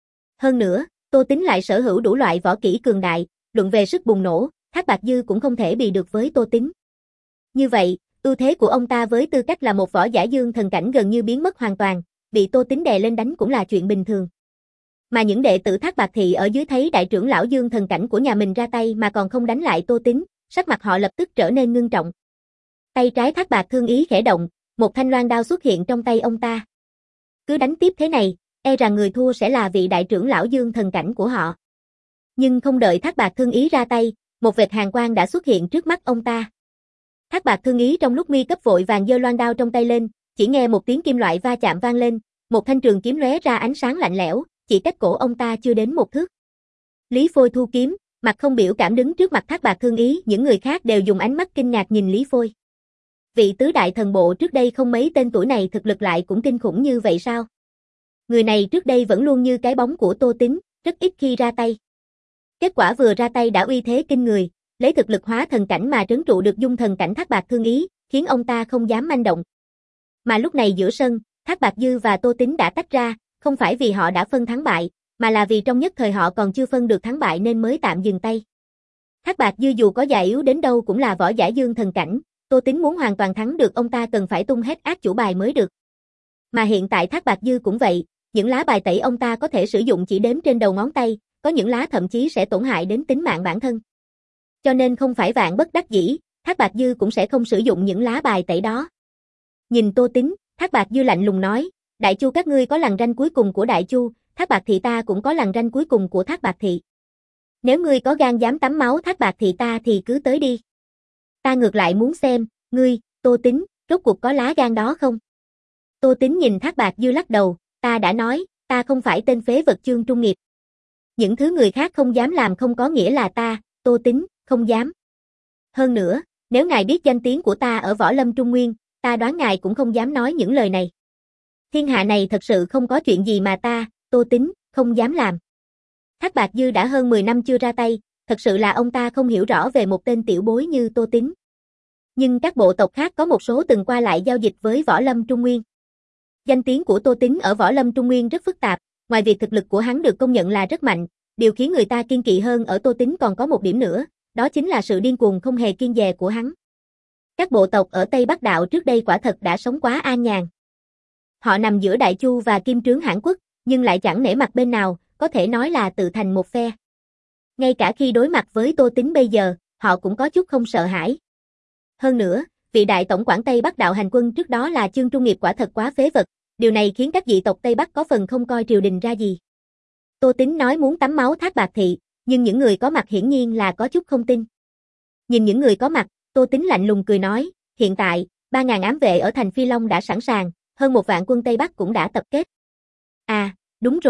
Hơn nữa, Tô Tín lại sở hữu đủ loại võ kỹ cường đại, luận về sức bùng nổ, Thác Bạt Dư cũng không thể bì được với Tô Tín. Như vậy, ưu thế của ông ta với tư cách là một võ giả dương thần cảnh gần như biến mất hoàn toàn, bị Tô Tín đè lên đánh cũng là chuyện bình thường. Mà những đệ tử Thác Bạt Thị ở dưới thấy đại trưởng lão dương thần cảnh của nhà mình ra tay mà còn không đánh lại Tô Tín, sắc mặt họ lập tức trở nên ngưng trọng. Tay trái Thác Bạt Thương Ý khẽ động, một thanh loan đao xuất hiện trong tay ông ta. Cứ đánh tiếp thế này, e rằng người thua sẽ là vị đại trưởng lão dương thần cảnh của họ. Nhưng không đợi Thác Bạt Thương Ý ra tay, một vệt hàn quang đã xuất hiện trước mắt ông ta. Thác Bạt Thương Ý trong lúc nguy cấp vội vàng giơ loan đao trong tay lên, chỉ nghe một tiếng kim loại va chạm vang lên, một thanh trường kiếm lóe ra ánh sáng lạnh lẽo, chỉ cách cổ ông ta chưa đến một thước. Lý Phôi thu kiếm, mặt không biểu cảm đứng trước mặt Thác Bạt Thương Ý, những người khác đều dùng ánh mắt kinh ngạc nhìn Lý Phôi. Vị tứ đại thần bộ trước đây không mấy tên tuổi này thực lực lại cũng kinh khủng như vậy sao? Người này trước đây vẫn luôn như cái bóng của Tô Tín, rất ít khi ra tay. Kết quả vừa ra tay đã uy thế kinh người, lấy thực lực hóa thần cảnh mà trấn trụ được dung thần cảnh Thác Bạt Thương Ý, khiến ông ta không dám manh động. Mà lúc này giữa sân, Thác Bạt Dư và Tô Tín đã tách ra, không phải vì họ đã phân thắng bại, mà là vì trong nhất thời họ còn chưa phân được thắng bại nên mới tạm dừng tay. Thác Bạt Dư dù có già yếu đến đâu cũng là võ giả dương thần cảnh, Tô Tín muốn hoàn toàn thắng được ông ta cần phải tung hết át chủ bài mới được. Mà hiện tại Thác Bạt Dư cũng vậy, những lá bài tẩy ông ta có thể sử dụng chỉ đếm trên đầu ngón tay, có những lá thậm chí sẽ tổn hại đến tính mạng bản thân. Cho nên không phải vạn bất đắc dĩ, Thác Bạt Dư cũng sẽ không sử dụng những lá bài tẩy đó. Nhìn Tô Tín, Thác Bạt Dư lạnh lùng nói, Đại Chu các ngươi có lằn ranh cuối cùng của Đại Chu, Thác Bạt Thị ta cũng có lằn ranh cuối cùng của Thác Bạt Thị. Nếu ngươi có gan dám tắm máu Thác Bạt Thị ta thì cứ tới đi. Ta ngược lại muốn xem, ngươi, Tô Tín, rốt cuộc có lá gan đó không? Tô Tín nhìn Thác Bạt Dư lắc đầu, ta đã nói, ta không phải tên phế vật Chương Trung Nghiệp. Những thứ người khác không dám làm không có nghĩa là ta, Tô Tín, không dám. Hơn nữa, nếu ngài biết danh tiếng của ta ở Võ Lâm Trung Nguyên, ta đoán ngài cũng không dám nói những lời này. Thiên hạ này thật sự không có chuyện gì mà ta, Tô Tín, không dám làm. Thác Bạt Dư đã hơn mười năm chưa ra tay, thật sự là ông ta không hiểu rõ về một tên tiểu bối như Tô Tín. Nhưng các bộ tộc khác có một số từng qua lại giao dịch với Võ Lâm Trung Nguyên. Danh tiếng của Tô Tín ở Võ Lâm Trung Nguyên rất phức tạp, ngoài việc thực lực của hắn được công nhận là rất mạnh, điều khiến người ta kiêng kỵ hơn ở Tô Tín còn có một điểm nữa, đó chính là sự điên cuồng không hề kiêng dè của hắn. Các bộ tộc ở Tây Bắc Đạo trước đây quả thật đã sống quá an nhàn. Họ nằm giữa Đại Chu và Kim Trướng Hãn Quốc, nhưng lại chẳng nể mặt bên nào, có thể nói là tự thành một phe. Ngay cả khi đối mặt với Tô Tín bây giờ, họ cũng có chút không sợ hãi. Hơn nữa, vị đại tổng quản Tây Bắc Đạo hành quân trước đó là Chương Trung Nghiệp quả thật quá phế vật, điều này khiến các dị tộc Tây Bắc có phần không coi triều đình ra gì. Tô Tín nói muốn tắm máu Thác Bạt Thị, nhưng những người có mặt hiển nhiên là có chút không tin. Nhìn những người có mặt, Tô Tín lạnh lùng cười nói, hiện tại, ba ngàn ám vệ ở thành Phi Long đã sẵn sàng, hơn một vạn quân Tây Bắc cũng đã tập kết. À, đúng rồi,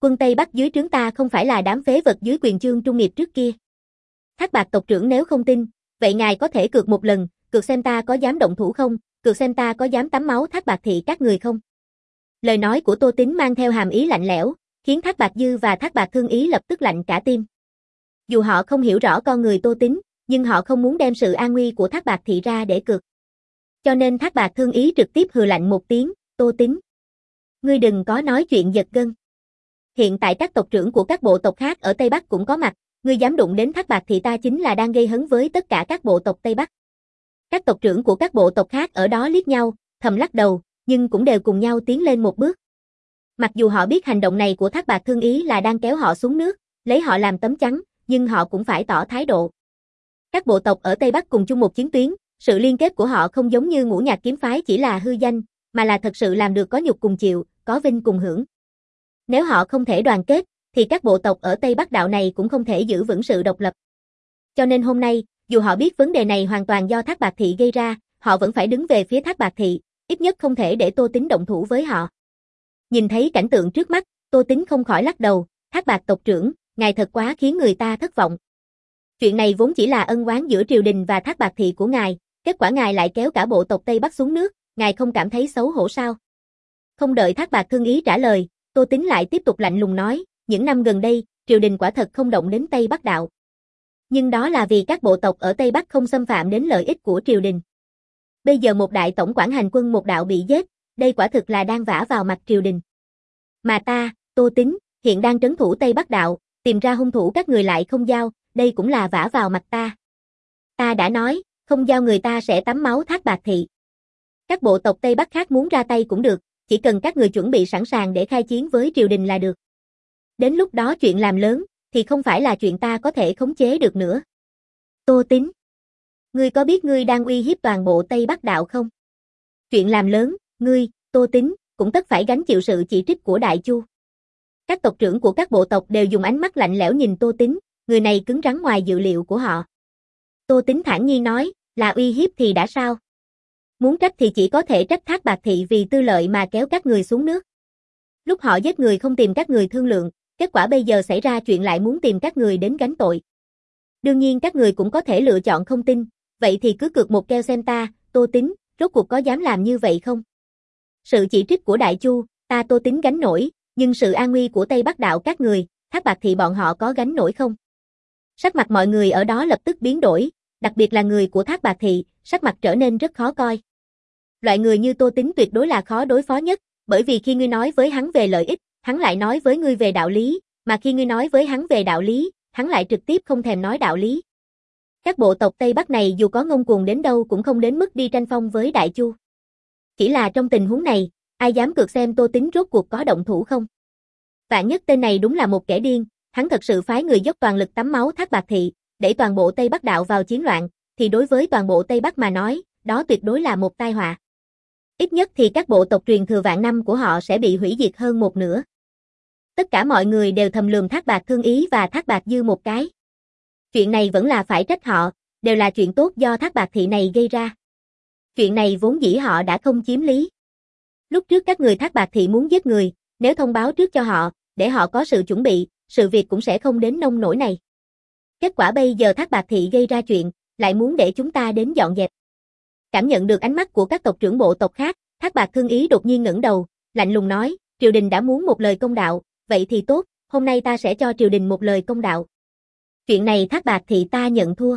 Quân Tây Bắc dưới trướng ta không phải là đám phế vật dưới quyền Chương Trung Nghiệp trước kia. Thác Bạt tộc trưởng nếu không tin, vậy ngài có thể cược một lần, cược xem ta có dám động thủ không, cược xem ta có dám tắm máu Thác Bạt thị các người không. Lời nói của Tô Tín mang theo hàm ý lạnh lẽo, khiến Thác Bạt Dư và Thác Bạt Thương Ý lập tức lạnh cả tim. Dù họ không hiểu rõ con người Tô Tín, nhưng họ không muốn đem sự an nguy của Thác Bạt thị ra để cược. Cho nên Thác Bạt Thương Ý trực tiếp hừ lạnh một tiếng, Tô Tín. Ngươi đừng có nói chuyện giật gân. Hiện tại các tộc trưởng của các bộ tộc khác ở Tây Bắc cũng có mặt, ngươi dám đụng đến Thác Bạt thị ta chính là đang gây hấn với tất cả các bộ tộc Tây Bắc. Các tộc trưởng của các bộ tộc khác ở đó liếc nhau, thầm lắc đầu, nhưng cũng đều cùng nhau tiến lên một bước. Mặc dù họ biết hành động này của Thác Bạt Thương Ý là đang kéo họ xuống nước, lấy họ làm tấm chắn, nhưng họ cũng phải tỏ thái độ. Các bộ tộc ở Tây Bắc cùng chung một chiến tuyến, sự liên kết của họ không giống như Ngũ Nhạc kiếm phái chỉ là hư danh, mà là thật sự làm được có nhục cùng chịu, có vinh cùng hưởng. Nếu họ không thể đoàn kết, thì các bộ tộc ở Tây Bắc đạo này cũng không thể giữ vững sự độc lập. Cho nên hôm nay, dù họ biết vấn đề này hoàn toàn do Thác Bạt thị gây ra, họ vẫn phải đứng về phía Thác Bạt thị, ít nhất không thể để Tô Tín động thủ với họ. Nhìn thấy cảnh tượng trước mắt, Tô Tín không khỏi lắc đầu, Thác Bạt tộc trưởng, ngài thật quá khiến người ta thất vọng. Chuyện này vốn chỉ là ân oán giữa triều đình và Thác Bạt thị của ngài, kết quả ngài lại kéo cả bộ tộc Tây Bắc xuống nước, ngài không cảm thấy xấu hổ sao? Không đợi Thác Bạt Thương Ý trả lời, Tô Tín lại tiếp tục lạnh lùng nói, những năm gần đây, triều đình quả thật không động đến Tây Bắc đạo. Nhưng đó là vì các bộ tộc ở Tây Bắc không xâm phạm đến lợi ích của triều đình. Bây giờ một đại tổng quản hành quân một đạo bị giết, đây quả thực là đang vả vào mặt triều đình. Mà ta, Tô Tín, hiện đang trấn thủ Tây Bắc đạo, tìm ra hung thủ các người lại không giao, đây cũng là vả vào mặt ta. Ta đã nói, không giao người ta sẽ tắm máu Thác Bạt thị. Các bộ tộc Tây Bắc khác muốn ra tay cũng được, chỉ cần các người chuẩn bị sẵn sàng để khai chiến với triều đình là được. Đến lúc đó chuyện làm lớn, thì không phải là chuyện ta có thể khống chế được nữa. Tô Tín, ngươi có biết ngươi đang uy hiếp toàn bộ Tây Bắc đạo không? Chuyện làm lớn, ngươi, Tô Tín, cũng tất phải gánh chịu sự chỉ trích của Đại Chu. Các tộc trưởng của các bộ tộc đều dùng ánh mắt lạnh lẽo nhìn Tô Tín, người này cứng rắn ngoài dự liệu của họ. Tô Tín thản nhiên nói, là uy hiếp thì đã sao? Muốn trách thì chỉ có thể trách Thác Bạt thị vì tư lợi mà kéo các người xuống nước. Lúc họ giết người không tìm các người thương lượng, kết quả bây giờ xảy ra chuyện lại muốn tìm các người đến gánh tội. Đương nhiên các người cũng có thể lựa chọn không tin, vậy thì cứ cược một keo xem ta, Tô Tín, rốt cuộc có dám làm như vậy không? Sự chỉ trích của Đại Chu, ta Tô Tín gánh nổi, nhưng sự an nguy của Tây Bắc đạo các người, Thác Bạt thị bọn họ có gánh nổi không? Sắc mặt mọi người ở đó lập tức biến đổi, đặc biệt là người của Thác Bạt thị, sắc mặt trở nên rất khó coi. Loại người như Tô Tín tuyệt đối là khó đối phó nhất, bởi vì khi ngươi nói với hắn về lợi ích, hắn lại nói với ngươi về đạo lý, mà khi ngươi nói với hắn về đạo lý, hắn lại trực tiếp không thèm nói đạo lý. Các bộ tộc Tây Bắc này dù có ngông cuồng đến đâu cũng không đến mức đi tranh phong với Đại Chu. Chỉ là trong tình huống này, ai dám cược xem Tô Tín rốt cuộc có động thủ không? Vạn nhất tên này đúng là một kẻ điên, hắn thật sự phái người dốc toàn lực tắm máu Thác Bạt thị, đẩy toàn bộ Tây Bắc đạo vào chiến loạn, thì đối với toàn bộ Tây Bắc mà nói, đó tuyệt đối là một tai họa. Ít nhất thì các bộ tộc truyền thừa vạn năm của họ sẽ bị hủy diệt hơn một nửa. Tất cả mọi người đều thầm lườm Thác Bạt Thương Ý và Thác Bạt Dư một cái. Chuyện này vẫn là phải trách họ, đều là chuyện tốt do Thác Bạt thị này gây ra. Chuyện này vốn dĩ họ đã không chiếm lý. Lúc trước các người Thác Bạt thị muốn giết người, nếu thông báo trước cho họ, để họ có sự chuẩn bị, sự việc cũng sẽ không đến nông nỗi này. Kết quả bây giờ Thác Bạt thị gây ra chuyện, lại muốn để chúng ta đến dọn dẹp. Cảm nhận được ánh mắt của các tộc trưởng bộ tộc khác, Thác Bạt Thương Ý đột nhiên ngẩng đầu, lạnh lùng nói, triều đình đã muốn một lời công đạo, vậy thì tốt, hôm nay ta sẽ cho triều đình một lời công đạo. Chuyện này Thác Bạt thị ta nhận thua.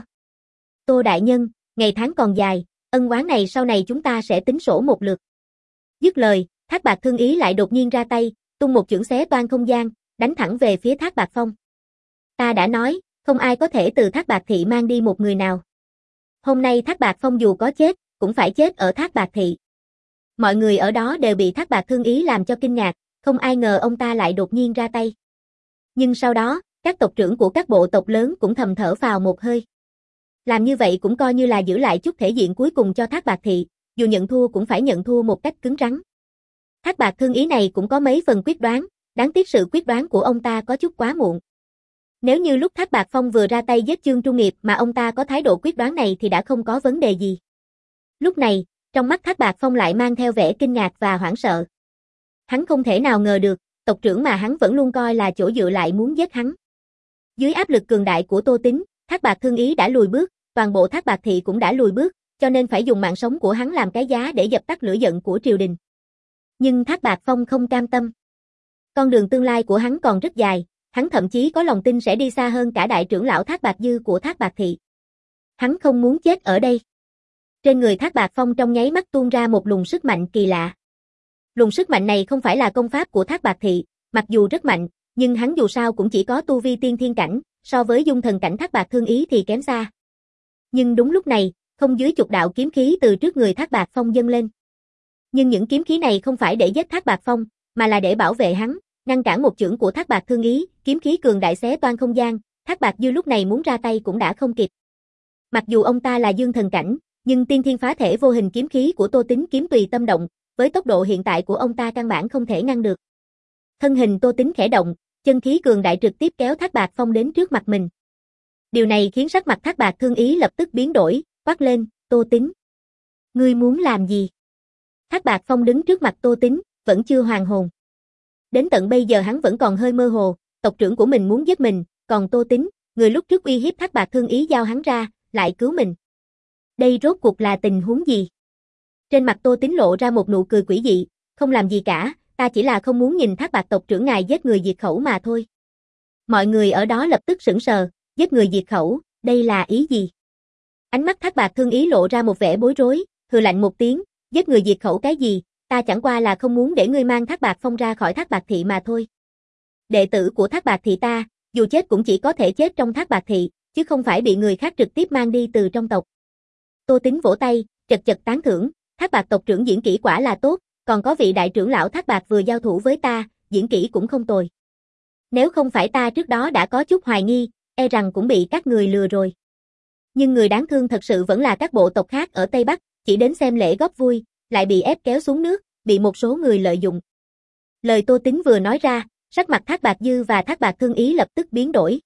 Tô đại nhân, ngày tháng còn dài, ân oán này sau này chúng ta sẽ tính sổ một lượt. Dứt lời, Thác Bạt Thương Ý lại đột nhiên ra tay, tung một chưởng xé toang không gian, đánh thẳng về phía Thác Bạt Phong. Ta đã nói, không ai có thể từ Thác Bạt thị mang đi một người nào. Hôm nay Thác Bạt Phong dù có chết, cũng phải chết ở Thác Bạt thị. Mọi người ở đó đều bị Thác Bạt Thương Ý làm cho kinh ngạc, không ai ngờ ông ta lại đột nhiên ra tay. Nhưng sau đó, các tộc trưởng của các bộ tộc lớn cũng thầm thở phào một hơi. Làm như vậy cũng coi như là giữ lại chút thể diện cuối cùng cho Thác Bạt thị, dù nhận thua cũng phải nhận thua một cách cứng rắn. Thác Bạt Thương Ý này cũng có mấy phần quyết đoán, đáng tiếc sự quyết đoán của ông ta có chút quá muộn. Nếu như lúc Thác Bạt Phong vừa ra tay giết Chương Trung Nghiệp mà ông ta có thái độ quyết đoán này thì đã không có vấn đề gì. Lúc này, trong mắt Thác Bạt Phong lại mang theo vẻ kinh ngạc và hoảng sợ. Hắn không thể nào ngờ được, tộc trưởng mà hắn vẫn luôn coi là chỗ dựa lại muốn giết hắn. Dưới áp lực cường đại của Tô Tín, Thác Bạt Thương Ý đã lùi bước, toàn bộ Thác Bạt thị cũng đã lùi bước, cho nên phải dùng mạng sống của hắn làm cái giá để dập tắt lửa giận của triều đình. Nhưng Thác Bạt Phong không cam tâm. Con đường tương lai của hắn còn rất dài, hắn thậm chí có lòng tin sẽ đi xa hơn cả đại trưởng lão Thác Bạt Dư của Thác Bạt thị. Hắn không muốn chết ở đây. Trên người Thác Bạt Phong trong nháy mắt tuôn ra một luồng sức mạnh kỳ lạ. Luồng sức mạnh này không phải là công pháp của Thác Bạt thị, mặc dù rất mạnh, nhưng hắn dù sao cũng chỉ có tu vi tiên thiên cảnh, so với dung thần cảnh Thác Bạt Thương Ý thì kém xa. Nhưng đúng lúc này, không dưới chục đạo kiếm khí từ trước người Thác Bạt Phong dâng lên. Nhưng những kiếm khí này không phải để giết Thác Bạt Phong, mà là để bảo vệ hắn, ngăn cản một chưởng của Thác Bạt Thương Ý, kiếm khí cường đại xé toang không gian, Thác Bạt Dư lúc này muốn ra tay cũng đã không kịp. Mặc dù ông ta là dương thần cảnh, nhưng tiên thiên phá thể vô hình kiếm khí của Tô Tín kiếm tùy tâm động, với tốc độ hiện tại của ông ta căn bản không thể ngăn được. Thân hình Tô Tín khẽ động, chân khí cường đại trực tiếp kéo Thác Bạt Phong đến trước mặt mình. Điều này khiến sắc mặt Thác Bạt Thương Ý lập tức biến đổi, quát lên, Tô Tín. Ngươi muốn làm gì? Thác Bạt Phong đứng trước mặt Tô Tín, vẫn chưa hoàn hồn. Đến tận bây giờ hắn vẫn còn hơi mơ hồ, tộc trưởng của mình muốn giết mình, còn Tô Tín, người lúc trước uy hiếp Thác Bạt Thương Ý giao hắn ra, lại cứu mình. Đây rốt cuộc là tình huống gì? Trên mặt Tô Tín lộ ra một nụ cười quỷ dị, không làm gì cả, ta chỉ là không muốn nhìn Thác Bạt tộc trưởng ngài giết người diệt khẩu mà thôi. Mọi người ở đó lập tức sững sờ, giết người diệt khẩu, đây là ý gì? Ánh mắt Thác Bạt Thương Ý lộ ra một vẻ bối rối, hừ lạnh một tiếng, giết người diệt khẩu cái gì, ta chẳng qua là không muốn để ngươi mang Thác Bạt Phong ra khỏi Thác Bạt thị mà thôi. Đệ tử của Thác Bạt thị ta, dù chết cũng chỉ có thể chết trong Thác Bạt thị, chứ không phải bị người khác trực tiếp mang đi từ trong tộc. Tô Tín vỗ tay, chật chật tán thưởng, Thác Bạt tộc trưởng diễn kỹ quả là tốt, còn có vị đại trưởng lão Thác Bạt vừa giao thủ với ta, diễn kỹ cũng không tồi. Nếu không phải ta trước đó đã có chút hoài nghi, e rằng cũng bị các người lừa rồi. Nhưng người đáng thương thật sự vẫn là các bộ tộc khác ở Tây Bắc, chỉ đến xem lễ góp vui, lại bị ép kéo xuống nước, bị một số người lợi dụng. Lời Tô Tín vừa nói ra, sắc mặt Thác Bạt Dư và Thác Bạt Thương Ý lập tức biến đổi.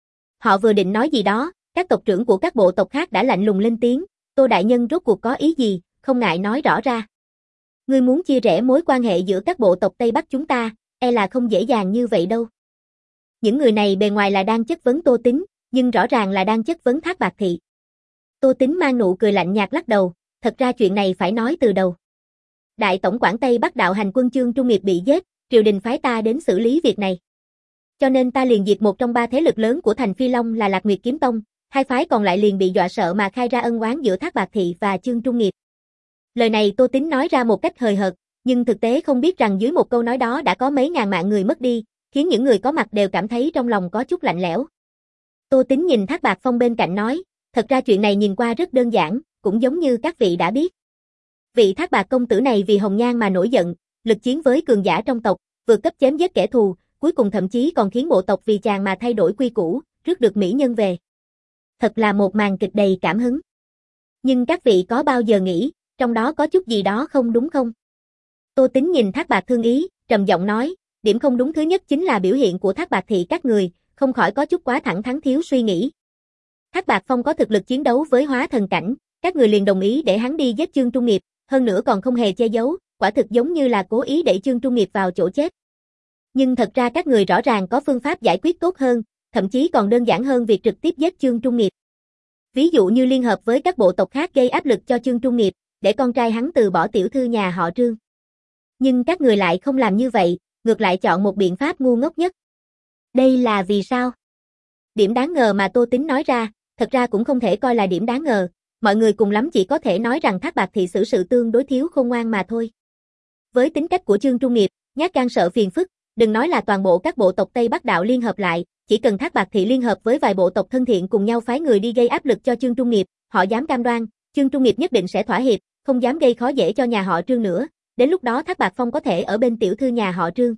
Họ vừa định nói gì đó, các tộc trưởng của các bộ tộc khác đã lạnh lùng lên tiếng, Tô đại nhân rốt cuộc có ý gì, không ngại nói rõ ra. Ngươi muốn chia rẽ mối quan hệ giữa các bộ tộc Tây Bắc chúng ta, e là không dễ dàng như vậy đâu. Những người này bề ngoài là đang chất vấn Tô Tín, nhưng rõ ràng là đang chất vấn Thác Bạt thị. Tô Tín mang nụ cười lạnh nhạt lắc đầu, thật ra chuyện này phải nói từ đầu. Đại tổng quản Tây Bắc đạo hành quân Chương Trung Nghiệp bị giết, triều đình phái ta đến xử lý việc này. Cho nên ta liền diệt một trong ba thế lực lớn của thành Phi Long là Lạc Nguyệt Kiếm Tông, hai phái còn lại liền bị dọa sợ mà khai ra ân oán giữa Thác Bạt thị và Chương Trung Nghiệp. Lời này Tô Tín nói ra một cách hời hợt, nhưng thực tế không biết rằng dưới một câu nói đó đã có mấy ngàn mạng người mất đi, khiến những người có mặt đều cảm thấy trong lòng có chút lạnh lẽo. Tô Tín nhìn Thác Bạt Phong bên cạnh nói, thật ra chuyện này nhìn qua rất đơn giản, cũng giống như các vị đã biết. Vị Thác Bạt công tử này vì hồng nhan mà nổi giận, lực chiến với cường giả trong tộc, vượt cấp chém giết kẻ thù, cuối cùng thậm chí còn khiến bộ tộc vì chàng mà thay đổi quy củ, rước được mỹ nhân về. Thật là một màn kịch đầy cảm hứng. Nhưng các vị có bao giờ nghĩ, trong đó có chút gì đó không đúng không? Tô Tín nhìn Thác Bạt Thương Ý, trầm giọng nói, điểm không đúng thứ nhất chính là biểu hiện của Thác Bạt thị các người, không khỏi có chút quá thẳng thắn thiếu suy nghĩ. Thác Bạt Phong có thực lực chiến đấu với hóa thần cảnh, các người liền đồng ý để hắn đi giết Chương Trung Nghiệp, hơn nữa còn không hề che giấu, quả thực giống như là cố ý đẩy Chương Trung Nghiệp vào chỗ chết. Nhưng thật ra các người rõ ràng có phương pháp giải quyết tốt hơn, thậm chí còn đơn giản hơn việc trực tiếp giết Chương Trung Nghiệp. Ví dụ như liên hợp với các bộ tộc khác gây áp lực cho Chương Trung Nghiệp, để con trai hắn từ bỏ tiểu thư nhà họ Trương. Nhưng các người lại không làm như vậy, ngược lại chọn một biện pháp ngu ngốc nhất. Đây là vì sao? Điểm đáng ngờ mà Tô Tín nói ra, thật ra cũng không thể coi là điểm đáng ngờ, mọi người cùng lắm chỉ có thể nói rằng Thác Bạt thị xử sự tương đối thiếu khôn ngoan mà thôi. Với tính cách của Chương Trung Nghiệp, nhát gan sợ phiền phức, đừng nói là toàn bộ các bộ tộc Tây Bắc đạo liên hợp lại, chỉ cần Thác Bạt thị liên hợp với vài bộ tộc thân thiện cùng nhau phái người đi gây áp lực cho Chương Trung Nghiệp, họ dám cam đoan, Chương Trung Nghiệp nhất định sẽ thỏa hiệp, không dám gây khó dễ cho nhà họ Trương nữa, đến lúc đó Thác Bạt Phong có thể ở bên tiểu thư nhà họ Trương.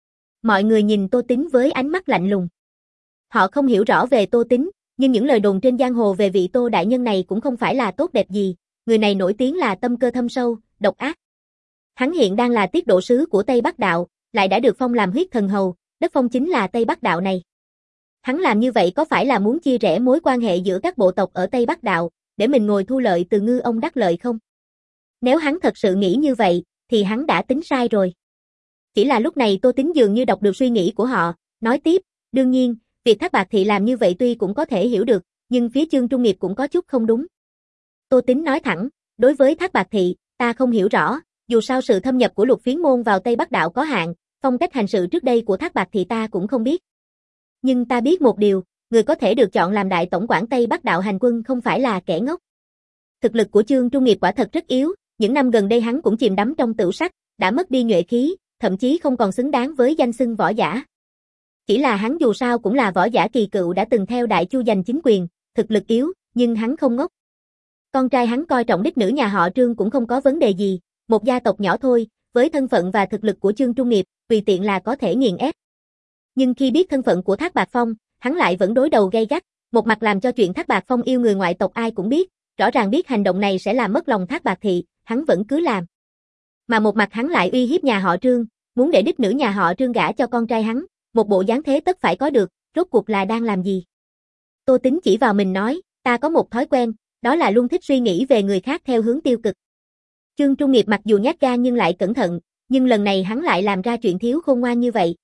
Mọi người nhìn Tô Tín với ánh mắt lạnh lùng. Họ không hiểu rõ về Tô Tín, nhưng những lời đồn trên giang hồ về vị Tô đại nhân này cũng không phải là tốt đẹp gì, người này nổi tiếng là tâm cơ thâm sâu, độc ác. Hắn hiện đang là tiết độ sứ của Tây Bắc đạo, lại đã được phong làm huyết thần hầu, đất phong chính là Tây Bắc đạo này. Hắn làm như vậy có phải là muốn chia rẽ mối quan hệ giữa các bộ tộc ở Tây Bắc đạo, để mình ngồi thu lợi từ ngư ông đắc lợi không? Nếu hắn thật sự nghĩ như vậy, thì hắn đã tính sai rồi. Chỉ là lúc này Tô Tính dường như đọc được suy nghĩ của họ, nói tiếp, đương nhiên, việc Thác Bạt Thị làm như vậy tuy cũng có thể hiểu được, nhưng phía Chương Trung Nghiệp cũng có chút không đúng. Tô Tính nói thẳng, đối với Thác Bạt Thị, ta không hiểu rõ, dù sao sự thâm nhập của Lục Phiến môn vào Tây Bắc đạo có hạn, phong cách hành sự trước đây của Thác Bạt Thị ta cũng không biết. Nhưng ta biết một điều, người có thể được chọn làm đại tổng quản Tây Bắc đạo hành quân không phải là kẻ ngốc. Thực lực của Chương Trung Nghiệp quả thật rất yếu, những năm gần đây hắn cũng chìm đắm trong tửu sắc, đã mất đi nhuệ khí, thậm chí không còn xứng đáng với danh xưng võ giả. Chỉ là hắn dù sao cũng là võ giả kỳ cựu đã từng theo Đại Chu giành chính quyền, thực lực yếu, nhưng hắn không ngốc. Con trai hắn coi trọng đích nữ nhà họ Trương cũng không có vấn đề gì, một gia tộc nhỏ thôi, với thân phận và thực lực của Chương Trung Nghiệp, tùy tiện là có thể nghiền ép. Nhưng khi biết thân phận của Thác Bạt Phong, hắn lại vẫn đối đầu gay gắt, một mặt làm cho chuyện Thác Bạt Phong yêu người ngoại tộc ai cũng biết, rõ ràng biết hành động này sẽ làm mất lòng Thác Bạt Thị, hắn vẫn cứ làm. Mà một mặt hắn lại uy hiếp nhà họ Trương, muốn để đích nữ nhà họ Trương gả cho con trai hắn, một bộ dáng thế tất phải có được, rốt cuộc là đang làm gì? Tô Tính chỉ vào mình nói, ta có một thói quen, đó là luôn thích suy nghĩ về người khác theo hướng tiêu cực. Chương Trung Nghiệp mặc dù nhát gan nhưng lại cẩn thận, nhưng lần này hắn lại làm ra chuyện thiếu khôn ngoan như vậy.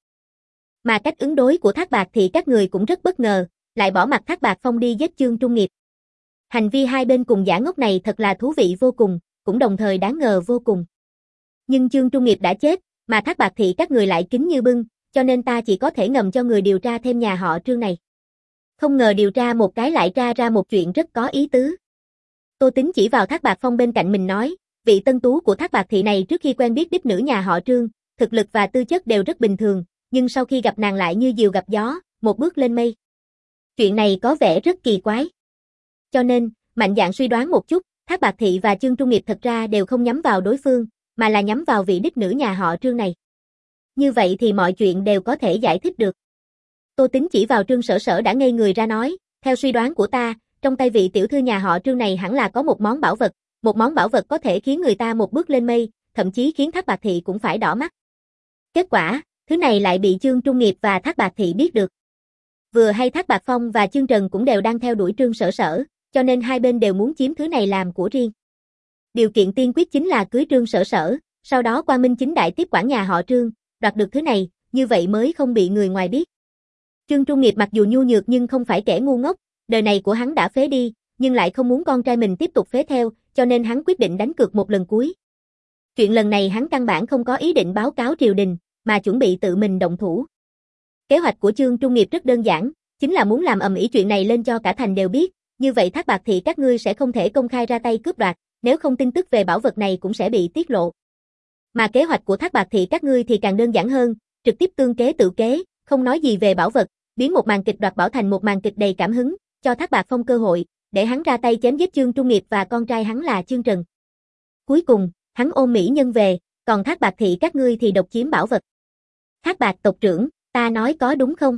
Mà cách ứng đối của Thác Bạt thì các người cũng rất bất ngờ, lại bỏ mặc Thác Bạt Phong đi giết Chương Trung Nghiệp. Hành vi hai bên cùng giả ngốc này thật là thú vị vô cùng, cũng đồng thời đáng ngờ vô cùng. Nhưng Chương Trung Nghiệp đã chết, mà Thác Bạt Thị các người lại kín như bưng, cho nên ta chỉ có thể ngầm cho người điều tra thêm nhà họ Trương này. Không ngờ điều tra một cái lại tra ra một chuyện rất có ý tứ. Tô Tính chỉ vào Thác Bạt Phong bên cạnh mình nói, vị tân tú của Thác Bạt Thị này trước khi quen biết đích nữ nhà họ Trương, thực lực và tư chất đều rất bình thường, nhưng sau khi gặp nàng lại như diều gặp gió, một bước lên mây. Chuyện này có vẻ rất kỳ quái. Cho nên, mạnh dạn suy đoán một chút, Thác Bạt Thị và Chương Trung Nghiệp thật ra đều không nhắm vào đối phương, mà là nhắm vào vị đích nữ nhà họ Trương này. Như vậy thì mọi chuyện đều có thể giải thích được. Tô Tính chỉ vào Trương Sở Sở đã ngây người ra nói, theo suy đoán của ta, trong tay vị tiểu thư nhà họ Trương này hẳn là có một món bảo vật, một món bảo vật có thể khiến người ta một bước lên mây, thậm chí khiến Thác Bạt Thị cũng phải đỏ mắt. Kết quả, thứ này lại bị Chương Trung Nghiệp và Thác Bạt Thị biết được. Vừa hay Thác Bạt Phong và Chương Trần cũng đều đang theo đuổi Trương Sở Sở, cho nên hai bên đều muốn chiếm thứ này làm của riêng. Điều kiện tiên quyết chính là cưới Trương Sở Sở, sau đó quang minh chính đại tiếp quản nhà họ Trương, đoạt được thứ này, như vậy mới không bị người ngoài biết. Chương Trung Nghiệp mặc dù nhu nhược nhưng không phải kẻ ngu ngốc, đời này của hắn đã phế đi, nhưng lại không muốn con trai mình tiếp tục phế theo, cho nên hắn quyết định đánh cược một lần cuối. Chuyện lần này hắn căn bản không có ý định báo cáo triều đình, mà chuẩn bị tự mình động thủ. Kế hoạch của Chương Trung Nghiệp rất đơn giản, chính là muốn làm ầm ĩ chuyện này lên cho cả thành đều biết, như vậy Thác Bạt Thị các ngươi sẽ không thể công khai ra tay cướp đoạt, nếu không tin tức về bảo vật này cũng sẽ bị tiết lộ. Mà kế hoạch của Thác Bạt Thị các ngươi thì càng đơn giản hơn, trực tiếp tương kế tự kế, không nói gì về bảo vật, biến một màn kịch đoạt bảo thành một màn kịch đầy cảm hứng, cho Thác Bạt Phong cơ hội, để hắn ra tay chém giết Chương Trung Nghiệp và con trai hắn là Chương Trần. Cuối cùng, hắn ôm mỹ nhân về, còn Thác Bạt Thị các ngươi thì độc chiếm bảo vật. Thác Bạt tộc trưởng, ta nói có đúng không?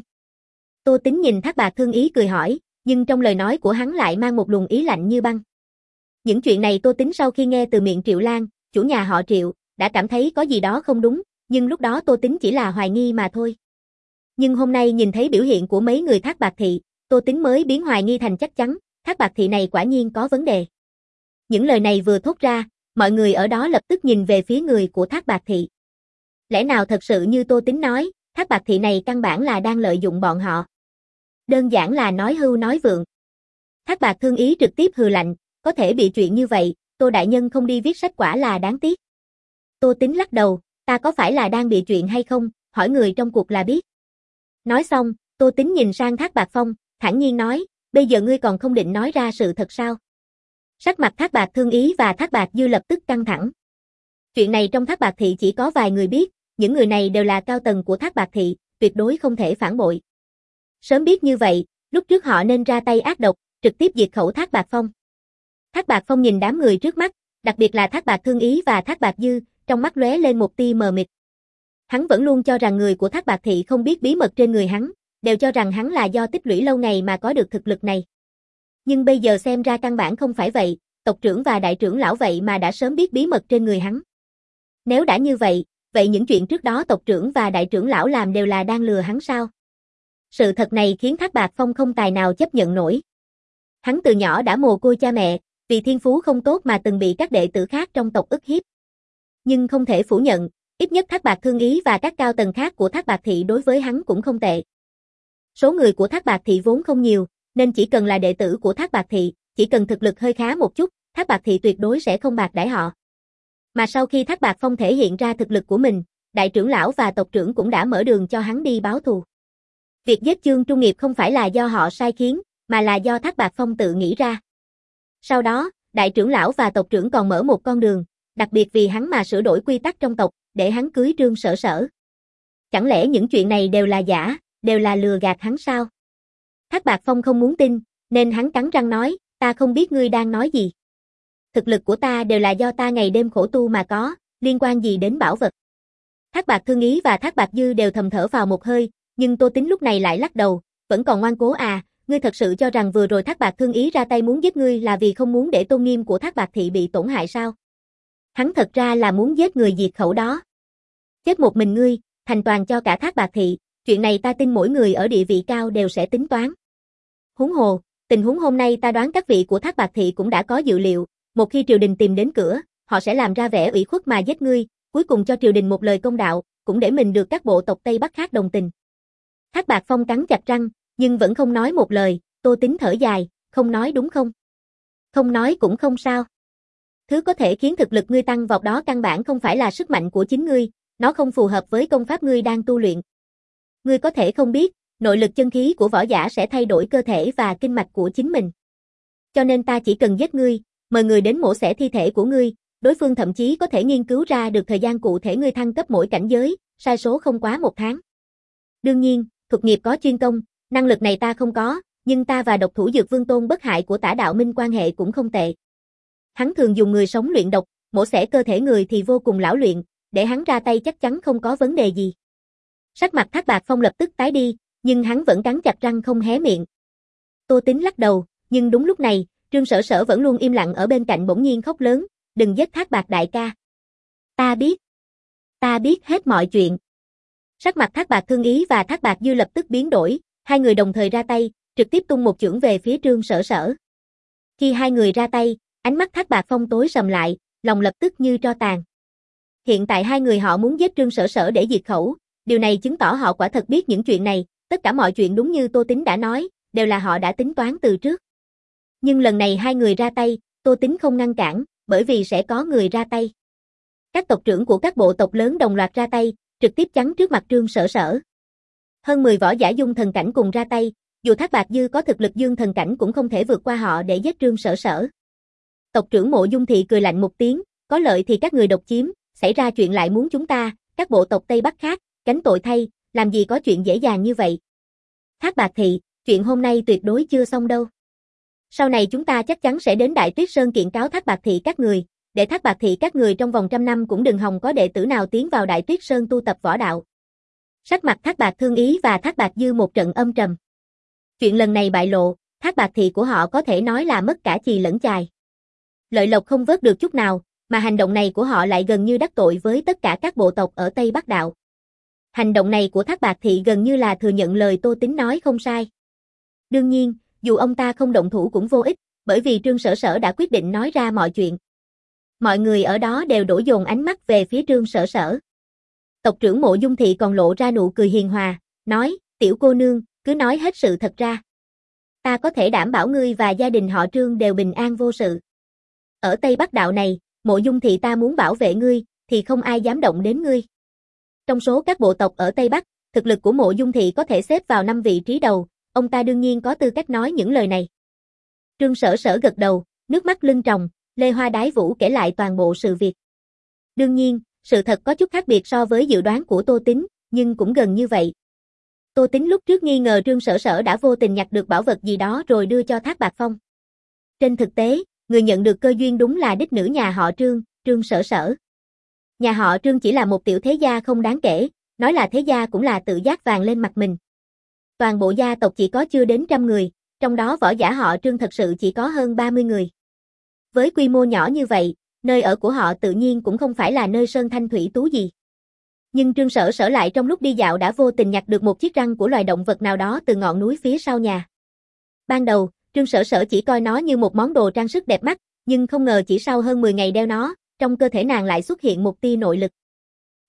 Tô Tính nhìn Thác Bạt Thương Ý cười hỏi, nhưng trong lời nói của hắn lại mang một luồng ý lạnh như băng. Những chuyện này Tô Tính sau khi nghe từ miệng Triệu Lan, chủ nhà họ Triệu, đã cảm thấy có gì đó không đúng, nhưng lúc đó Tô Tính chỉ là hoài nghi mà thôi. Nhưng hôm nay nhìn thấy biểu hiện của mấy người Thác Bạt Thị, Tô Tính mới biến hoài nghi thành chắc chắn, Thác Bạt Thị này quả nhiên có vấn đề. Những lời này vừa thốt ra, mọi người ở đó lập tức nhìn về phía người của Thác Bạt Thị. Lẽ nào thật sự như Tô Tính nói, Thác Bạt Thị này căn bản là đang lợi dụng bọn họ. Đơn giản là nói hưu nói vượng. Thác Bạt Thương Ý trực tiếp hừ lạnh, có thể bị chuyện như vậy, Tô đại nhân không đi viết sách quả là đáng tiếc. Tô Tính lắc đầu, ta có phải là đang bị chuyện hay không, hỏi người trong cuộc là biết. Nói xong, Tô Tính nhìn sang Thác Bạt Phong, thản nhiên nói, bây giờ ngươi còn không định nói ra sự thật sao? Sắc mặt Thác Bạt Thương Ý và Thác Bạt Dư lập tức căng thẳng. Chuyện này trong Thác Bạt Thị chỉ có vài người biết, những người này đều là cao tầng của Thác Bạt Thị, tuyệt đối không thể phản bội. Sớm biết như vậy, lúc trước họ nên ra tay ác độc, trực tiếp diệt khẩu Thác Bạt Phong. Thác Bạt Phong nhìn đám người trước mắt, đặc biệt là Thác Bạt Thương Ý và Thác Bạt Dư, trong mắt lóe lên một tia mờ mịt. Hắn vẫn luôn cho rằng người của Thác Bạt Thị không biết bí mật trên người hắn, đều cho rằng hắn là do tích lũy lâu ngày mà có được thực lực này. Nhưng bây giờ xem ra căn bản không phải vậy, tộc trưởng và đại trưởng lão vậy mà đã sớm biết bí mật trên người hắn. Nếu đã như vậy, vậy những chuyện trước đó tộc trưởng và đại trưởng lão làm đều là đang lừa hắn sao? Sự thật này khiến Thác Bạt Phong không tài nào chấp nhận nổi. Hắn từ nhỏ đã mồ côi cha mẹ, vì thiên phú không tốt mà từng bị các đệ tử khác trong tộc ức hiếp. Nhưng không thể phủ nhận, Ít nhất Thác Bạt Thương Ý và các cao tầng khác của Thác Bạt Thị đối với hắn cũng không tệ. Số người của Thác Bạt Thị vốn không nhiều, nên chỉ cần là đệ tử của Thác Bạt Thị, chỉ cần thực lực hơi khá một chút, Thác Bạt Thị tuyệt đối sẽ không bạc đãi họ. Mà sau khi Thác Bạt Phong thể hiện ra thực lực của mình, đại trưởng lão và tộc trưởng cũng đã mở đường cho hắn đi báo thù. Việc giết Chương Trung Nghiệp không phải là do họ sai khiến, mà là do Thác Bạt Phong tự nghĩ ra. Sau đó, đại trưởng lão và tộc trưởng còn mở một con đường, đặc biệt vì hắn mà sửa đổi quy tắc trong tộc, để hắn cưới Trương Sở Sở. Chẳng lẽ những chuyện này đều là giả, đều là lừa gạt hắn sao? Thác Bạt Phong không muốn tin, nên hắn cắn răng nói, ta không biết ngươi đang nói gì. Thực lực của ta đều là do ta ngày đêm khổ tu mà có, liên quan gì đến bảo vật. Thác Bạt Thương Ý và Thác Bạt Dư đều thầm thở vào một hơi, nhưng Tô Tính lúc này lại lắc đầu, vẫn còn ngoan cố à, ngươi thật sự cho rằng vừa rồi Thác Bạt Thương Ý ra tay muốn giết ngươi là vì không muốn để tôn nghiêm của Thác Bạt Thị bị tổn hại sao? Hắn thật ra là muốn giết người diệt khẩu đó. Chết một mình ngươi, thành toàn cho cả Thác Bạt Thị, chuyện này ta tin mỗi người ở địa vị cao đều sẽ tính toán. Huống hồ, tình huống hôm nay ta đoán các vị của Thác Bạt Thị cũng đã có dự liệu, một khi triều đình tìm đến cửa, họ sẽ làm ra vẻ ủy khuất mà giết ngươi, cuối cùng cho triều đình một lời công đạo, cũng để mình được các bộ tộc Tây Bắc khác đồng tình. Thác Bạt Phong cắn chặt răng, nhưng vẫn không nói một lời. Tô Tính thở dài, không nói đúng không? Không nói cũng không sao. Thứ có thể khiến thực lực ngươi tăng vọt đó căn bản không phải là sức mạnh của chính ngươi, nó không phù hợp với công pháp ngươi đang tu luyện. Ngươi có thể không biết, nội lực chân khí của võ giả sẽ thay đổi cơ thể và kinh mạch của chính mình. Cho nên ta chỉ cần giết ngươi, mời người đến mổ xẻ thi thể của ngươi, đối phương thậm chí có thể nghiên cứu ra được thời gian cụ thể ngươi thăng cấp mỗi cảnh giới, sai số không quá một tháng. Đương nhiên, thuật nghiệp có chuyên công, năng lực này ta không có, nhưng ta và độc thủ Dược Vương Tôn Bất Hại của Tả Đạo Minh quan hệ cũng không tệ. Hắn thường dùng người sống luyện độc, mổ xẻ cơ thể người thì vô cùng lão luyện, để hắn ra tay chắc chắn không có vấn đề gì. Sắc mặt Thác Bạt Phong lập tức tái đi, nhưng hắn vẫn cắn chặt răng không hé miệng. Tô Tính lắc đầu, nhưng đúng lúc này, Trương Sở Sở vẫn luôn im lặng ở bên cạnh bỗng nhiên khóc lớn, đừng giết Thác Bạt đại ca. Ta biết. Ta biết hết mọi chuyện. Sắc mặt Thác Bạt Thương Ý và Thác Bạt Dư lập tức biến đổi, hai người đồng thời ra tay, trực tiếp tung một chưởng về phía Trương Sở Sở. Khi hai người ra tay, ánh mắt Thác Bạt Phong tối sầm lại, lòng lập tức như tro tàn. Hiện tại hai người họ muốn giết Trương Sở Sở để diệt khẩu, điều này chứng tỏ họ quả thật biết những chuyện này, tất cả mọi chuyện đúng như Tô Tính đã nói, đều là họ đã tính toán từ trước. Nhưng lần này hai người ra tay, Tô Tính không ngăn cản, bởi vì sẽ có người ra tay. Các tộc trưởng của các bộ tộc lớn đồng loạt ra tay, trực tiếp chắn trước mặt Trương Sở Sở. Hơn mười võ giả dung thần cảnh cùng ra tay, dù Thác Bạt Dư có thực lực dương thần cảnh cũng không thể vượt qua họ để giết Trương Sở Sở. Tộc trưởng Mộ Dung Thị cười lạnh một tiếng, có lợi thì các người độc chiếm, xảy ra chuyện lại muốn chúng ta, các bộ tộc Tây Bắc khác, gánh tội thay, làm gì có chuyện dễ dàng như vậy. Thác Bạt Thị, chuyện hôm nay tuyệt đối chưa xong đâu. Sau này chúng ta chắc chắn sẽ đến Đại Tuyết Sơn kiện cáo Thác Bạt Thị các người, để Thác Bạt Thị các người trong vòng trăm năm cũng đừng hòng có đệ tử nào tiến vào Đại Tuyết Sơn tu tập võ đạo. Sắc mặt Thác Bạt Thương Ý và Thác Bạt Dư một trận âm trầm. Chuyện lần này bại lộ, Thác Bạt Thị của họ có thể nói là mất cả chì lẫn chài. Lợi lộc không vớt được chút nào, mà hành động này của họ lại gần như đắc tội với tất cả các bộ tộc ở Tây Bắc Đạo. Hành động này của Thác Bạt Thị gần như là thừa nhận lời Tô Tính nói không sai. Đương nhiên, dù ông ta không động thủ cũng vô ích, bởi vì Trương Sở Sở đã quyết định nói ra mọi chuyện. Mọi người ở đó đều đổ dồn ánh mắt về phía Trương Sở Sở. Tộc trưởng Mộ Dung Thị còn lộ ra nụ cười hiền hòa, nói, tiểu cô nương, cứ nói hết sự thật ra. Ta có thể đảm bảo ngươi và gia đình họ Trương đều bình an vô sự. Ở Tây Bắc Đạo này, Mộ Dung Thị ta muốn bảo vệ ngươi, thì không ai dám động đến ngươi. Trong số các bộ tộc ở Tây Bắc, thực lực của Mộ Dung Thị có thể xếp vào năm vị trí đầu, ông ta đương nhiên có tư cách nói những lời này. Trương Sở Sở gật đầu, nước mắt lưng tròng, Lê Hoa Đái Vũ kể lại toàn bộ sự việc. Đương nhiên, sự thật có chút khác biệt so với dự đoán của Tô Tính, nhưng cũng gần như vậy. Tô Tính lúc trước nghi ngờ Trương Sở Sở đã vô tình nhặt được bảo vật gì đó rồi đưa cho Thác Bạt Phong. Trên thực tế, người nhận được cơ duyên đúng là đích nữ nhà họ Trương, Trương Sở Sở. Nhà họ Trương chỉ là một tiểu thế gia không đáng kể, nói là thế gia cũng là tự giác vàng lên mặt mình. Toàn bộ gia tộc chỉ có chưa đến trăm người, trong đó võ giả họ Trương thật sự chỉ có hơn ba mươi người. Với quy mô nhỏ như vậy, nơi ở của họ tự nhiên cũng không phải là nơi sơn thanh thủy tú gì. Nhưng Trương Sở Sở lại trong lúc đi dạo đã vô tình nhặt được một chiếc răng của loài động vật nào đó từ ngọn núi phía sau nhà. Ban đầu, Trương Sở Sở chỉ coi nó như một món đồ trang sức đẹp mắt, nhưng không ngờ chỉ sau hơn mười ngày đeo nó, trong cơ thể nàng lại xuất hiện một tia nội lực.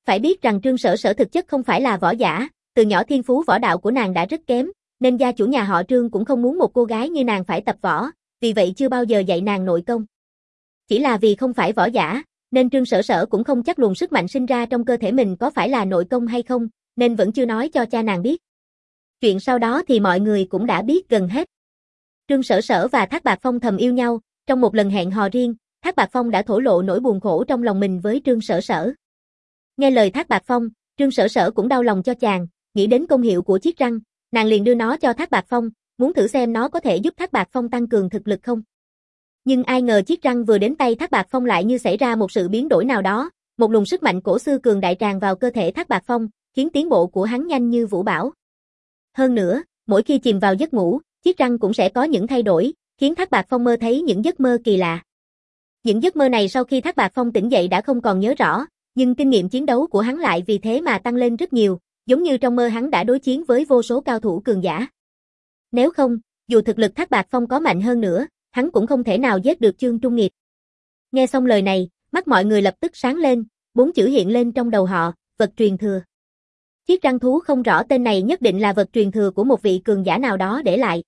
Phải biết rằng Trương Sở Sở thực chất không phải là võ giả, từ nhỏ thiên phú võ đạo của nàng đã rất kém, nên gia chủ nhà họ Trương cũng không muốn một cô gái như nàng phải tập võ, vì vậy chưa bao giờ dạy nàng nội công. Chỉ là vì không phải võ giả, nên Trương Sở Sở cũng không chắc luồng sức mạnh sinh ra trong cơ thể mình có phải là nội công hay không, nên vẫn chưa nói cho cha nàng biết. Chuyện sau đó thì mọi người cũng đã biết gần hết. Trương Sở Sở và Thác Bạt Phong thầm yêu nhau, trong một lần hẹn hò riêng, Thác Bạt Phong đã thổ lộ nỗi buồn khổ trong lòng mình với Trương Sở Sở. Nghe lời Thác Bạt Phong, Trương Sở Sở cũng đau lòng cho chàng, nghĩ đến công hiệu của chiếc răng, nàng liền đưa nó cho Thác Bạt Phong, muốn thử xem nó có thể giúp Thác Bạt Phong tăng cường thực lực không. Nhưng ai ngờ chiếc răng vừa đến tay Thác Bạt Phong lại như xảy ra một sự biến đổi nào đó, một luồng sức mạnh cổ xưa cường đại tràn vào cơ thể Thác Bạt Phong, khiến tiến bộ của hắn nhanh như vũ bão. Hơn nữa, mỗi khi chìm vào giấc ngủ, chiếc răng cũng sẽ có những thay đổi, khiến Thác Bạt Phong mơ thấy những giấc mơ kỳ lạ. Những giấc mơ này sau khi Thác Bạt Phong tỉnh dậy đã không còn nhớ rõ, nhưng kinh nghiệm chiến đấu của hắn lại vì thế mà tăng lên rất nhiều, giống như trong mơ hắn đã đối chiến với vô số cao thủ cường giả. Nếu không, dù thực lực Thác Bạt Phong có mạnh hơn nữa, hắn cũng không thể nào giết được Chương Trung Nghiệp. Nghe xong lời này, mắt mọi người lập tức sáng lên, bốn chữ hiện lên trong đầu họ, vật truyền thừa. Chiếc răng thú không rõ tên này nhất định là vật truyền thừa của một vị cường giả nào đó để lại.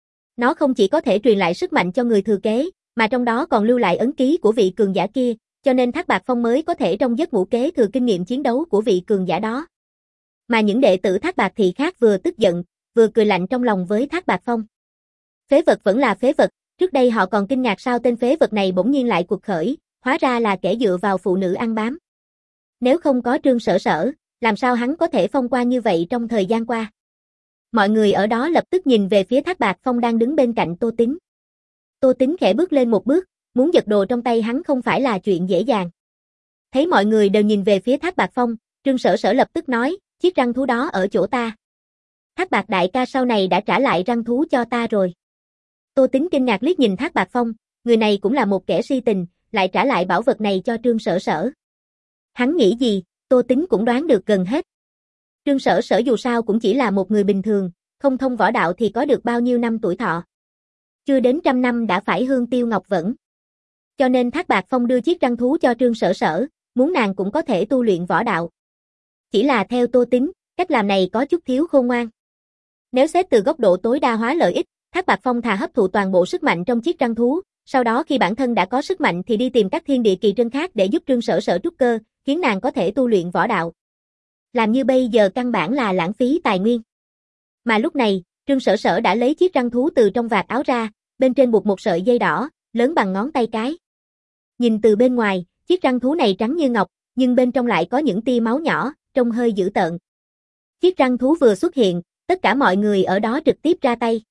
Nó không chỉ có thể truyền lại sức mạnh cho người thừa kế, mà trong đó còn lưu lại ấn ký của vị cường giả kia, cho nên Thác Bạt Phong mới có thể trong giấc ngủ kế thừa kinh nghiệm chiến đấu của vị cường giả đó. Mà những đệ tử Thác Bạt thì khác, vừa tức giận, vừa cười lạnh trong lòng với Thác Bạt Phong. Phế vật vẫn là phế vật, trước đây họ còn kinh ngạc sao tên phế vật này bỗng nhiên lại cuộc khởi, hóa ra là kẻ dựa vào phụ nữ ăn bám. Nếu không có Trương Sở Sở, làm sao hắn có thể phong quang như vậy trong thời gian qua. Mọi người ở đó lập tức nhìn về phía Thác Bạt Phong đang đứng bên cạnh Tô Tín. Tô Tín khẽ bước lên một bước, muốn giật đồ trong tay hắn không phải là chuyện dễ dàng. Thấy mọi người đều nhìn về phía Thác Bạt Phong, Trương Sở Sở lập tức nói, chiếc răng thú đó ở chỗ ta. Thác Bạt đại ca sau này đã trả lại răng thú cho ta rồi. Tô Tín kinh ngạc liếc nhìn Thác Bạt Phong, người này cũng là một kẻ si tình, lại trả lại bảo vật này cho Trương Sở Sở. Hắn nghĩ gì, Tô Tín cũng đoán được gần hết. Trương Sở Sở dù sao cũng chỉ là một người bình thường, không thông võ đạo thì có được bao nhiêu năm tuổi thọ. Chưa đến trăm năm đã phải hương tiêu ngọc vẫn. Cho nên Thác Bạt Phong đưa chiếc răng thú cho Trương Sở Sở, muốn nàng cũng có thể tu luyện võ đạo. Chỉ là theo Tô Tín, cách làm này có chút thiếu khôn ngoan. Nếu xét từ góc độ tối đa hóa lợi ích, Thác Bạt Phong thà hấp thụ toàn bộ sức mạnh trong chiếc răng thú, sau đó khi bản thân đã có sức mạnh thì đi tìm các thiên địa kỳ trân khác để giúp Trương Sở Sở trúc cơ, khiến nàng có thể tu luyện võ đạo. Làm như bây giờ căn bản là lãng phí tài nguyên. Mà lúc này, Trương Sở Sở đã lấy chiếc răng thú từ trong vạt áo ra, bên trên buộc một sợi dây đỏ, lớn bằng ngón tay cái. Nhìn từ bên ngoài, chiếc răng thú này trắng như ngọc, nhưng bên trong lại có những tia máu nhỏ, trông hơi dữ tợn. Chiếc răng thú vừa xuất hiện, tất cả mọi người ở đó trực tiếp ra tay.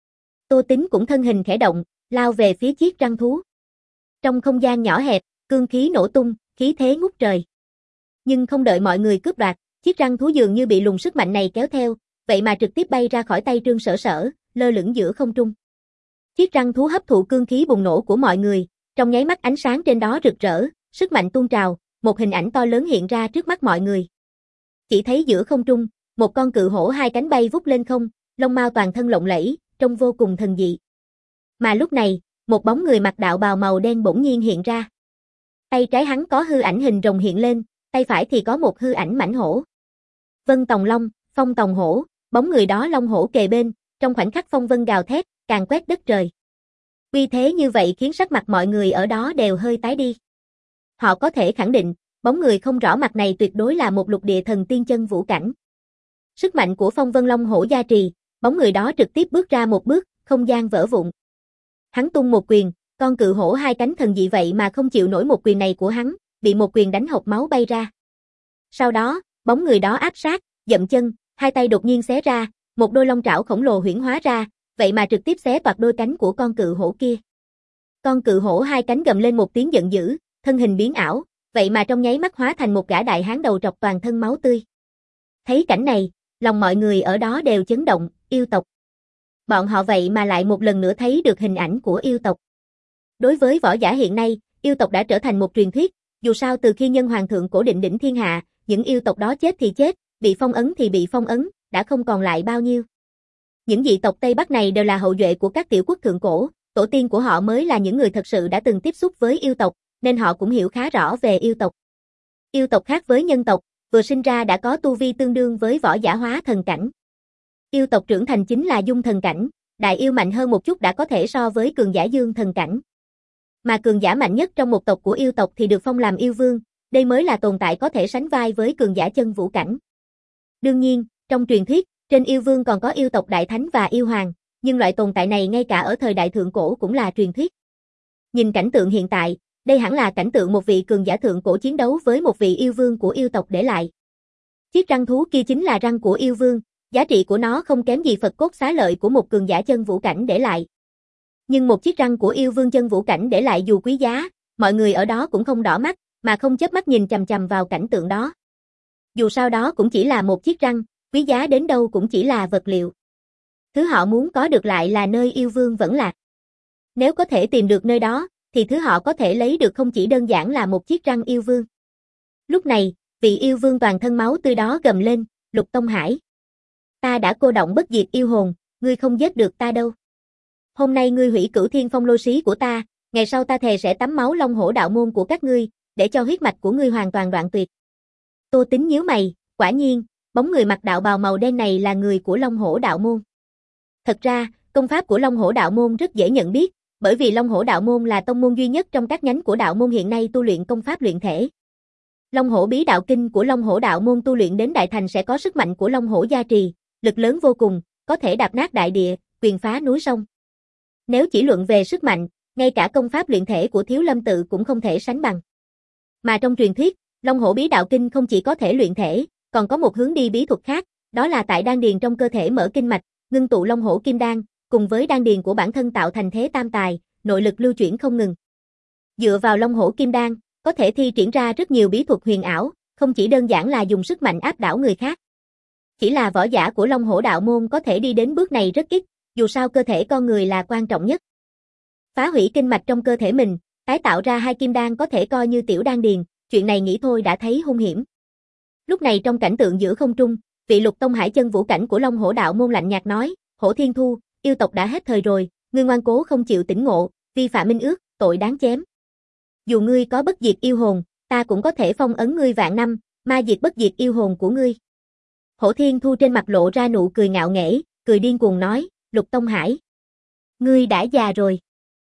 Tô Tín cũng thân hình khẽ động, lao về phía chiếc răng thú. Trong không gian nhỏ hẹp, cương khí nổ tung, khí thế ngút trời. Nhưng không đợi mọi người cướp đoạt, chiếc răng thú dường như bị luồng sức mạnh này kéo theo, vậy mà trực tiếp bay ra khỏi tay Trương Sở Sở, lơ lửng giữa không trung. Chiếc răng thú hấp thụ cương khí bùng nổ của mọi người, trong nháy mắt ánh sáng trên đó rực rỡ, sức mạnh tuôn trào, một hình ảnh to lớn hiện ra trước mắt mọi người. Chỉ thấy giữa không trung, một con cự hổ hai cánh bay vút lên không, lông mao toàn thân lộng lẫy, trông vô cùng thần dị. Mà lúc này, một bóng người mặc đạo bào màu đen bỗng nhiên hiện ra. Tay trái hắn có hư ảnh hình rồng hiện lên, tay phải thì có một hư ảnh mãnh hổ. Vân Tòng Long, Phong Tòng Hổ, bóng người đó long hổ kề bên, trong khoảnh khắc phong vân gào thét, càn quét đất trời. Uy thế như vậy khiến sắc mặt mọi người ở đó đều hơi tái đi. Họ có thể khẳng định, bóng người không rõ mặt này tuyệt đối là một lục địa thần tiên chân vũ cảnh. Sức mạnh của Phong Vân Long hổ gia trì, bóng người đó trực tiếp bước ra một bước, không gian vỡ vụn. Hắn tung một quyền, con cự hổ hai cánh thần dị vậy mà không chịu nổi một quyền này của hắn, bị một quyền đánh hộc máu bay ra. Sau đó, bóng người đó áp sát, dậm chân, hai tay đột nhiên xé ra, một đôi long trảo khổng lồ huyễn hóa ra, vậy mà trực tiếp xé toạc đôi cánh của con cự hổ kia. Con cự hổ hai cánh gầm lên một tiếng giận dữ, thân hình biến ảo, vậy mà trong nháy mắt hóa thành một gã đại hán đầu trọc toàn thân máu tươi. Thấy cảnh này, lòng mọi người ở đó đều chấn động, yêu tộc. Bọn họ vậy mà lại một lần nữa thấy được hình ảnh của yêu tộc. Đối với võ giả hiện nay, yêu tộc đã trở thành một truyền thuyết, dù sao từ khi nhân hoàng thượng cổ định đỉnh thiên hạ, những yêu tộc đó chết thì chết, bị phong ấn thì bị phong ấn, đã không còn lại bao nhiêu. Những dị tộc Tây Bắc này đều là hậu duệ của các tiểu quốc thượng cổ, tổ tiên của họ mới là những người thật sự đã từng tiếp xúc với yêu tộc, nên họ cũng hiểu khá rõ về yêu tộc. Yêu tộc khác với nhân tộc, vừa sinh ra đã có tu vi tương đương với võ giả hóa thần cảnh. Yêu tộc trưởng thành chính là dung thần cảnh, đại yêu mạnh hơn một chút đã có thể so với cường giả dương thần cảnh. Mà cường giả mạnh nhất trong một tộc của yêu tộc thì được phong làm yêu vương, đây mới là tồn tại có thể sánh vai với cường giả chân vũ cảnh. Đương nhiên, trong truyền thuyết, trên yêu vương còn có yêu tộc đại thánh và yêu hoàng, nhưng loại tồn tại này ngay cả ở thời đại thượng cổ cũng là truyền thuyết. Nhìn cảnh tượng hiện tại, đây hẳn là cảnh tượng một vị cường giả thượng cổ chiến đấu với một vị yêu vương của yêu tộc để lại. Chiếc răng thú kia chính là răng của yêu vương, giá trị của nó không kém gì Phật cốt xá lợi của một cường giả chân vũ cảnh để lại. Nhưng một chiếc răng của yêu vương chân vũ cảnh để lại dù quý giá, mọi người ở đó cũng không đỏ mắt, mà không chớp mắt nhìn chằm chằm vào cảnh tượng đó. Dù sao đó cũng chỉ là một chiếc răng, quý giá đến đâu cũng chỉ là vật liệu. Thứ họ muốn có được lại là nơi yêu vương vẫn lạc. Nếu có thể tìm được nơi đó, thì thứ họ có thể lấy được không chỉ đơn giản là một chiếc răng yêu vương. Lúc này, vị yêu vương toàn thân máu tươi đó gầm lên, Lục Tông Hải. Ta đã cô động bất diệt yêu hồn, ngươi không giết được ta đâu. Hôm nay ngươi hủy cửu thiên phong lô xí của ta, ngày sau ta thề sẽ tắm máu long hổ đạo môn của các ngươi, để cho huyết mạch của ngươi hoàn toàn đoạn tuyệt. Tô Tính nhíu mày, quả nhiên, bóng người mặc đạo bào màu đen này là người của Long Hổ đạo môn. Thật ra, công pháp của Long Hổ đạo môn rất dễ nhận biết, bởi vì Long Hổ đạo môn là tông môn duy nhất trong các nhánh của đạo môn hiện nay tu luyện công pháp luyện thể. Long Hổ bí đạo kinh của Long Hổ đạo môn tu luyện đến đại thành sẽ có sức mạnh của Long Hổ gia trì, lực lớn vô cùng, có thể đạp nát đại địa, quyền phá núi sông. Nếu chỉ luận về sức mạnh, ngay cả công pháp luyện thể của Thiếu Lâm tự cũng không thể sánh bằng. Mà trong truyền thuyết, Long Hổ bí đạo kinh không chỉ có thể luyện thể, còn có một hướng đi bí thuật khác, đó là tại đan điền trong cơ thể mở kinh mạch, ngưng tụ Long Hổ kim đan, cùng với đan điền của bản thân tạo thành thế tam tài, nội lực lưu chuyển không ngừng. Dựa vào Long Hổ kim đan, có thể thi triển ra rất nhiều bí thuật huyền ảo, không chỉ đơn giản là dùng sức mạnh áp đảo người khác. Chỉ là võ giả của Long Hổ đạo môn có thể đi đến bước này rất ít, dù sao cơ thể con người là quan trọng nhất. Phá hủy kinh mạch trong cơ thể mình, tái tạo ra hai kim đan có thể coi như tiểu đan điền, chuyện này nghĩ thôi đã thấy hung hiểm. Lúc này trong cảnh tượng giữa không trung, vị Lục Tông Hải chân vũ cảnh của Long Hổ đạo môn lạnh nhạt nói, Hổ Thiên Thu, yêu tộc đã hết thời rồi, ngươi ngoan cố không chịu tỉnh ngộ, vi phạm minh ước, tội đáng chém. Dù ngươi có bất diệt yêu hồn, ta cũng có thể phong ấn ngươi vạn năm, ma diệt bất diệt yêu hồn của ngươi. Hổ Thiên Thu trên mặt lộ ra nụ cười ngạo nghễ, cười điên cuồng nói, Lục Tông Hải, ngươi đã già rồi.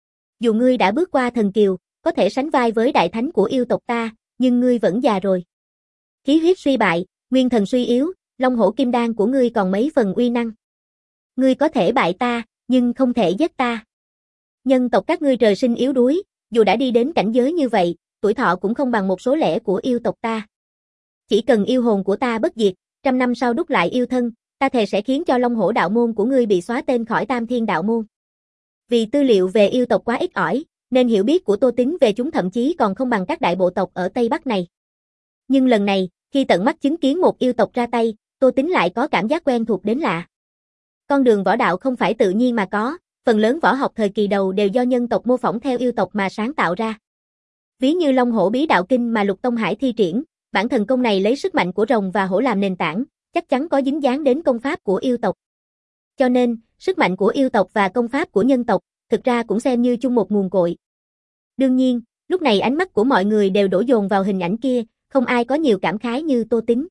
Dù ngươi đã bước qua thần kiều, có thể sánh vai với đại thánh của yêu tộc ta, nhưng ngươi vẫn già rồi. Khí huyết suy bại, nguyên thần suy yếu, Long Hổ kim đan của ngươi còn mấy phần uy năng. Ngươi có thể bại ta, nhưng không thể giết ta. Nhân tộc các ngươi trời sinh yếu đuối, dù đã đi đến cảnh giới như vậy, tuổi thọ cũng không bằng một số lẻ của yêu tộc ta. Chỉ cần yêu hồn của ta bất diệt, trăm năm sau đúc lại yêu thân, ta thề sẽ khiến cho Long Hổ đạo môn của ngươi bị xóa tên khỏi Tam Thiên đạo môn. Vì tư liệu về yêu tộc quá ít ỏi, nên hiểu biết của Tô Tính về chúng thậm chí còn không bằng các đại bộ tộc ở Tây Bắc này. Nhưng lần này, khi tận mắt chứng kiến một yêu tộc ra tay, Tô Tính lại có cảm giác quen thuộc đến lạ. Con đường võ đạo không phải tự nhiên mà có, phần lớn võ học thời kỳ đầu đều do nhân tộc mô phỏng theo yêu tộc mà sáng tạo ra. Ví như Long Hổ bí đạo kinh mà Lục Tông Hải thi triển, bản thần công này lấy sức mạnh của rồng và hổ làm nền tảng, chắc chắn có dính dáng đến công pháp của yêu tộc. Cho nên, sức mạnh của yêu tộc và công pháp của nhân tộc, thực ra cũng xem như chung một nguồn cội. Đương nhiên, lúc này ánh mắt của mọi người đều đổ dồn vào hình ảnh kia, không ai có nhiều cảm khái như Tô Tính.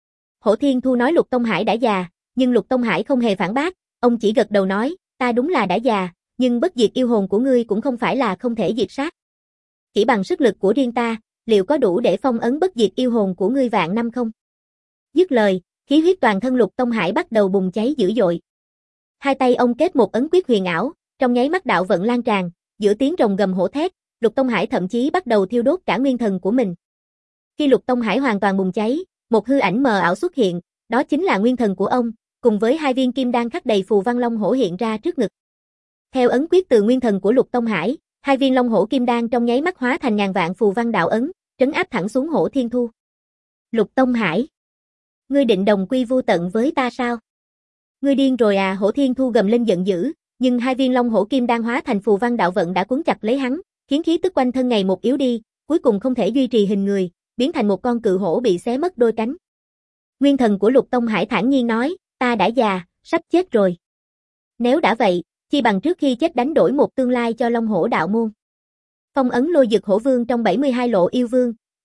Hổ Thiên Thu nói Lục Tông Hải đã già, nhưng Lục Tông Hải không hề phản bác, ông chỉ gật đầu nói, ta đúng là đã già, nhưng bất diệt yêu hồn của ngươi cũng không phải là không thể diệt sát. Chỉ bằng sức lực của riêng ta, liệu có đủ để phong ấn bất diệt yêu hồn của ngươi vạn năm không? Dứt lời, khí huyết toàn thân Lục Tông Hải bắt đầu bùng cháy dữ dội. Hai tay ông kết một ấn quyết huyền ảo, trong nháy mắt đạo vận lan tràn, giữa tiếng rồng gầm hổ thét, Lục Tông Hải thậm chí bắt đầu thiêu đốt cả nguyên thần của mình. Khi Lục Tông Hải hoàn toàn bùng cháy, một hư ảnh mờ ảo xuất hiện, đó chính là nguyên thần của ông, cùng với hai viên kim đan khắc đầy phù văn long hổ hiện ra trước ngực. Theo ấn quyết từ nguyên thần của Lục Tông Hải, hai viên long hổ kim đan trong nháy mắt hóa thành ngàn vạn phù văn đạo ấn, trấn áp thẳng xuống Hổ Thiên Thu. Lục Tông Hải, ngươi định đồng quy vu tận với ta sao? Ngươi điên rồi à? Hổ Thiên Thu gầm lên giận dữ, nhưng hai viên long hổ kim đan hóa thành phù văn đạo vận đã cuốn chặt lấy hắn, khiến khí tức quanh thân ngày một yếu đi, cuối cùng không thể duy trì hình người, biến thành một con cự hổ bị xé mất đôi cánh. Nguyên thần của Lục Tông Hải thản nhiên nói, ta đã già, sắp chết rồi. Nếu đã vậy, chi bằng trước khi chết đánh đổi một tương lai cho Long Hổ đạo môn. Phong ấn Lôi Dực Hổ Vương trong bảy mươi hai lộ yêu vương,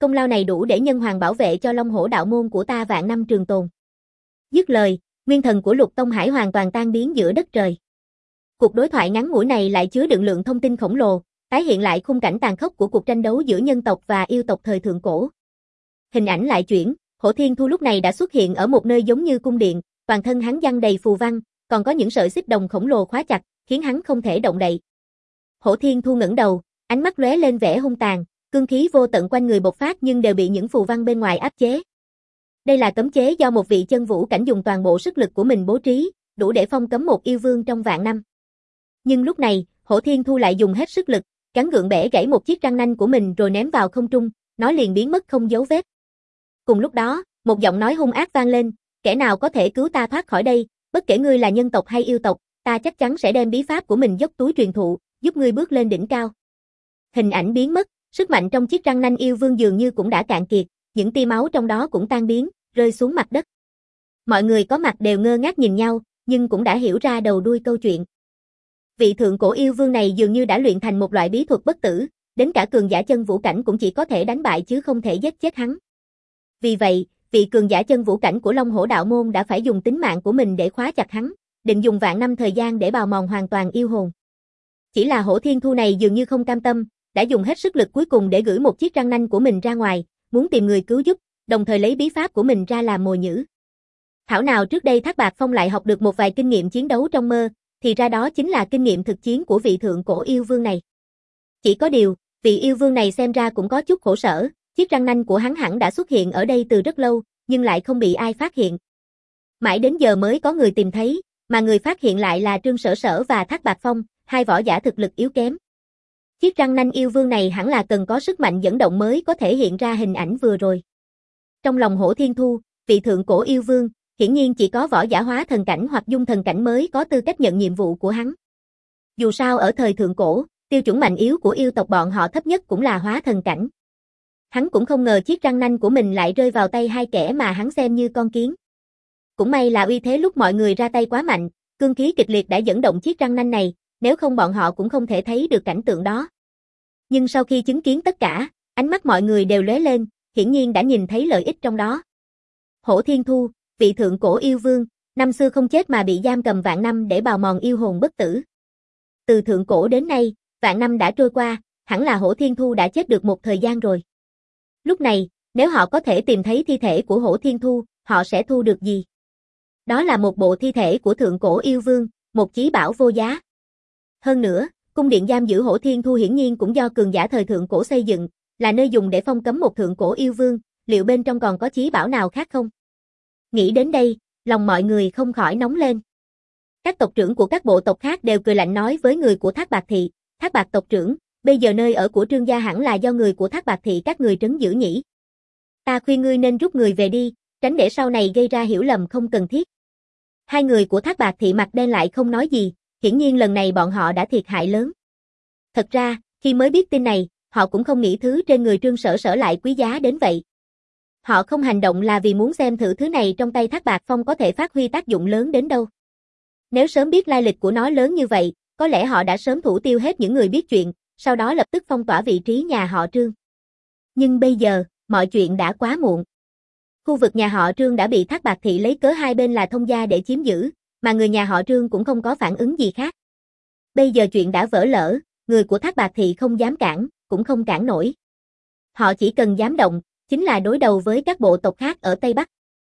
công lao này đủ để nhân hoàng bảo vệ cho Long Hổ đạo môn của ta vạn năm trường tồn. Dứt lời, nguyên thần của Lục Tông Hải hoàn toàn tan biến giữa đất trời. Cuộc đối thoại ngắn ngủi này lại chứa đựng lượng thông tin khổng lồ, tái hiện lại khung cảnh tàn khốc của cuộc tranh đấu giữa nhân tộc và yêu tộc thời thượng cổ. Hình ảnh lại chuyển, Hổ Thiên Thu lúc này đã xuất hiện ở một nơi giống như cung điện, toàn thân hắn giăng đầy phù văn, còn có những sợi xích đồng khổng lồ khóa chặt, khiến hắn không thể động đậy. Hổ Thiên Thu ngẩng đầu, ánh mắt lóe lên vẻ hung tàn, cương khí vô tận quanh người bộc phát nhưng đều bị những phù văn bên ngoài áp chế. Đây là cấm chế do một vị chân vũ cảnh dùng toàn bộ sức lực của mình bố trí, đủ để phong cấm một yêu vương trong vạn năm. Nhưng lúc này, Hổ Thiên Thu lại dùng hết sức lực, cắn gượng bẻ gãy một chiếc răng nanh của mình rồi ném vào không trung, nó liền biến mất không dấu vết. Cùng lúc đó, một giọng nói hung ác vang lên, kẻ nào có thể cứu ta thoát khỏi đây, bất kể ngươi là nhân tộc hay yêu tộc, ta chắc chắn sẽ đem bí pháp của mình dốc túi truyền thụ, giúp ngươi bước lên đỉnh cao. Hình ảnh biến mất, sức mạnh trong chiếc răng nanh yêu vương dường như cũng đã cạn kiệt, những tia máu trong đó cũng tan biến, rơi xuống mặt đất. Mọi người có mặt đều ngơ ngác nhìn nhau, nhưng cũng đã hiểu ra đầu đuôi câu chuyện. Vị thượng cổ yêu vương này dường như đã luyện thành một loại bí thuật bất tử, đến cả cường giả chân vũ cảnh cũng chỉ có thể đánh bại chứ không thể giết chết hắn. Vì vậy, vị cường giả chân vũ cảnh của Long Hổ đạo môn đã phải dùng tính mạng của mình để khóa chặt hắn, định dùng vạn năm thời gian để bào mòn hoàn toàn yêu hồn. Chỉ là Hổ Thiên Thu này dường như không cam tâm, đã dùng hết sức lực cuối cùng để gửi một chiếc răng nanh của mình ra ngoài, muốn tìm người cứu giúp, đồng thời lấy bí pháp của mình ra làm mồi nhử. Thảo nào trước đây Thác Bạt Phong lại học được một vài kinh nghiệm chiến đấu trong mơ, thì ra đó chính là kinh nghiệm thực chiến của vị thượng cổ yêu vương này. Chỉ có điều, vị yêu vương này xem ra cũng có chút khổ sở, chiếc răng nanh của hắn hẳn đã xuất hiện ở đây từ rất lâu, nhưng lại không bị ai phát hiện. Mãi đến giờ mới có người tìm thấy, mà người phát hiện lại là Trương Sở Sở và Thác Bạt Phong, hai võ giả thực lực yếu kém. Chiếc răng nanh yêu vương này hẳn là cần có sức mạnh dẫn động mới có thể hiện ra hình ảnh vừa rồi. Trong lòng Hổ Thiên Thu, vị thượng cổ yêu vương, hiển nhiên chỉ có võ giả hóa thần cảnh hoặc dung thần cảnh mới có tư cách nhận nhiệm vụ của hắn. Dù sao ở thời thượng cổ, tiêu chuẩn mạnh yếu của yêu tộc bọn họ thấp nhất cũng là hóa thần cảnh. Hắn cũng không ngờ chiếc răng nanh của mình lại rơi vào tay hai kẻ mà hắn xem như con kiến. Cũng may là uy thế lúc mọi người ra tay quá mạnh, cương khí kịch liệt đã dẫn động chiếc răng nanh này, nếu không bọn họ cũng không thể thấy được cảnh tượng đó. Nhưng sau khi chứng kiến tất cả, ánh mắt mọi người đều lóe lên, hiển nhiên đã nhìn thấy lợi ích trong đó. Hổ Thiên Thu, vị thượng cổ yêu vương, năm xưa không chết mà bị giam cầm vạn năm để bào mòn yêu hồn bất tử. Từ thượng cổ đến nay, vạn năm đã trôi qua, hẳn là Hổ Thiên Thu đã chết được một thời gian rồi. Lúc này, nếu họ có thể tìm thấy thi thể của Hổ Thiên Thu, họ sẽ thu được gì? Đó là một bộ thi thể của thượng cổ yêu vương, một chí bảo vô giá. Hơn nữa, cung điện giam giữ Hổ Thiên Thu hiển nhiên cũng do cường giả thời thượng cổ xây dựng, là nơi dùng để phong cấm một thượng cổ yêu vương, liệu bên trong còn có chí bảo nào khác không? Nghĩ đến đây, lòng mọi người không khỏi nóng lên. Các tộc trưởng của các bộ tộc khác đều cười lạnh nói với người của Thác Bạt Thị, Thác Bạt tộc trưởng, bây giờ nơi ở của Trương gia hẳn là do người của Thác Bạt Thị các người trấn giữ nhỉ. Ta khuyên ngươi nên rút người về đi, tránh để sau này gây ra hiểu lầm không cần thiết. Hai người của Thác Bạt Thị mặt đen lại không nói gì, hiển nhiên lần này bọn họ đã thiệt hại lớn. Thật ra, khi mới biết tin này, họ cũng không nghĩ thứ trên người Trương Sở Sở lại quý giá đến vậy. Họ không hành động là vì muốn xem thử thứ này trong tay Thác Bạt Phong có thể phát huy tác dụng lớn đến đâu. Nếu sớm biết lai lịch của nó lớn như vậy, có lẽ họ đã sớm thủ tiêu hết những người biết chuyện, sau đó lập tức phong tỏa vị trí nhà họ Trương. Nhưng bây giờ, mọi chuyện đã quá muộn. Khu vực nhà họ Trương đã bị Thác Bạt Thị lấy cớ hai bên là thông gia để chiếm giữ, mà người nhà họ Trương cũng không có phản ứng gì khác. Bây giờ chuyện đã vỡ lở, người của Thác Bạt Thị không dám cản, cũng không cản nổi. Họ chỉ cần dám động, chính là đối đầu với các bộ tộc khác ở Tây Bắc.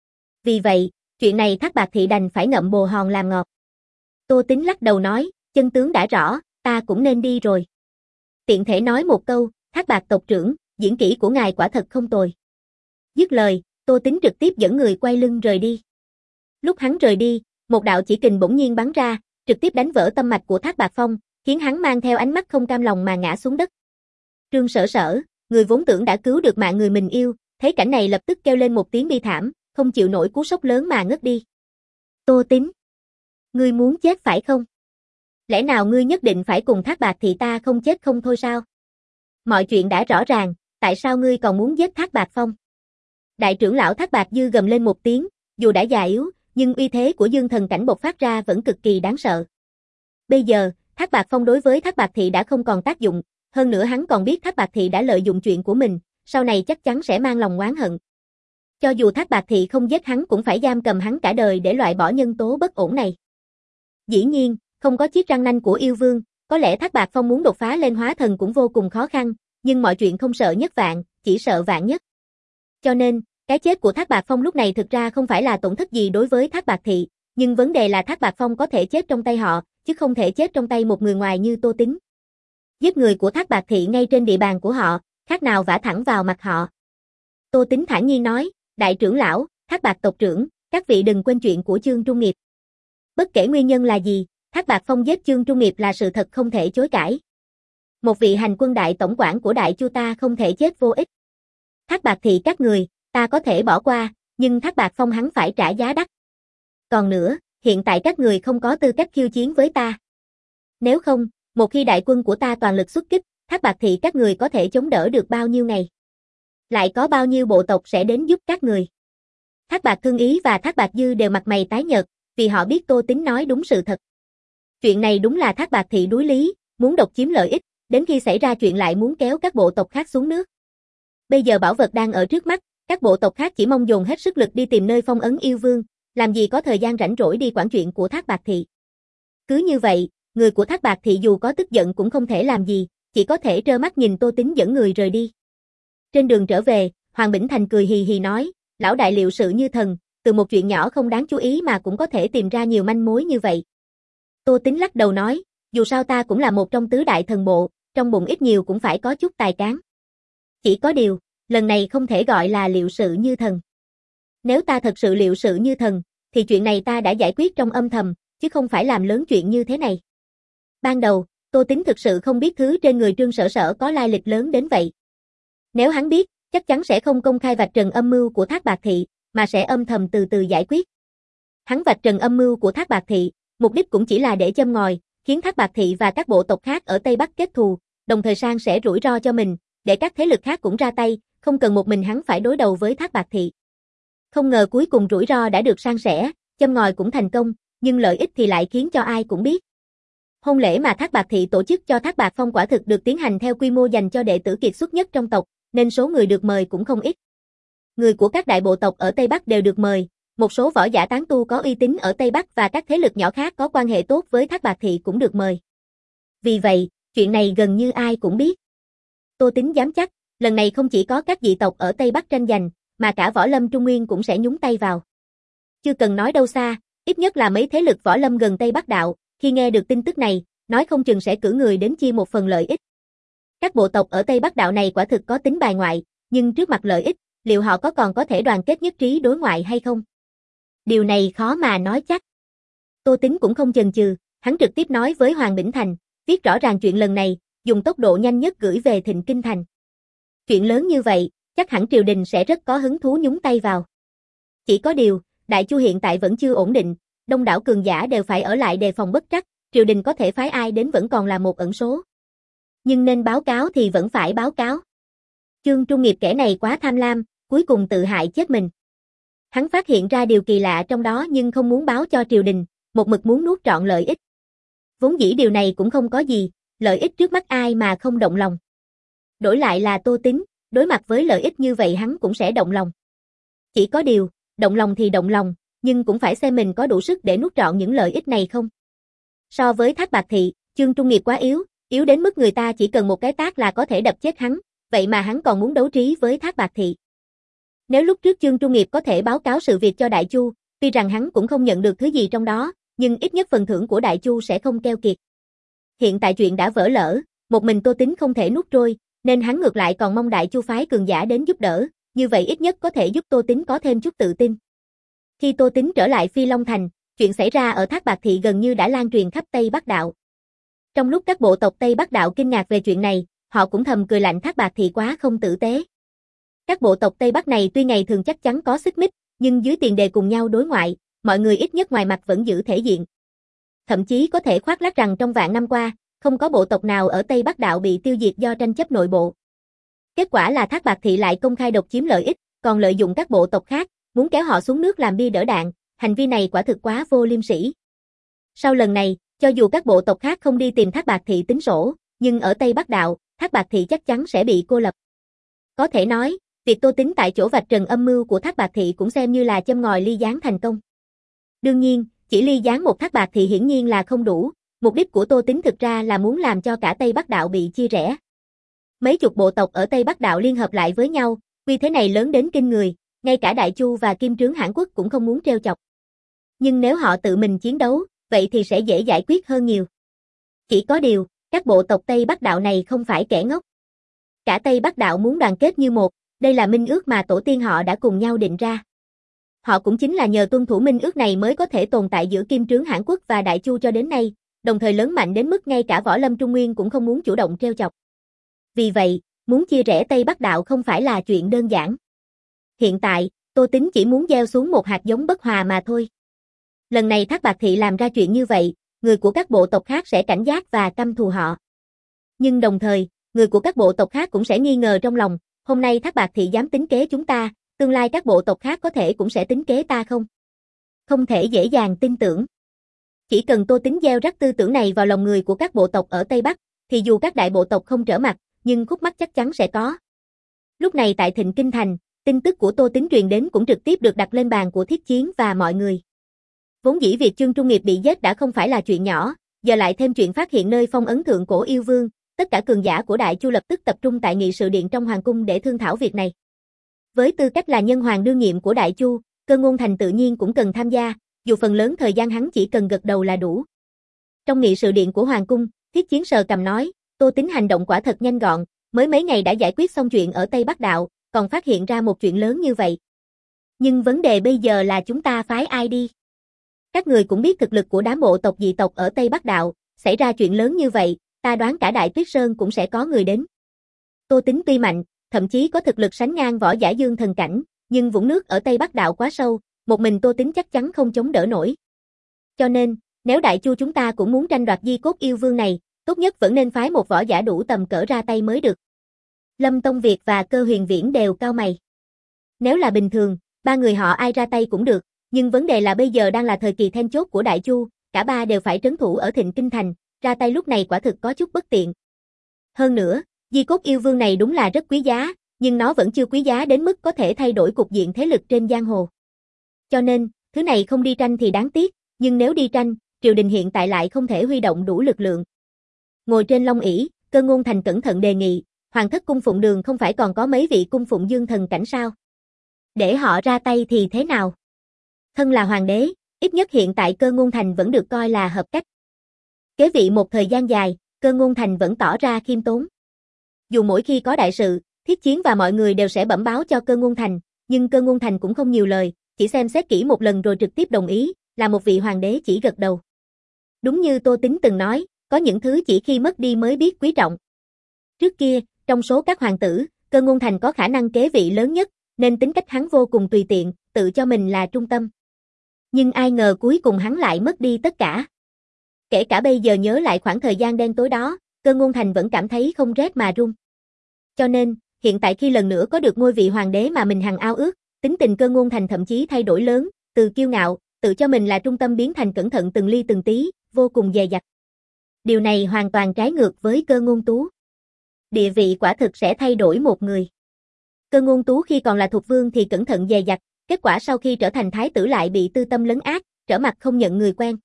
Vì vậy, chuyện này Thác Bạt Thị đành phải ngậm bồ hòn làm ngọt. Tô Tính lắc đầu nói, chân tướng đã rõ, ta cũng nên đi rồi. Tiện thể nói một câu, Thác Bạt tộc trưởng, diễn kỹ của ngài quả thật không tồi. Dứt lời, Tô Tính trực tiếp dẫn người quay lưng rời đi. Lúc hắn rời đi, một đạo chỉ kình bỗng nhiên bắn ra, trực tiếp đánh vỡ tâm mạch của Thác Bạt Phong, khiến hắn mang theo ánh mắt không cam lòng mà ngã xuống đất. Trương Sở Sở, người vốn tưởng đã cứu được mạng người mình yêu, thấy cảnh này lập tức kêu lên một tiếng bi thảm, không chịu nổi cú sốc lớn mà ngất đi. Tô Tính, ngươi muốn chết phải không? Lẽ nào ngươi nhất định phải cùng Thác Bạt Thị ta không chết không thôi sao? Mọi chuyện đã rõ ràng, tại sao ngươi còn muốn giết Thác Bạt Phong? Đại trưởng lão Thác Bạt Dư gầm lên một tiếng, dù đã già yếu, nhưng uy thế của dương thần cảnh bộc phát ra vẫn cực kỳ đáng sợ. Bây giờ, Thác Bạt Phong đối với Thác Bạt Thị đã không còn tác dụng, hơn nữa hắn còn biết Thác Bạt Thị đã lợi dụng chuyện của mình, sau này chắc chắn sẽ mang lòng oán hận. Cho dù Thác Bạt Thị không giết hắn cũng phải giam cầm hắn cả đời để loại bỏ nhân tố bất ổn này. Dĩ nhiên, không có chiếc răng nanh của yêu vương, có lẽ Thác Bạt Phong muốn đột phá lên hóa thần cũng vô cùng khó khăn, nhưng mọi chuyện không sợ nhất vạn, chỉ sợ vạn nhất. Cho nên, cái chết của Thác Bạt Phong lúc này thực ra không phải là tổn thất gì đối với Thác Bạt Thị, nhưng vấn đề là Thác Bạt Phong có thể chết trong tay họ, chứ không thể chết trong tay một người ngoài như Tô Tính. Giết người của Thác Bạt Thị ngay trên địa bàn của họ, khác nào vả thẳng vào mặt họ. Tô Tính thản nhiên nói, đại trưởng lão, Thác Bạt tộc trưởng, các vị đừng quên chuyện của Chương Trung Nghiệp. Bất kể nguyên nhân là gì, Thác Bạt Phong giết Chương Trung Nghiệp là sự thật không thể chối cãi. Một vị hành quân đại tổng quản của Đại Chu ta không thể chết vô ích. Thác Bạt Thị các người, ta có thể bỏ qua, nhưng Thác Bạt Phong hắn phải trả giá đắt. Còn nữa, hiện tại các người không có tư cách khiêu chiến với ta. Nếu không, một khi đại quân của ta toàn lực xuất kích, Thác Bạt Thị các người có thể chống đỡ được bao nhiêu ngày? Lại có bao nhiêu bộ tộc sẽ đến giúp các người? Thác Bạt Thương Ý và Thác Bạt Dư đều mặt mày tái nhợt, vì họ biết Tô Tính nói đúng sự thật. Chuyện này đúng là Thác Bạt Thị đuối lý, muốn độc chiếm lợi ích, đến khi xảy ra chuyện lại muốn kéo các bộ tộc khác xuống nước. Bây giờ bảo vật đang ở trước mắt, các bộ tộc khác chỉ mong dồn hết sức lực đi tìm nơi phong ấn yêu vương, làm gì có thời gian rảnh rỗi đi quản chuyện của Thác Bạt Thị. Cứ như vậy, người của Thác Bạt Thị dù có tức giận cũng không thể làm gì, chỉ có thể trơ mắt nhìn Tô Tính dẫn người rời đi. Trên đường trở về, Hoàng Bỉnh Thành cười hì hì nói, lão đại liệu sự như thần, từ một chuyện nhỏ không đáng chú ý mà cũng có thể tìm ra nhiều manh mối như vậy. Tô Tính lắc đầu nói, dù sao ta cũng là một trong tứ đại thần bộ, trong bụng ít nhiều cũng phải có chút tài cán. Chỉ có điều, lần này không thể gọi là liệu sự như thần. Nếu ta thật sự liệu sự như thần, thì chuyện này ta đã giải quyết trong âm thầm, chứ không phải làm lớn chuyện như thế này. Ban đầu, Tô Tính thực sự không biết thứ trên người Trương Sở Sở có lai lịch lớn đến vậy. Nếu hắn biết, chắc chắn sẽ không công khai vạch trần âm mưu của Thác Bạt Thị, mà sẽ âm thầm từ từ giải quyết. Hắn vạch trần âm mưu của Thác Bạt Thị, mục đích cũng chỉ là để châm ngòi, khiến Thác Bạt Thị và các bộ tộc khác ở Tây Bắc kết thù, đồng thời san sẻ rủi ro cho mình, để các thế lực khác cũng ra tay, không cần một mình hắn phải đối đầu với Thác Bạt Thị. Không ngờ cuối cùng rủi ro đã được san sẻ, châm ngòi cũng thành công, nhưng lợi ích thì lại khiến cho ai cũng biết. Hôn lễ mà Thác Bạt Thị tổ chức cho Thác Bạt Phong quả thực được tiến hành theo quy mô dành cho đệ tử kiệt xuất nhất trong tộc, nên số người được mời cũng không ít. Người của các đại bộ tộc ở Tây Bắc đều được mời, một số võ giả tán tu có uy tín ở Tây Bắc và các thế lực nhỏ khác có quan hệ tốt với Thác Bạt Thị cũng được mời. Vì vậy, chuyện này gần như ai cũng biết. Tô Tính dám chắc, lần này không chỉ có các dị tộc ở Tây Bắc tranh giành, mà cả võ lâm Trung Nguyên cũng sẽ nhúng tay vào. Chưa cần nói đâu xa, ít nhất là mấy thế lực võ lâm gần Tây Bắc đạo, khi nghe được tin tức này, nói không chừng sẽ cử người đến chia một phần lợi ích. Các bộ tộc ở Tây Bắc đạo này quả thực có tính bài ngoại, nhưng trước mặt lợi ích, liệu họ có còn có thể đoàn kết nhất trí đối ngoại hay không? Điều này khó mà nói chắc. Tô Tính cũng không chần chừ, hắn trực tiếp nói với Hoàng Bỉnh Thành, viết rõ ràng chuyện lần này, dùng tốc độ nhanh nhất gửi về Thịnh Kinh Thành. Chuyện lớn như vậy, chắc hẳn triều đình sẽ rất có hứng thú nhúng tay vào. Chỉ có điều, Đại Chu hiện tại vẫn chưa ổn định, đông đảo cường giả đều phải ở lại đề phòng bất trắc, triều đình có thể phái ai đến vẫn còn là một ẩn số. Nhưng nên báo cáo thì vẫn phải báo cáo. Chương Trung Nghiệp kẻ này quá tham lam, cuối cùng tự hại chết mình. Hắn phát hiện ra điều kỳ lạ trong đó nhưng không muốn báo cho triều đình, một mực muốn nuốt trọn lợi ích. Vốn dĩ điều này cũng không có gì, lợi ích trước mắt ai mà không động lòng. Đổi lại là Tô Tính, đối mặt với lợi ích như vậy hắn cũng sẽ động lòng. Chỉ có điều, động lòng thì động lòng, nhưng cũng phải xem mình có đủ sức để nuốt trọn những lợi ích này không. So với Thác Bạt Thị, Chương Trung Nghiệp quá yếu, yếu đến mức người ta chỉ cần một cái tát là có thể đập chết hắn, vậy mà hắn còn muốn đấu trí với Thác Bạt Thị. Nếu lúc trước Chương Trung Nghiệp có thể báo cáo sự việc cho Đại Chu, tuy rằng hắn cũng không nhận được thứ gì trong đó, nhưng ít nhất phần thưởng của Đại Chu sẽ không keo kiệt. Hiện tại chuyện đã vỡ lỡ, một mình Tô Tính không thể nuốt trôi, nên hắn ngược lại còn mong Đại Chu phái cường giả đến giúp đỡ, như vậy ít nhất có thể giúp Tô Tính có thêm chút tự tin. Khi Tô Tính trở lại Phi Long Thành, chuyện xảy ra ở Thác Bạt Thị gần như đã lan truyền khắp Tây Bắc Đạo. Trong lúc các bộ tộc Tây Bắc Đạo kinh ngạc về chuyện này, họ cũng thầm cười lạnh Thác Bạt Thị quá không tử tế. Các bộ tộc Tây Bắc này tuy ngày thường chắc chắn có xích mích, nhưng dưới tiền đề cùng nhau đối ngoại, mọi người ít nhất ngoài mặt vẫn giữ thể diện. Thậm chí có thể khoác lác rằng trong vạn năm qua, không có bộ tộc nào ở Tây Bắc Đạo bị tiêu diệt do tranh chấp nội bộ. Kết quả là Thác Bạt Thị lại công khai độc chiếm lợi ích, còn lợi dụng các bộ tộc khác, muốn kéo họ xuống nước làm bia đỡ đạn, hành vi này quả thực quá vô liêm sỉ. Sau lần này, cho dù các bộ tộc khác không đi tìm Thác Bạt Thị tính sổ, nhưng ở Tây Bắc Đạo, Thác Bạt Thị chắc chắn sẽ bị cô lập. Có thể nói, việc Tô Tín tại chỗ vạch trần âm mưu của Thác Bạt Thị cũng xem như là châm ngòi ly gián thành công. Đương nhiên, chỉ ly gián một Thác Bạt Thị hiển nhiên là không đủ, mục đích của Tô Tín thực ra là muốn làm cho cả Tây Bắc Đạo bị chia rẽ. Mấy chục bộ tộc ở Tây Bắc Đạo liên hợp lại với nhau, uy thế này lớn đến kinh người, ngay cả Đại Chu và Kim Trướng Hãn Quốc cũng không muốn trêu chọc. Nhưng nếu họ tự mình chiến đấu, vậy thì sẽ dễ giải quyết hơn nhiều. Chỉ có điều, các bộ tộc Tây Bắc Đạo này không phải kẻ ngốc. Cả Tây Bắc Đạo muốn đoàn kết như một, đây là minh ước mà tổ tiên họ đã cùng nhau định ra. Họ cũng chính là nhờ tuân thủ minh ước này mới có thể tồn tại giữa Kim Trướng Hãn Quốc và Đại Chu cho đến nay, đồng thời lớn mạnh đến mức ngay cả Võ Lâm Trung Nguyên cũng không muốn chủ động trêu chọc. Vì vậy, muốn chia rẽ Tây Bắc Đạo không phải là chuyện đơn giản. Hiện tại, Tô Tín chỉ muốn gieo xuống một hạt giống bất hòa mà thôi. Lần này Thác Bạt Thị làm ra chuyện như vậy, người của các bộ tộc khác sẽ cảnh giác và căm thù họ. Nhưng đồng thời, người của các bộ tộc khác cũng sẽ nghi ngờ trong lòng, hôm nay Thác Bạt Thị dám tính kế chúng ta, tương lai các bộ tộc khác có thể cũng sẽ tính kế ta không? Không thể dễ dàng tin tưởng. Chỉ cần Tô Tín gieo rắc tư tưởng này vào lòng người của các bộ tộc ở Tây Bắc, thì dù các đại bộ tộc không trở mặt, nhưng khúc mắc chắc chắn sẽ có. Lúc này tại Thịnh Kinh Thành, tin tức của Tô Tín truyền đến cũng trực tiếp được đặt lên bàn của Thiết Chiến và mọi người. Vốn dĩ việc Chương Trung Nghiệp bị giết đã không phải là chuyện nhỏ, giờ lại thêm chuyện phát hiện nơi phong ấn thượng cổ yêu vương, tất cả cường giả của Đại Chu lập tức tập trung tại nghị sự điện trong hoàng cung để thương thảo việc này. Với tư cách là nhân hoàng đương nhiệm của Đại Chu, Cơ Ngôn Thành tự nhiên cũng cần tham gia, dù phần lớn thời gian hắn chỉ cần gật đầu là đủ. Trong nghị sự điện của hoàng cung, Thiết Chiến sờ cằm nói, Tô Tín hành động quả thật nhanh gọn, mới mấy ngày đã giải quyết xong chuyện ở Tây Bắc Đạo, còn phát hiện ra một chuyện lớn như vậy. Nhưng vấn đề bây giờ là chúng ta phái ai đi? Các người cũng biết thực lực của đám bộ tộc dị tộc ở Tây Bắc Đạo, xảy ra chuyện lớn như vậy, ta đoán cả Đại Tuyết Sơn cũng sẽ có người đến. Tô Tín tuy mạnh, thậm chí có thực lực sánh ngang võ giả dương thần cảnh, nhưng vũng nước ở Tây Bắc Đạo quá sâu, một mình Tô Tín chắc chắn không chống đỡ nổi. Cho nên, nếu Đại Chu chúng ta cũng muốn tranh đoạt di cốt yêu vương này, tốt nhất vẫn nên phái một võ giả đủ tầm cỡ ra tay mới được. Lâm Tông Việt và Cơ Huyền Viễn đều cau mày. Nếu là bình thường, ba người họ ai ra tay cũng được, nhưng vấn đề là bây giờ đang là thời kỳ then chốt của Đại Chu, cả ba đều phải trấn thủ ở Thịnh Kinh Thành, ra tay lúc này quả thực có chút bất tiện. Hơn nữa, di cốt yêu vương này đúng là rất quý giá, nhưng nó vẫn chưa quý giá đến mức có thể thay đổi cục diện thế lực trên giang hồ. Cho nên, thứ này không đi tranh thì đáng tiếc, nhưng nếu đi tranh, triều đình hiện tại lại không thể huy động đủ lực lượng. Ngồi trên long ỷ, Cơ Ngôn Thành cẩn thận đề nghị, Hoàng thất cung phụng đường không phải còn có mấy vị cung phụng dương thần cảnh sao? Để họ ra tay thì thế nào? Thân là hoàng đế, ít nhất hiện tại Cơ Ngôn Thành vẫn được coi là hợp cách. Kế vị một thời gian dài, Cơ Ngôn Thành vẫn tỏ ra khiêm tốn. Dù mỗi khi có đại sự, Thiết Chiến và mọi người đều sẽ bẩm báo cho Cơ Ngôn Thành, nhưng Cơ Ngôn Thành cũng không nhiều lời, chỉ xem xét kỹ một lần rồi trực tiếp đồng ý, là một vị hoàng đế chỉ gật đầu. Đúng như Tô Tín từng nói, có những thứ chỉ khi mất đi mới biết quý trọng. Trước kia, trong số các hoàng tử, Cơ Ngôn Thành có khả năng kế vị lớn nhất, nên tính cách hắn vô cùng tùy tiện, tự cho mình là trung tâm. Nhưng ai ngờ cuối cùng hắn lại mất đi tất cả. Kể cả bây giờ nhớ lại khoảng thời gian đen tối đó, Cơ Ngôn Thành vẫn cảm thấy không rét mà run. Cho nên, hiện tại khi lần nữa có được ngôi vị hoàng đế mà mình hằng ao ước, tính tình Cơ Ngôn Thành thậm chí thay đổi lớn, từ kiêu ngạo, tự cho mình là trung tâm biến thành cẩn thận từng ly từng tí, vô cùng dè dặt. Điều này hoàn toàn trái ngược với Cơ Ngôn Tú. Địa vị quả thực sẽ thay đổi một người. Cơ Ngôn Tú khi còn là thuộc vương thì cẩn thận dè dặt, kết quả sau khi trở thành thái tử lại bị tư tâm lấn át, trở mặt không nhận người quen.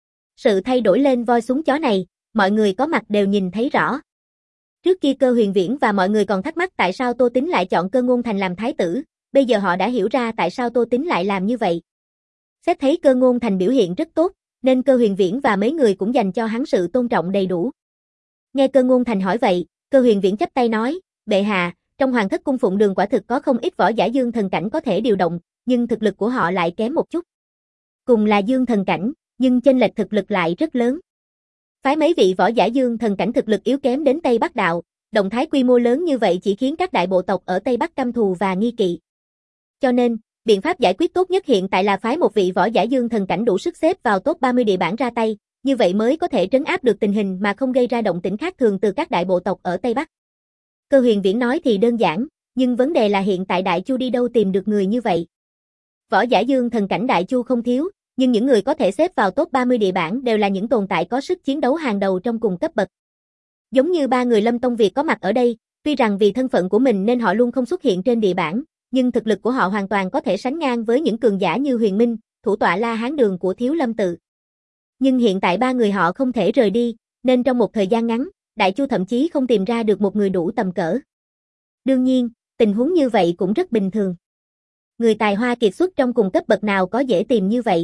Sự thay đổi lên voi súng chó này, mọi người có mặt đều nhìn thấy rõ. Trước kia Cơ Huyền Viễn và mọi người còn thắc mắc tại sao Tô Tín lại chọn Cơ Ngôn Thành làm thái tử, bây giờ họ đã hiểu ra tại sao Tô Tín lại làm như vậy. Xét thấy Cơ Ngôn Thành biểu hiện rất tốt, nên Cơ Huyền Viễn và mấy người cũng dành cho hắn sự tôn trọng đầy đủ. Nghe Cơ Ngôn Thành hỏi vậy, Cơ Huyền Viễn chắp tay nói, bệ hạ, trong Hoàng thất cung phụng đường quả thực có không ít võ giả dương thần cảnh có thể điều động, nhưng thực lực của họ lại kém một chút. Cùng là dương thần cảnh, nhưng chênh lệch thực lực lại rất lớn. Phái mấy vị võ giả dương thần cảnh thực lực yếu kém đến Tây Bắc Đạo, động thái quy mô lớn như vậy chỉ khiến các đại bộ tộc ở Tây Bắc căm thù và nghi kỵ. Cho nên, biện pháp giải quyết tốt nhất hiện tại là phái một vị võ giả dương thần cảnh đủ sức xếp vào top ba mươi địa bảng ra tay, như vậy mới có thể trấn áp được tình hình mà không gây ra động tĩnh khác thường từ các đại bộ tộc ở Tây Bắc. Cơ Huyền Viễn nói thì đơn giản, nhưng vấn đề là hiện tại Đại Chu đi đâu tìm được người như vậy. Võ giả dương thần cảnh Đại Chu không thiếu, nhưng những người có thể xếp vào top ba mươi địa bảng đều là những tồn tại có sức chiến đấu hàng đầu trong cùng cấp bậc. Giống như ba người Lâm Tông Việt có mặt ở đây, Tuy rằng vì thân phận của mình nên họ luôn không xuất hiện trên địa bảng, nhưng thực lực của họ hoàn toàn có thể sánh ngang với những cường giả như Huyền Minh, thủ tọa La Hán Đường của Thiếu Lâm Tự. Nhưng hiện tại ba người họ không thể rời đi, nên trong một thời gian ngắn, Đại Chu thậm chí không tìm ra được một người đủ tầm cỡ. Đương nhiên, tình huống như vậy cũng rất bình thường. Người tài hoa kiệt xuất trong cùng cấp bậc nào có dễ tìm như vậy.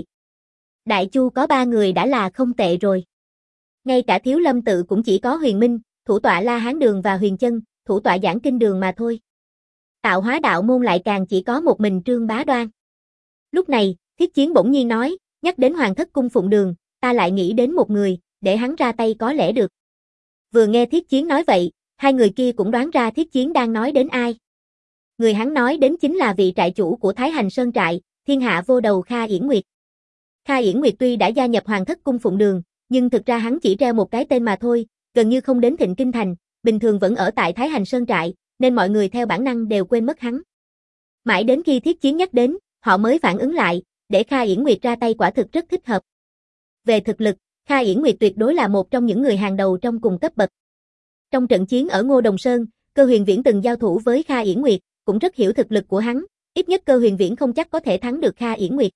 Đại Chu có ba người đã là không tệ rồi. Ngay cả Thiếu Lâm Tự cũng chỉ có Huyền Minh, thủ tọa La Hán Đường và Huyền Chân, thủ tọa Giảng Kinh Đường mà thôi. Tạo Hóa đạo môn lại càng chỉ có một mình Trương Bá Đoan. Lúc này, Thiết Chiến bỗng nhiên nói, nhắc đến Hoàng Thất Cung Phụng Đường, ta lại nghĩ đến một người, để hắn ra tay có lẽ được. Vừa nghe Thiết Chiến nói vậy, hai người kia cũng đoán ra Thiết Chiến đang nói đến ai. Người hắn nói đến chính là vị trại chủ của Thái Hành Sơn trại, thiên hạ vô đầu Kha Yển Nguyệt. Kha Yển Nguyệt tuy đã gia nhập Hoàng Thất Cung Phụng Đường, nhưng thực ra hắn chỉ treo một cái tên mà thôi, gần như không đến Thịnh Kinh Thành, bình thường vẫn ở tại Thái Hành Sơn trại, nên mọi người theo bản năng đều quên mất hắn. Mãi đến khi Thiết Chiến nhắc đến, họ mới phản ứng lại, để Kha Yển Nguyệt ra tay quả thực rất thích hợp. Về thực lực, Kha Yển Nguyệt tuyệt đối là một trong những người hàng đầu trong cùng cấp bậc. Trong trận chiến ở Ngô Đồng Sơn, Cơ Huyền Viễn từng giao thủ với Kha Yển Nguyệt, cũng rất hiểu thực lực của hắn, ít nhất Cơ Huyền Viễn không chắc có thể thắng được Kha Yển Nguyệt.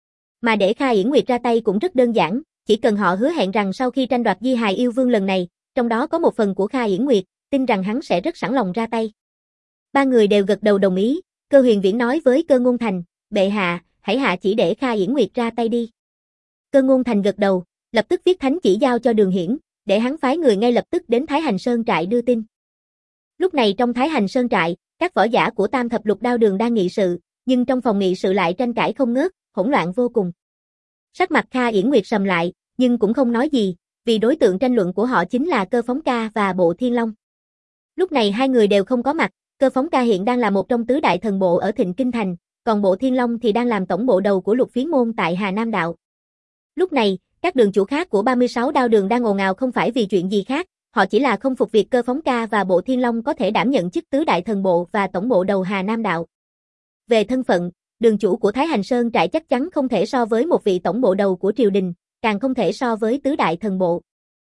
Mà để Kha Yển Nguyệt ra tay cũng rất đơn giản, chỉ cần họ hứa hẹn rằng sau khi tranh đoạt Di Hài Yêu Vương lần này, trong đó có một phần của Kha Yển Nguyệt, tin rằng hắn sẽ rất sẵn lòng ra tay. Ba người đều gật đầu đồng ý, Cơ Huyền Viễn nói với Cơ Ngôn Thành, bệ hạ, hãy hạ chỉ để Kha Yển Nguyệt ra tay đi. Cơ Ngôn Thành gật đầu, lập tức viết thánh chỉ giao cho Đường Hiển, để hắn phái người ngay lập tức đến Thái Hành Sơn trại đưa tin. Lúc này trong Thái Hành Sơn trại, các võ giả của Tam Thập Lục Đao Đường đang nghị sự, nhưng trong phòng nghị sự lại tranh cãi không ngớt, hỗn loạn vô cùng. Sắc mặt Kha Yển Nguyệt sầm lại, nhưng cũng không nói gì, vì đối tượng tranh luận của họ chính là Cơ Phóng Ca và Bộ Thiên Long. Lúc này hai người đều không có mặt, Cơ Phóng Ca hiện đang là một trong tứ đại thần bộ ở Thịnh Kinh Thành, còn Bộ Thiên Long thì đang làm tổng bộ đầu của Lục Phiến môn tại Hà Nam đạo. Lúc này, các đường chủ khác của ba mươi sáu đao đường đang ồn ào không phải vì chuyện gì khác, họ chỉ là không phục việc Cơ Phóng Ca và Bộ Thiên Long có thể đảm nhận chức tứ đại thần bộ và tổng bộ đầu Hà Nam đạo. Về thân phận, đường chủ của Thái Hành Sơn trại chắc chắn không thể so với một vị tổng bộ đầu của triều đình, càng không thể so với tứ đại thần bộ.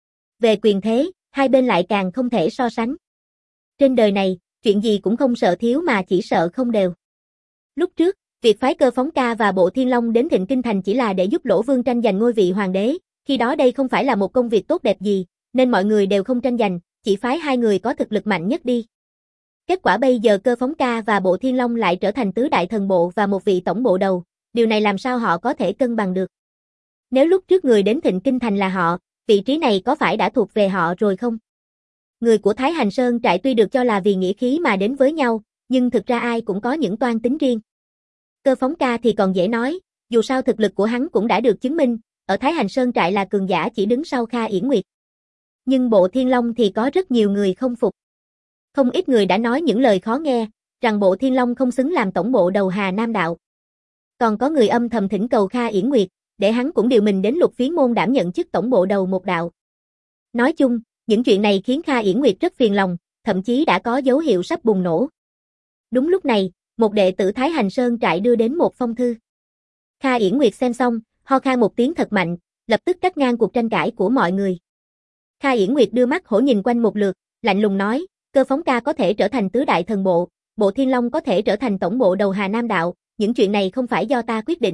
Về quyền thế, hai bên lại càng không thể so sánh. Trên đời này, chuyện gì cũng không sợ thiếu mà chỉ sợ không đều. Lúc trước, việc phái Cơ Phóng Ca và Bộ Thiên Long đến Thịnh Kinh Thành chỉ là để giúp Lỗ Vương tranh giành ngôi vị hoàng đế, khi đó đây không phải là một công việc tốt đẹp gì, nên mọi người đều không tranh giành, chỉ phái hai người có thực lực mạnh nhất đi. Kết quả bây giờ Cơ Phóng Ca và Bộ Thiên Long lại trở thành tứ đại thần bộ và một vị tổng bộ đầu, điều này làm sao họ có thể cân bằng được? Nếu lúc trước người đến Thịnh Kinh Thành là họ, vị trí này có phải đã thuộc về họ rồi không? Người của Thái Hành Sơn trại tuy được cho là vì nghĩa khí mà đến với nhau, nhưng thực ra ai cũng có những toan tính riêng. Cơ Phóng Ca thì còn dễ nói, dù sao thực lực của hắn cũng đã được chứng minh, ở Thái Hành Sơn trại là cường giả chỉ đứng sau Kha Yển Nguyệt. Nhưng Bộ Thiên Long thì có rất nhiều người không phục. Không ít người đã nói những lời khó nghe, rằng Bộ Thiên Long không xứng làm tổng bộ đầu Hà Nam đạo. Còn có người âm thầm thỉnh cầu Kha Yển Nguyệt, để hắn cũng điều mình đến Lục Phiến môn đảm nhận chức tổng bộ đầu một đạo. Nói chung, những chuyện này khiến Kha Yển Nguyệt rất phiền lòng, thậm chí đã có dấu hiệu sắp bùng nổ. Đúng lúc này, một đệ tử Thái Hành Sơn trại đưa đến một phong thư. Kha Yển Nguyệt xem xong, ho khan một tiếng thật mạnh, lập tức cắt ngang cuộc tranh cãi của mọi người. Kha Yển Nguyệt đưa mắt hổ nhìn quanh một lượt, lạnh lùng nói, Cơ Phóng Ca có thể trở thành tứ đại thần bộ, Bộ Thiên Long có thể trở thành tổng bộ đầu Hà Nam đạo, những chuyện này không phải do ta quyết định.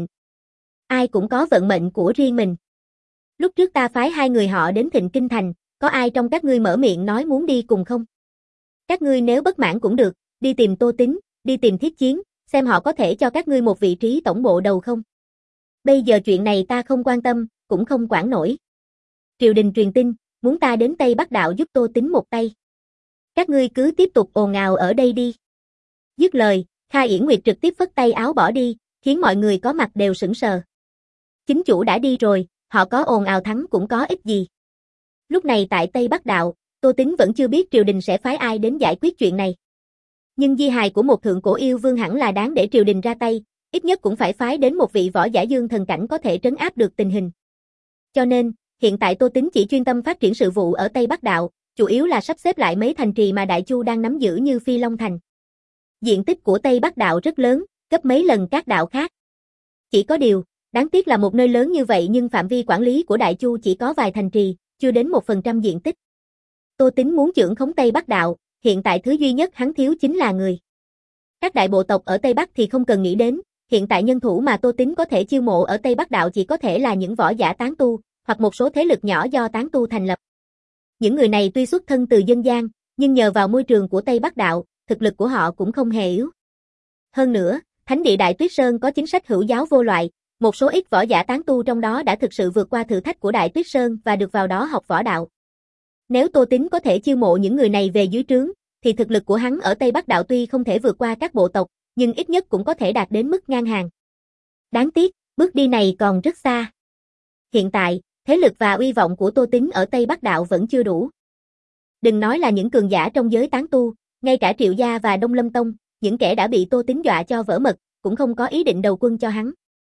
Ai cũng có vận mệnh của riêng mình. Lúc trước ta phái hai người họ đến Thịnh Kinh Thành, có ai trong các ngươi mở miệng nói muốn đi cùng không? Các ngươi nếu bất mãn cũng được, đi tìm Tô Tín, đi tìm Thiết Chiến, xem họ có thể cho các ngươi một vị trí tổng bộ đầu không? Bây giờ chuyện này ta không quan tâm, cũng không quản nổi. Triều đình truyền tin, muốn ta đến Tây Bắc đạo giúp Tô Tín một tay. Các ngươi cứ tiếp tục ồn ào ở đây đi. Dứt lời, Kha Yển Nguyệt trực tiếp phất tay áo bỏ đi, khiến mọi người có mặt đều sững sờ. Chính chủ đã đi rồi, họ có ồn ào thắng cũng có ích gì. Lúc này tại Tây Bắc đạo, Tô Tín vẫn chưa biết triều đình sẽ phái ai đến giải quyết chuyện này. Nhưng di hài của một thượng cổ yêu vương hẳn là đáng để triều đình ra tay, ít nhất cũng phải phái đến một vị võ giả dương thần cảnh có thể trấn áp được tình hình. Cho nên, hiện tại Tô Tín chỉ chuyên tâm phát triển sự vụ ở Tây Bắc đạo, chủ yếu là sắp xếp lại mấy thành trì mà Đại Chu đang nắm giữ như Phi Long Thành. Diện tích của Tây Bắc đạo rất lớn, gấp mấy lần các đạo khác. Chỉ có điều, đáng tiếc là một nơi lớn như vậy nhưng phạm vi quản lý của Đại Chu chỉ có vài thành trì, chưa đến một phần trăm diện tích. Tô Tín muốn chưởng khống Tây Bắc đạo, hiện tại thứ duy nhất hắn thiếu chính là người. Các đại bộ tộc ở Tây Bắc thì không cần nghĩ đến, hiện tại nhân thủ mà Tô Tín có thể chiêu mộ ở Tây Bắc đạo chỉ có thể là những võ giả tán tu, hoặc một số thế lực nhỏ do tán tu thành lập. Những người này tuy xuất thân từ dân gian, nhưng nhờ vào môi trường của Tây Bắc đạo, thực lực của họ cũng không hề yếu. Hơn nữa, Thánh địa Đại Tuyết Sơn có chính sách hữu giáo vô loại, một số ít võ giả tán tu trong đó đã thực sự vượt qua thử thách của Đại Tuyết Sơn và được vào đó học võ đạo. Nếu Tô Tín có thể chiêu mộ những người này về dưới trướng, thì thực lực của hắn ở Tây Bắc đạo tuy không thể vượt qua các bộ tộc, nhưng ít nhất cũng có thể đạt đến mức ngang hàng. Đáng tiếc, bước đi này còn rất xa. Hiện tại, thế lực và uy vọng của Tô Tín ở Tây Bắc đạo vẫn chưa đủ. Đừng nói là những cường giả trong giới tán tu, ngay cả Triệu gia và Đông Lâm Tông, những kẻ đã bị Tô Tín dọa cho vỡ mật, cũng không có ý định đầu quân cho hắn.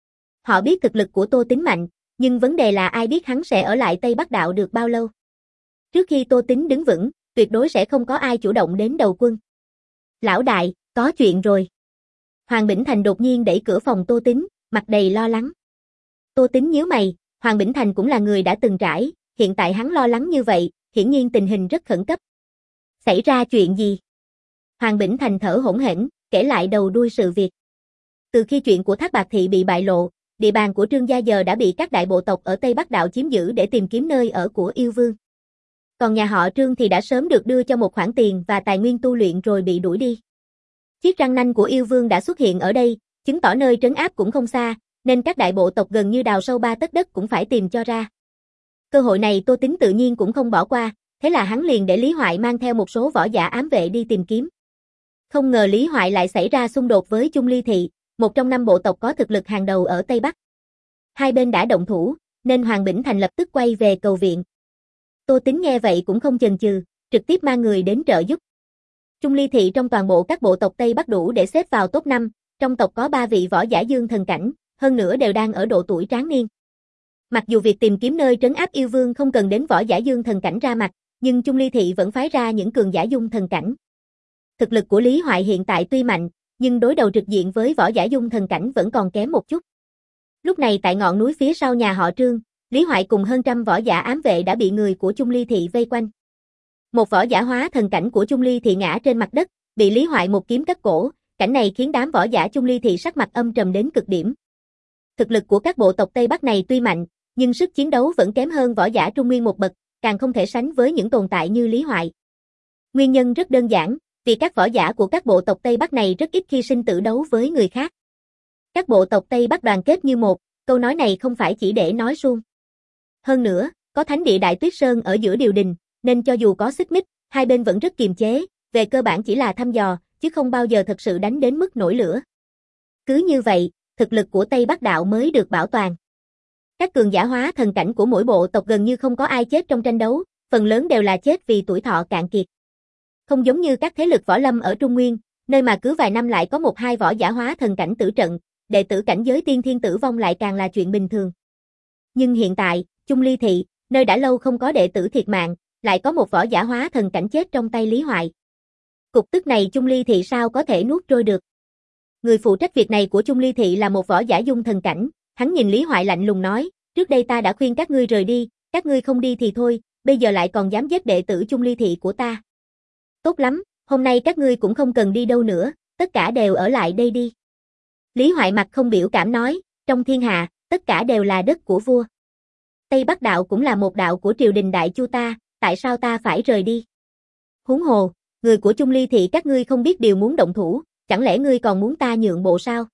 Họ biết thực lực của Tô Tín mạnh, nhưng vấn đề là ai biết hắn sẽ ở lại Tây Bắc đạo được bao lâu. Trước khi Tô Tín đứng vững, tuyệt đối sẽ không có ai chủ động đến đầu quân. Lão đại, có chuyện rồi. Hoàng Bỉnh Thành đột nhiên đẩy cửa phòng Tô Tín, mặt đầy lo lắng. Tô Tín nhíu mày, Hoàng Bỉnh Thành cũng là người đã từng trải, hiện tại hắn lo lắng như vậy, hiển nhiên tình hình rất khẩn cấp. Xảy ra chuyện gì? Hoàng Bỉnh Thành thở hổn hển, kể lại đầu đuôi sự việc. Từ khi chuyện của Thác Bạt Thị bị bại lộ, địa bàn của Trương gia giờ đã bị các đại bộ tộc ở Tây Bắc đạo chiếm giữ để tìm kiếm nơi ở của yêu vương. Còn nhà họ Trương thì đã sớm được đưa cho một khoản tiền và tài nguyên tu luyện rồi bị đuổi đi. Chiếc răng nanh của yêu vương đã xuất hiện ở đây, chứng tỏ nơi trấn áp cũng không xa, nên các đại bộ tộc gần như đào sâu ba tấc đất cũng phải tìm cho ra. Cơ hội này Tô Tín tự nhiên cũng không bỏ qua, thế là hắn liền để Lý Hoại mang theo một số võ giả ám vệ đi tìm kiếm. Không ngờ Lý Hoại lại xảy ra xung đột với Chung Ly Thị, một trong năm bộ tộc có thực lực hàng đầu ở Tây Bắc. Hai bên đã động thủ, nên Hoàng Bỉnh Thành lập tức quay về cầu viện. Tô Tín nghe vậy cũng không chần chừ, trực tiếp mang người đến trợ giúp. Chung Ly Thị trong toàn bộ các bộ tộc Tây Bắc đủ để xếp vào top năm, trong tộc có ba vị võ giả dương thần cảnh, hơn nữa đều đang ở độ tuổi tráng niên. Mặc dù việc tìm kiếm nơi trấn áp yêu vương không cần đến võ giả dương thần cảnh ra mặt, nhưng Chung Ly Thị vẫn phái ra những cường giả dung thần cảnh. Thực lực của Lý Hoại hiện tại tuy mạnh, nhưng đối đầu trực diện với võ giả dung thần cảnh vẫn còn kém một chút. Lúc này tại ngọn núi phía sau nhà họ Trương, Lý Hoại cùng hơn trăm võ giả ám vệ đã bị người của Chung Ly Thị vây quanh. Một võ giả hóa thần cảnh của Chung Ly Thị ngã trên mặt đất, bị Lý Hoại một kiếm cắt cổ, cảnh này khiến đám võ giả Chung Ly Thị sắc mặt âm trầm đến cực điểm. Thực lực của các bộ tộc Tây Bắc này tuy mạnh, nhưng sức chiến đấu vẫn kém hơn võ giả Trung Nguyên một bậc, càng không thể sánh với những tồn tại như Lý Hoại. Nguyên nhân rất đơn giản, vì các võ giả của các bộ tộc Tây Bắc này rất ít khi sinh tử đấu với người khác. Các bộ tộc Tây Bắc đoàn kết như một, câu nói này không phải chỉ để nói suông. Hơn nữa, có Thánh địa Đại Tuyết Sơn ở giữa điều đình, nên cho dù có xích mích, hai bên vẫn rất kiềm chế, về cơ bản chỉ là thăm dò, chứ không bao giờ thật sự đánh đến mức nổi lửa. Cứ như vậy, thực lực của Tây Bắc đạo mới được bảo toàn. Các cường giả hóa thần cảnh của mỗi bộ tộc gần như không có ai chết trong tranh đấu, phần lớn đều là chết vì tuổi thọ cạn kiệt. Không giống như các thế lực võ lâm ở Trung Nguyên, nơi mà cứ vài năm lại có một hai võ giả hóa thần cảnh tử trận, đệ tử cảnh giới tiên thiên tử vong lại càng là chuyện bình thường. Nhưng hiện tại, Chung Ly Thị, nơi đã lâu không có đệ tử thiệt mạng, lại có một võ giả hóa thần cảnh chết trong tay Lý Hoại. Cục tức này Chung Ly Thị sao có thể nuốt trôi được. Người phụ trách việc này của Chung Ly Thị là một võ giả dung thần cảnh, hắn nhìn Lý Hoại lạnh lùng nói, trước đây ta đã khuyên các ngươi rời đi, các ngươi không đi thì thôi, bây giờ lại còn dám giết đệ tử Chung Ly Thị của ta. Tốt lắm, hôm nay các ngươi cũng không cần đi đâu nữa, tất cả đều ở lại đây đi. Lý Hoại mặt không biểu cảm nói, trong thiên hạ, tất cả đều là đất của vua. Tây Bắc đạo cũng là một đạo của triều đình Đại Chu ta, tại sao ta phải rời đi? Huống hồ, người của Chung Ly Thị các ngươi không biết điều muốn động thủ, chẳng lẽ ngươi còn muốn ta nhượng bộ sao?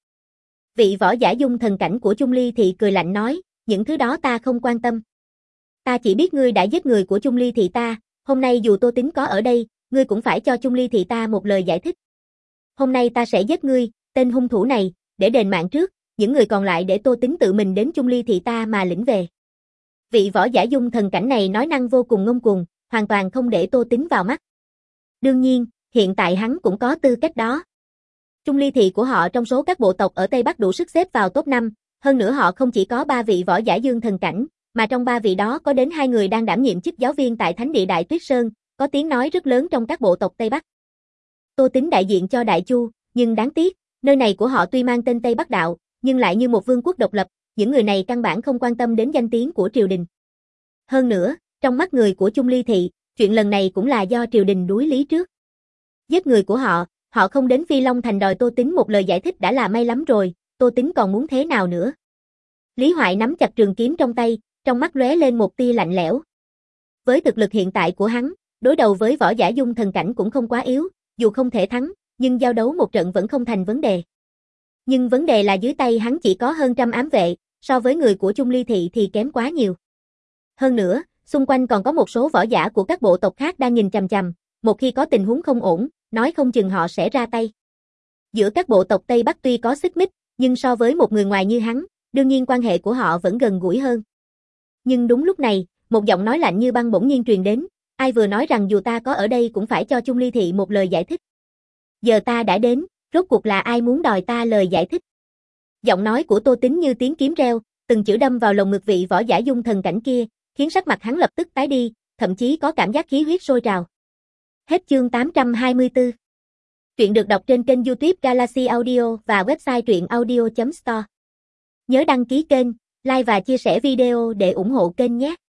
Vị võ giả dung thần cảnh của Chung Ly Thị cười lạnh nói, những thứ đó ta không quan tâm. Ta chỉ biết ngươi đã giết người của Chung Ly Thị ta, hôm nay dù Tô Tín có ở đây, ngươi cũng phải cho Chung Ly Thị ta một lời giải thích. Hôm nay ta sẽ giết ngươi, tên hung thủ này, để đền mạng trước, những người còn lại để Tô Tín tự mình đến Chung Ly Thị ta mà lĩnh về. Vị võ giả dung thần cảnh này nói năng vô cùng ngông cuồng, hoàn toàn không để Tô Tín vào mắt. Đương nhiên, hiện tại hắn cũng có tư cách đó. Chung Ly Thị của họ trong số các bộ tộc ở Tây Bắc đủ sức xếp vào top năm, hơn nữa họ không chỉ có ba vị võ giả dương thần cảnh, mà trong ba vị đó có đến hai người đang đảm nhiệm chức giáo viên tại Thánh địa Đại Tuyết Sơn, có tiếng nói rất lớn trong các bộ tộc Tây Bắc. Tô Tín đại diện cho Đại Chu, nhưng đáng tiếc, nơi này của họ tuy mang tên Tây Bắc đạo, nhưng lại như một vương quốc độc lập, những người này căn bản không quan tâm đến danh tiếng của triều đình. Hơn nữa, trong mắt người của Chung Ly Thị, chuyện lần này cũng là do triều đình đuối lý trước. Giết người của họ, họ không đến Phi Long Thành đòi Tô Tính một lời giải thích đã là may lắm rồi, Tô Tính còn muốn thế nào nữa? Lý Hoại nắm chặt trường kiếm trong tay, trong mắt lóe lên một tia lạnh lẽo. Với thực lực hiện tại của hắn, đối đầu với võ giả dung thần cảnh cũng không quá yếu, dù không thể thắng, nhưng giao đấu một trận vẫn không thành vấn đề. Nhưng vấn đề là dưới tay hắn chỉ có hơn trăm ám vệ, so với người của Chung Ly Thị thì kém quá nhiều. Hơn nữa, xung quanh còn có một số võ giả của các bộ tộc khác đang nhìn chằm chằm, một khi có tình huống không ổn, nói không chừng họ sẽ ra tay. Giữa các bộ tộc Tây Bắc tuy có xích mích, nhưng so với một người ngoài như hắn, đương nhiên quan hệ của họ vẫn gần gũi hơn. Nhưng đúng lúc này, một giọng nói lạnh như băng bỗng nhiên truyền đến, ai vừa nói rằng dù ta có ở đây cũng phải cho Chung Ly Thị một lời giải thích. Giờ ta đã đến, rốt cuộc là ai muốn đòi ta lời giải thích? Giọng nói của Tô Tính như tiếng kiếm reo, từng chữ đâm vào lồng ngực vị võ giả dung thần cảnh kia, khiến sắc mặt hắn lập tức tái đi, thậm chí có cảm giác khí huyết sôi trào. Hết chương tám trăm hai mươi tư. Truyện được đọc trên kênh YouTube Galaxy Audio và website truyện audio chấm store. Nhớ đăng ký kênh, like và chia sẻ video để ủng hộ kênh nhé.